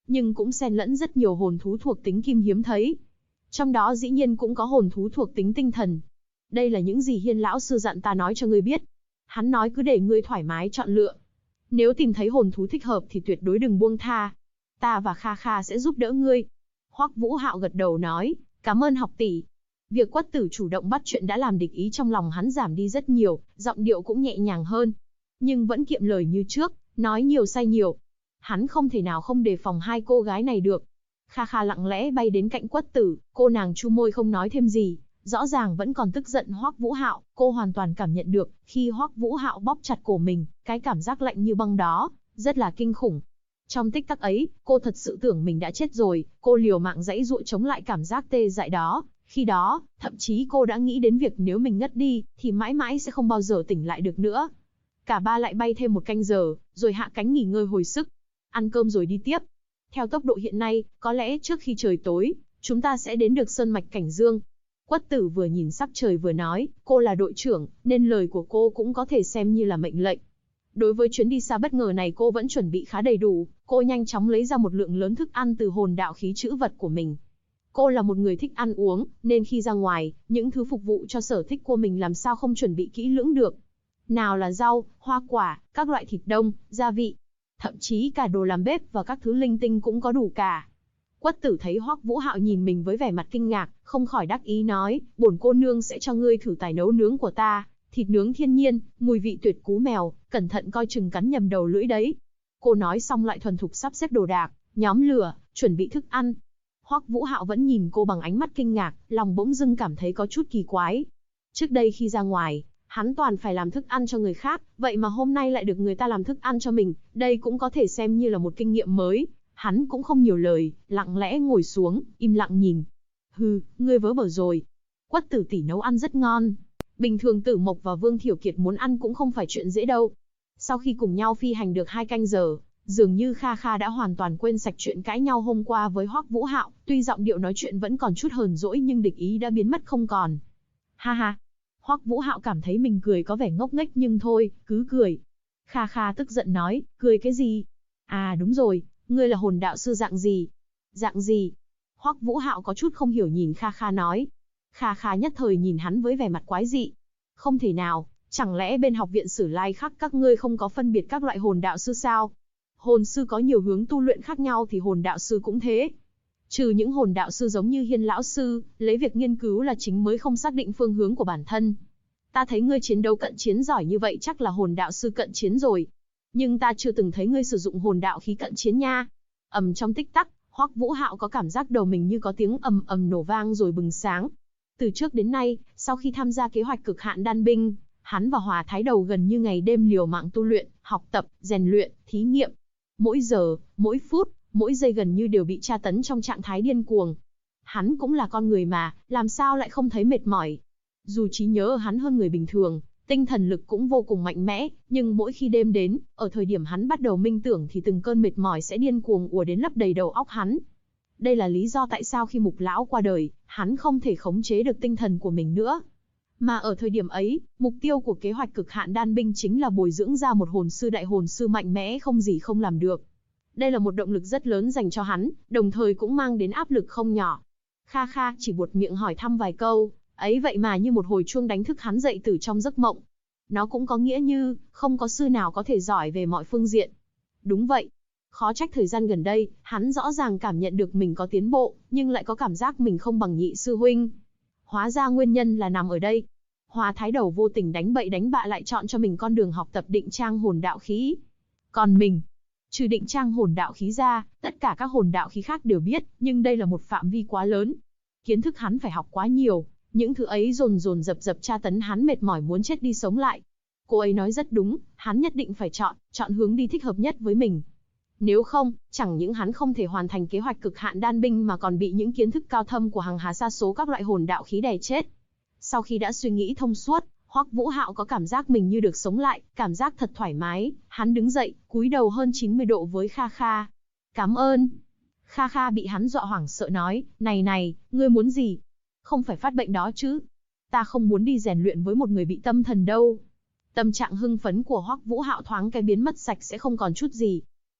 nhưng cũng xen lẫn rất nhiều hồn thú thuộc tính kim hiếm thấy. Trong đó dĩ nhiên cũng có hồn thú thuộc tính tinh thần. Đây là những gì Hiên lão sư dặn ta nói cho ngươi biết. Hắn nói cứ để ngươi thoải mái chọn lựa. Nếu tìm thấy hồn thú thích hợp thì tuyệt đối đừng buông tha. Ta và Kha Kha sẽ giúp đỡ ngươi. Hoắc Vũ Hạo gật đầu nói, cảm ơn học tỷ. Việc Quất Tử chủ động bắt chuyện đã làm địch ý trong lòng hắn giảm đi rất nhiều, giọng điệu cũng nhẹ nhàng hơn. Nhưng vẫn kiệm lời như trước, nói nhiều sai nhiều. Hắn không thể nào không đề phòng hai cô gái này được. Kha Kha lặng lẽ bay đến cạnh Quất Tử, cô nàng chu môi không nói thêm gì, rõ ràng vẫn còn tức giận Hoắc Vũ Hạo, cô hoàn toàn cảm nhận được, khi Hoắc Vũ Hạo bóp chặt cổ mình, cái cảm giác lạnh như băng đó, rất là kinh khủng. Trong tích tắc ấy, cô thật sự tưởng mình đã chết rồi, cô liều mạng giãy giụa chống lại cảm giác tê dại đó. Khi đó, thậm chí cô đã nghĩ đến việc nếu mình ngất đi, thì mãi mãi sẽ không bao giờ tỉnh lại được nữa. Cả ba lại bay thêm 1 canh giờ, rồi hạ cánh nghỉ ngơi hồi sức. Ăn cơm rồi đi tiếp. Theo tốc độ hiện nay, có lẽ trước khi trời tối, chúng ta sẽ đến được Sơn Mạch Cảnh Dương. Quất Tử vừa nhìn sắc trời vừa nói, cô là đội trưởng, nên lời của cô cũng có thể xem như là mệnh lệnh. Đối với chuyến đi xa bất ngờ này cô vẫn chuẩn bị khá đầy đủ, cô nhanh chóng lấy ra một lượng lớn thức ăn từ hồn đạo khí trữ vật của mình. Cô là một người thích ăn uống, nên khi ra ngoài, những thứ phục vụ cho sở thích của mình làm sao không chuẩn bị kỹ lưỡng được. Nào là rau, hoa quả, các loại thịt đông, gia vị, thậm chí cả đồ làm bếp và các thứ linh tinh cũng có đủ cả. Quất Tử thấy Hoắc Vũ Hạo nhìn mình với vẻ mặt kinh ngạc, không khỏi đắc ý nói, bổn cô nương sẽ cho ngươi thử tài nấu nướng của ta, thịt nướng thiên nhiên, mùi vị tuyệt cú mèo, cẩn thận coi chừng cắn nhầm đầu lưỡi đấy. Cô nói xong lại thuần thục sắp xếp đồ đạc, nhóm lửa, chuẩn bị thức ăn. Hoắc Vũ Hạo vẫn nhìn cô bằng ánh mắt kinh ngạc, lòng bỗng dưng cảm thấy có chút kỳ quái. Trước đây khi ra ngoài, hắn toàn phải làm thức ăn cho người khác, vậy mà hôm nay lại được người ta làm thức ăn cho mình, đây cũng có thể xem như là một kinh nghiệm mới. Hắn cũng không nhiều lời, lặng lẽ ngồi xuống, im lặng nhìn. Hừ, ngươi vớ vẩn rồi. Quất Tử tỷ nấu ăn rất ngon. Bình thường Tử Mộc và Vương Thiểu Kiệt muốn ăn cũng không phải chuyện dễ đâu. Sau khi cùng nhau phi hành được 2 canh giờ, dường như Kha Kha đã hoàn toàn quên sạch chuyện cãi nhau hôm qua với Hoắc Vũ Hạo, tuy giọng điệu nói chuyện vẫn còn chút hờn dỗi nhưng địch ý đã biến mất không còn. Ha ha. Hoắc Vũ Hạo cảm thấy mình cười có vẻ ngốc nghếch nhưng thôi, cứ cười. Kha Kha tức giận nói, cười cái gì? À đúng rồi, ngươi là hồn đạo sư dạng gì? Dạng gì? Hoắc Vũ Hạo có chút không hiểu nhìn Kha Kha nói. Kha Kha nhất thời nhìn hắn với vẻ mặt quái dị. Không thể nào, chẳng lẽ bên học viện Sử Lai Khắc các ngươi không có phân biệt các loại hồn đạo sư sao? Hồn sư có nhiều hướng tu luyện khác nhau thì hồn đạo sư cũng thế. Trừ những hồn đạo sư giống như Hiên lão sư, lấy việc nghiên cứu là chính mới không xác định phương hướng của bản thân. Ta thấy ngươi chiến đấu cận chiến giỏi như vậy chắc là hồn đạo sư cận chiến rồi. Nhưng ta chưa từng thấy ngươi sử dụng hồn đạo khí cận chiến nha. Trong tích tắc, Hoắc Vũ Hạo có cảm giác đầu mình như có tiếng ầm ầm nổ vang rồi bừng sáng. Từ trước đến nay, sau khi tham gia kế hoạch cực hạn đan binh, hắn và Hòa Thái Đầu gần như ngày đêm liều mạng tu luyện, học tập, rèn luyện, thí nghiệm. Mỗi giờ, mỗi phút, mỗi giây gần như đều bị tra tấn trong trạng thái điên cuồng. Hắn cũng là con người mà, làm sao lại không thấy mệt mỏi. Dù trí nhớ hắn hơn người bình thường, tinh thần lực cũng vô cùng mạnh mẽ, nhưng mỗi khi đêm đến, ở thời điểm hắn bắt đầu minh tưởng thì từng cơn mệt mỏi sẽ điên cuồng ùa đến lấp đầy đầu óc hắn. Đây là lý do tại sao khi Mục lão qua đời, hắn không thể khống chế được tinh thần của mình nữa. Mà ở thời điểm ấy, mục tiêu của kế hoạch cực hạn đan binh chính là bồi dưỡng ra một hồn sư đại hồn sư mạnh mẽ không gì không làm được. Đây là một động lực rất lớn dành cho hắn, đồng thời cũng mang đến áp lực không nhỏ. Kha Kha chỉ buột miệng hỏi thăm vài câu, ấy vậy mà như một hồi chuông đánh thức hắn dậy từ trong giấc mộng. Nó cũng có nghĩa như, không có sư nào có thể giỏi về mọi phương diện. Đúng vậy. Khó trách thời gian gần đây, hắn rõ ràng cảm nhận được mình có tiến bộ, nhưng lại có cảm giác mình không bằng nhị sư huynh. Hóa ra nguyên nhân là nằm ở đây. Hòa Thái Đầu vô tình đánh bậy đánh bạ lại chọn cho mình con đường học tập định trang hồn đạo khí. Còn mình, trừ định trang hồn đạo khí ra, tất cả các hồn đạo khí khác đều biết, nhưng đây là một phạm vi quá lớn. Kiến thức hắn phải học quá nhiều, những thứ ấy dồn dồn dập dập tra tấn hắn mệt mỏi muốn chết đi sống lại. Cô ấy nói rất đúng, hắn nhất định phải chọn hướng đi thích hợp nhất với mình. Nếu không, chẳng những hắn không thể hoàn thành kế hoạch cực hạn đan binh mà còn bị những kiến thức cao thâm của hàng hà sa số các loại hồn đạo khí đè chết. Sau khi đã suy nghĩ thông suốt, Hoắc Vũ Hạo có cảm giác mình như được sống lại, cảm giác thật thoải mái, hắn đứng dậy, cúi đầu hơn 90 độ với Kha Kha. Cảm ơn. Kha Kha bị hắn dọa hoảng sợ nói, này, ngươi muốn gì? Không phải phát bệnh đó chứ? Ta không muốn đi rèn luyện với một người bị tâm thần đâu. Tâm trạng hưng phấn của Hoắc Vũ Hạo thoáng cái biến mất sạch sẽ không còn chút gì.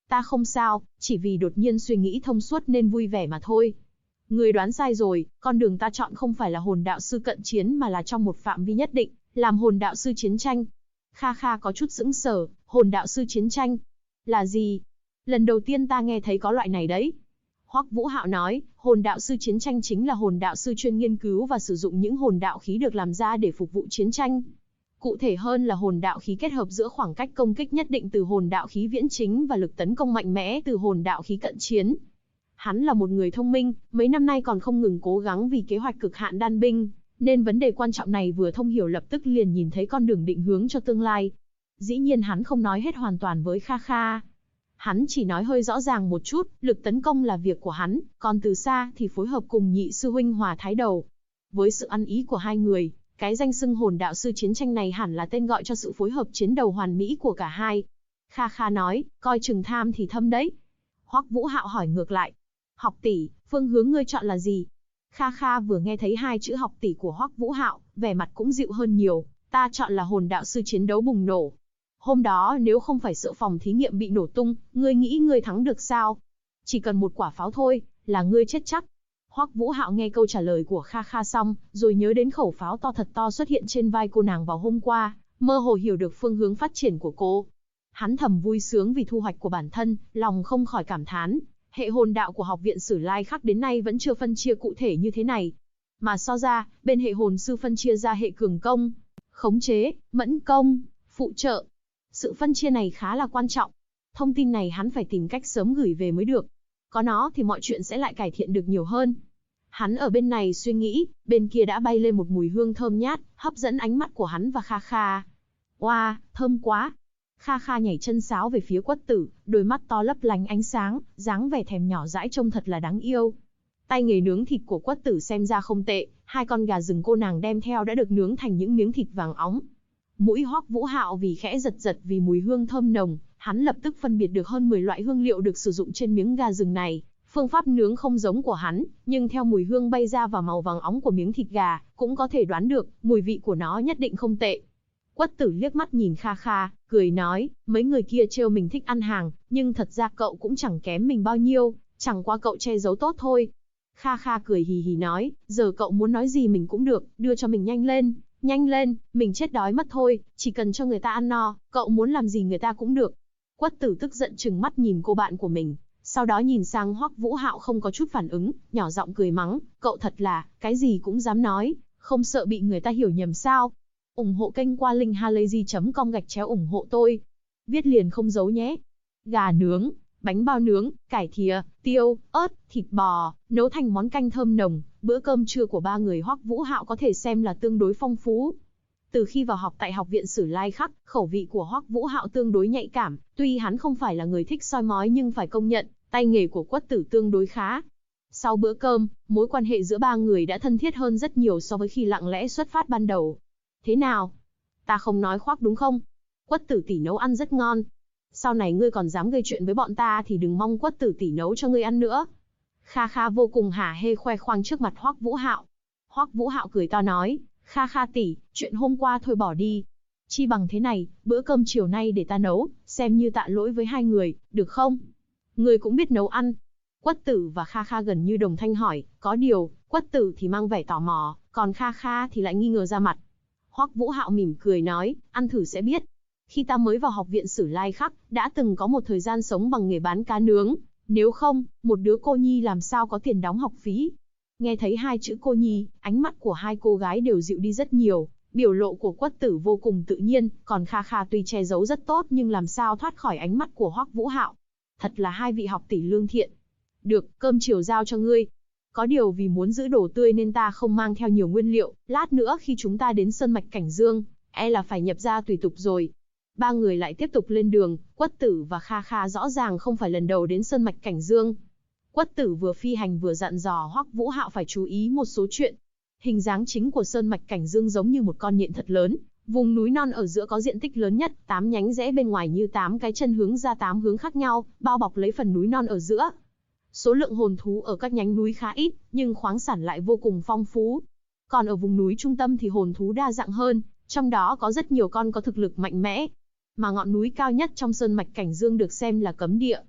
Ta không sao, chỉ vì đột nhiên suy nghĩ thông suốt nên vui vẻ mà thôi. Người đoán sai rồi, con đường ta chọn không phải là hồn đạo sư cận chiến mà là trong một phạm vi nhất định, làm hồn đạo sư chiến tranh. Kha Kha có chút sững sờ, hồn đạo sư chiến tranh? Là gì? Lần đầu tiên ta nghe thấy có loại này đấy. Hoắc Vũ Hạo nói, hồn đạo sư chiến tranh chính là hồn đạo sư chuyên nghiên cứu và sử dụng những hồn đạo khí được làm ra để phục vụ chiến tranh. Cụ thể hơn là hồn đạo khí kết hợp giữa khoảng cách công kích nhất định từ hồn đạo khí viễn chính và lực tấn công mạnh mẽ từ hồn đạo khí cận chiến. Hắn là một người thông minh, mấy năm nay còn không ngừng cố gắng vì kế hoạch cực hạn đan binh, nên vấn đề quan trọng này vừa thông hiểu lập tức liền nhìn thấy con đường định hướng cho tương lai. Dĩ nhiên hắn không nói hết hoàn toàn với Kha Kha. Hắn chỉ nói hơi rõ ràng một chút, lực tấn công là việc của hắn, còn từ xa thì phối hợp cùng nhị sư huynh Hòa Thái Đầu. Với sự ăn ý của hai người, cái danh xưng hồn đạo sư chiến tranh này hẳn là tên gọi cho sự phối hợp chiến đầu hoàn mỹ của cả hai. Kha Kha nói, coi chừng tham thì thâm đấy. Hoắc Vũ Hạo hỏi ngược lại, học tỷ, phương hướng ngươi chọn là gì? Kha Kha vừa nghe thấy hai chữ học tỷ của Hoắc Vũ Hạo, vẻ mặt cũng dịu hơn nhiều, ta chọn là hồn đạo sư chiến đấu bùng nổ. Hôm đó nếu không phải sợ phòng thí nghiệm bị nổ tung, ngươi nghĩ ngươi thắng được sao? Chỉ cần một quả pháo thôi, là ngươi chết chắc. Hoắc Vũ Hạo nghe câu trả lời của Kha Kha xong, rồi nhớ đến khẩu pháo to thật to xuất hiện trên vai cô nàng vào hôm qua, mơ hồ hiểu được phương hướng phát triển của cô. Hắn thầm vui sướng vì thu hoạch của bản thân, lòng không khỏi cảm thán, hệ hồn đạo của học viện Sử Lai Khắc đến nay vẫn chưa phân chia cụ thể như thế này. Mà so ra, bên hệ hồn sư phân chia ra hệ cường công, khống chế, mẫn công, phụ trợ. Sự phân chia này khá là quan trọng. Thông tin này hắn phải tìm cách sớm gửi về mới được. Có nó thì mọi chuyện sẽ lại cải thiện được nhiều hơn. Hắn ở bên này suy nghĩ, bên kia đã bay lên một mùi hương thơm nhát, hấp dẫn ánh mắt của hắn và Kha Kha. Oa, thơm quá. Kha Kha nhảy chân sáo về phía Quất Tử, đôi mắt to lấp lánh ánh sáng, dáng vẻ thèm nhỏ dãi trông thật là đáng yêu. Tay nghề nướng thịt của Quất Tử xem ra không tệ, hai con gà rừng cô nàng đem theo đã được nướng thành những miếng thịt vàng óng. Mũi Hoắc Vũ Hạo vì khẽ giật giật vì mùi hương thơm nồng, hắn lập tức phân biệt được hơn 10 loại hương liệu được sử dụng trên miếng gà rừng này. Phương pháp nướng không giống của hắn, nhưng theo mùi hương bay ra và màu vàng óng của miếng thịt gà, cũng có thể đoán được, mùi vị của nó nhất định không tệ. Quất Tử liếc mắt nhìn Kha Kha, cười nói, mấy người kia trêu mình thích ăn hàng, nhưng thật ra cậu cũng chẳng kém mình bao nhiêu, chẳng qua cậu che giấu tốt thôi. Kha Kha cười hì hì nói, giờ cậu muốn nói gì mình cũng được, đưa cho mình nhanh lên, mình chết đói mất thôi, chỉ cần cho người ta ăn no, cậu muốn làm gì người ta cũng được. Quất Tử tức giận trừng mắt nhìn cô bạn của mình, sau đó nhìn sang Hoắc Vũ Hạo không có chút phản ứng, nhỏ giọng cười mắng, cậu thật là, cái gì cũng dám nói, không sợ bị người ta hiểu nhầm sao? Ủng hộ kênh qua linkhalazy.com/ủng hộ tôi. Viết liền không giấu nhé. Gà nướng, bánh bao nướng, cải thìa, tiêu, ớt, thịt bò, nấu thành món canh thơm nồng, bữa cơm trưa của ba người Hoắc Vũ Hạo có thể xem là tương đối phong phú. Từ khi vào học tại học viện Sử Lai Khắc, khẩu vị của Hoắc Vũ Hạo tương đối nhạy cảm, tuy hắn không phải là người thích soi mói nhưng phải công nhận, tay nghề của Quất Tử tương đối khá. Sau bữa cơm, mối quan hệ giữa ba người đã thân thiết hơn rất nhiều so với khi lặng lẽ xuất phát ban đầu. Thế nào? Ta không nói khoác đúng không? Quất Tử tỷ nấu ăn rất ngon. Sau này ngươi còn dám gây chuyện với bọn ta thì đừng mong Quất Tử tỷ nấu cho ngươi ăn nữa. Kha Kha vô cùng hả hê khoe khoang trước mặt Hoắc Vũ Hạo. Hoắc Vũ Hạo cười to nói, Kha Kha tỷ, chuyện hôm qua thôi bỏ đi. Chi bằng thế này, bữa cơm chiều nay để ta nấu, xem như tạ lỗi với hai người, được không? Ngươi cũng biết nấu ăn. Quất Tử và Kha Kha gần như đồng thanh hỏi, có điều, Quất Tử thì mang vẻ tò mò, còn Kha Kha thì lại nghi ngờ ra mặt. Hoắc Vũ Hạo mỉm cười nói, ăn thử sẽ biết. Khi ta mới vào học viện Sử Lai Khắc, đã từng có một thời gian sống bằng nghề bán cá nướng. Nếu không, một đứa cô nhi làm sao có tiền đóng học phí. Nghe thấy hai chữ cô nhi, ánh mắt của hai cô gái đều dịu đi rất nhiều. Biểu lộ của Quất Tử vô cùng tự nhiên, còn Kha Kha tuy che giấu rất tốt nhưng làm sao thoát khỏi ánh mắt của Hoắc Vũ Hạo. Thật là hai vị học tỷ lương thiện. Được, cơm chiều giao cho ngươi. Có điều vì muốn giữ đồ tươi nên ta không mang theo nhiều nguyên liệu, lát nữa khi chúng ta đến Sơn Mạch Cảnh Dương, là phải nhập gia tùy tục rồi. Ba người lại tiếp tục lên đường, Quất Tử và Kha Kha rõ ràng không phải lần đầu đến Sơn Mạch Cảnh Dương. Quất Tử vừa phi hành vừa dặn dò Hoắc Vũ Hạo phải chú ý một số chuyện. Hình dáng chính của Sơn Mạch Cảnh Dương giống như một con nhện thật lớn, vùng núi non ở giữa có diện tích lớn nhất, 8 nhánh rẽ bên ngoài như 8 cái chân hướng ra 8 hướng khác nhau, bao bọc lấy phần núi non ở giữa. Số lượng hồn thú ở các nhánh núi khá ít, nhưng khoáng sản lại vô cùng phong phú. Còn ở vùng núi trung tâm thì hồn thú đa dạng hơn, trong đó có rất nhiều con có thực lực mạnh mẽ. Mà ngọn núi cao nhất trong Sơn Mạch Cảnh Dương được xem là cấm địa.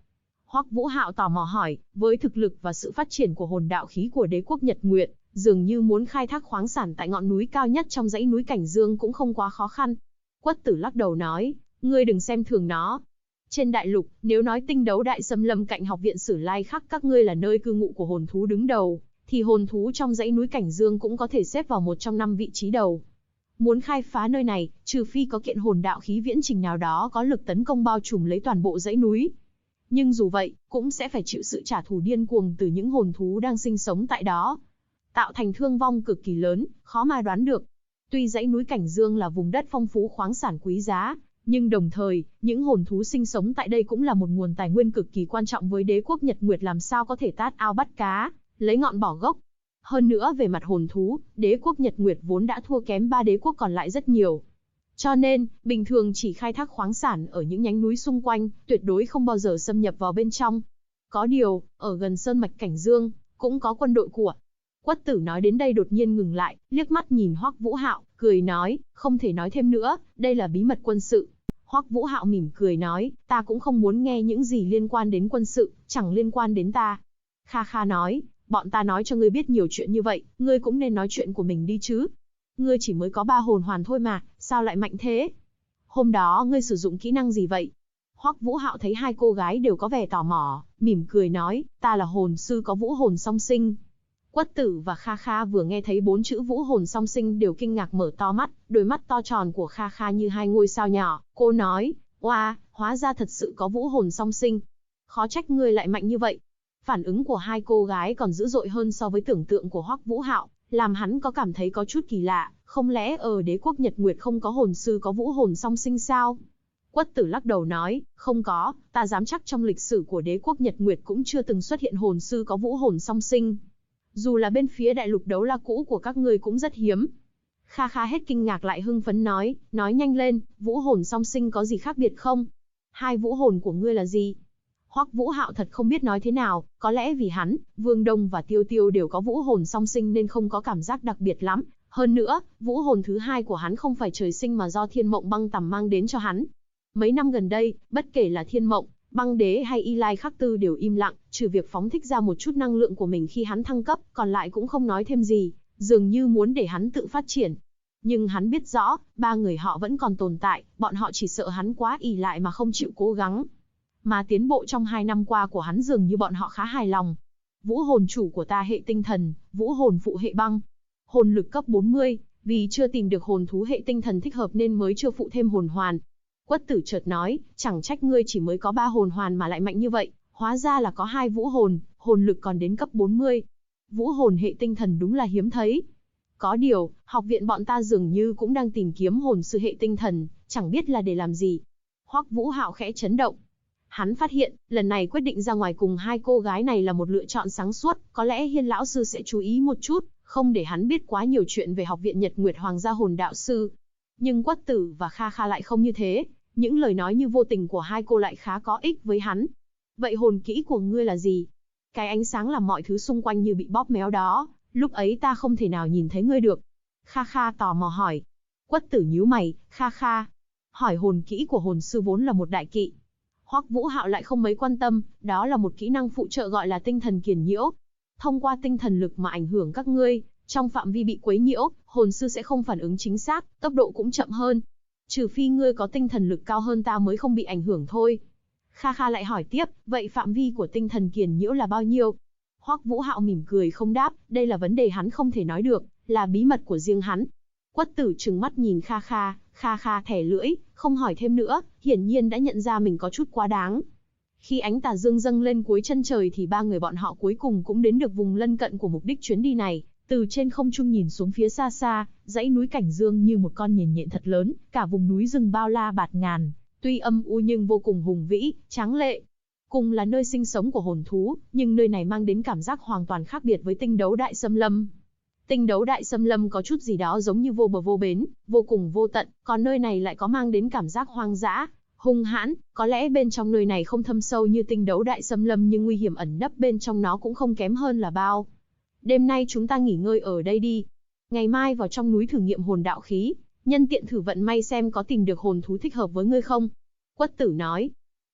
Hoắc Vũ Hạo tò mò hỏi, với thực lực và sự phát triển của hồn đạo khí của đế quốc Nhật Nguyệt, dường như muốn khai thác khoáng sản tại ngọn núi cao nhất trong dãy núi Cảnh Dương cũng không quá khó khăn. Quất Tử lắc đầu nói, ngươi đừng xem thường nó. Trên đại lục, nếu nói tinh đấu đại xâm lâm cạnh học viện Sử Lai Khắc các ngươi là nơi cư ngụ của hồn thú đứng đầu, thì hồn thú trong dãy núi Cảnh Dương cũng có thể xếp vào một trong 5 vị trí đầu. Muốn khai phá nơi này, trừ phi có kiện hồn đạo khí viễn trình nào đó có lực tấn công bao trùm lấy toàn bộ dãy núi. Nhưng dù vậy, cũng sẽ phải chịu sự trả thù điên cuồng từ những hồn thú đang sinh sống tại đó, tạo thành thương vong cực kỳ lớn, khó mà đoán được. Tuy dãy núi Cảnh Dương là vùng đất phong phú khoáng sản quý giá, nhưng đồng thời, những hồn thú sinh sống tại đây cũng là một nguồn tài nguyên cực kỳ quan trọng với đế quốc Nhật Nguyệt làm sao có thể tát ao bắt cá, lấy ngọn bỏ gốc. Hơn nữa về mặt hồn thú, đế quốc Nhật Nguyệt vốn đã thua kém 3 đế quốc còn lại rất nhiều. Cho nên, bình thường chỉ khai thác khoáng sản ở những nhánh núi xung quanh, tuyệt đối không bao giờ xâm nhập vào bên trong. Có điều, ở gần sơn mạch Cảnh Dương, cũng có quân đội của. Quất Tử nói đến đây đột nhiên ngừng lại, liếc mắt nhìn Hoắc Vũ Hạo, cười nói, không thể nói thêm nữa, đây là bí mật quân sự. Hoắc Vũ Hạo mỉm cười nói, ta cũng không muốn nghe những gì liên quan đến quân sự, chẳng liên quan đến ta. Kha Kha nói, bọn ta nói cho ngươi biết nhiều chuyện như vậy, ngươi cũng nên nói chuyện của mình đi chứ. Ngươi chỉ mới có 3 hồn hoàn thôi mà, sao lại mạnh thế? Hôm đó ngươi sử dụng kỹ năng gì vậy? Hoắc Vũ Hạo thấy hai cô gái đều có vẻ tò mò, mỉm cười nói, ta là hồn sư có vũ hồn song sinh. Quất Tử và Kha Kha vừa nghe thấy 4 chữ vũ hồn song sinh đều kinh ngạc mở to mắt, đôi mắt to tròn của Kha Kha như 2 ngôi sao nhỏ, cô nói, oa, hóa ra thật sự có vũ hồn song sinh. Khó trách ngươi lại mạnh như vậy. Phản ứng của hai cô gái còn dữ dội hơn so với tưởng tượng của Hoắc Vũ Hạo, làm hắn có cảm thấy có chút kỳ lạ, không lẽ ở đế quốc Nhật Nguyệt không có hồn sư có vũ hồn song sinh sao? Quất Tử lắc đầu nói, không có, ta dám chắc trong lịch sử của đế quốc Nhật Nguyệt cũng chưa từng xuất hiện hồn sư có vũ hồn song sinh. Dù là bên phía đại lục đấu la cũ của các ngươi cũng rất hiếm. Kha Kha hết kinh ngạc lại hưng phấn nói nhanh lên, vũ hồn song sinh có gì khác biệt không? Hai vũ hồn của ngươi là gì? Hoắc Vũ Hạo thật không biết nói thế nào, có lẽ vì hắn, Vương Đông và Tiêu Tiêu đều có vũ hồn song sinh nên không có cảm giác đặc biệt lắm. Hơn nữa, vũ hồn thứ hai của hắn không phải trời sinh mà do Thiên Mộng Băng Tầm mang đến cho hắn. Mấy năm gần đây, bất kể là Thiên Mộng, Băng Đế hay Y Lai Khắc Tư đều im lặng, trừ việc phóng thích ra một chút năng lượng của mình khi hắn thăng cấp, còn lại cũng không nói thêm gì, dường như muốn để hắn tự phát triển. Nhưng hắn biết rõ, 3 người họ vẫn còn tồn tại, bọn họ chỉ sợ hắn quá ỷ lại mà không chịu cố gắng. Mà tiến bộ trong 2 năm qua của hắn dường như bọn họ khá hài lòng. Vũ hồn chủ của ta hệ tinh thần, vũ hồn phụ hệ băng. Hồn lực cấp 40, vì chưa tìm được hồn thú hệ tinh thần thích hợp nên mới chưa phụ thêm hồn hoàn. Quất Tử chợt nói, chẳng trách ngươi chỉ mới có 3 hồn hoàn mà lại mạnh như vậy, hóa ra là có 2 vũ hồn, hồn lực còn đến cấp 40. Vũ hồn hệ tinh thần đúng là hiếm thấy. Có điều, học viện bọn ta dường như cũng đang tìm kiếm hồn sư hệ tinh thần, chẳng biết là để làm gì. Hoắc Vũ Hạo khẽ chấn động. Hắn phát hiện, lần này quyết định ra ngoài cùng hai cô gái này là một lựa chọn sáng suốt, có lẽ Hiên lão sư sẽ chú ý một chút, không để hắn biết quá nhiều chuyện về học viện Nhật Nguyệt Hoàng gia hồn đạo sư. Nhưng Quất Tử và Kha Kha lại không như thế, những lời nói như vô tình của hai cô lại khá có ích với hắn. Vậy hồn kỹ của ngươi là gì? Cái ánh sáng làm mọi thứ xung quanh như bị bóp méo đó, lúc ấy ta không thể nào nhìn thấy ngươi được. Kha Kha tò mò hỏi. Quất Tử nhíu mày, Kha Kha. Hỏi hồn kỹ của hồn sư vốn là một đại kỵ. Hoắc Vũ Hạo lại không mấy quan tâm, đó là một kỹ năng phụ trợ gọi là tinh thần kiền nhiễu. Thông qua tinh thần lực mà ảnh hưởng các ngươi, trong phạm vi bị quấy nhiễu, hồn sư sẽ không phản ứng chính xác, tốc độ cũng chậm hơn. Trừ phi ngươi có tinh thần lực cao hơn ta mới không bị ảnh hưởng thôi. Kha Kha lại hỏi tiếp, vậy phạm vi của tinh thần kiền nhiễu là bao nhiêu? Hoắc Vũ Hạo mỉm cười không đáp, đây là vấn đề hắn không thể nói được, là bí mật của riêng hắn. Quất Tử trừng mắt nhìn Kha Kha, Kha Kha thẻ lưỡi, không hỏi thêm nữa, hiển nhiên đã nhận ra mình có chút quá đáng. Khi ánh tà dương dâng lên cuối chân trời thì 3 người bọn họ cuối cùng cũng đến được vùng lân cận của mục đích chuyến đi này. Từ trên không trung nhìn xuống phía xa xa, dãy núi Cảnh Dương như một con nhện nhện thật lớn, cả vùng núi rừng bao la bạt ngàn, tuy âm u nhưng vô cùng hùng vĩ, tráng lệ. Cùng là nơi sinh sống của hồn thú, nhưng nơi này mang đến cảm giác hoàn toàn khác biệt với tinh đấu đại xâm lâm. Tinh đấu đại xâm lâm có chút gì đó giống như vô bờ vô bến, vô cùng vô tận, còn nơi này lại có mang đến cảm giác hoang dã, hung hãn, có lẽ bên trong nơi này không thâm sâu như tinh đấu đại xâm lâm nhưng nguy hiểm ẩn nấp bên trong nó cũng không kém hơn là bao. Đêm nay chúng ta nghỉ ngơi ở đây đi. Ngày mai vào trong núi thử nghiệm hồn đạo khí, nhân tiện thử vận may xem có tìm được hồn thú thích hợp với ngươi không. Quất Tử nói.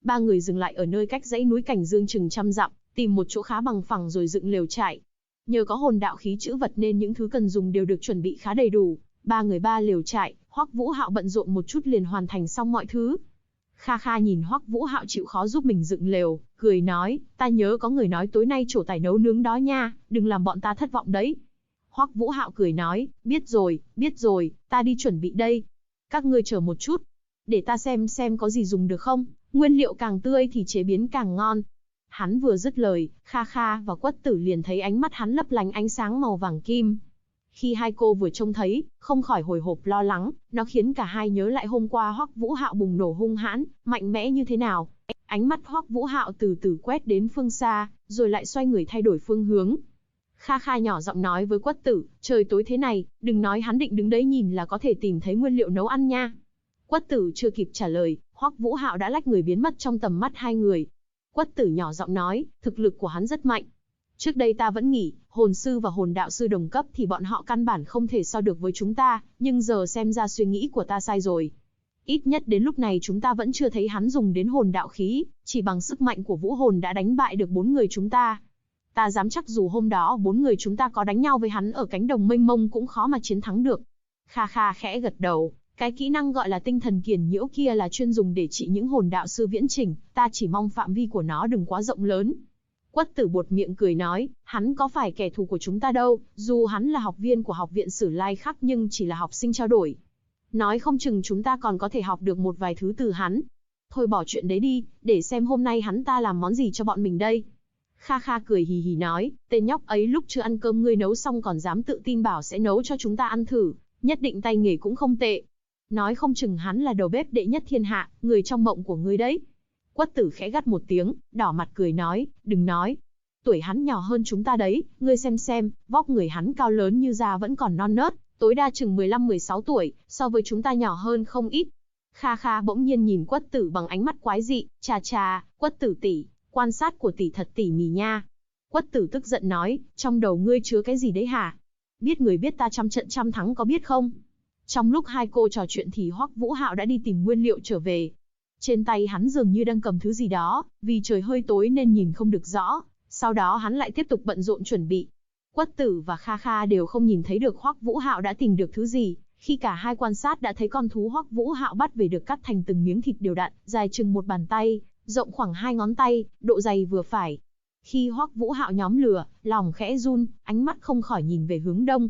Ba người dừng lại ở nơi cách dãy núi Cảnh Dương chừng trăm dặm, tìm một chỗ khá bằng phẳng rồi dựng lều trại. Nhờ có hồn đạo khí trữ vật nên những thứ cần dùng đều được chuẩn bị khá đầy đủ. Ba người ba lều trại, Hoắc Vũ Hạo bận rộn một chút liền hoàn thành xong mọi thứ. Kha Kha nhìn Hoắc Vũ Hạo chịu khó giúp mình dựng lều, cười nói, ta nhớ có người nói tối nay trổ tài nấu nướng đó nha, đừng làm bọn ta thất vọng đấy. Hoắc Vũ Hạo cười nói, biết rồi, ta đi chuẩn bị đây. Các ngươi chờ một chút, để ta xem có gì dùng được không, nguyên liệu càng tươi thì chế biến càng ngon. Hắn vừa dứt lời, Kha Kha và Quất Tử liền thấy ánh mắt hắn lấp lánh ánh sáng màu vàng kim. Khi hai cô vừa trông thấy, không khỏi hồi hộp lo lắng, nó khiến cả hai nhớ lại hôm qua Hoắc Vũ Hạo bùng nổ hung hãn, mạnh mẽ như thế nào. Ánh mắt Hoắc Vũ Hạo từ từ quét đến phương xa, rồi lại xoay người thay đổi phương hướng. Kha Kha nhỏ giọng nói với Quất Tử, trời tối thế này, đừng nói hắn định đứng đấy nhìn là có thể tìm thấy nguyên liệu nấu ăn nha. Quất Tử chưa kịp trả lời, Hoắc Vũ Hạo đã lách người biến mất trong tầm mắt hai người. Quất Tử nhỏ giọng nói, thực lực của hắn rất mạnh. Trước đây ta vẫn nghĩ, hồn sư và hồn đạo sư đồng cấp thì bọn họ căn bản không thể so được với chúng ta, nhưng giờ xem ra suy nghĩ của ta sai rồi. Ít nhất đến lúc này chúng ta vẫn chưa thấy hắn dùng đến hồn đạo khí, chỉ bằng sức mạnh của vũ hồn đã đánh bại được 4 người chúng ta. Ta dám chắc dù hôm đó 4 người chúng ta có đánh nhau với hắn ở cánh đồng mênh mông cũng khó mà chiến thắng được. Kha Kha khẽ gật đầu, cái kỹ năng gọi là tinh thần kiền nhiễu kia là chuyên dùng để trị những hồn đạo sư viễn chỉnh, ta chỉ mong phạm vi của nó đừng quá rộng lớn. Quất Tử buột miệng cười nói, hắn có phải kẻ thù của chúng ta đâu, dù hắn là học viên của học viện Sử Lai Khắc nhưng chỉ là học sinh trao đổi. Nói không chừng chúng ta còn có thể học được một vài thứ từ hắn. Thôi bỏ chuyện đấy đi, để xem hôm nay hắn ta làm món gì cho bọn mình đây. Kha Kha cười hì hì nói, tên nhóc ấy lúc chưa ăn cơm ngươi nấu xong còn dám tự tin bảo sẽ nấu cho chúng ta ăn thử, nhất định tay nghề cũng không tệ. Nói không chừng hắn là đầu bếp đệ nhất thiên hạ, người trong mộng của ngươi đấy. Quất Tử khẽ gắt một tiếng, đỏ mặt cười nói, đừng nói. Tuổi hắn nhỏ hơn chúng ta đấy, ngươi xem, vóc người hắn cao lớn như da vẫn còn non nớt, tối đa chừng 15-16 tuổi, so với chúng ta nhỏ hơn không ít. Kha Kha bỗng nhiên nhìn Quất Tử bằng ánh mắt quái dị, chà, Quất Tử tỷ, quan sát của tỷ thật tỉ mỉ nha. Quất Tử tức giận nói, trong đầu ngươi chứa cái gì đấy hả? Biết người biết ta trăm trận trăm thắng có biết không? Trong lúc hai cô trò chuyện thì Hoắc Vũ Hạo đã đi tìm nguyên liệu trở về. Trên tay hắn dường như đang cầm thứ gì đó, vì trời hơi tối nên nhìn không được rõ. Sau đó hắn lại tiếp tục bận rộn chuẩn bị. Quất Tử và Kha Kha đều không nhìn thấy được Hoắc Vũ Hạo đã tìm được thứ gì. Khi cả hai quan sát đã thấy con thú Hoắc Vũ Hạo bắt về được cắt thành từng miếng thịt đều đặn, dài chừng một bàn tay, rộng khoảng 2 ngón tay, độ dày vừa phải. Khi Hoắc Vũ Hạo nhóm lửa, lòng khẽ run, ánh mắt không khỏi nhìn về hướng đông.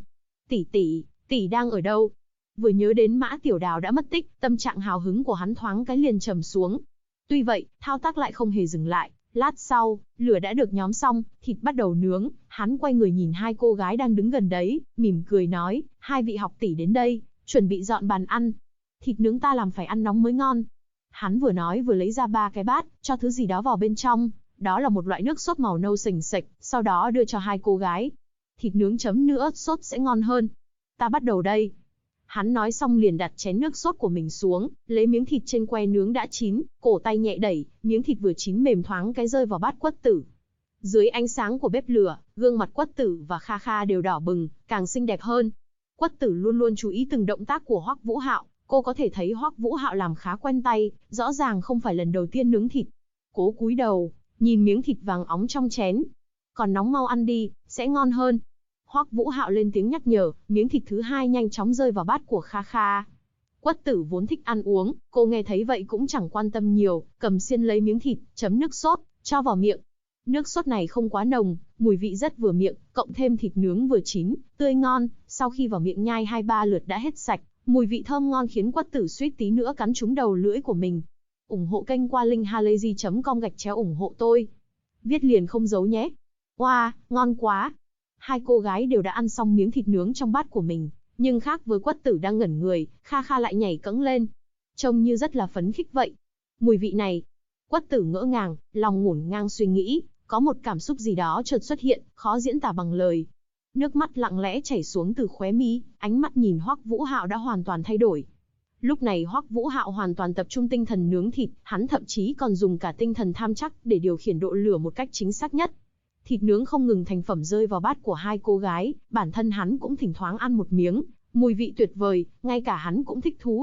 Tỷ đang ở đâu? Vừa nhớ đến Mã Tiểu Đào đã mất tích, tâm trạng hào hứng của hắn thoáng cái liền trầm xuống. Tuy vậy, thao tác lại không hề dừng lại. Lát sau, lửa đã được nhóm xong, thịt bắt đầu nướng, hắn quay người nhìn hai cô gái đang đứng gần đấy, mỉm cười nói, hai vị học tỷ đến đây, chuẩn bị dọn bàn ăn. Thịt nướng ta làm phải ăn nóng mới ngon. Hắn vừa nói vừa lấy ra 3 cái bát, cho thứ gì đó vào bên trong, đó là một loại nước sốt màu nâu sềnh sệch, sau đó đưa cho hai cô gái. Thịt nướng chấm nữa ớt sốt sẽ ngon hơn. Ta bắt đầu đây. Hắn nói xong liền đặt chén nước sốt của mình xuống, lấy miếng thịt trên que nướng đã chín, cổ tay nhẹ đẩy, miếng thịt vừa chín mềm thoáng cái rơi vào bát Quất Tử. Dưới ánh sáng của bếp lửa, gương mặt Quất Tử và Kha Kha đều đỏ bừng, càng xinh đẹp hơn. Quất Tử luôn luôn chú ý từng động tác của Hoắc Vũ Hạo, cô có thể thấy Hoắc Vũ Hạo làm khá quen tay, rõ ràng không phải lần đầu tiên nướng thịt. Cố cúi đầu, nhìn miếng thịt vàng óng trong chén. Còn nóng mau ăn đi, sẽ ngon hơn. Hoắc Vũ Hạo lên tiếng nhắc nhở, miếng thịt thứ hai nhanh chóng rơi vào bát của Kha Kha. Quất Tử vốn thích ăn uống, cô nghe thấy vậy cũng chẳng quan tâm nhiều, cầm xiên lấy miếng thịt, chấm nước sốt, cho vào miệng. Nước sốt này không quá nồng, mùi vị rất vừa miệng, cộng thêm thịt nướng vừa chín, tươi ngon, sau khi vào miệng nhai 2-3 lượt đã hết sạch, mùi vị thơm ngon khiến Quất Tử suýt tí nữa cắn trúng đầu lưỡi của mình. Ủng hộ kênh qua linkhalazy.com/ủng hộ tôi. Viết liền không giấu nhé. Wow, ngon quá. Hai cô gái đều đã ăn xong miếng thịt nướng trong bát của mình, nhưng khác với Quất Tử đang ngẩn người, Kha Kha lại nhảy cẫng lên, trông như rất là phấn khích vậy. Mùi vị này, Quất Tử ngỡ ngàng, lòng ngổn ngang suy nghĩ, có một cảm xúc gì đó chợt xuất hiện, khó diễn tả bằng lời. Nước mắt lặng lẽ chảy xuống từ khóe mi, ánh mắt nhìn Hoắc Vũ Hạo đã hoàn toàn thay đổi. Lúc này Hoắc Vũ Hạo hoàn toàn tập trung tinh thần nướng thịt, hắn thậm chí còn dùng cả tinh thần tham chắc để điều khiển độ lửa một cách chính xác nhất. Thịt nướng không ngừng thành phẩm rơi vào bát của hai cô gái, bản thân hắn cũng thỉnh thoảng ăn một miếng, mùi vị tuyệt vời, ngay cả hắn cũng thích thú.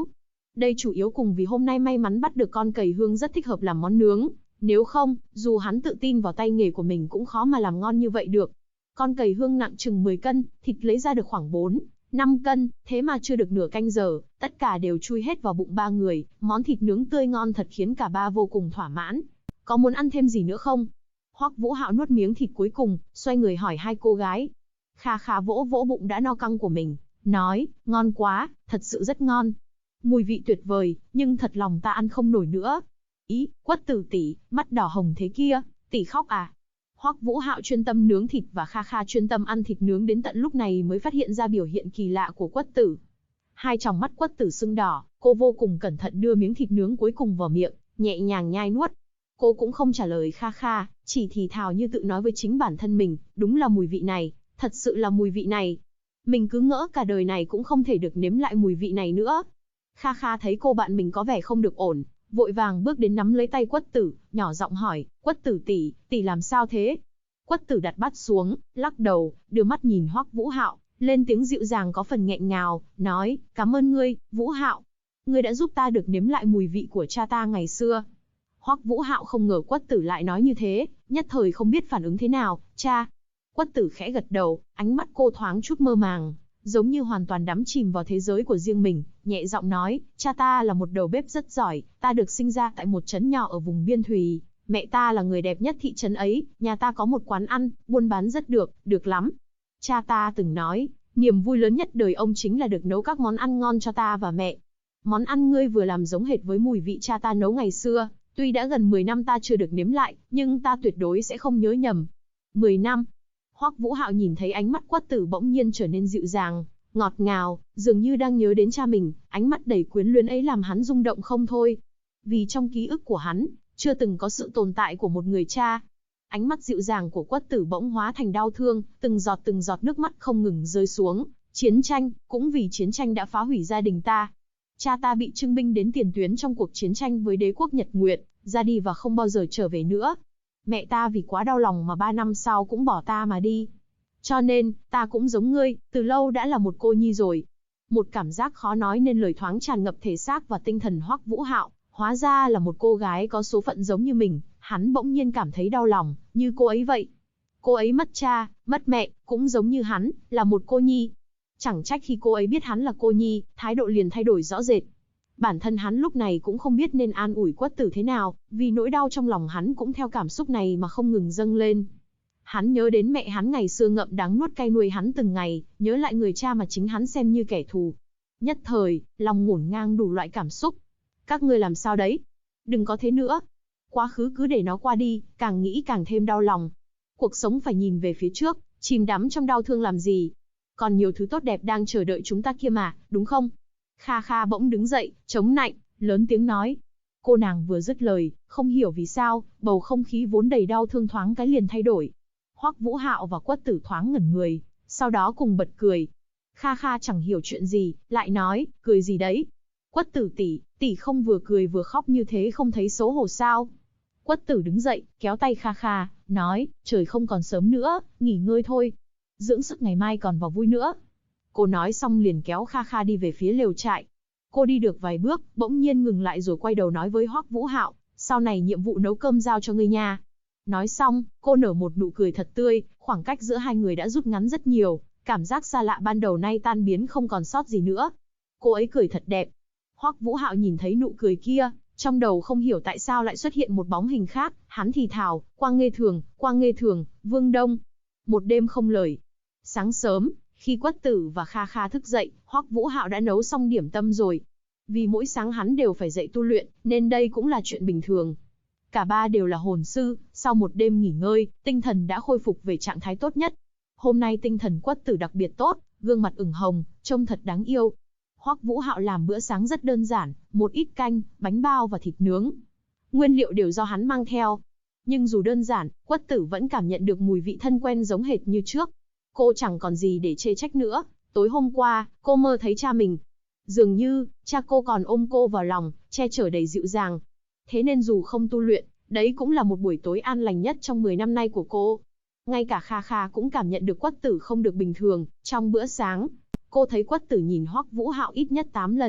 Đây chủ yếu cùng vì hôm nay may mắn bắt được con cầy hương rất thích hợp làm món nướng. Nếu không, dù hắn tự tin vào tay nghề của mình cũng khó mà làm ngon như vậy được. Con cầy hương nặng chừng 10 cân, thịt lấy ra được khoảng 4-5 cân, thế mà chưa được nửa canh giờ, tất cả đều chui hết vào bụng ba người, món thịt nướng tươi ngon thật khiến cả ba vô cùng thỏa mãn. Có muốn ăn thêm gì nữa không? Hoắc Vũ Hạo nuốt miếng thịt cuối cùng, xoay người hỏi hai cô gái. Kha Kha vỗ vỗ bụng đã no căng của mình, nói, ngon quá, thật sự rất ngon. Mùi vị tuyệt vời, nhưng thật lòng ta ăn không nổi nữa. Ý, Quất Tử tỷ, mắt đỏ hồng thế kia, tỷ khóc à? Hoắc Vũ Hạo chuyên tâm nướng thịt và Kha Kha chuyên tâm ăn thịt nướng đến tận lúc này mới phát hiện ra biểu hiện kỳ lạ của Quất Tử. Hai tròng mắt Quất Tử sưng đỏ, cô vô cùng cẩn thận đưa miếng thịt nướng cuối cùng vào miệng, nhẹ nhàng nhai nuốt. Cô cũng không trả lời Kha Kha, chỉ thì thào như tự nói với chính bản thân mình, đúng là mùi vị này, thật sự là mùi vị này. Mình cứ ngỡ cả đời này cũng không thể được nếm lại mùi vị này nữa. Kha Kha thấy cô bạn mình có vẻ không được ổn, vội vàng bước đến nắm lấy tay Quất Tử, nhỏ giọng hỏi, Quất Tử tỷ, tỷ làm sao thế? Quất Tử đặt bát xuống, lắc đầu, đưa mắt nhìn Hoắc Vũ Hạo, lên tiếng dịu dàng có phần nghẹn ngào, nói, cảm ơn ngươi, Vũ Hạo. Ngươi đã giúp ta được nếm lại mùi vị của cha ta ngày xưa. Hoắc Vũ Hạo không ngờ Quất Tử lại nói như thế, nhất thời không biết phản ứng thế nào, cha. Quất Tử khẽ gật đầu, ánh mắt cô thoáng chút mơ màng, giống như hoàn toàn đắm chìm vào thế giới của riêng mình, nhẹ giọng nói, cha ta là một đầu bếp rất giỏi, ta được sinh ra tại một trấn nhỏ ở vùng biên thùy, mẹ ta là người đẹp nhất thị trấn ấy, nhà ta có một quán ăn, buôn bán rất được lắm. Cha ta từng nói, niềm vui lớn nhất đời ông chính là được nấu các món ăn ngon cho ta và mẹ. Món ăn ngươi vừa làm giống hệt với mùi vị cha ta nấu ngày xưa, tuy đã gần 10 năm ta chưa được nếm lại, nhưng ta tuyệt đối sẽ không nhớ nhầm. 10 năm. Hoắc Vũ Hạo nhìn thấy ánh mắt Quất Tử bỗng nhiên trở nên dịu dàng, ngọt ngào, dường như đang nhớ đến cha mình, ánh mắt đầy quyến luyến ấy làm hắn rung động không thôi. Vì trong ký ức của hắn, chưa từng có sự tồn tại của một người cha. Ánh mắt dịu dàng của Quất Tử bỗng hóa thành đau thương, từng giọt nước mắt không ngừng rơi xuống. Chiến tranh, cũng vì chiến tranh đã phá hủy gia đình ta. Cha ta bị trưng binh đến tiền tuyến trong cuộc chiến tranh với đế quốc Nhật Nguyệt, ra đi và không bao giờ trở về nữa. Mẹ ta vì quá đau lòng mà 3 năm sau cũng bỏ ta mà đi. Cho nên, ta cũng giống ngươi, từ lâu đã là một cô nhi rồi. Một cảm giác khó nói nên lời thoáng tràn ngập thể xác và tinh thần Hoắc Vũ Hạo, hóa ra là một cô gái có số phận giống như mình, hắn bỗng nhiên cảm thấy đau lòng, như cô ấy vậy. Cô ấy mất cha, mất mẹ, cũng giống như hắn, là một cô nhi. Chẳng trách khi cô ấy biết hắn là cô nhi, thái độ liền thay đổi rõ rệt. Bản thân hắn lúc này cũng không biết nên an ủi Quất Tử thế nào, vì nỗi đau trong lòng hắn cũng theo cảm xúc này mà không ngừng dâng lên. Hắn nhớ đến mẹ hắn ngày xưa ngậm đắng nuốt cay nuôi hắn từng ngày, nhớ lại người cha mà chính hắn xem như kẻ thù. Nhất thời, lòng ngổn ngang đủ loại cảm xúc. Các ngươi làm sao đấy? Đừng có thế nữa. Quá khứ cứ để nó qua đi, càng nghĩ càng thêm đau lòng. Cuộc sống phải nhìn về phía trước, chìm đắm trong đau thương làm gì? Còn nhiều thứ tốt đẹp đang chờ đợi chúng ta kia mà, đúng không? Kha Kha bỗng đứng dậy, chống nạnh, lớn tiếng nói. Cô nàng vừa dứt lời, không hiểu vì sao, bầu không khí vốn đầy đau thương thoáng cái liền thay đổi. Hoắc Vũ Hạo và Quất Tử thoáng ngẩn người, sau đó cùng bật cười. Kha Kha chẳng hiểu chuyện gì, lại nói, cười gì đấy? Quất Tử tỷ, tỷ không vừa cười vừa khóc như thế không thấy xấu hổ sao? Quất Tử đứng dậy, kéo tay Kha Kha, nói, trời không còn sớm nữa, nghỉ ngơi thôi. Dưỡng sức ngày mai còn vào vui nữa. Cô nói xong liền kéo Kha Kha đi về phía lều trại. Cô đi được vài bước, bỗng nhiên ngừng lại rồi quay đầu nói với Hoắc Vũ Hạo, sau này nhiệm vụ nấu cơm giao cho ngươi nha. Nói xong, cô nở một nụ cười thật tươi, khoảng cách giữa hai người đã rút ngắn rất nhiều, cảm giác xa lạ ban đầu nay tan biến không còn sót gì nữa. Cô ấy cười thật đẹp. Hoắc Vũ Hạo nhìn thấy nụ cười kia, trong đầu không hiểu tại sao lại xuất hiện một bóng hình khác, hắn thì thào, Quang Nghê Thường, Vương Đông. Một đêm không lời. Sáng sớm, khi Quất Tử và Kha Kha thức dậy, Hoắc Vũ Hạo đã nấu xong điểm tâm rồi. Vì mỗi sáng hắn đều phải dậy tu luyện, nên đây cũng là chuyện bình thường. Cả ba đều là hồn sư, sau một đêm nghỉ ngơi, tinh thần đã khôi phục về trạng thái tốt nhất. Hôm nay tinh thần Quất Tử đặc biệt tốt, gương mặt ửng hồng, trông thật đáng yêu. Hoắc Vũ Hạo làm bữa sáng rất đơn giản, một ít canh, bánh bao và thịt nướng. Nguyên liệu đều do hắn mang theo. Nhưng dù đơn giản, Quất Tử vẫn cảm nhận được mùi vị thân quen giống hệt như trước. Cô chẳng còn gì để chê trách nữa. Tối hôm qua, cô mơ thấy cha mình. Dường như, cha cô còn ôm cô vào lòng, che chở đầy dịu dàng. Thế nên dù không tu luyện, đấy cũng là một buổi tối an lành nhất trong 10 năm nay của cô. Ngay cả Kha Kha cũng cảm nhận được Quất Tử không được bình thường. Trong bữa sáng, cô thấy Quất Tử nhìn Hoắc Vũ Hạo ít nhất 8 lần.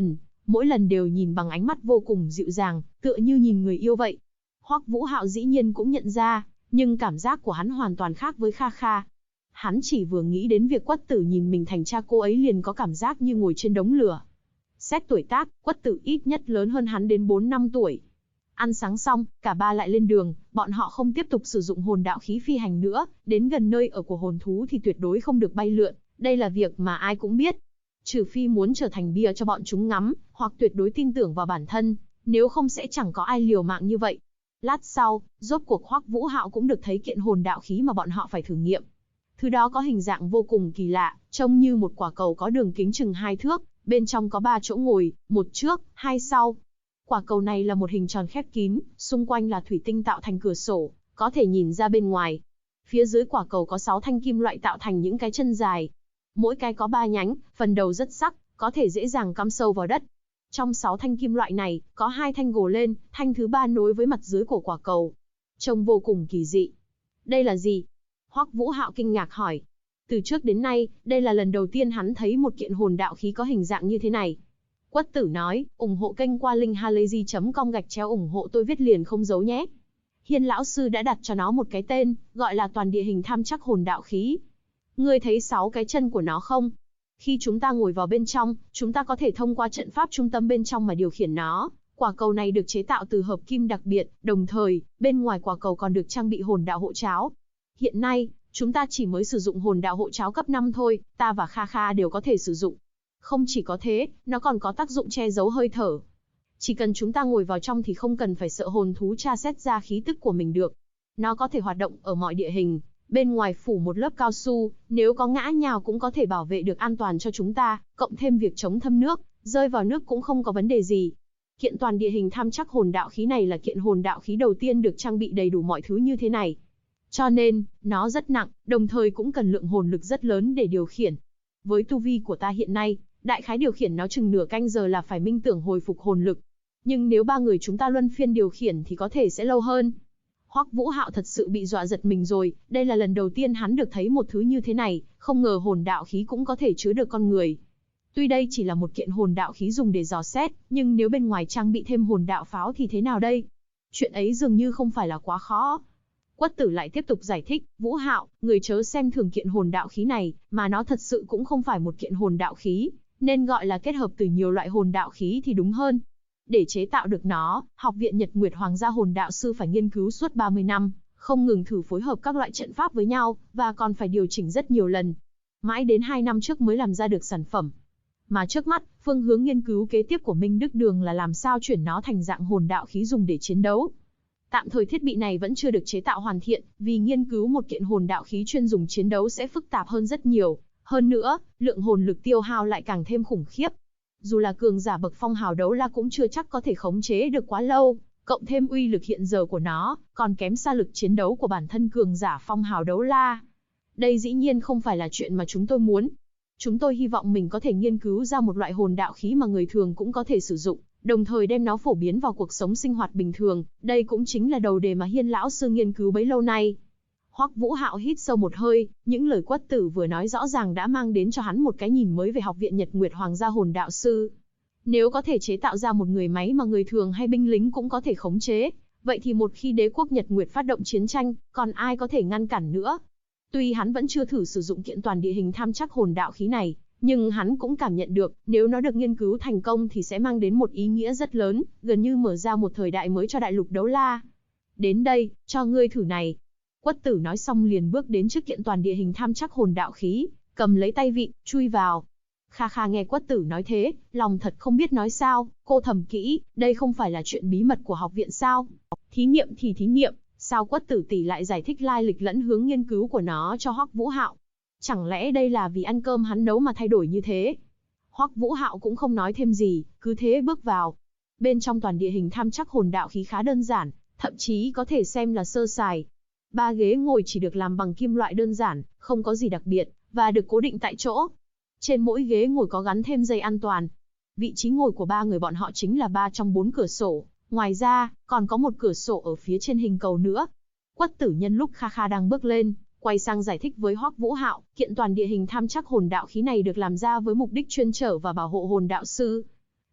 mỗi lần đều nhìn bằng ánh mắt vô cùng dịu dàng, tựa như nhìn người yêu vậy. Hoắc Vũ Hạo dĩ nhiên cũng nhận ra, nhưng cảm giác của hắn hoàn toàn khác với Kha Kha. Hắn chỉ vừa nghĩ đến việc Quất Tử nhìn mình thành cha cô ấy liền có cảm giác như ngồi trên đống lửa. Xét tuổi tác, Quất Tử ít nhất lớn hơn hắn đến 4 năm tuổi. Ăn sáng xong, cả ba lại lên đường, bọn họ không tiếp tục sử dụng hồn đạo khí phi hành nữa, đến gần nơi ở của hồn thú thì tuyệt đối không được bay lượn, đây là việc mà ai cũng biết. Trừ phi muốn trở thành bia cho bọn chúng ngắm, hoặc tuyệt đối tin tưởng vào bản thân, nếu không sẽ chẳng có ai liều mạng như vậy. Lát sau, rốt cuộc Hoắc Vũ Hạo cũng được thấy kiện hồn đạo khí mà bọn họ phải thử nghiệm. Thứ đó có hình dạng vô cùng kỳ lạ, trông như một quả cầu có đường kính chừng 2 thước, bên trong có 3 chỗ ngồi, một trước, 2 sau. Quả cầu này là một hình tròn khép kín, xung quanh là thủy tinh tạo thành cửa sổ, có thể nhìn ra bên ngoài. Phía dưới quả cầu có 6 thanh kim loại tạo thành những cái chân dài. Mỗi cái có 3 nhánh, phần đầu rất sắc, có thể dễ dàng cắm sâu vào đất. Trong 6 thanh kim loại này, có 2 thanh gồ lên, thanh thứ 3 nối với mặt dưới của quả cầu. Trông vô cùng kỳ dị. Đây là gì? Hoắc Vũ Hạo kinh ngạc hỏi. Từ trước đến nay, đây là lần đầu tiên hắn thấy một kiện hồn đạo khí có hình dạng như thế này. Quất Tử nói, ủng hộ kênh qua link halayzi.com/ủng hộ tôi viết liền không giấu nhé. Hiên lão sư đã đặt cho nó một cái tên, gọi là toàn địa hình tham chắc hồn đạo khí. Ngươi thấy 6 cái chân của nó không? Khi chúng ta ngồi vào bên trong, chúng ta có thể thông qua trận pháp trung tâm bên trong mà điều khiển nó. Quả cầu này được chế tạo từ hợp kim đặc biệt, đồng thời, bên ngoài quả cầu còn được trang bị hồn đạo hộ cháo. Hiện nay, chúng ta chỉ mới sử dụng hồn đạo hộ cháo cấp 5 thôi, ta và Kha Kha đều có thể sử dụng. Không chỉ có thế, nó còn có tác dụng che giấu hơi thở. Chỉ cần chúng ta ngồi vào trong thì không cần phải sợ hồn thú tra xét ra khí tức của mình được. Nó có thể hoạt động ở mọi địa hình, bên ngoài phủ một lớp cao su, nếu có ngã nhào cũng có thể bảo vệ được an toàn cho chúng ta, cộng thêm việc chống thâm nước, rơi vào nước cũng không có vấn đề gì. Kiện toàn địa hình tham chắc hồn đạo khí này là kiện hồn đạo khí đầu tiên được trang bị đầy đủ mọi thứ như thế này. Cho nên, nó rất nặng, đồng thời cũng cần lượng hồn lực rất lớn để điều khiển. Với tu vi của ta hiện nay, đại khái điều khiển nó chừng nửa canh giờ là phải minh tưởng hồi phục hồn lực. Nhưng nếu 3 người chúng ta luân phiên điều khiển thì có thể sẽ lâu hơn. Hoắc Vũ Hạo thật sự bị dọa giật mình rồi, đây là lần đầu tiên hắn được thấy một thứ như thế này, không ngờ hồn đạo khí cũng có thể chứa được con người. Tuy đây chỉ là một kiện hồn đạo khí dùng để dò xét, nhưng nếu bên ngoài trang bị thêm hồn đạo pháo thì thế nào đây? Chuyện ấy dường như không phải là quá khó. Quất Tử lại tiếp tục giải thích, Vũ Hạo, người chớ xem thường kiện hồn đạo khí này, mà nó thật sự cũng không phải một kiện hồn đạo khí, nên gọi là kết hợp từ nhiều loại hồn đạo khí thì đúng hơn. Để chế tạo được nó, Học viện Nhật Nguyệt Hoàng gia hồn đạo sư phải nghiên cứu suốt 30 năm, không ngừng thử phối hợp các loại trận pháp với nhau, và còn phải điều chỉnh rất nhiều lần. Mãi đến 2 năm trước mới làm ra được sản phẩm. Mà trước mắt, phương hướng nghiên cứu kế tiếp của Minh Đức Đường là làm sao chuyển nó thành dạng hồn đạo khí dùng để chiến đấu. Tạm thời thiết bị này vẫn chưa được chế tạo hoàn thiện, vì nghiên cứu một kiện hồn đạo khí chuyên dùng chiến đấu sẽ phức tạp hơn rất nhiều. Hơn nữa, lượng hồn lực tiêu hao lại càng thêm khủng khiếp. Dù là cường giả bậc phong hào đấu la cũng chưa chắc có thể khống chế được quá lâu, cộng thêm uy lực hiện giờ của nó, còn kém xa lực chiến đấu của bản thân cường giả phong hào đấu la. Đây dĩ nhiên không phải là chuyện mà chúng tôi muốn. Chúng tôi hy vọng mình có thể nghiên cứu ra một loại hồn đạo khí mà người thường cũng có thể sử dụng, đồng thời đem nó phổ biến vào cuộc sống sinh hoạt bình thường, đây cũng chính là đầu đề mà Hiên lão sư nghiên cứu bấy lâu nay. Hoắc Vũ Hạo hít sâu một hơi, những lời Quất Tử vừa nói rõ ràng đã mang đến cho hắn một cái nhìn mới về Học viện Nhật Nguyệt Hoàng gia hồn đạo sư. Nếu có thể chế tạo ra một người máy mà người thường hay binh lính cũng có thể khống chế, vậy thì một khi đế quốc Nhật Nguyệt phát động chiến tranh, còn ai có thể ngăn cản nữa? Tuy hắn vẫn chưa thử sử dụng kiện toàn địa hình tham chắc hồn đạo khí này, nhưng hắn cũng cảm nhận được, nếu nó được nghiên cứu thành công thì sẽ mang đến một ý nghĩa rất lớn, gần như mở ra một thời đại mới cho đại lục đấu la. Đến đây, cho ngươi thử này. Quất Tử nói xong liền bước đến trước kiện toàn địa hình tham chắc hồn đạo khí, cầm lấy tay vịn, chui vào. Kha Kha nghe Quất Tử nói thế, lòng thật không biết nói sao, cô thầm kỹ, đây không phải là chuyện bí mật của học viện sao? Thí nghiệm thì thí nghiệm, sao Quất Tử tỷ lại giải thích lai lịch lẫn hướng nghiên cứu của nó cho Hoắc Vũ Hạo? Chẳng lẽ đây là vì ăn cơm hắn nấu mà thay đổi như thế? Hoắc Vũ Hạo cũng không nói thêm gì, cứ thế bước vào. Bên trong toàn địa hình tham chắc hồn đạo khí khá đơn giản, thậm chí có thể xem là sơ sài. 3 ghế ngồi chỉ được làm bằng kim loại đơn giản, không có gì đặc biệt, và được cố định tại chỗ. Trên mỗi ghế ngồi có gắn thêm dây an toàn. Vị trí ngồi của 3 người bọn họ chính là 3 trong 4 cửa sổ, ngoài ra, còn có một cửa sổ ở phía trên hình cầu nữa. Quất Tử nhân lúc Kha Kha đang bước lên, quay sang giải thích với Hoắc Vũ Hạo, kiện toàn địa hình tham chắc hồn đạo khí này được làm ra với mục đích chuyên trở và bảo hộ hồn đạo sư.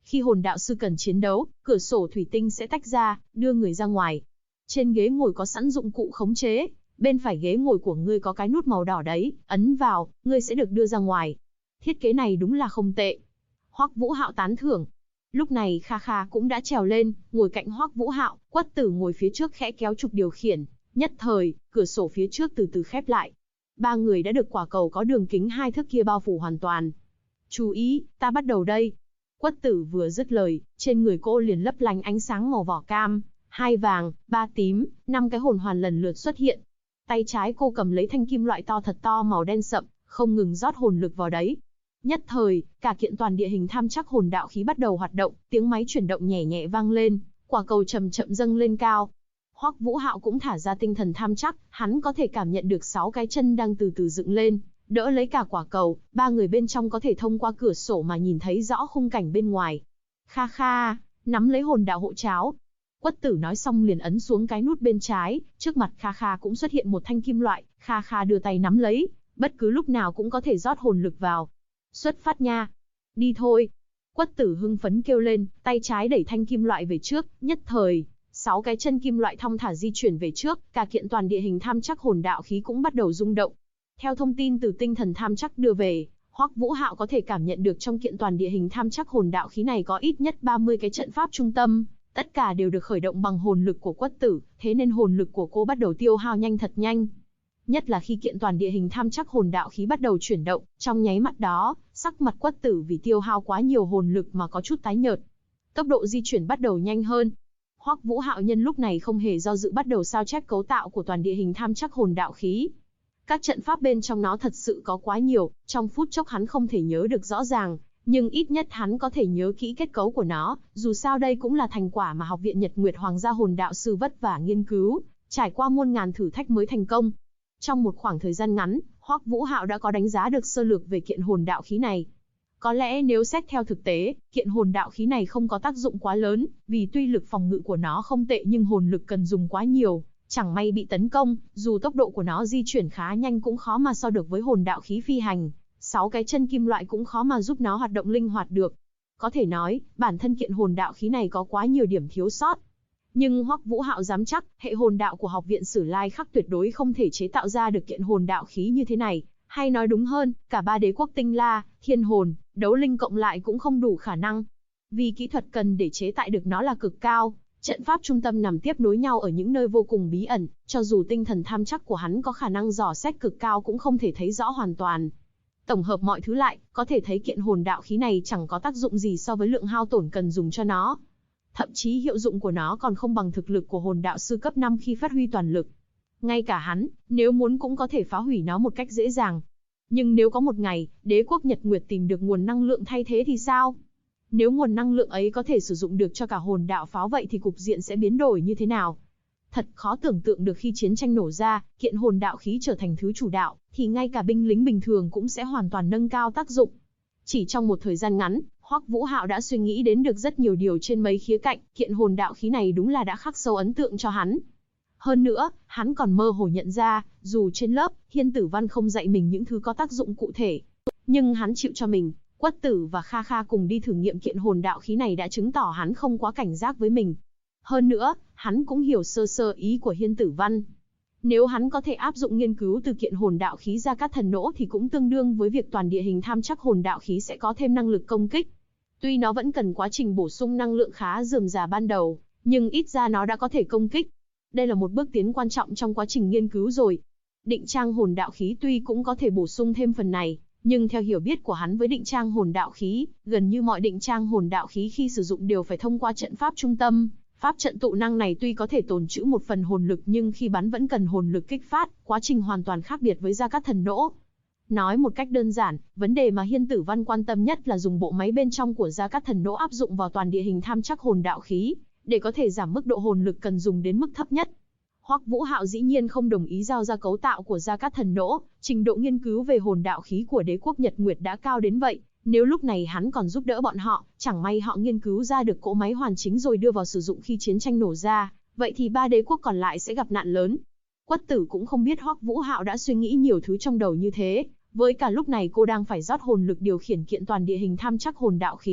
Khi hồn đạo sư cần chiến đấu, cửa sổ thủy tinh sẽ tách ra, đưa người ra ngoài. Trên ghế ngồi có sẵn dụng cụ khống chế, bên phải ghế ngồi của ngươi có cái nút màu đỏ đấy, ấn vào, ngươi sẽ được đưa ra ngoài. Thiết kế này đúng là không tệ. Hoắc Vũ Hạo tán thưởng. Lúc này Kha Kha cũng đã trèo lên, ngồi cạnh Hoắc Vũ Hạo, Quất Tử ngồi phía trước khẽ kéo trục điều khiển, nhất thời, cửa sổ phía trước từ từ khép lại. Ba người đã được quả cầu có đường kính 2 thước kia bao phủ hoàn toàn. Chú ý, ta bắt đầu đây. Quất Tử vừa dứt lời, trên người cô liền lấp lánh ánh sáng màu vỏ cam, 2 vàng, 3 tím, 5 cái hồn hoàn lần lượt xuất hiện. Tay trái cô cầm lấy thanh kim loại to thật to màu đen sậm, không ngừng rót hồn lực vào đấy. Nhất thời, cả kiện toàn địa hình tham chắc hồn đạo khí bắt đầu hoạt động, tiếng máy chuyển động nhẹ nhẹ vang lên, quả cầu chậm chậm dâng lên cao. Hoắc Vũ Hạo cũng thả ra tinh thần tham chắc, hắn có thể cảm nhận được 6 cái chân đang từ từ dựng lên, đỡ lấy cả quả cầu, ba người bên trong có thể thông qua cửa sổ mà nhìn thấy rõ khung cảnh bên ngoài. Kha Kha, nắm lấy hồn đạo hộ cháo. Quất Tử nói xong liền ấn xuống cái nút bên trái, trước mặt Kha Kha cũng xuất hiện một thanh kim loại, Kha Kha đưa tay nắm lấy, bất cứ lúc nào cũng có thể rót hồn lực vào. Xuất phát nha. Đi thôi. Quất Tử hưng phấn kêu lên, tay trái đẩy thanh kim loại về trước, nhất thời, 6 cái chân kim loại thong thả di chuyển về trước, cả kiện toàn địa hình tham chắc hồn đạo khí cũng bắt đầu rung động. Theo thông tin từ tinh thần tham chắc đưa về, Hoắc Vũ Hạo có thể cảm nhận được trong kiện toàn địa hình tham chắc hồn đạo khí này có ít nhất 30 cái trận pháp trung tâm, tất cả đều được khởi động bằng hồn lực của Quất Tử, thế nên hồn lực của cô bắt đầu tiêu hao nhanh thật nhanh. Nhất là khi kiện toàn địa hình tham chắc hồn đạo khí bắt đầu chuyển động, trong nháy mắt đó, sắc mặt Quất Tử vì tiêu hao quá nhiều hồn lực mà có chút tái nhợt. Tốc độ di chuyển bắt đầu nhanh hơn. Hoắc Vũ Hạo nhân lúc này không hề do dự bắt đầu sao chép cấu tạo của toàn địa hình tham chắc hồn đạo khí. Các trận pháp bên trong nó thật sự có quá nhiều, trong phút chốc hắn không thể nhớ được rõ ràng, nhưng ít nhất hắn có thể nhớ kỹ kết cấu của nó, dù sao đây cũng là thành quả mà Học viện Nhật Nguyệt Hoàng gia hồn đạo sư vất vả nghiên cứu, trải qua muôn ngàn thử thách mới thành công. Trong một khoảng thời gian ngắn, Hoắc Vũ Hạo đã có đánh giá được sơ lược về kiện hồn đạo khí này. Có lẽ nếu xét theo thực tế, kiện hồn đạo khí này không có tác dụng quá lớn, vì tuy lực phòng ngự của nó không tệ nhưng hồn lực cần dùng quá nhiều, chẳng may bị tấn công, dù tốc độ của nó di chuyển khá nhanh cũng khó mà so được với hồn đạo khí phi hành, 6 cái chân kim loại cũng khó mà giúp nó hoạt động linh hoạt được. Có thể nói, bản thân kiện hồn đạo khí này có quá nhiều điểm thiếu sót. Nhưng Hoắc Vũ Hạo dám chắc, hệ hồn đạo của Học viện Sử Lai Khắc tuyệt đối không thể chế tạo ra được kiện hồn đạo khí như thế này, hay nói đúng hơn, cả ba đế quốc Tinh La, Thiên Hồn, Đấu Linh cộng lại cũng không đủ khả năng. Vì kỹ thuật cần để chế tạo được nó là cực cao, trận pháp trung tâm nằm tiếp nối nhau ở những nơi vô cùng bí ẩn, cho dù tinh thần tham chắc của hắn có khả năng dò xét cực cao cũng không thể thấy rõ hoàn toàn. Tổng hợp mọi thứ lại, có thể thấy kiện hồn đạo khí này chẳng có tác dụng gì so với lượng hao tổn cần dùng cho nó. Thậm chí hiệu dụng của nó còn không bằng thực lực của hồn đạo sư cấp 5 khi phát huy toàn lực. Ngay cả hắn, nếu muốn cũng có thể phá hủy nó một cách dễ dàng. Nhưng nếu có một ngày, đế quốc Nhật Nguyệt tìm được nguồn năng lượng thay thế thì sao? Nếu nguồn năng lượng ấy có thể sử dụng được cho cả hồn đạo pháo vậy thì cục diện sẽ biến đổi như thế nào? Thật khó tưởng tượng được khi chiến tranh nổ ra, kiện hồn đạo khí trở thành thứ chủ đạo, thì ngay cả binh lính bình thường cũng sẽ hoàn toàn nâng cao tác dụng. Chỉ trong một thời gian ngắn, Hoắc Vũ Hạo đã suy nghĩ đến được rất nhiều điều trên mấy khía cạnh, kiện hồn đạo khí này đúng là đã khắc sâu ấn tượng cho hắn. Hơn nữa, hắn còn mơ hồ nhận ra, dù trên lớp, Hiên Tử Văn không dạy mình những thứ có tác dụng cụ thể, nhưng hắn chịu cho mình, Quất Tử và Kha Kha cùng đi thử nghiệm kiện hồn đạo khí này đã chứng tỏ hắn không quá cảnh giác với mình. Hơn nữa, hắn cũng hiểu sơ sơ ý của Hiên Tử Văn. Nếu hắn có thể áp dụng nghiên cứu từ kiện hồn đạo khí Gia Cát Thần Nỗ thì cũng tương đương với việc toàn địa hình tham chắc hồn đạo khí sẽ có thêm năng lực công kích. Tuy nó vẫn cần quá trình bổ sung năng lượng khá rườm rà ban đầu, nhưng ít ra nó đã có thể công kích. Đây là một bước tiến quan trọng trong quá trình nghiên cứu rồi. Định trang hồn đạo khí tuy cũng có thể bổ sung thêm phần này, nhưng theo hiểu biết của hắn với định trang hồn đạo khí, gần như mọi định trang hồn đạo khí khi sử dụng đều phải thông qua trận pháp trung tâm. Pháp trận tụ năng này tuy có thể tồn trữ một phần hồn lực nhưng khi bắn vẫn cần hồn lực kích phát, quá trình hoàn toàn khác biệt với Gia Cát Thần Nỗ. Nói một cách đơn giản, vấn đề mà Hiên Tử Văn quan tâm nhất là dùng bộ máy bên trong của Gia Cát Thần Nỗ áp dụng vào toàn địa hình tham chắc hồn đạo khí, để có thể giảm mức độ hồn lực cần dùng đến mức thấp nhất. Hoắc Vũ Hạo dĩ nhiên không đồng ý giao ra cấu tạo của Gia Cát Thần Nỗ, trình độ nghiên cứu về hồn đạo khí của đế quốc Nhật Nguyệt đã cao đến vậy, nếu lúc này hắn còn giúp đỡ bọn họ, chẳng may họ nghiên cứu ra được cỗ máy hoàn chính rồi đưa vào sử dụng khi chiến tranh nổ ra, vậy thì ba đế quốc còn lại sẽ gặp nạn lớn. Quất Tử cũng không biết Hoắc Vũ Hạo đã suy nghĩ nhiều thứ trong đầu như thế, với cả lúc này cô đang phải rót hồn lực điều khiển kiện toàn địa hình tham chắc hồn đạo khí,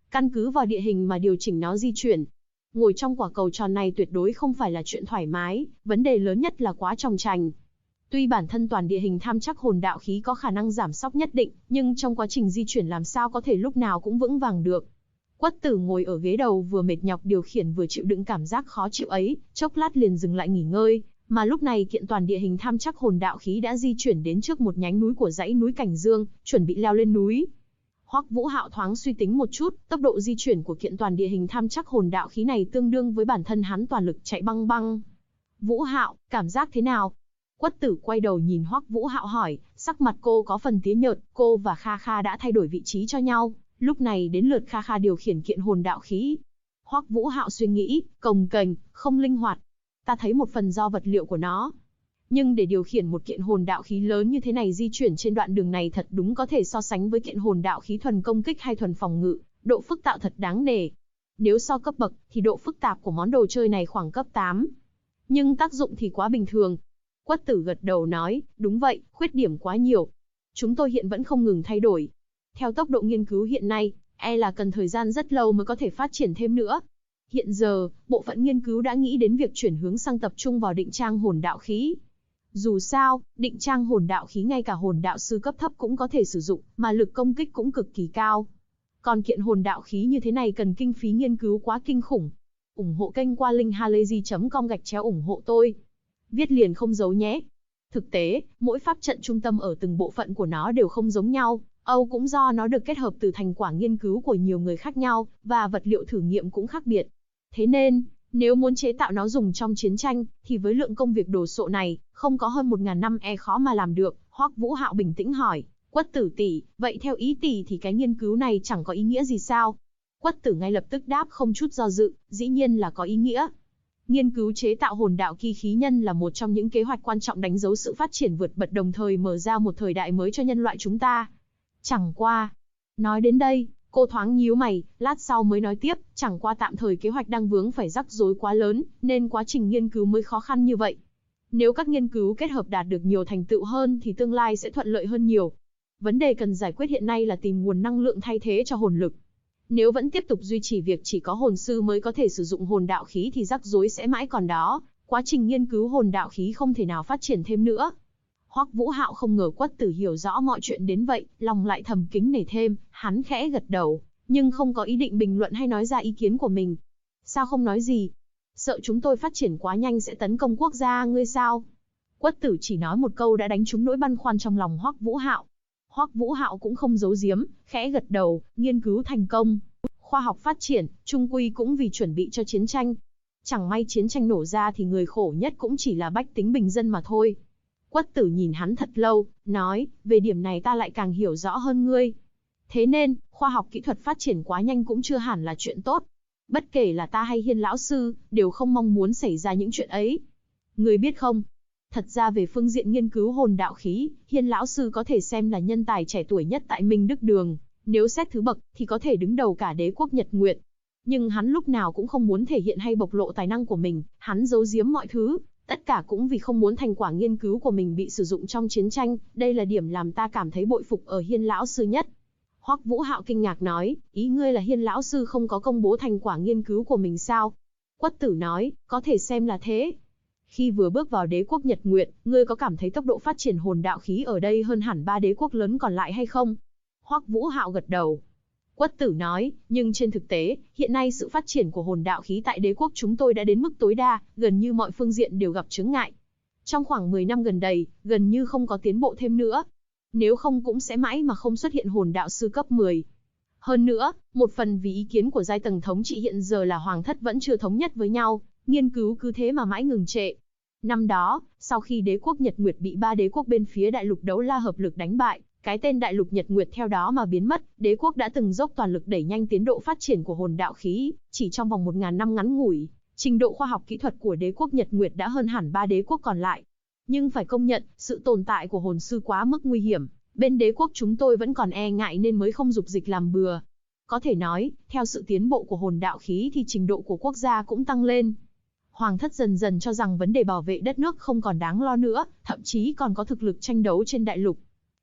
căn cứ vào địa hình mà điều chỉnh nó di chuyển. Ngồi trong quả cầu tròn này tuyệt đối không phải là chuyện thoải mái, vấn đề lớn nhất là quá chòng chành. Tuy bản thân toàn địa hình tham chắc hồn đạo khí có khả năng giảm sóc nhất định, nhưng trong quá trình di chuyển làm sao có thể lúc nào cũng vững vàng được. Quất Tử ngồi ở ghế đầu vừa mệt nhọc điều khiển vừa chịu đựng cảm giác khó chịu ấy, chốc lát liền dừng lại nghỉ ngơi, mà lúc này kiện toàn địa hình tham chắc hồn đạo khí đã di chuyển đến trước một nhánh núi của dãy núi Cảnh Dương, chuẩn bị leo lên núi. Hoắc Vũ Hạo thoáng suy tính một chút, tốc độ di chuyển của kiện toàn địa hình tham chắc hồn đạo khí này tương đương với bản thân hắn toàn lực chạy băng băng. Vũ Hạo, cảm giác thế nào? Quất Tử quay đầu nhìn Hoắc Vũ Hạo hỏi, sắc mặt cô có phần tía nhợt, cô và Kha Kha đã thay đổi vị trí cho nhau, lúc này đến lượt Kha Kha điều khiển kiện hồn đạo khí. Hoắc Vũ Hạo suy nghĩ, cồng kềnh, không linh hoạt. Ta thấy một phần do vật liệu của nó. Nhưng để điều khiển một kiện hồn đạo khí lớn như thế này di chuyển trên đoạn đường này thật đúng có thể so sánh với kiện hồn đạo khí thuần công kích hay thuần phòng ngự, độ phức tạp thật đáng nể. Nếu so cấp bậc, thì độ phức tạp của món đồ chơi này khoảng cấp 8. Nhưng tác dụng thì quá bình thường. Quất Tử gật đầu nói, đúng vậy, khuyết điểm quá nhiều. Chúng tôi hiện vẫn không ngừng thay đổi. Theo tốc độ nghiên cứu hiện nay, là cần thời gian rất lâu mới có thể phát triển thêm nữa. Hiện giờ, bộ phận nghiên cứu đã nghĩ đến việc chuyển hướng sang tập trung vào định trang hồn đạo khí. Dù sao, định trang hồn đạo khí ngay cả hồn đạo sư cấp thấp cũng có thể sử dụng, mà lực công kích cũng cực kỳ cao. Còn kiện hồn đạo khí như thế này cần kinh phí nghiên cứu quá kinh khủng. Ủng hộ kênh qua link halayzi.com/ủng hộ tôi. Viết liền không giấu nhé. Thực tế, mỗi pháp trận trung tâm ở từng bộ phận của nó đều không giống nhau. Cũng do nó được kết hợp từ thành quả nghiên cứu của nhiều người khác nhau, và vật liệu thử nghiệm cũng khác biệt. Thế nên, nếu muốn chế tạo nó dùng trong chiến tranh, thì với lượng công việc đồ sộ này, không có hơn 1000 năm khó mà làm được. Hoắc Vũ Hạo bình tĩnh hỏi, Quất Tử tỷ, vậy theo ý tỷ thì cái nghiên cứu này chẳng có ý nghĩa gì sao? Quất Tử ngay lập tức đáp không chút do dự, dĩ nhiên là có ý nghĩa. Nghiên cứu chế tạo hồn đạo kỳ khí nhân là một trong những kế hoạch quan trọng đánh dấu sự phát triển vượt bậc đồng thời mở ra một thời đại mới cho nhân loại chúng ta. Chẳng qua. Nói đến đây, cô thoáng nhíu mày, lát sau mới nói tiếp, chẳng qua tạm thời kế hoạch đang vướng phải rắc rối quá lớn, nên quá trình nghiên cứu mới khó khăn như vậy. Nếu các nghiên cứu kết hợp đạt được nhiều thành tựu hơn thì tương lai sẽ thuận lợi hơn nhiều. Vấn đề cần giải quyết hiện nay là tìm nguồn năng lượng thay thế cho hồn lực. Nếu vẫn tiếp tục duy trì việc chỉ có hồn sư mới có thể sử dụng hồn đạo khí thì rắc rối sẽ mãi còn đó, quá trình nghiên cứu hồn đạo khí không thể nào phát triển thêm nữa. Hoắc Vũ Hạo không ngờ Quất Tử hiểu rõ mọi chuyện đến vậy, lòng lại thầm kính nể thêm, hắn khẽ gật đầu, nhưng không có ý định bình luận hay nói ra ý kiến của mình. Sao không nói gì? Sợ chúng tôi phát triển quá nhanh sẽ tấn công quốc gia ngươi sao? Quất Tử chỉ nói một câu đã đánh trúng nỗi băn khoăn trong lòng Hoắc Vũ Hạo. Hoắc Vũ Hạo cũng không giấu giếm, khẽ gật đầu, nghiên cứu thành công. Khoa học phát triển, chung quy cũng vì chuẩn bị cho chiến tranh. Chẳng may chiến tranh nổ ra thì người khổ nhất cũng chỉ là bách tính bình dân mà thôi. Quất Tử nhìn hắn thật lâu, nói, về điểm này ta lại càng hiểu rõ hơn ngươi. Thế nên, khoa học kỹ thuật phát triển quá nhanh cũng chưa hẳn là chuyện tốt. Bất kể là ta hay Hiên lão sư, đều không mong muốn xảy ra những chuyện ấy. Ngươi biết không? Thật ra về phương diện nghiên cứu hồn đạo khí, Hiên lão sư có thể xem là nhân tài trẻ tuổi nhất tại Minh Đức Đường. Nếu xét thứ bậc, thì có thể đứng đầu cả đế quốc Nhật Nguyệt. Nhưng hắn lúc nào cũng không muốn thể hiện hay bộc lộ tài năng của mình, hắn giấu giếm mọi thứ. Tất cả cũng vì không muốn thành quả nghiên cứu của mình bị sử dụng trong chiến tranh, đây là điểm làm ta cảm thấy bội phục ở Hiên lão sư nhất. Hoắc Vũ Hạo kinh ngạc nói, ý ngươi là Hiên lão sư không có công bố thành quả nghiên cứu của mình sao? Quất Tử nói, có thể xem là thế. Khi vừa bước vào đế quốc Nhật Nguyệt, ngươi có cảm thấy tốc độ phát triển hồn đạo khí ở đây hơn hẳn 3 đế quốc lớn còn lại hay không? Hoắc Vũ Hạo gật đầu. Quất Tử nói, nhưng trên thực tế, hiện nay sự phát triển của hồn đạo khí tại đế quốc chúng tôi đã đến mức tối đa, gần như mọi phương diện đều gặp chướng ngại. Trong khoảng 10 năm gần đây, gần như không có tiến bộ thêm nữa. Nếu không cũng sẽ mãi mà không xuất hiện hồn đạo sư cấp 10. Hơn nữa, một phần vì ý kiến của giai tầng thống trị hiện giờ là hoàng thất vẫn chưa thống nhất với nhau, nghiên cứu cứ thế mà mãi ngừng trệ. Năm đó, sau khi đế quốc Nhật Nguyệt bị 3 đế quốc bên phía đại lục Đấu La hợp lực đánh bại, cái tên đại lục Nhật Nguyệt theo đó mà biến mất, đế quốc đã từng dốc toàn lực đẩy nhanh tiến độ phát triển của hồn đạo khí, chỉ trong vòng 1000 năm ngắn ngủi, trình độ khoa học kỹ thuật của đế quốc Nhật Nguyệt đã hơn hẳn 3 đế quốc còn lại. Nhưng phải công nhận, sự tồn tại của hồn sư quá mức nguy hiểm, bên đế quốc chúng tôi vẫn còn e ngại nên mới không dục dịch làm bừa. Có thể nói, theo sự tiến bộ của hồn đạo khí thì trình độ của quốc gia cũng tăng lên. Hoàng thất dần dần cho rằng vấn đề bảo vệ đất nước không còn đáng lo nữa, thậm chí còn có thực lực tranh đấu trên đại lục.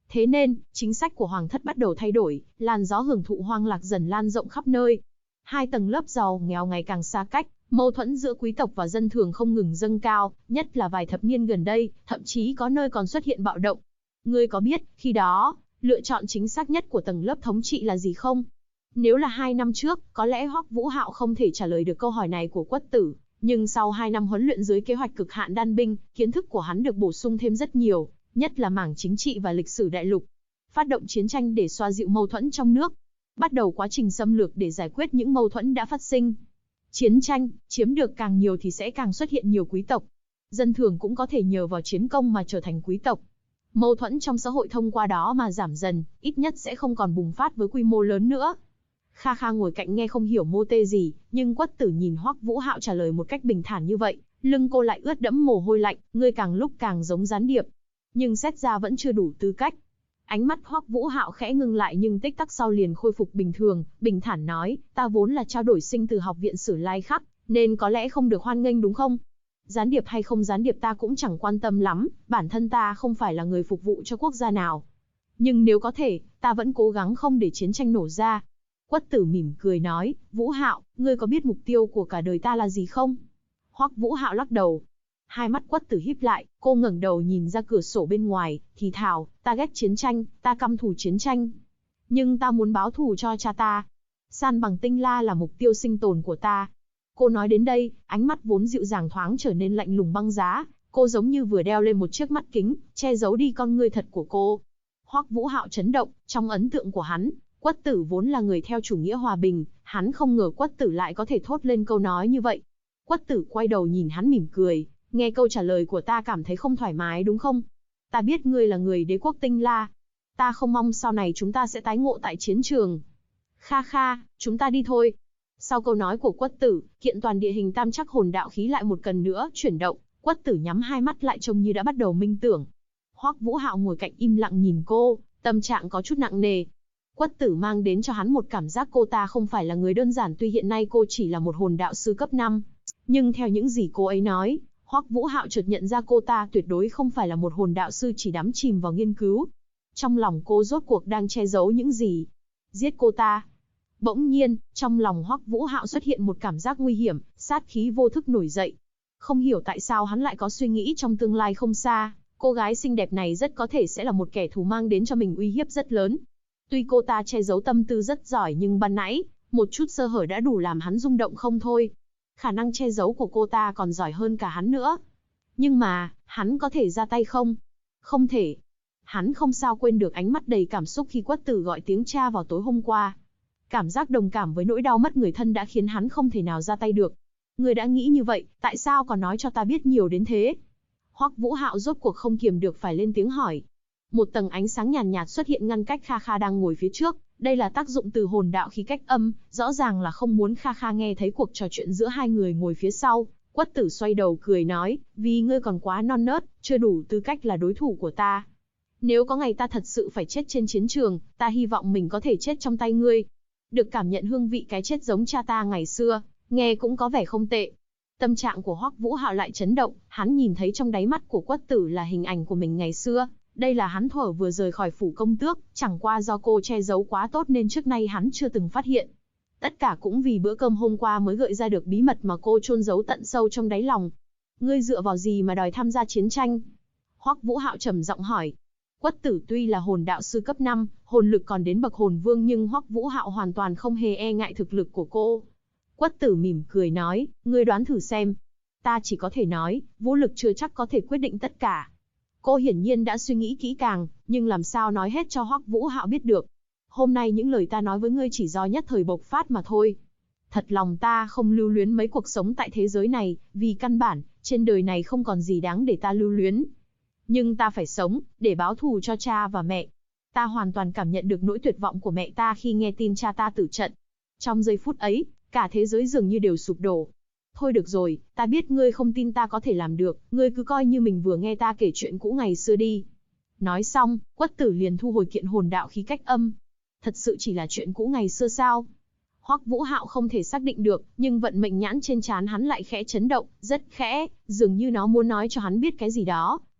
Thế nên, chính sách của hoàng thất bắt đầu thay đổi, làn gió hưởng thụ hoang lạc dần lan rộng khắp nơi. Hai tầng lớp giàu nghèo ngày càng xa cách, mâu thuẫn giữa quý tộc và dân thường không ngừng dâng cao, nhất là vài thập niên gần đây, thậm chí có nơi còn xuất hiện bạo động. Ngươi có biết, khi đó, lựa chọn chính xác nhất của tầng lớp thống trị là gì không? Nếu là 2 năm trước, có lẽ Hoắc Vũ Hạo không thể trả lời được câu hỏi này của Quất Tử, nhưng sau 2 năm huấn luyện dưới kế hoạch cực hạn đan binh, kiến thức của hắn được bổ sung thêm rất nhiều, nhất là mảng chính trị và lịch sử đại lục. Phát động chiến tranh để xoa dịu mâu thuẫn trong nước, bắt đầu quá trình xâm lược để giải quyết những mâu thuẫn đã phát sinh. Chiến tranh, chiếm được càng nhiều thì sẽ càng xuất hiện nhiều quý tộc. Dân thường cũng có thể nhờ vào chiến công mà trở thành quý tộc. Mâu thuẫn trong xã hội thông qua đó mà giảm dần, ít nhất sẽ không còn bùng phát với quy mô lớn nữa. Kha Kha ngồi cạnh nghe không hiểu mô tê gì, nhưng Quất Tử nhìn Hoắc Vũ Hạo trả lời một cách bình thản như vậy, lưng cô lại ướt đẫm mồ hôi lạnh, ngươi càng lúc càng giống gián điệp. Nhưng xét ra vẫn chưa đủ tư cách. Ánh mắt Hoắc Vũ Hạo khẽ ngưng lại nhưng tích tắc sau liền khôi phục bình thường, bình thản nói, ta vốn là trao đổi sinh từ học viện Sử Lai Khắc, nên có lẽ không được hoan nghênh đúng không? Gián điệp hay không gián điệp ta cũng chẳng quan tâm lắm, bản thân ta không phải là người phục vụ cho quốc gia nào. Nhưng nếu có thể, ta vẫn cố gắng không để chiến tranh nổ ra. Quất Tử mỉm cười nói, Vũ Hạo, ngươi có biết mục tiêu của cả đời ta là gì không? Hoắc Vũ Hạo lắc đầu. Hai mắt Quất Tử híp lại, cô ngẩng đầu nhìn ra cửa sổ bên ngoài, thì thào, ta ghét chiến tranh, ta căm thù chiến tranh. Nhưng ta muốn báo thù cho cha ta. San bằng Tinh La là mục tiêu sinh tồn của ta. Cô nói đến đây, ánh mắt vốn dịu dàng thoáng trở nên lạnh lùng băng giá, cô giống như vừa đeo lên một chiếc mắt kính, che giấu đi con ngươi thật của cô. Hoắc Vũ Hạo chấn động, trong ấn tượng của hắn, Quất Tử vốn là người theo chủ nghĩa hòa bình, hắn không ngờ Quất Tử lại có thể thốt lên câu nói như vậy. Quất Tử quay đầu nhìn hắn mỉm cười, nghe câu trả lời của ta cảm thấy không thoải mái đúng không? Ta biết ngươi là người đế quốc Tinh La. Ta không mong sau này chúng ta sẽ tái ngộ tại chiến trường. Kha Kha, chúng ta đi thôi. Sau câu nói của Quất Tử, kiện toàn địa hình tam trắc hồn đạo khí lại một lần nữa chuyển động, Quất Tử nhắm hai mắt lại trông như đã bắt đầu minh tưởng. Hoắc Vũ Hạo ngồi cạnh im lặng nhìn cô, tâm trạng có chút nặng nề. Quất Tử mang đến cho hắn một cảm giác cô ta không phải là người đơn giản, tuy hiện nay cô chỉ là một hồn đạo sư cấp 5. Nhưng theo những gì cô ấy nói, Hoắc Vũ Hạo chợt nhận ra cô ta tuyệt đối không phải là một hồn đạo sư chỉ đắm chìm vào nghiên cứu. Trong lòng cô rốt cuộc đang che giấu những gì? Giết cô ta. Bỗng nhiên, trong lòng Hoắc Vũ Hạo xuất hiện một cảm giác nguy hiểm, sát khí vô thức nổi dậy. Không hiểu tại sao hắn lại có suy nghĩ trong tương lai không xa, cô gái xinh đẹp này rất có thể sẽ là một kẻ thù mang đến cho mình uy hiếp rất lớn. Tuy cô ta che giấu tâm tư rất giỏi nhưng ban nãy, một chút sơ hở đã đủ làm hắn rung động không thôi. Khả năng che giấu của cô ta còn giỏi hơn cả hắn nữa. Nhưng mà, hắn có thể ra tay không? Không thể. Hắn không sao quên được ánh mắt đầy cảm xúc khi Quất Tử gọi tiếng cha vào tối hôm qua. Cảm giác đồng cảm với nỗi đau mất người thân đã khiến hắn không thể nào ra tay được. Người đã nghĩ như vậy, tại sao còn nói cho ta biết nhiều đến thế? Hoắc Vũ Hạo rốt cuộc không kiềm được phải lên tiếng hỏi. Một tầng ánh sáng nhàn nhạt xuất hiện ngăn cách Kha Kha đang ngồi phía trước. Đây là tác dụng từ hồn đạo khí cách âm, rõ ràng là không muốn Kha Kha nghe thấy cuộc trò chuyện giữa hai người ngồi phía sau. Quất Tử xoay đầu cười nói, vì ngươi còn quá non nớt, chưa đủ tư cách là đối thủ của ta. Nếu có ngày ta thật sự phải chết trên chiến trường, ta hy vọng mình có thể chết trong tay ngươi. Được cảm nhận hương vị cái chết giống cha ta ngày xưa, nghe cũng có vẻ không tệ. Tâm trạng của Hoắc Vũ Hạo lại chấn động, hắn nhìn thấy trong đáy mắt của Quất Tử là hình ảnh của mình ngày xưa. Đây là hắn thuở vừa rời khỏi phủ công tước, chẳng qua do cô che giấu quá tốt nên trước nay hắn chưa từng phát hiện. Tất cả cũng vì bữa cơm hôm qua mới gợi ra được bí mật mà cô chôn giấu tận sâu trong đáy lòng. Ngươi dựa vào gì mà đòi tham gia chiến tranh? Hoắc Vũ Hạo trầm giọng hỏi. Quất Tử tuy là hồn đạo sư cấp 5, hồn lực còn đến bậc hồn vương nhưng Hoắc Vũ Hạo hoàn toàn không hề e ngại thực lực của cô. Quất Tử mỉm cười nói, ngươi đoán thử xem. Ta chỉ có thể nói, vũ lực chưa chắc có thể quyết định tất cả. Cô hiển nhiên đã suy nghĩ kỹ càng, nhưng làm sao nói hết cho Hoắc Vũ Hạo biết được. Hôm nay những lời ta nói với ngươi chỉ do nhất thời bộc phát mà thôi. Thật lòng ta không lưu luyến mấy cuộc sống tại thế giới này, vì căn bản, trên đời này không còn gì đáng để ta lưu luyến. Nhưng ta phải sống, để báo thù cho cha và mẹ. Ta hoàn toàn cảm nhận được nỗi tuyệt vọng của mẹ ta khi nghe tin cha ta tử trận. Trong giây phút ấy, cả thế giới dường như đều sụp đổ. Thôi được rồi, ta biết ngươi không tin ta có thể làm được, ngươi cứ coi như mình vừa nghe ta kể chuyện cũ ngày xưa đi. Nói xong, Quất Tử liền thu hồi kiện hồn đạo khí cách âm. Thật sự chỉ là chuyện cũ ngày xưa sao? Hoắc Vũ Hạo không thể xác định được, nhưng vận mệnh nhãn trên trán hắn lại khẽ chấn động, rất khẽ, dường như nó muốn nói cho hắn biết cái gì đó.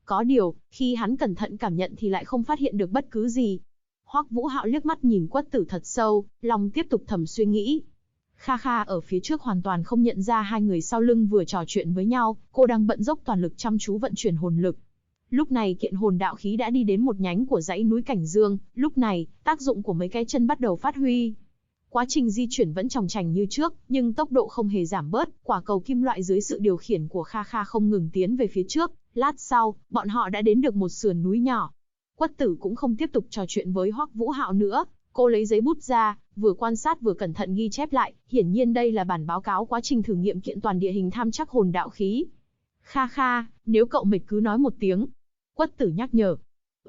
Có điều, khi hắn cẩn thận cảm nhận thì lại không phát hiện được bất cứ gì. Hoắc Vũ Hạo liếc mắt nhìn Quất Tử thật sâu, lòng tiếp tục thầm suy nghĩ. Kha Kha ở phía trước hoàn toàn không nhận ra hai người sau lưng vừa trò chuyện với nhau, cô đang bận dốc toàn lực chăm chú vận chuyển hồn lực. Lúc này kiện hồn đạo khí đã đi đến một nhánh của dãy núi Cảnh Dương, lúc này, tác dụng của mấy cái chân bắt đầu phát huy. Quá trình di chuyển vẫn chòng chành như trước, nhưng tốc độ không hề giảm bớt, quả cầu kim loại dưới sự điều khiển của Kha Kha không ngừng tiến về phía trước, lát sau, bọn họ đã đến được một sườn núi nhỏ. Quất Tử cũng không tiếp tục trò chuyện với Hoắc Vũ Hạo nữa, cô lấy giấy bút ra, vừa quan sát vừa cẩn thận ghi chép lại, hiển nhiên đây là bản báo cáo quá trình thử nghiệm kiện toàn địa hình tham chắc hồn đạo khí. Kha Kha, nếu cậu mệt cứ nói một tiếng. Quất Tử nhắc nhở.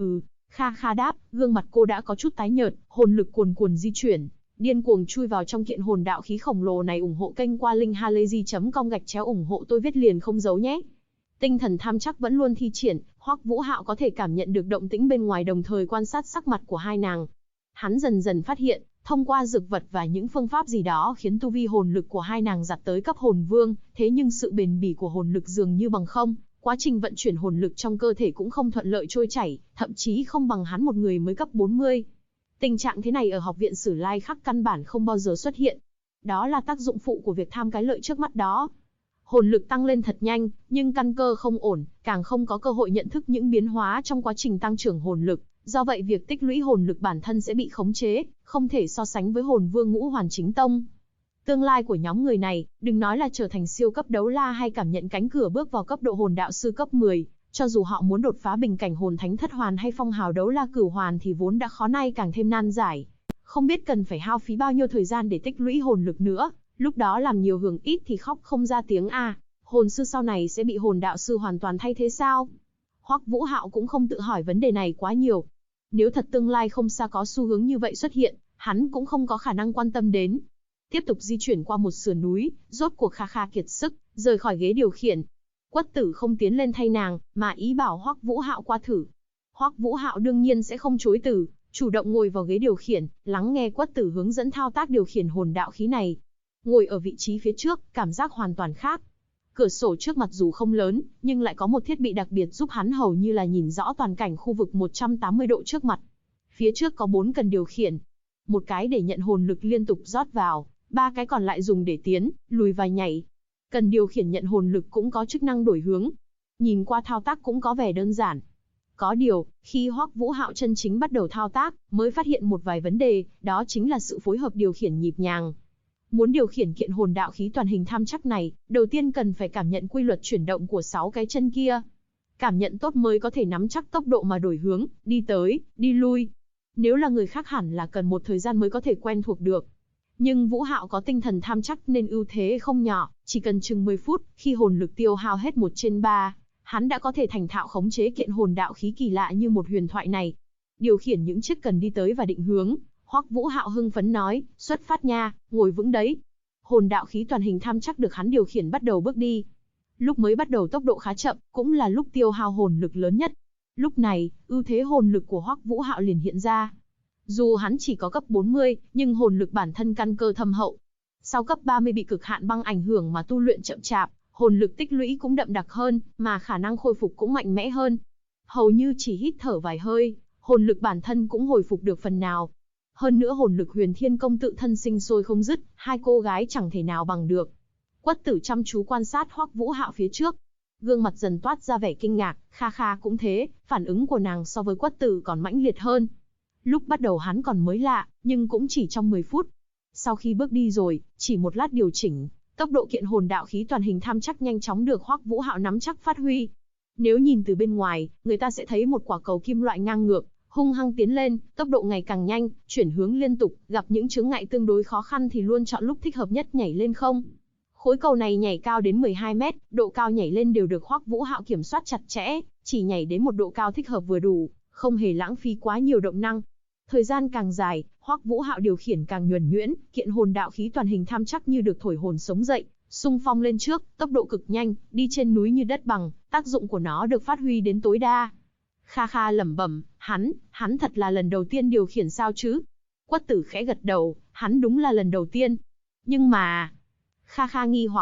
Kha Kha đáp, gương mặt cô đã có chút tái nhợt, hồn lực cuồn cuồn di chuyển, điên cuồng chui vào trong kiện hồn đạo khí khổng lồ này. Ủng hộ kênh qua linkhalazy.com ủng hộ tôi viết liền không giấu nhé. Tinh thần tham chắc vẫn luôn thi triển, Hoắc Vũ Hạo có thể cảm nhận được động tĩnh bên ngoài đồng thời quan sát sắc mặt của hai nàng. Hắn dần dần phát hiện, thông qua dược vật và những phương pháp gì đó khiến tu vi hồn lực của hai nàng giặt tới cấp hồn vương, thế nhưng sự bền bỉ của hồn lực dường như bằng không, quá trình vận chuyển hồn lực trong cơ thể cũng không thuận lợi trôi chảy, thậm chí không bằng hắn một người mới cấp 40. Tình trạng thế này ở học viện Sử Lai Khắc căn bản không bao giờ xuất hiện. Đó là tác dụng phụ của việc tham cái lợi trước mắt đó. Hồn lực tăng lên thật nhanh, nhưng căn cơ không ổn, càng không có cơ hội nhận thức những biến hóa trong quá trình tăng trưởng hồn lực. Do vậy việc tích lũy hồn lực bản thân sẽ bị khống chế, không thể so sánh với hồn vương ngũ hoàn chính tông. Tương lai của nhóm người này, đừng nói là trở thành siêu cấp đấu la hay cảm nhận cánh cửa bước vào cấp độ hồn đạo sư cấp 10, cho dù họ muốn đột phá bình cảnh hồn thánh thất hoàn hay phong hào đấu la cửu hoàn thì vốn đã khó, nay càng thêm nan giải. Không biết cần phải hao phí bao nhiêu thời gian để tích lũy hồn lực nữa, lúc đó làm nhiều hưởng ít thì khóc không ra tiếng a. Hồn sư sau này sẽ bị hồn đạo sư hoàn toàn thay thế sao? Hoắc Vũ Hạo cũng không tự hỏi vấn đề này quá nhiều. Nếu thật tương lai không xa có xu hướng như vậy xuất hiện, hắn cũng không có khả năng quan tâm đến. Tiếp tục di chuyển qua một sườn núi, rốt cuộc Kha Kha kiệt sức, rời khỏi ghế điều khiển. Quất Tử không tiến lên thay nàng, mà ý bảo Hoắc Vũ Hạo qua thử. Hoắc Vũ Hạo đương nhiên sẽ không chối từ, chủ động ngồi vào ghế điều khiển, lắng nghe Quất Tử hướng dẫn thao tác điều khiển hồn đạo khí này. Ngồi ở vị trí phía trước, cảm giác hoàn toàn khác. Cửa sổ trước mặt dù không lớn, nhưng lại có một thiết bị đặc biệt giúp hắn hầu như là nhìn rõ toàn cảnh khu vực 180 độ trước mặt. Phía trước có 4 cần điều khiển. Một cái để nhận hồn lực liên tục rót vào, 3 cái còn lại dùng để tiến, lùi và nhảy. Cần điều khiển nhận hồn lực cũng có chức năng đổi hướng. Nhìn qua thao tác cũng có vẻ đơn giản. Có điều, khi Hoắc Vũ Hạo chân chính bắt đầu thao tác, mới phát hiện một vài vấn đề, đó chính là sự phối hợp điều khiển nhịp nhàng. Muốn điều khiển kiện hồn đạo khí toàn hình tham chắc này, đầu tiên cần phải cảm nhận quy luật chuyển động của 6 cái chân kia. Cảm nhận tốt mới có thể nắm chắc tốc độ mà đổi hướng, đi tới, đi lui. Nếu là người khác hẳn là cần một thời gian mới có thể quen thuộc được. Nhưng Vũ Hạo có tinh thần tham chắc nên ưu thế không nhỏ, chỉ cần chừng 10 phút, khi hồn lực tiêu hao hết 1/3, hắn đã có thể thành thạo khống chế kiện hồn đạo khí kỳ lạ như một huyền thoại này. Điều khiển những chiếc cần đi tới và định hướng, Hoắc Vũ Hạo hưng phấn nói, xuất phát nha, ngồi vững đấy. Hồn đạo khí toàn hình tham chắc được hắn điều khiển bắt đầu bước đi. Lúc mới bắt đầu tốc độ khá chậm, cũng là lúc tiêu hao hồn lực lớn nhất. Lúc này, ưu thế hồn lực của Hoắc Vũ Hạo liền hiện ra. Dù hắn chỉ có cấp 40, nhưng hồn lực bản thân căn cơ thâm hậu. Sau cấp 30 bị cực hạn băng ảnh hưởng mà tu luyện chậm chạp, hồn lực tích lũy cũng đậm đặc hơn, mà khả năng khôi phục cũng mạnh mẽ hơn. Hầu như chỉ hít thở vài hơi, hồn lực bản thân cũng hồi phục được phần nào. Hơn nữa hồn lực Huyền Thiên Công tự thân sinh sôi không dứt, hai cô gái chẳng thể nào bằng được. Quất Tử chăm chú quan sát Hoắc Vũ Hạo phía trước. Gương mặt dần toát ra vẻ kinh ngạc, Kha Kha cũng thế, phản ứng của nàng so với Quất Tử còn mãnh liệt hơn. Lúc bắt đầu hắn còn mới lạ, nhưng cũng chỉ trong 10 phút. Sau khi bước đi rồi, chỉ một lát điều chỉnh, tốc độ kiện hồn đạo khí toàn hình tham chắc nhanh chóng được Hoắc Vũ Hạo nắm chắc phát huy. Nếu nhìn từ bên ngoài, người ta sẽ thấy một quả cầu kim loại ngang ngược, hung hăng tiến lên, tốc độ ngày càng nhanh, chuyển hướng liên tục, gặp những chướng ngại tương đối khó khăn thì luôn chọn lúc thích hợp nhất nhảy lên không. Khối cầu này nhảy cao đến 12 mét, độ cao nhảy lên đều được Hoắc Vũ Hạo kiểm soát chặt chẽ, chỉ nhảy đến một độ cao thích hợp vừa đủ, không hề lãng phí quá nhiều động năng. Thời gian càng dài, Hoắc Vũ Hạo điều khiển càng nhuần nhuyễn, kiện hồn đạo khí toàn hình tham chắc như được thổi hồn sống dậy, xung phong lên trước, tốc độ cực nhanh, đi trên núi như đất bằng, tác dụng của nó được phát huy đến tối đa. Kha Kha lẩm bẩm, hắn thật là lần đầu tiên điều khiển sao chứ? Quất Tử khẽ gật đầu, hắn đúng là lần đầu tiên. Nhưng mà... Kha Kha nghi hoặc,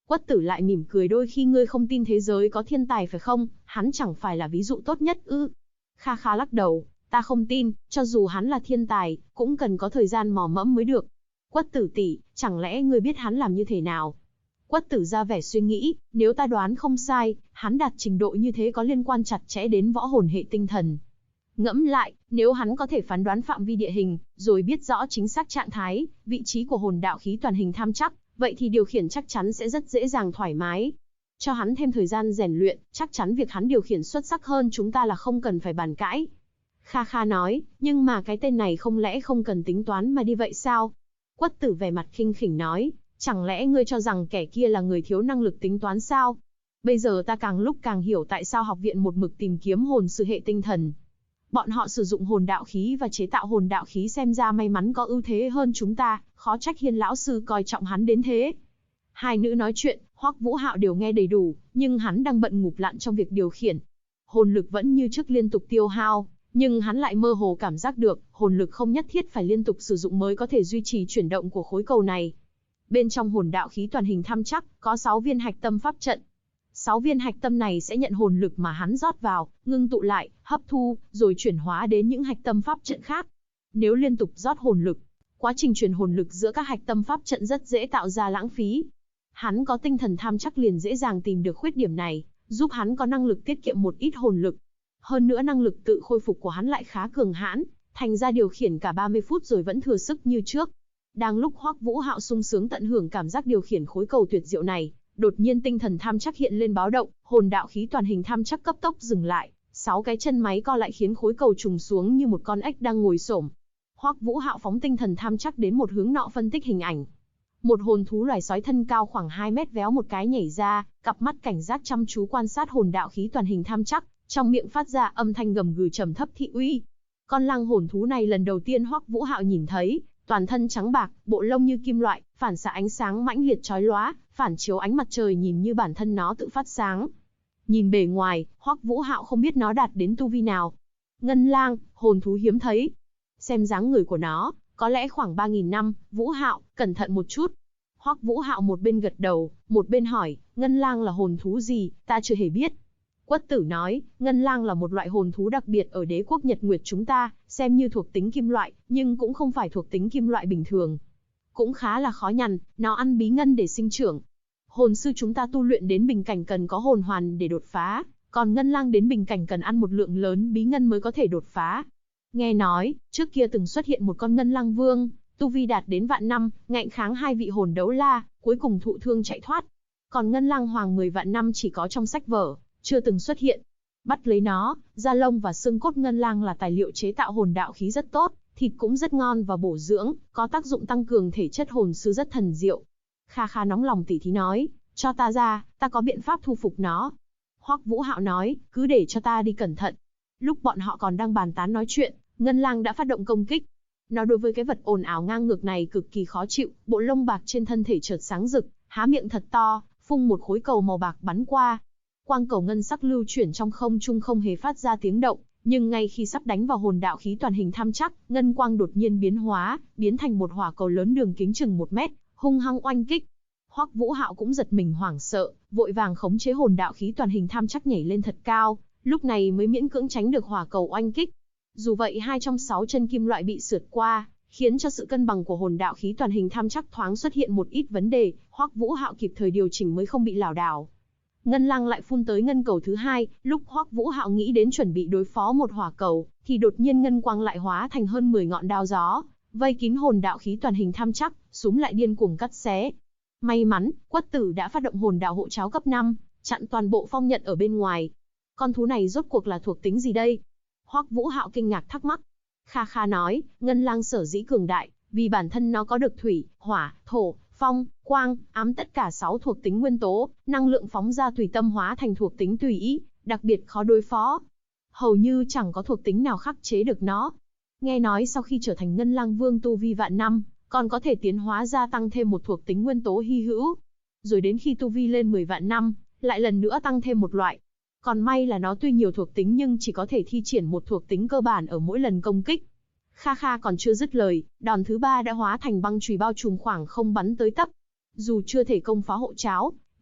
Quất Tử lại mỉm cười, đôi khi ngươi không tin thế giới có thiên tài phải không, hắn chẳng phải là ví dụ tốt nhất ư? Kha Kha lắc đầu, ta không tin, cho dù hắn là thiên tài, cũng cần có thời gian mò mẫm mới được. Quất Tử tỷ, chẳng lẽ ngươi biết hắn làm như thế nào? Quất Tử ra vẻ suy nghĩ, nếu ta đoán không sai, hắn đạt trình độ như thế có liên quan chặt chẽ đến võ hồn hệ tinh thần. Ngẫm lại, nếu hắn có thể phán đoán phạm vi địa hình, rồi biết rõ chính xác trạng thái, vị trí của hồn đạo khí toàn hình tham chắc, vậy thì điều khiển chắc chắn sẽ rất dễ dàng thoải mái. Cho hắn thêm thời gian rèn luyện, chắc chắn việc hắn điều khiển xuất sắc hơn chúng ta là không cần phải bàn cãi. Kha Kha nói, nhưng mà cái tên này không lẽ không cần tính toán mà đi vậy sao? Quất Tử vẻ mặt khinh khỉnh nói, chẳng lẽ ngươi cho rằng kẻ kia là người thiếu năng lực tính toán sao? Bây giờ ta càng lúc càng hiểu tại sao học viện một mực tìm kiếm hồn sư hệ tinh thần. Bọn họ sử dụng hồn đạo khí và chế tạo hồn đạo khí xem ra may mắn có ưu thế hơn chúng ta, khó trách Hiên lão sư coi trọng hắn đến thế. Hai nữ nói chuyện, Hoắc Vũ Hạo đều nghe đầy đủ, nhưng hắn đang bận ngụp lặn trong việc điều khiển. Hồn lực vẫn như trước liên tục tiêu hao, nhưng hắn lại mơ hồ cảm giác được, hồn lực không nhất thiết phải liên tục sử dụng mới có thể duy trì chuyển động của khối cầu này. Bên trong hồn đạo khí toàn hình tham chắc, có 6 viên hạch tâm pháp trận. 6 viên hạch tâm này sẽ nhận hồn lực mà hắn rót vào, ngưng tụ lại, hấp thu, rồi chuyển hóa đến những hạch tâm pháp trận khác. Nếu liên tục rót hồn lực, quá trình truyền hồn lực giữa các hạch tâm pháp trận rất dễ tạo ra lãng phí. Hắn có tinh thần tham chắc liền dễ dàng tìm được khuyết điểm này, giúp hắn có năng lực tiết kiệm một ít hồn lực. Hơn nữa năng lực tự khôi phục của hắn lại khá cường hãn, thành ra điều khiển cả 30 phút rồi vẫn thừa sức như trước. Đang lúc Hoắc Vũ Hạo sung sướng tận hưởng cảm giác điều khiển khối cầu tuyệt diệu này, đột nhiên tinh thần tham chắc hiện lên báo động, hồn đạo khí toàn hình tham chắc cấp tốc dừng lại, 6 cái chân máy co lại khiến khối cầu trùng xuống như một con ếch đang ngồi xổm. Hoắc Vũ Hạo phóng tinh thần tham chắc đến một hướng nọ phân tích hình ảnh. Một hồn thú loài sói thân cao khoảng 2 mét véo một cái nhảy ra, cặp mắt cảnh giác chăm chú quan sát hồn đạo khí toàn hình tham chắc, trong miệng phát ra âm thanh gầm gừ trầm thấp thị uy. Con lang hồn thú này lần đầu tiên Hoắc Vũ Hạo nhìn thấy, toàn thân trắng bạc, bộ lông như kim loại, phản xạ ánh sáng mãnh liệt chói lóa, phản chiếu ánh mặt trời nhìn như bản thân nó tự phát sáng. Nhìn bề ngoài, Hoắc Vũ Hạo không biết nó đạt đến tu vi nào. Ngân lang, hồn thú hiếm thấy. Xem dáng người của nó, có lẽ khoảng 3.000 năm, Vũ Hạo, cẩn thận một chút. Hoắc Vũ Hạo một bên gật đầu, một bên hỏi, Ngân lang là hồn thú gì, ta chưa hề biết. Quất Tử nói, Ngân lang là một loại hồn thú đặc biệt ở đế quốc Nhật Nguyệt chúng ta, xem như thuộc tính kim loại, nhưng cũng không phải thuộc tính kim loại bình thường. Cũng khá là khó nhằn, nó ăn bí ngân để sinh trưởng. Hồn sư chúng ta tu luyện đến bình cảnh cần có hồn hoàn để đột phá, còn Ngân lang đến bình cảnh cần ăn một lượng lớn bí ngân mới có thể đột phá. Nghe nói, trước kia từng xuất hiện một con Ngân lang vương, tu vi đạt đến vạn năm, ngạnh kháng 2 vị hồn đấu la, cuối cùng thụ thương chạy thoát. Còn Ngân lang hoàng 10 vạn năm chỉ có trong sách vở, chưa từng xuất hiện. Bắt lấy nó, da lông và xương cốt Ngân lang là tài liệu chế tạo hồn đạo khí rất tốt, thịt cũng rất ngon và bổ dưỡng, có tác dụng tăng cường thể chất hồn sư rất thần diệu. Kha Kha nóng lòng tỉ thí nói, cho ta ra, ta có biện pháp thu phục nó. Hoắc Vũ Hạo nói, cứ để cho ta đi cẩn thận. Lúc bọn họ còn đang bàn tán nói chuyện, Ngân lang đã phát động công kích. Nó đối với cái vật ồn ào ngang ngược này cực kỳ khó chịu, bộ lông bạc trên thân thể chợt sáng rực, há miệng thật to, phun một khối cầu màu bạc bắn qua. Quang cầu ngân sắc lưu chuyển trong không trung không hề phát ra tiếng động, nhưng ngay khi sắp đánh vào hồn đạo khí toàn hình tham chắc, ngân quang đột nhiên biến hóa, biến thành một hỏa cầu lớn đường kính chừng 1 mét, hung hăng oanh kích. Hoắc Vũ Hạo cũng giật mình hoảng sợ, vội vàng khống chế hồn đạo khí toàn hình tham chắc nhảy lên thật cao, lúc này mới miễn cưỡng tránh được hỏa cầu oanh kích. Dù vậy 2 trong 6 chân kim loại bị sượt qua, khiến cho sự cân bằng của hồn đạo khí toàn hình tham chắc thoáng xuất hiện một ít vấn đề, Hoắc Vũ Hạo kịp thời điều chỉnh mới không bị lảo đảo. Ngân lang lại phun tới ngân cầu thứ 2, lúc Hoắc Vũ Hạo nghĩ đến chuẩn bị đối phó một hỏa cầu, thì đột nhiên ngân quang lại hóa thành hơn 10 ngọn đao gió, vây kín hồn đạo khí toàn hình tham chắc, súm lại điên cuồng cắt xé. May mắn, Quất Tử đã phát động hồn đạo hộ cháo cấp 5, chặn toàn bộ phong nhận ở bên ngoài. Con thú này rốt cuộc là thuộc tính gì đây? Hoắc Vũ Hạo kinh ngạc thắc mắc. Kha Kha nói, ngân lang sở dĩ cường đại, vì bản thân nó có được thủy, hỏa, thổ, phong, quang, ám tất cả 6 thuộc tính nguyên tố, năng lượng phóng ra tùy tâm hóa thành thuộc tính tùy ý, đặc biệt khó đối phó. Hầu như chẳng có thuộc tính nào khắc chế được nó. Nghe nói sau khi trở thành Ngân lang vương tu vi vạn năm, còn có thể tiến hóa gia tăng thêm một thuộc tính nguyên tố hy hữu. Rồi đến khi tu vi lên 10 vạn năm, lại lần nữa tăng thêm một loại. Còn may là nó tuy nhiều thuộc tính nhưng chỉ có thể thi triển một thuộc tính cơ bản ở mỗi lần công kích. Kha Kha còn chưa dứt lời, đòn thứ 3 đã hóa thành băng chùy bao trùm khoảng không bắn tới tấp. Dù chưa thể công phá hộ cháo,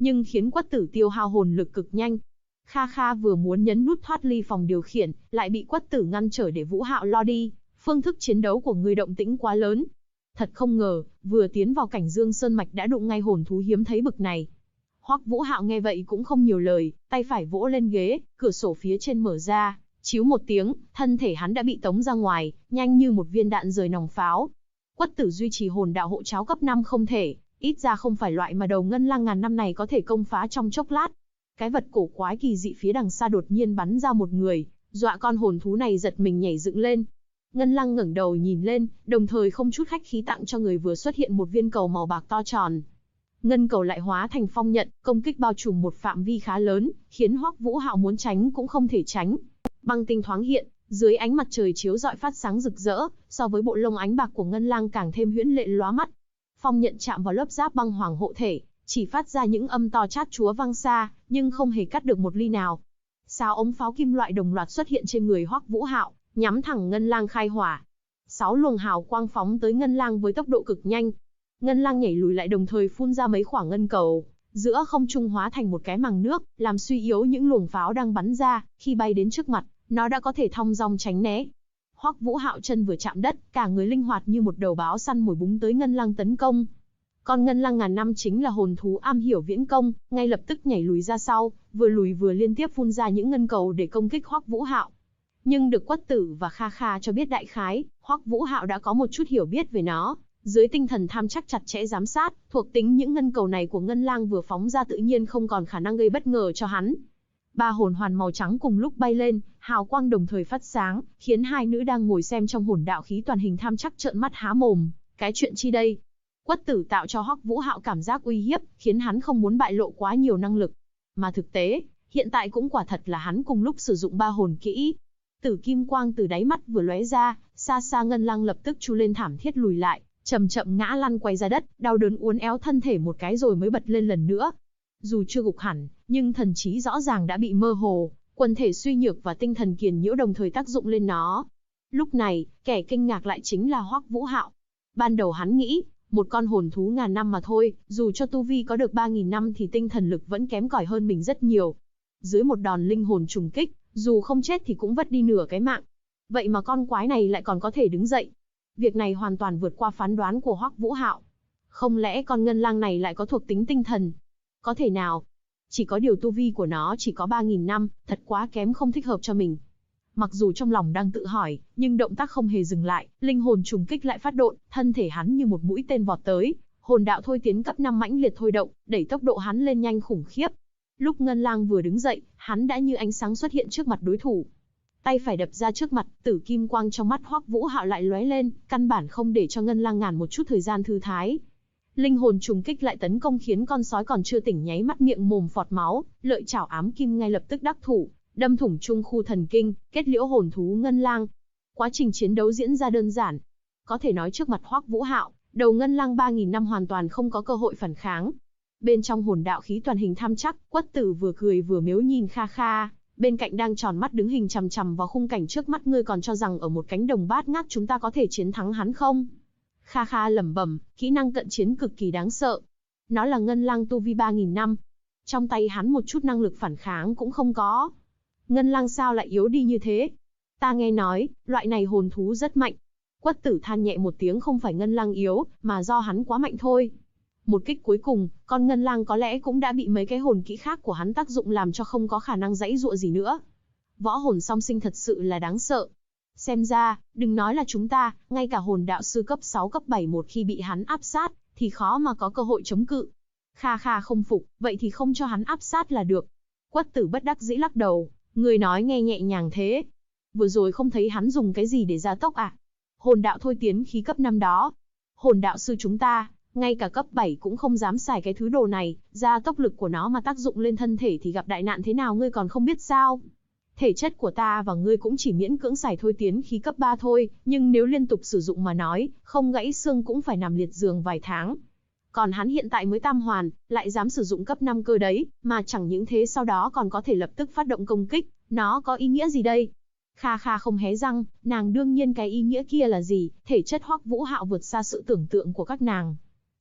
nhưng khiến Quất Tử tiêu hao hồn lực cực nhanh. Kha Kha vừa muốn nhấn nút thoát ly phòng điều khiển, lại bị Quất Tử ngăn trở để Vũ Hạo lo đi. Phương thức chiến đấu của ngươi động tĩnh quá lớn. Thật không ngờ, vừa tiến vào cảnh Dương Sơn Mạch đã đụng ngay hồn thú hiếm thấy bực này. Hoắc Vũ Hạo nghe vậy cũng không nhiều lời, tay phải vỗ lên ghế, cửa sổ phía trên mở ra, chíu một tiếng, thân thể hắn đã bị tống ra ngoài, nhanh như một viên đạn rời nòng pháo. Quất Tử duy trì hồn đạo hộ cháo cấp 5 không thể, ít ra không phải loại mà đầu ngân lang ngàn năm này có thể công phá trong chốc lát. Cái vật cổ quái kỳ dị phía đằng xa đột nhiên bắn ra một người, dọa con hồn thú này giật mình nhảy dựng lên. Ngân lang ngẩng đầu nhìn lên, đồng thời không chút khách khí tặng cho người vừa xuất hiện một viên cầu màu bạc to tròn. Ngân cầu lại hóa thành phong nhận, công kích bao trùm một phạm vi khá lớn, khiến Hoắc Vũ Hạo muốn tránh cũng không thể tránh. Băng tinh thoáng hiện, dưới ánh mặt trời chiếu rọi phát sáng rực rỡ, so với bộ lông ánh bạc của ngân lang càng thêm huyễn lệ lóa mắt. Phong nhận chạm vào lớp giáp băng hoàng hộ thể, chỉ phát ra những âm to chát chúa vang xa, nhưng không hề cắt được một ly nào. 6 ống pháo kim loại đồng loạt xuất hiện trên người Hoắc Vũ Hạo, nhắm thẳng ngân lang khai hỏa. 6 luồng hào quang phóng tới ngân lang với tốc độ cực nhanh. Ngân lang nhảy lùi lại đồng thời phun ra mấy quả ngân cầu, giữa không trung hóa thành một cái màng nước, làm suy yếu những luồng pháo đang bắn ra. Khi bay đến trước mặt, nó đã có thể thong dong tránh né. Hoắc Vũ Hạo chân vừa chạm đất, cả người linh hoạt như một đầu báo săn mồi búng tới ngân lang tấn công. Con ngân lang ngàn năm chính là hồn thú am hiểu viễn công, ngay lập tức nhảy lùi ra sau, vừa lùi vừa liên tiếp phun ra những ngân cầu để công kích Hoắc Vũ Hạo. Nhưng được Quất Tử và Kha Kha cho biết đại khái, Hoắc Vũ Hạo đã có một chút hiểu biết về nó. Dưới tinh thần tham chắc chặt chẽ giám sát, thuộc tính những ngân cầu này của ngân lang vừa phóng ra tự nhiên không còn khả năng gây bất ngờ cho hắn. 3 hồn hoàn màu trắng cùng lúc bay lên, hào quang đồng thời phát sáng, khiến hai nữ đang ngồi xem trong hồn đạo khí toàn hình tham chắc trợn mắt há mồm. Cái chuyện chi đây? Quất Tử tạo cho Hoắc Vũ Hạo cảm giác uy hiếp, khiến hắn không muốn bại lộ quá nhiều năng lực. Mà thực tế, hiện tại cũng quả thật là hắn cùng lúc sử dụng 3 hồn kỹ. Tử kim quang từ đáy mắt vừa lóe ra, xa xa ngân lang lập tức chu lên thảm thiết lùi lại, chậm chậm ngã lăn quay ra đất, đau đớn uốn éo thân thể một cái rồi mới bật lên lần nữa. Dù chưa gục hẳn, nhưng thần trí rõ ràng đã bị mơ hồ, quần thể suy nhược và tinh thần kiền nhiễu đồng thời tác dụng lên nó. Lúc này, kẻ kinh ngạc lại chính là Hoắc Vũ Hạo. Ban đầu hắn nghĩ, một con hồn thú ngàn năm mà thôi, dù cho tu vi có được 3.000 năm thì tinh thần lực vẫn kém cỏi hơn mình rất nhiều. Dưới một đòn linh hồn trùng kích, dù không chết thì cũng vất đi nửa cái mạng. Vậy mà con quái này lại còn có thể đứng dậy. Việc này hoàn toàn vượt qua phán đoán của Hoắc Vũ Hạo. Không lẽ con ngân lang này lại có thuộc tính tinh thần? Có thể nào? Chỉ có điều tu vi của nó chỉ có 3.000 năm, thật quá kém không thích hợp cho mình. Mặc dù trong lòng đang tự hỏi, nhưng động tác không hề dừng lại, linh hồn trùng kích lại phát độn, thân thể hắn như một mũi tên vọt tới, hồn đạo thôi tiến cấp 5 mãnh liệt thôi động, đẩy tốc độ hắn lên nhanh khủng khiếp. Lúc ngân lang vừa đứng dậy, hắn đã như ánh sáng xuất hiện trước mặt đối thủ. Tay phải đập ra trước mặt, tử kim quang trong mắt Hoắc Vũ Hạo lại lóe lên, căn bản không để cho ngân lang ngàn một chút thời gian thư thái. Linh hồn trùng kích lại tấn công khiến con sói còn chưa tỉnh nháy mắt miệng mồm phọt máu, lợi chảo ám kim ngay lập tức đắc thủ, đâm thủng trung khu thần kinh, kết liễu hồn thú ngân lang. Quá trình chiến đấu diễn ra đơn giản. Có thể nói trước mặt Hoắc Vũ Hạo, đầu ngân lang 3.000 năm hoàn toàn không có cơ hội phản kháng. Bên trong hồn đạo khí toàn hình tham chắc, Quất Tử vừa cười vừa mếu nhìn Kha Kha, bên cạnh đang tròn mắt đứng hình chằm chằm vào khung cảnh trước mắt. Ngươi còn cho rằng ở một cánh đồng bát ngát chúng ta có thể chiến thắng hắn không? Kha Kha lẩm bẩm, kỹ năng cận chiến cực kỳ đáng sợ. Nó là ngân lang tu vi 3.000 năm. Trong tay hắn một chút năng lực phản kháng cũng không có. Ngân lang sao lại yếu đi như thế? Ta nghe nói, loại này hồn thú rất mạnh. Quất Tử than nhẹ một tiếng, không phải ngân lang yếu, mà do hắn quá mạnh thôi. Một kích cuối cùng, con ngân lang có lẽ cũng đã bị mấy cái hồn kỹ khác của hắn tác dụng làm cho không có khả năng giãy giụa gì nữa. Võ hồn song sinh thật sự là đáng sợ. Xem ra, đừng nói là chúng ta, ngay cả hồn đạo sư cấp 6 cấp 7 một khi bị hắn áp sát, thì khó mà có cơ hội chống cự. Kha Kha không phục, vậy thì không cho hắn áp sát là được. Quất Tử bất đắc dĩ lắc đầu, người nói nghe nhẹ nhàng thế. Vừa rồi không thấy hắn dùng cái gì để gia tốc à? Hồn đạo thôi tiến khí cấp 5 đó. Hồn đạo sư chúng ta, ngay cả cấp 7 cũng không dám xài cái thứ đồ này, gia tốc lực của nó mà tác dụng lên thân thể thì gặp đại nạn thế nào ngươi còn không biết sao? Thể chất của ta và ngươi cũng chỉ miễn cưỡng xài thôi tiến khí cấp 3 thôi, nhưng nếu liên tục sử dụng mà nói, không gãy xương cũng phải nằm liệt giường vài tháng. Còn hắn hiện tại mới tam hoàn, lại dám sử dụng cấp 5 cơ đấy, mà chẳng những thế sau đó còn có thể lập tức phát động công kích, nó có ý nghĩa gì đây? Kha Kha không hé răng, nàng đương nhiên cái ý nghĩa kia là gì, thể chất Hoắc Vũ Hạo vượt xa sự tưởng tượng của các nàng.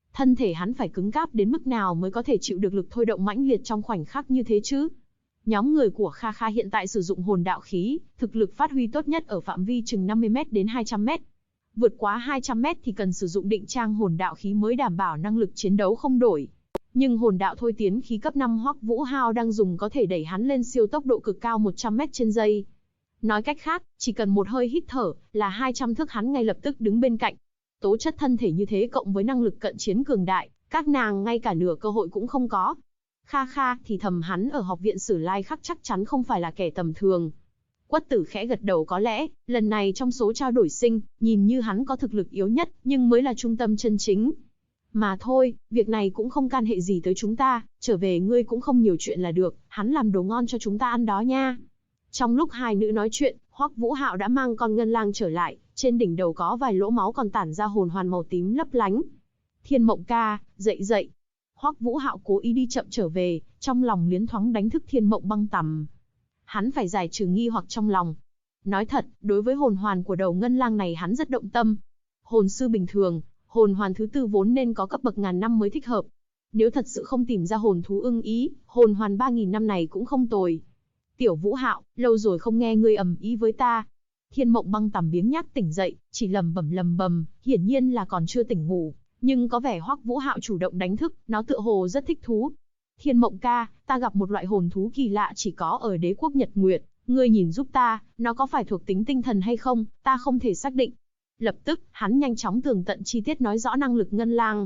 Thân thể hắn phải cứng cáp đến mức nào mới có thể chịu được lực thôi động mãnh liệt trong khoảnh khắc như thế chứ? Nhóm người của Kha Kha hiện tại sử dụng hồn đạo khí, thực lực phát huy tốt nhất ở phạm vi chừng 50m đến 200m. Vượt quá 200m thì cần sử dụng định trang hồn đạo khí mới đảm bảo năng lực chiến đấu không đổi. Nhưng hồn đạo thôi tiến khí cấp 5 Hoắc Vũ Hạo đang dùng có thể đẩy hắn lên siêu tốc độ cực cao 100m/giây. Nói cách khác, chỉ cần một hơi hít thở là 200 thước hắn ngay lập tức đứng bên cạnh. Tố chất thân thể như thế cộng với năng lực cận chiến cường đại, các nàng ngay cả nửa cơ hội cũng không có. Kha Kha thì thầm hắn ở học viện Sử Lai Khắc chắc chắn không phải là kẻ tầm thường. Quất Tử khẽ gật đầu, có lẽ, lần này trong số trao đổi sinh, nhìn như hắn có thực lực yếu nhất, nhưng mới là trung tâm chân chính. Mà thôi, việc này cũng không can hệ gì tới chúng ta, trở về ngươi cũng không nhiều chuyện là được, hắn làm đồ ngon cho chúng ta ăn đó nha. Trong lúc hai nữ nói chuyện, Hoắc Vũ Hạo đã mang con ngân lang trở lại, trên đỉnh đầu có vài lỗ máu còn tản ra hồn hoàn màu tím lấp lánh. Thiên Mộng ca, dậy dậy. Hoắc Vũ Hạo cố ý đi chậm trở về, trong lòng liến thoáng đánh thức Thiên Mộng Băng Tằm. Hắn phải giải trừ nghi hoặc trong lòng. Nói thật, đối với hồn hoàn của đầu ngân lang này hắn rất động tâm. Hồn sư bình thường, hồn hoàn thứ tư vốn nên có cấp bậc ngàn năm mới thích hợp. Nếu thật sự không tìm ra hồn thú ưng ý, hồn hoàn 3000 năm này cũng không tồi. Tiểu Vũ Hạo, lâu rồi không nghe ngươi ầm ĩ với ta. Thiên Mộng Băng Tằm biếng nhác tỉnh dậy, chỉ lầm bầm, hiển nhiên là còn chưa tỉnh ngủ, nhưng có vẻ Hoắc Vũ Hạo chủ động đánh thức, nó tựa hồ rất thích thú. Thiên Mộng ca, ta gặp một loại hồn thú kỳ lạ chỉ có ở đế quốc Nhật Nguyệt, ngươi nhìn giúp ta, nó có phải thuộc tính tinh thần hay không, ta không thể xác định. Lập tức, hắn nhanh chóng tường tận chi tiết nói rõ năng lực ngân lang.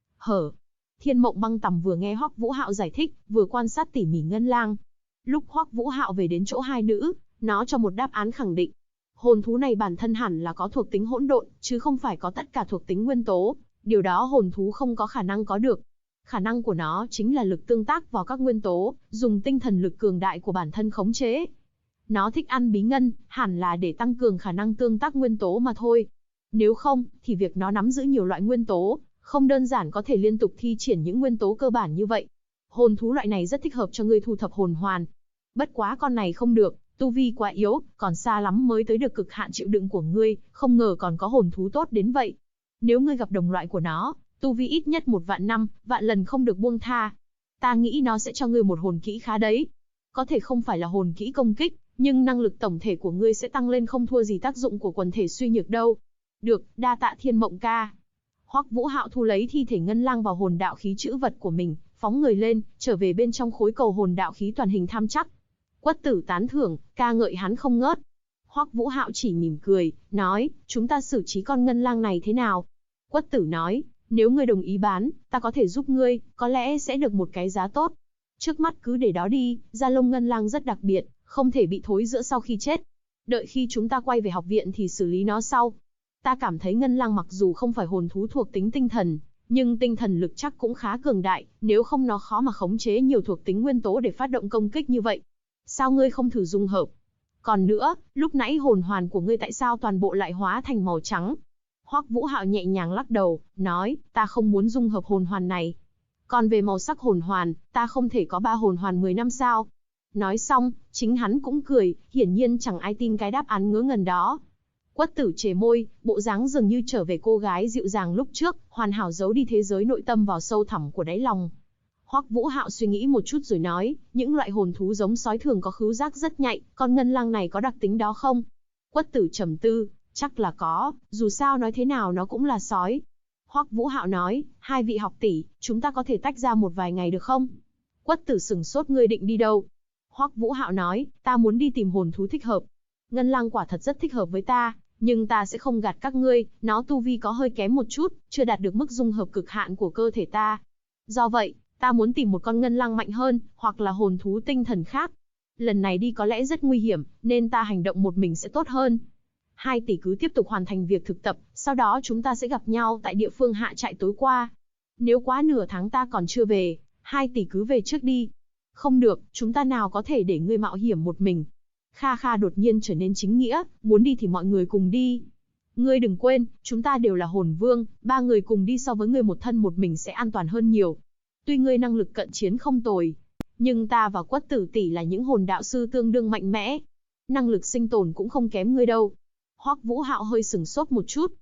Thiên Mộng Băng Tằm vừa nghe Hoắc Vũ Hạo giải thích, vừa quan sát tỉ mỉ ngân lang. Lúc Hoắc Vũ Hạo về đến chỗ hai nữ, nó cho một đáp án khẳng định. Hồn thú này bản thân hẳn là có thuộc tính hỗn độn, chứ không phải có tất cả thuộc tính nguyên tố, điều đó hồn thú không có khả năng có được. Khả năng của nó chính là lực tương tác vào các nguyên tố, dùng tinh thần lực cường đại của bản thân khống chế. Nó thích ăn bí ngân, hẳn là để tăng cường khả năng tương tác nguyên tố mà thôi. Nếu không, thì việc nó nắm giữ nhiều loại nguyên tố, không đơn giản có thể liên tục thi triển những nguyên tố cơ bản như vậy. Hồn thú loại này rất thích hợp cho ngươi thu thập hồn hoàn. Bất quá con này không được, tu vi quá yếu, còn xa lắm mới tới được cực hạn chịu đựng của ngươi, không ngờ còn có hồn thú tốt đến vậy. Nếu ngươi gặp đồng loại của nó, tu vi ít nhất 1.000 năm, vạn lần không được buông tha. Ta nghĩ nó sẽ cho ngươi một hồn kỹ khá đấy. Có thể không phải là hồn kỹ công kích, nhưng năng lực tổng thể của ngươi sẽ tăng lên không thua gì tác dụng của quần thể suy nhược đâu. Được, đa tạ Thiên Mộng ca. Hoắc Vũ Hạo thu lấy thi thể ngân lang vào hồn đạo khí chữ vật của mình, phóng người lên, trở về bên trong khối cầu hồn đạo khí toàn hình tham chắc. Quất Tử tán thưởng, ca ngợi hắn không ngớt. Hoắc Vũ Hạo chỉ mỉm cười, nói, chúng ta xử trí con ngân lang này thế nào? Quất Tử nói, nếu ngươi đồng ý bán, ta có thể giúp ngươi, có lẽ sẽ được một cái giá tốt. Trước mắt cứ để đó đi, da lông ngân lang rất đặc biệt, không thể bị thối rữa sau khi chết. Đợi khi chúng ta quay về học viện thì xử lý nó sau. Ta cảm thấy ngân lang mặc dù không phải hồn thú thuộc tính tinh thần, nhưng tinh thần lực chắc cũng khá cường đại, nếu không nó khó mà khống chế nhiều thuộc tính nguyên tố để phát động công kích như vậy. Sao ngươi không thử dung hợp? Còn nữa, lúc nãy hồn hoàn của ngươi tại sao toàn bộ lại hóa thành màu trắng? Hoắc Vũ Hạo nhẹ nhàng lắc đầu, nói, ta không muốn dung hợp hồn hoàn này. Còn về màu sắc hồn hoàn, ta không thể có 3 hồn hoàn 10 năm sao? Nói xong, chính hắn cũng cười, hiển nhiên chẳng ai tin cái đáp án ngớ ngẩn đó. Quất Tử chề môi, bộ dáng dường như trở về cô gái dịu dàng lúc trước, hoàn hảo giấu đi thế giới nội tâm vào sâu thẳm của đáy lòng. Hoắc Vũ Hạo suy nghĩ một chút rồi nói, những loại hồn thú giống sói thường có khứu giác rất nhạy, con ngân lang này có đặc tính đó không? Quất Tử trầm tư, chắc là có, dù sao nói thế nào nó cũng là sói. Hoắc Vũ Hạo nói, hai vị học tỷ, chúng ta có thể tách ra một vài ngày được không? Quất Tử sửng sốt, ngươi định đi đâu? Hoắc Vũ Hạo nói, ta muốn đi tìm hồn thú thích hợp. Ngân lang quả thật rất thích hợp với ta, nhưng ta sẽ không gạt các ngươi, nó tu vi có hơi kém một chút, chưa đạt được mức dung hợp cực hạn của cơ thể ta. Do vậy, ta muốn tìm một con ngân lang mạnh hơn, hoặc là hồn thú tinh thần khác. Lần này đi có lẽ rất nguy hiểm, nên ta hành động một mình sẽ tốt hơn. Hai tỷ cứ tiếp tục hoàn thành việc thực tập, sau đó chúng ta sẽ gặp nhau tại địa phương hạ trại tối qua. Nếu quá nửa tháng ta còn chưa về, hai tỷ cứ về trước đi. Không được, chúng ta nào có thể để ngươi mạo hiểm một mình. Kha Kha đột nhiên trở nên chính nghĩa, muốn đi thì mọi người cùng đi. Ngươi đừng quên, chúng ta đều là hồn vương, 3 người cùng đi so với ngươi một thân một mình sẽ an toàn hơn nhiều. Tuy ngươi năng lực cận chiến không tồi, nhưng ta và Quất Tử tỷ là những hồn đạo sư tương đương mạnh mẽ. Năng lực sinh tồn cũng không kém ngươi đâu. Hoắc Vũ Hạo hơi sửng sốt một chút,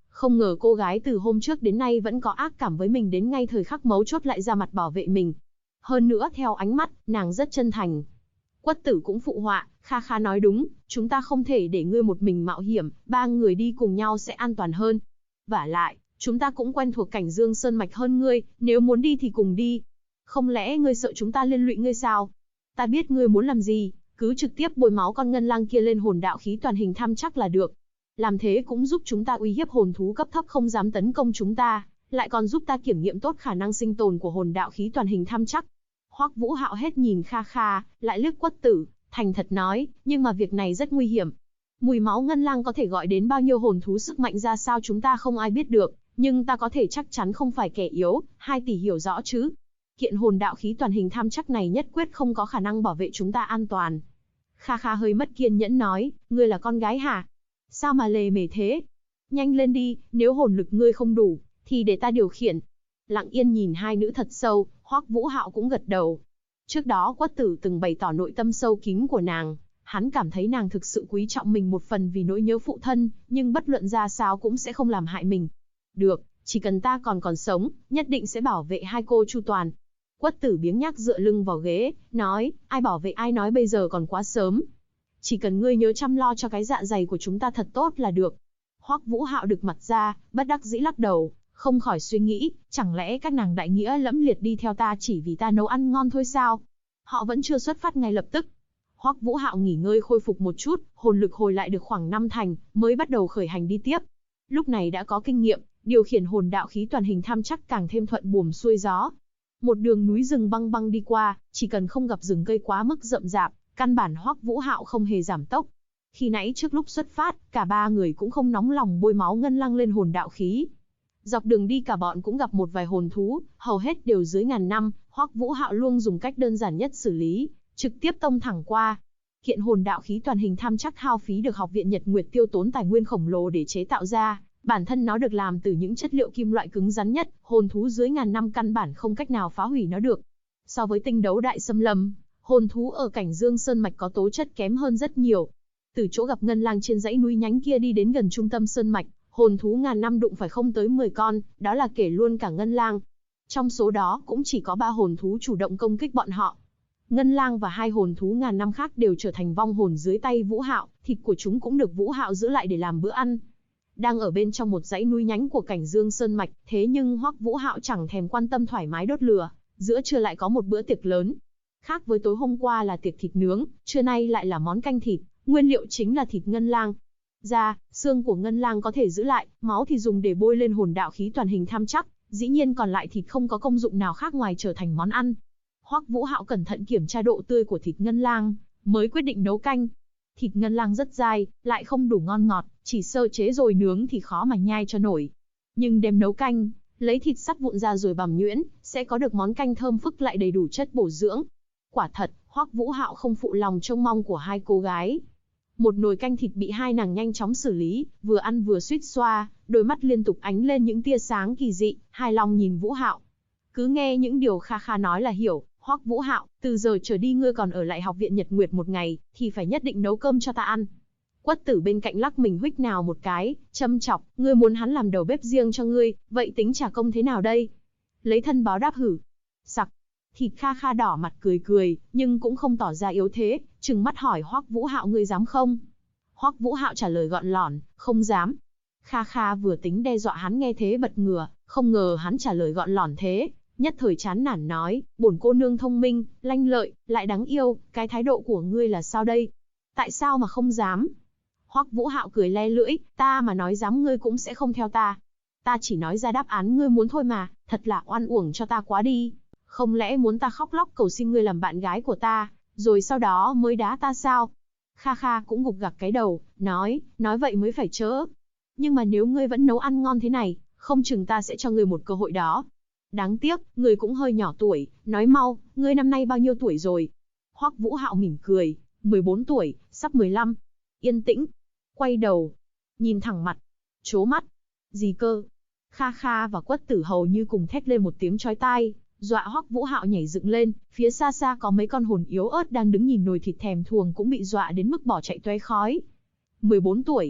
Không ngờ cô gái từ hôm trước đến nay vẫn có ác cảm với mình đến ngay thời khắc mấu chốt lại ra mặt bảo vệ mình. Hơn nữa theo ánh mắt, nàng rất chân thành. Quất Tử cũng phụ họa, Kha Kha nói đúng, chúng ta không thể để ngươi một mình mạo hiểm, 3 người đi cùng nhau sẽ an toàn hơn. Vả lại, chúng ta cũng quen thuộc cảnh Dương Sơn Mạch hơn ngươi, nếu muốn đi thì cùng đi. Không lẽ ngươi sợ chúng ta liên lụy ngươi sao? Ta biết ngươi muốn làm gì, cứ trực tiếp bôi máu con ngân lang kia lên hồn đạo khí toàn hình tham chắc là được. Làm thế cũng giúp chúng ta uy hiếp hồn thú cấp thấp không dám tấn công chúng ta, lại còn giúp ta kiểm nghiệm tốt khả năng sinh tồn của hồn đạo khí toàn hình tham chắc. Hoắc Vũ Hạo hết nhìn Kha Kha, lại liếc Quất Tử, thành thật nói, nhưng mà việc này rất nguy hiểm. Mùi máu ngân lang có thể gọi đến bao nhiêu hồn thú sức mạnh ra sao chúng ta không ai biết được, nhưng ta có thể chắc chắn không phải kẻ yếu, 2 tỷ hiểu rõ chứ. Kiện hồn đạo khí toàn hình tham chắc này nhất quyết không có khả năng bảo vệ chúng ta an toàn. Kha Kha hơi mất kiên nhẫn nói, ngươi là con gái hả? Sao mà lề mề thế? Nhanh lên đi, nếu hồn lực ngươi không đủ, thì để ta điều khiển. Lặng yên nhìn hai nữ thật sâu, Hoắc Vũ Hạo cũng gật đầu. Trước đó Quất Tử từng bày tỏ nội tâm sâu kín của nàng, hắn cảm thấy nàng thực sự quý trọng mình một phần vì nỗi nhớ phụ thân, nhưng bất luận ra sao cũng sẽ không làm hại mình. Được, chỉ cần ta còn sống, nhất định sẽ bảo vệ hai cô chu toàn. Quất Tử biếng nhác dựa lưng vào ghế, nói, ai bảo vệ ai nói bây giờ còn quá sớm. Chỉ cần ngươi nhớ chăm lo cho cái dạ dày của chúng ta thật tốt là được. Hoắc Vũ Hạo được mặt ra, bất đắc dĩ lắc đầu, không khỏi suy nghĩ, chẳng lẽ các nàng đại nghĩa lẫm liệt đi theo ta chỉ vì ta nấu ăn ngon thôi sao? Họ vẫn chưa xuất phát ngay lập tức. Hoắc Vũ Hạo nghỉ ngơi khôi phục một chút, hồn lực hồi lại được khoảng 5 thành, mới bắt đầu khởi hành đi tiếp. Lúc này đã có kinh nghiệm, điều khiển hồn đạo khí toàn hình tham chắc càng thêm thuận buồm xuôi gió. Một đường núi rừng băng băng đi qua, chỉ cần không gặp rừng cây quá mức rậm rạp, căn bản Hoắc Vũ Hạo không hề giảm tốc. Khi nãy trước lúc xuất phát, cả 3 người cũng không nóng lòng bôi máu ngân lang lên hồn đạo khí. Dọc đường đi cả bọn cũng gặp một vài hồn thú, hầu hết đều dưới 1000 năm, Hoắc Vũ Hạo luôn dùng cách đơn giản nhất xử lý, trực tiếp tông thẳng qua. Kiện hồn đạo khí toàn hình tham chắc hao phí được Học viện Nhật Nguyệt tiêu tốn tài nguyên khổng lồ để chế tạo ra, bản thân nó được làm từ những chất liệu kim loại cứng rắn nhất, hồn thú dưới 1000 năm căn bản không cách nào phá hủy nó được. So với tinh đấu đại xâm lâm, hồn thú ở cảnh Dương Sơn Mạch có tố chất kém hơn rất nhiều. Từ chỗ gặp ngân lang trên dãy núi nhánh kia đi đến gần trung tâm Sơn Mạch, hồn thú 1000 năm đụng phải không tới 10 con, đó là kể luôn cả ngân lang. Trong số đó cũng chỉ có 3 hồn thú chủ động công kích bọn họ. Ngân lang và 2 hồn thú 1000 năm khác đều trở thành vong hồn dưới tay Vũ Hạo, thịt của chúng cũng được Vũ Hạo giữ lại để làm bữa ăn. Đang ở bên trong một dãy núi nhánh của cảnh Dương Sơn Mạch, thế nhưng Hoắc Vũ Hạo chẳng thèm quan tâm thoải mái đốt lửa, giữa trưa lại có một bữa tiệc lớn. Khác với tối hôm qua là tiệc thịt nướng, trưa nay lại là món canh thịt, nguyên liệu chính là thịt ngân lang. Da, xương của ngân lang có thể giữ lại, máu thì dùng để bôi lên hồn đạo khí toàn hình tham chắc, dĩ nhiên còn lại thịt không có công dụng nào khác ngoài trở thành món ăn. Hoắc Vũ Hạo cẩn thận kiểm tra độ tươi của thịt ngân lang, mới quyết định nấu canh. Thịt ngân lang rất dai, lại không đủ ngon ngọt, chỉ sơ chế rồi nướng thì khó mà nhai cho nổi. Nhưng đem nấu canh, lấy thịt sắt vụn ra rồi bằm nhuyễn, sẽ có được món canh thơm phức lại đầy đủ chất bổ dưỡng. Quả thật, Hoắc Vũ Hạo không phụ lòng trông mong của hai cô gái. Một nồi canh thịt bị hai nàng nhanh chóng xử lý, vừa ăn vừa suýt xoa, đôi mắt liên tục ánh lên những tia sáng kỳ dị, hài lòng nhìn Vũ Hạo. Cứ nghe những điều Kha Kha nói là hiểu, Hoắc Vũ Hạo, từ giờ trở đi ngươi còn ở lại Học viện Nhật Nguyệt một ngày, thì phải nhất định nấu cơm cho ta ăn. Quất Tử bên cạnh lắc mình huých nào một cái, châm chọc, ngươi muốn hắn làm đầu bếp riêng cho ngươi, vậy tính trả công thế nào đây? Lấy thân báo đáp hử? Sặc. Thịt Kha Kha đỏ mặt cười cười, nhưng cũng không tỏ ra yếu thế, trừng mắt hỏi Hoắc Vũ Hạo ngươi dám không? Hoắc Vũ Hạo trả lời gọn lỏn, không dám. Kha Kha vừa tính đe dọa hắn nghe thế bật ngửa, không ngờ hắn trả lời gọn lỏn thế, nhất thời chán nản nói, bổn cô nương thông minh, lanh lợi, lại đáng yêu, cái thái độ của ngươi là sao đây? Tại sao mà không dám? Hoắc Vũ Hạo cười le lưỡi, ta mà nói dám ngươi cũng sẽ không theo ta. Ta chỉ nói ra đáp án ngươi muốn thôi mà, thật là oan uổng cho ta quá đi. Không lẽ muốn ta khóc lóc cầu xin ngươi làm bạn gái của ta, rồi sau đó mới đá ta sao? Kha Kha cũng gục gặc cái đầu, nói vậy mới phải chớ. Nhưng mà nếu ngươi vẫn nấu ăn ngon thế này, không chừng ta sẽ cho ngươi một cơ hội đó. Đáng tiếc, ngươi cũng hơi nhỏ tuổi, nói mau, ngươi năm nay bao nhiêu tuổi rồi? Hoắc Vũ Hạo mỉm cười, 14 tuổi, sắp 15. Yên tĩnh, quay đầu, nhìn thẳng mặt, trố mắt. Gì cơ? Kha Kha và Quất Tử hầu như cùng thét lên một tiếng chói tai, dọa Hoắc Vũ Hạo nhảy dựng lên, phía xa xa có mấy con hồn yếu ớt đang đứng nhìn nồi thịt thèm thuồng cũng bị dọa đến mức bỏ chạy tóe khói. 14 tuổi.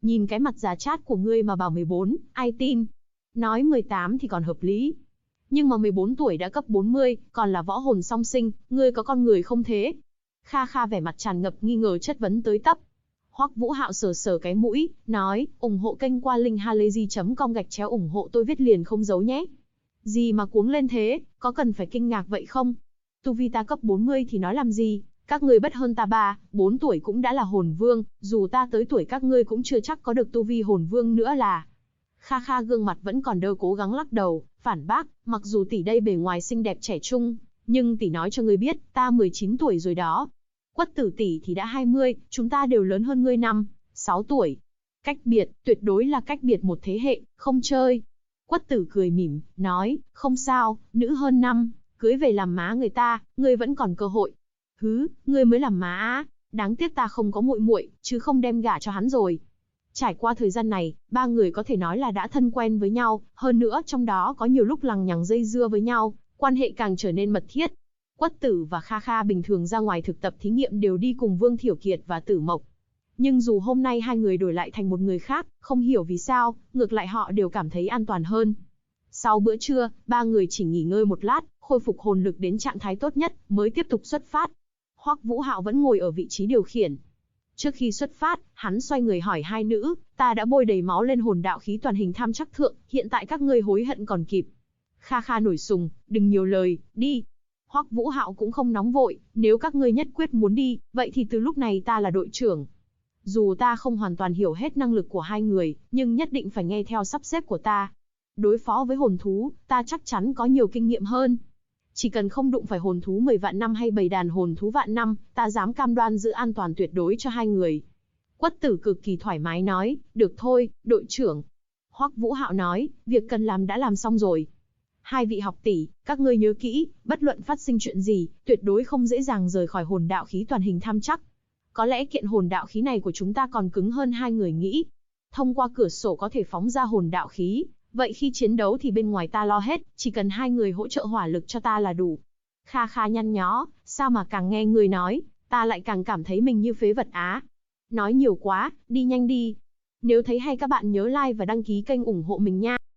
Nhìn cái mặt già chát của ngươi mà bảo 14, ai tin? Nói 18 thì còn hợp lý. Nhưng mà 14 tuổi đã cấp 40, còn là võ hồn song sinh, ngươi có con người không thế? Kha Kha vẻ mặt tràn ngập nghi ngờ chất vấn tới tấp. Hoắc Vũ Hạo sờ sờ cái mũi, nói, ủng hộ kênh qua link halayzi.com ủng hộ tôi viết liền không giấu nhé. Gì mà cuống lên thế, có cần phải kinh ngạc vậy không? Tu vi ta cấp 40 thì nói làm gì, các ngươi bất hơn ta 3, 4 tuổi cũng đã là hồn vương, dù ta tới tuổi các ngươi cũng chưa chắc có được tu vi hồn vương nữa là. Kha Kha gương mặt vẫn còn đơ cố gắng lắc đầu, phản bác, mặc dù tỷ đây bề ngoài xinh đẹp trẻ trung, nhưng tỷ nói cho ngươi biết, ta 19 tuổi rồi đó. Quất Tử tỷ thì đã 20, chúng ta đều lớn hơn ngươi 6 tuổi. Cách biệt, tuyệt đối là cách biệt một thế hệ, không chơi. Quất Tử cười mỉm, nói, không sao, nữ hơn năm, cưới về làm má người ta, ngươi vẫn còn cơ hội. Hứ, ngươi mới làm má á, đáng tiếc ta không có muội muội, chứ không đem gả cho hắn rồi. Trải qua thời gian này, ba người có thể nói là đã thân quen với nhau, hơn nữa trong đó có nhiều lúc lằng nhằng dây dưa với nhau, quan hệ càng trở nên mật thiết. Quất Tử và Kha Kha bình thường ra ngoài thực tập thí nghiệm đều đi cùng Vương Thiểu Kiệt và Tử Mộc. Nhưng dù hôm nay hai người đổi lại thành một người khác, không hiểu vì sao, ngược lại họ đều cảm thấy an toàn hơn. Sau bữa trưa, ba người chỉ nghỉ ngơi một lát, khôi phục hồn lực đến trạng thái tốt nhất, mới tiếp tục xuất phát. Hoắc Vũ Hạo vẫn ngồi ở vị trí điều khiển. Trước khi xuất phát, hắn xoay người hỏi hai nữ, ta đã bôi đầy máu lên hồn đạo khí toàn hình tham chắc thượng, hiện tại các ngươi hối hận còn kịp. Kha Kha nổi sùng, đừng nhiều lời, đi. Hoắc Vũ Hạo cũng không nóng vội, nếu các ngươi nhất quyết muốn đi, vậy thì từ lúc này ta là đội trưởng. Dù ta không hoàn toàn hiểu hết năng lực của hai người, nhưng nhất định phải nghe theo sắp xếp của ta. Đối phó với hồn thú, ta chắc chắn có nhiều kinh nghiệm hơn. Chỉ cần không đụng phải hồn thú 10 vạn năm hay bầy đàn hồn thú vạn năm, ta dám cam đoan giữ an toàn tuyệt đối cho hai người. Quất Tử cực kỳ thoải mái nói, được thôi, đội trưởng. Hoắc Vũ Hạo nói, việc cần làm đã làm xong rồi. Hai vị học tỷ, các ngươi nhớ kỹ, bất luận phát sinh chuyện gì, tuyệt đối không dễ dàng rời khỏi hồn đạo khí toàn hình tham chắc. Có lẽ kiện hồn đạo khí này của chúng ta còn cứng hơn hai người nghĩ. Thông qua cửa sổ có thể phóng ra hồn đạo khí, vậy khi chiến đấu thì bên ngoài ta lo hết, chỉ cần hai người hỗ trợ hỏa lực cho ta là đủ. Kha Kha nhăn nhó, sao mà càng nghe người nói, ta lại càng cảm thấy mình như phế vật á. Nói nhiều quá, đi nhanh đi. Nếu thấy hay các bạn nhớ like và đăng ký kênh ủng hộ mình nha.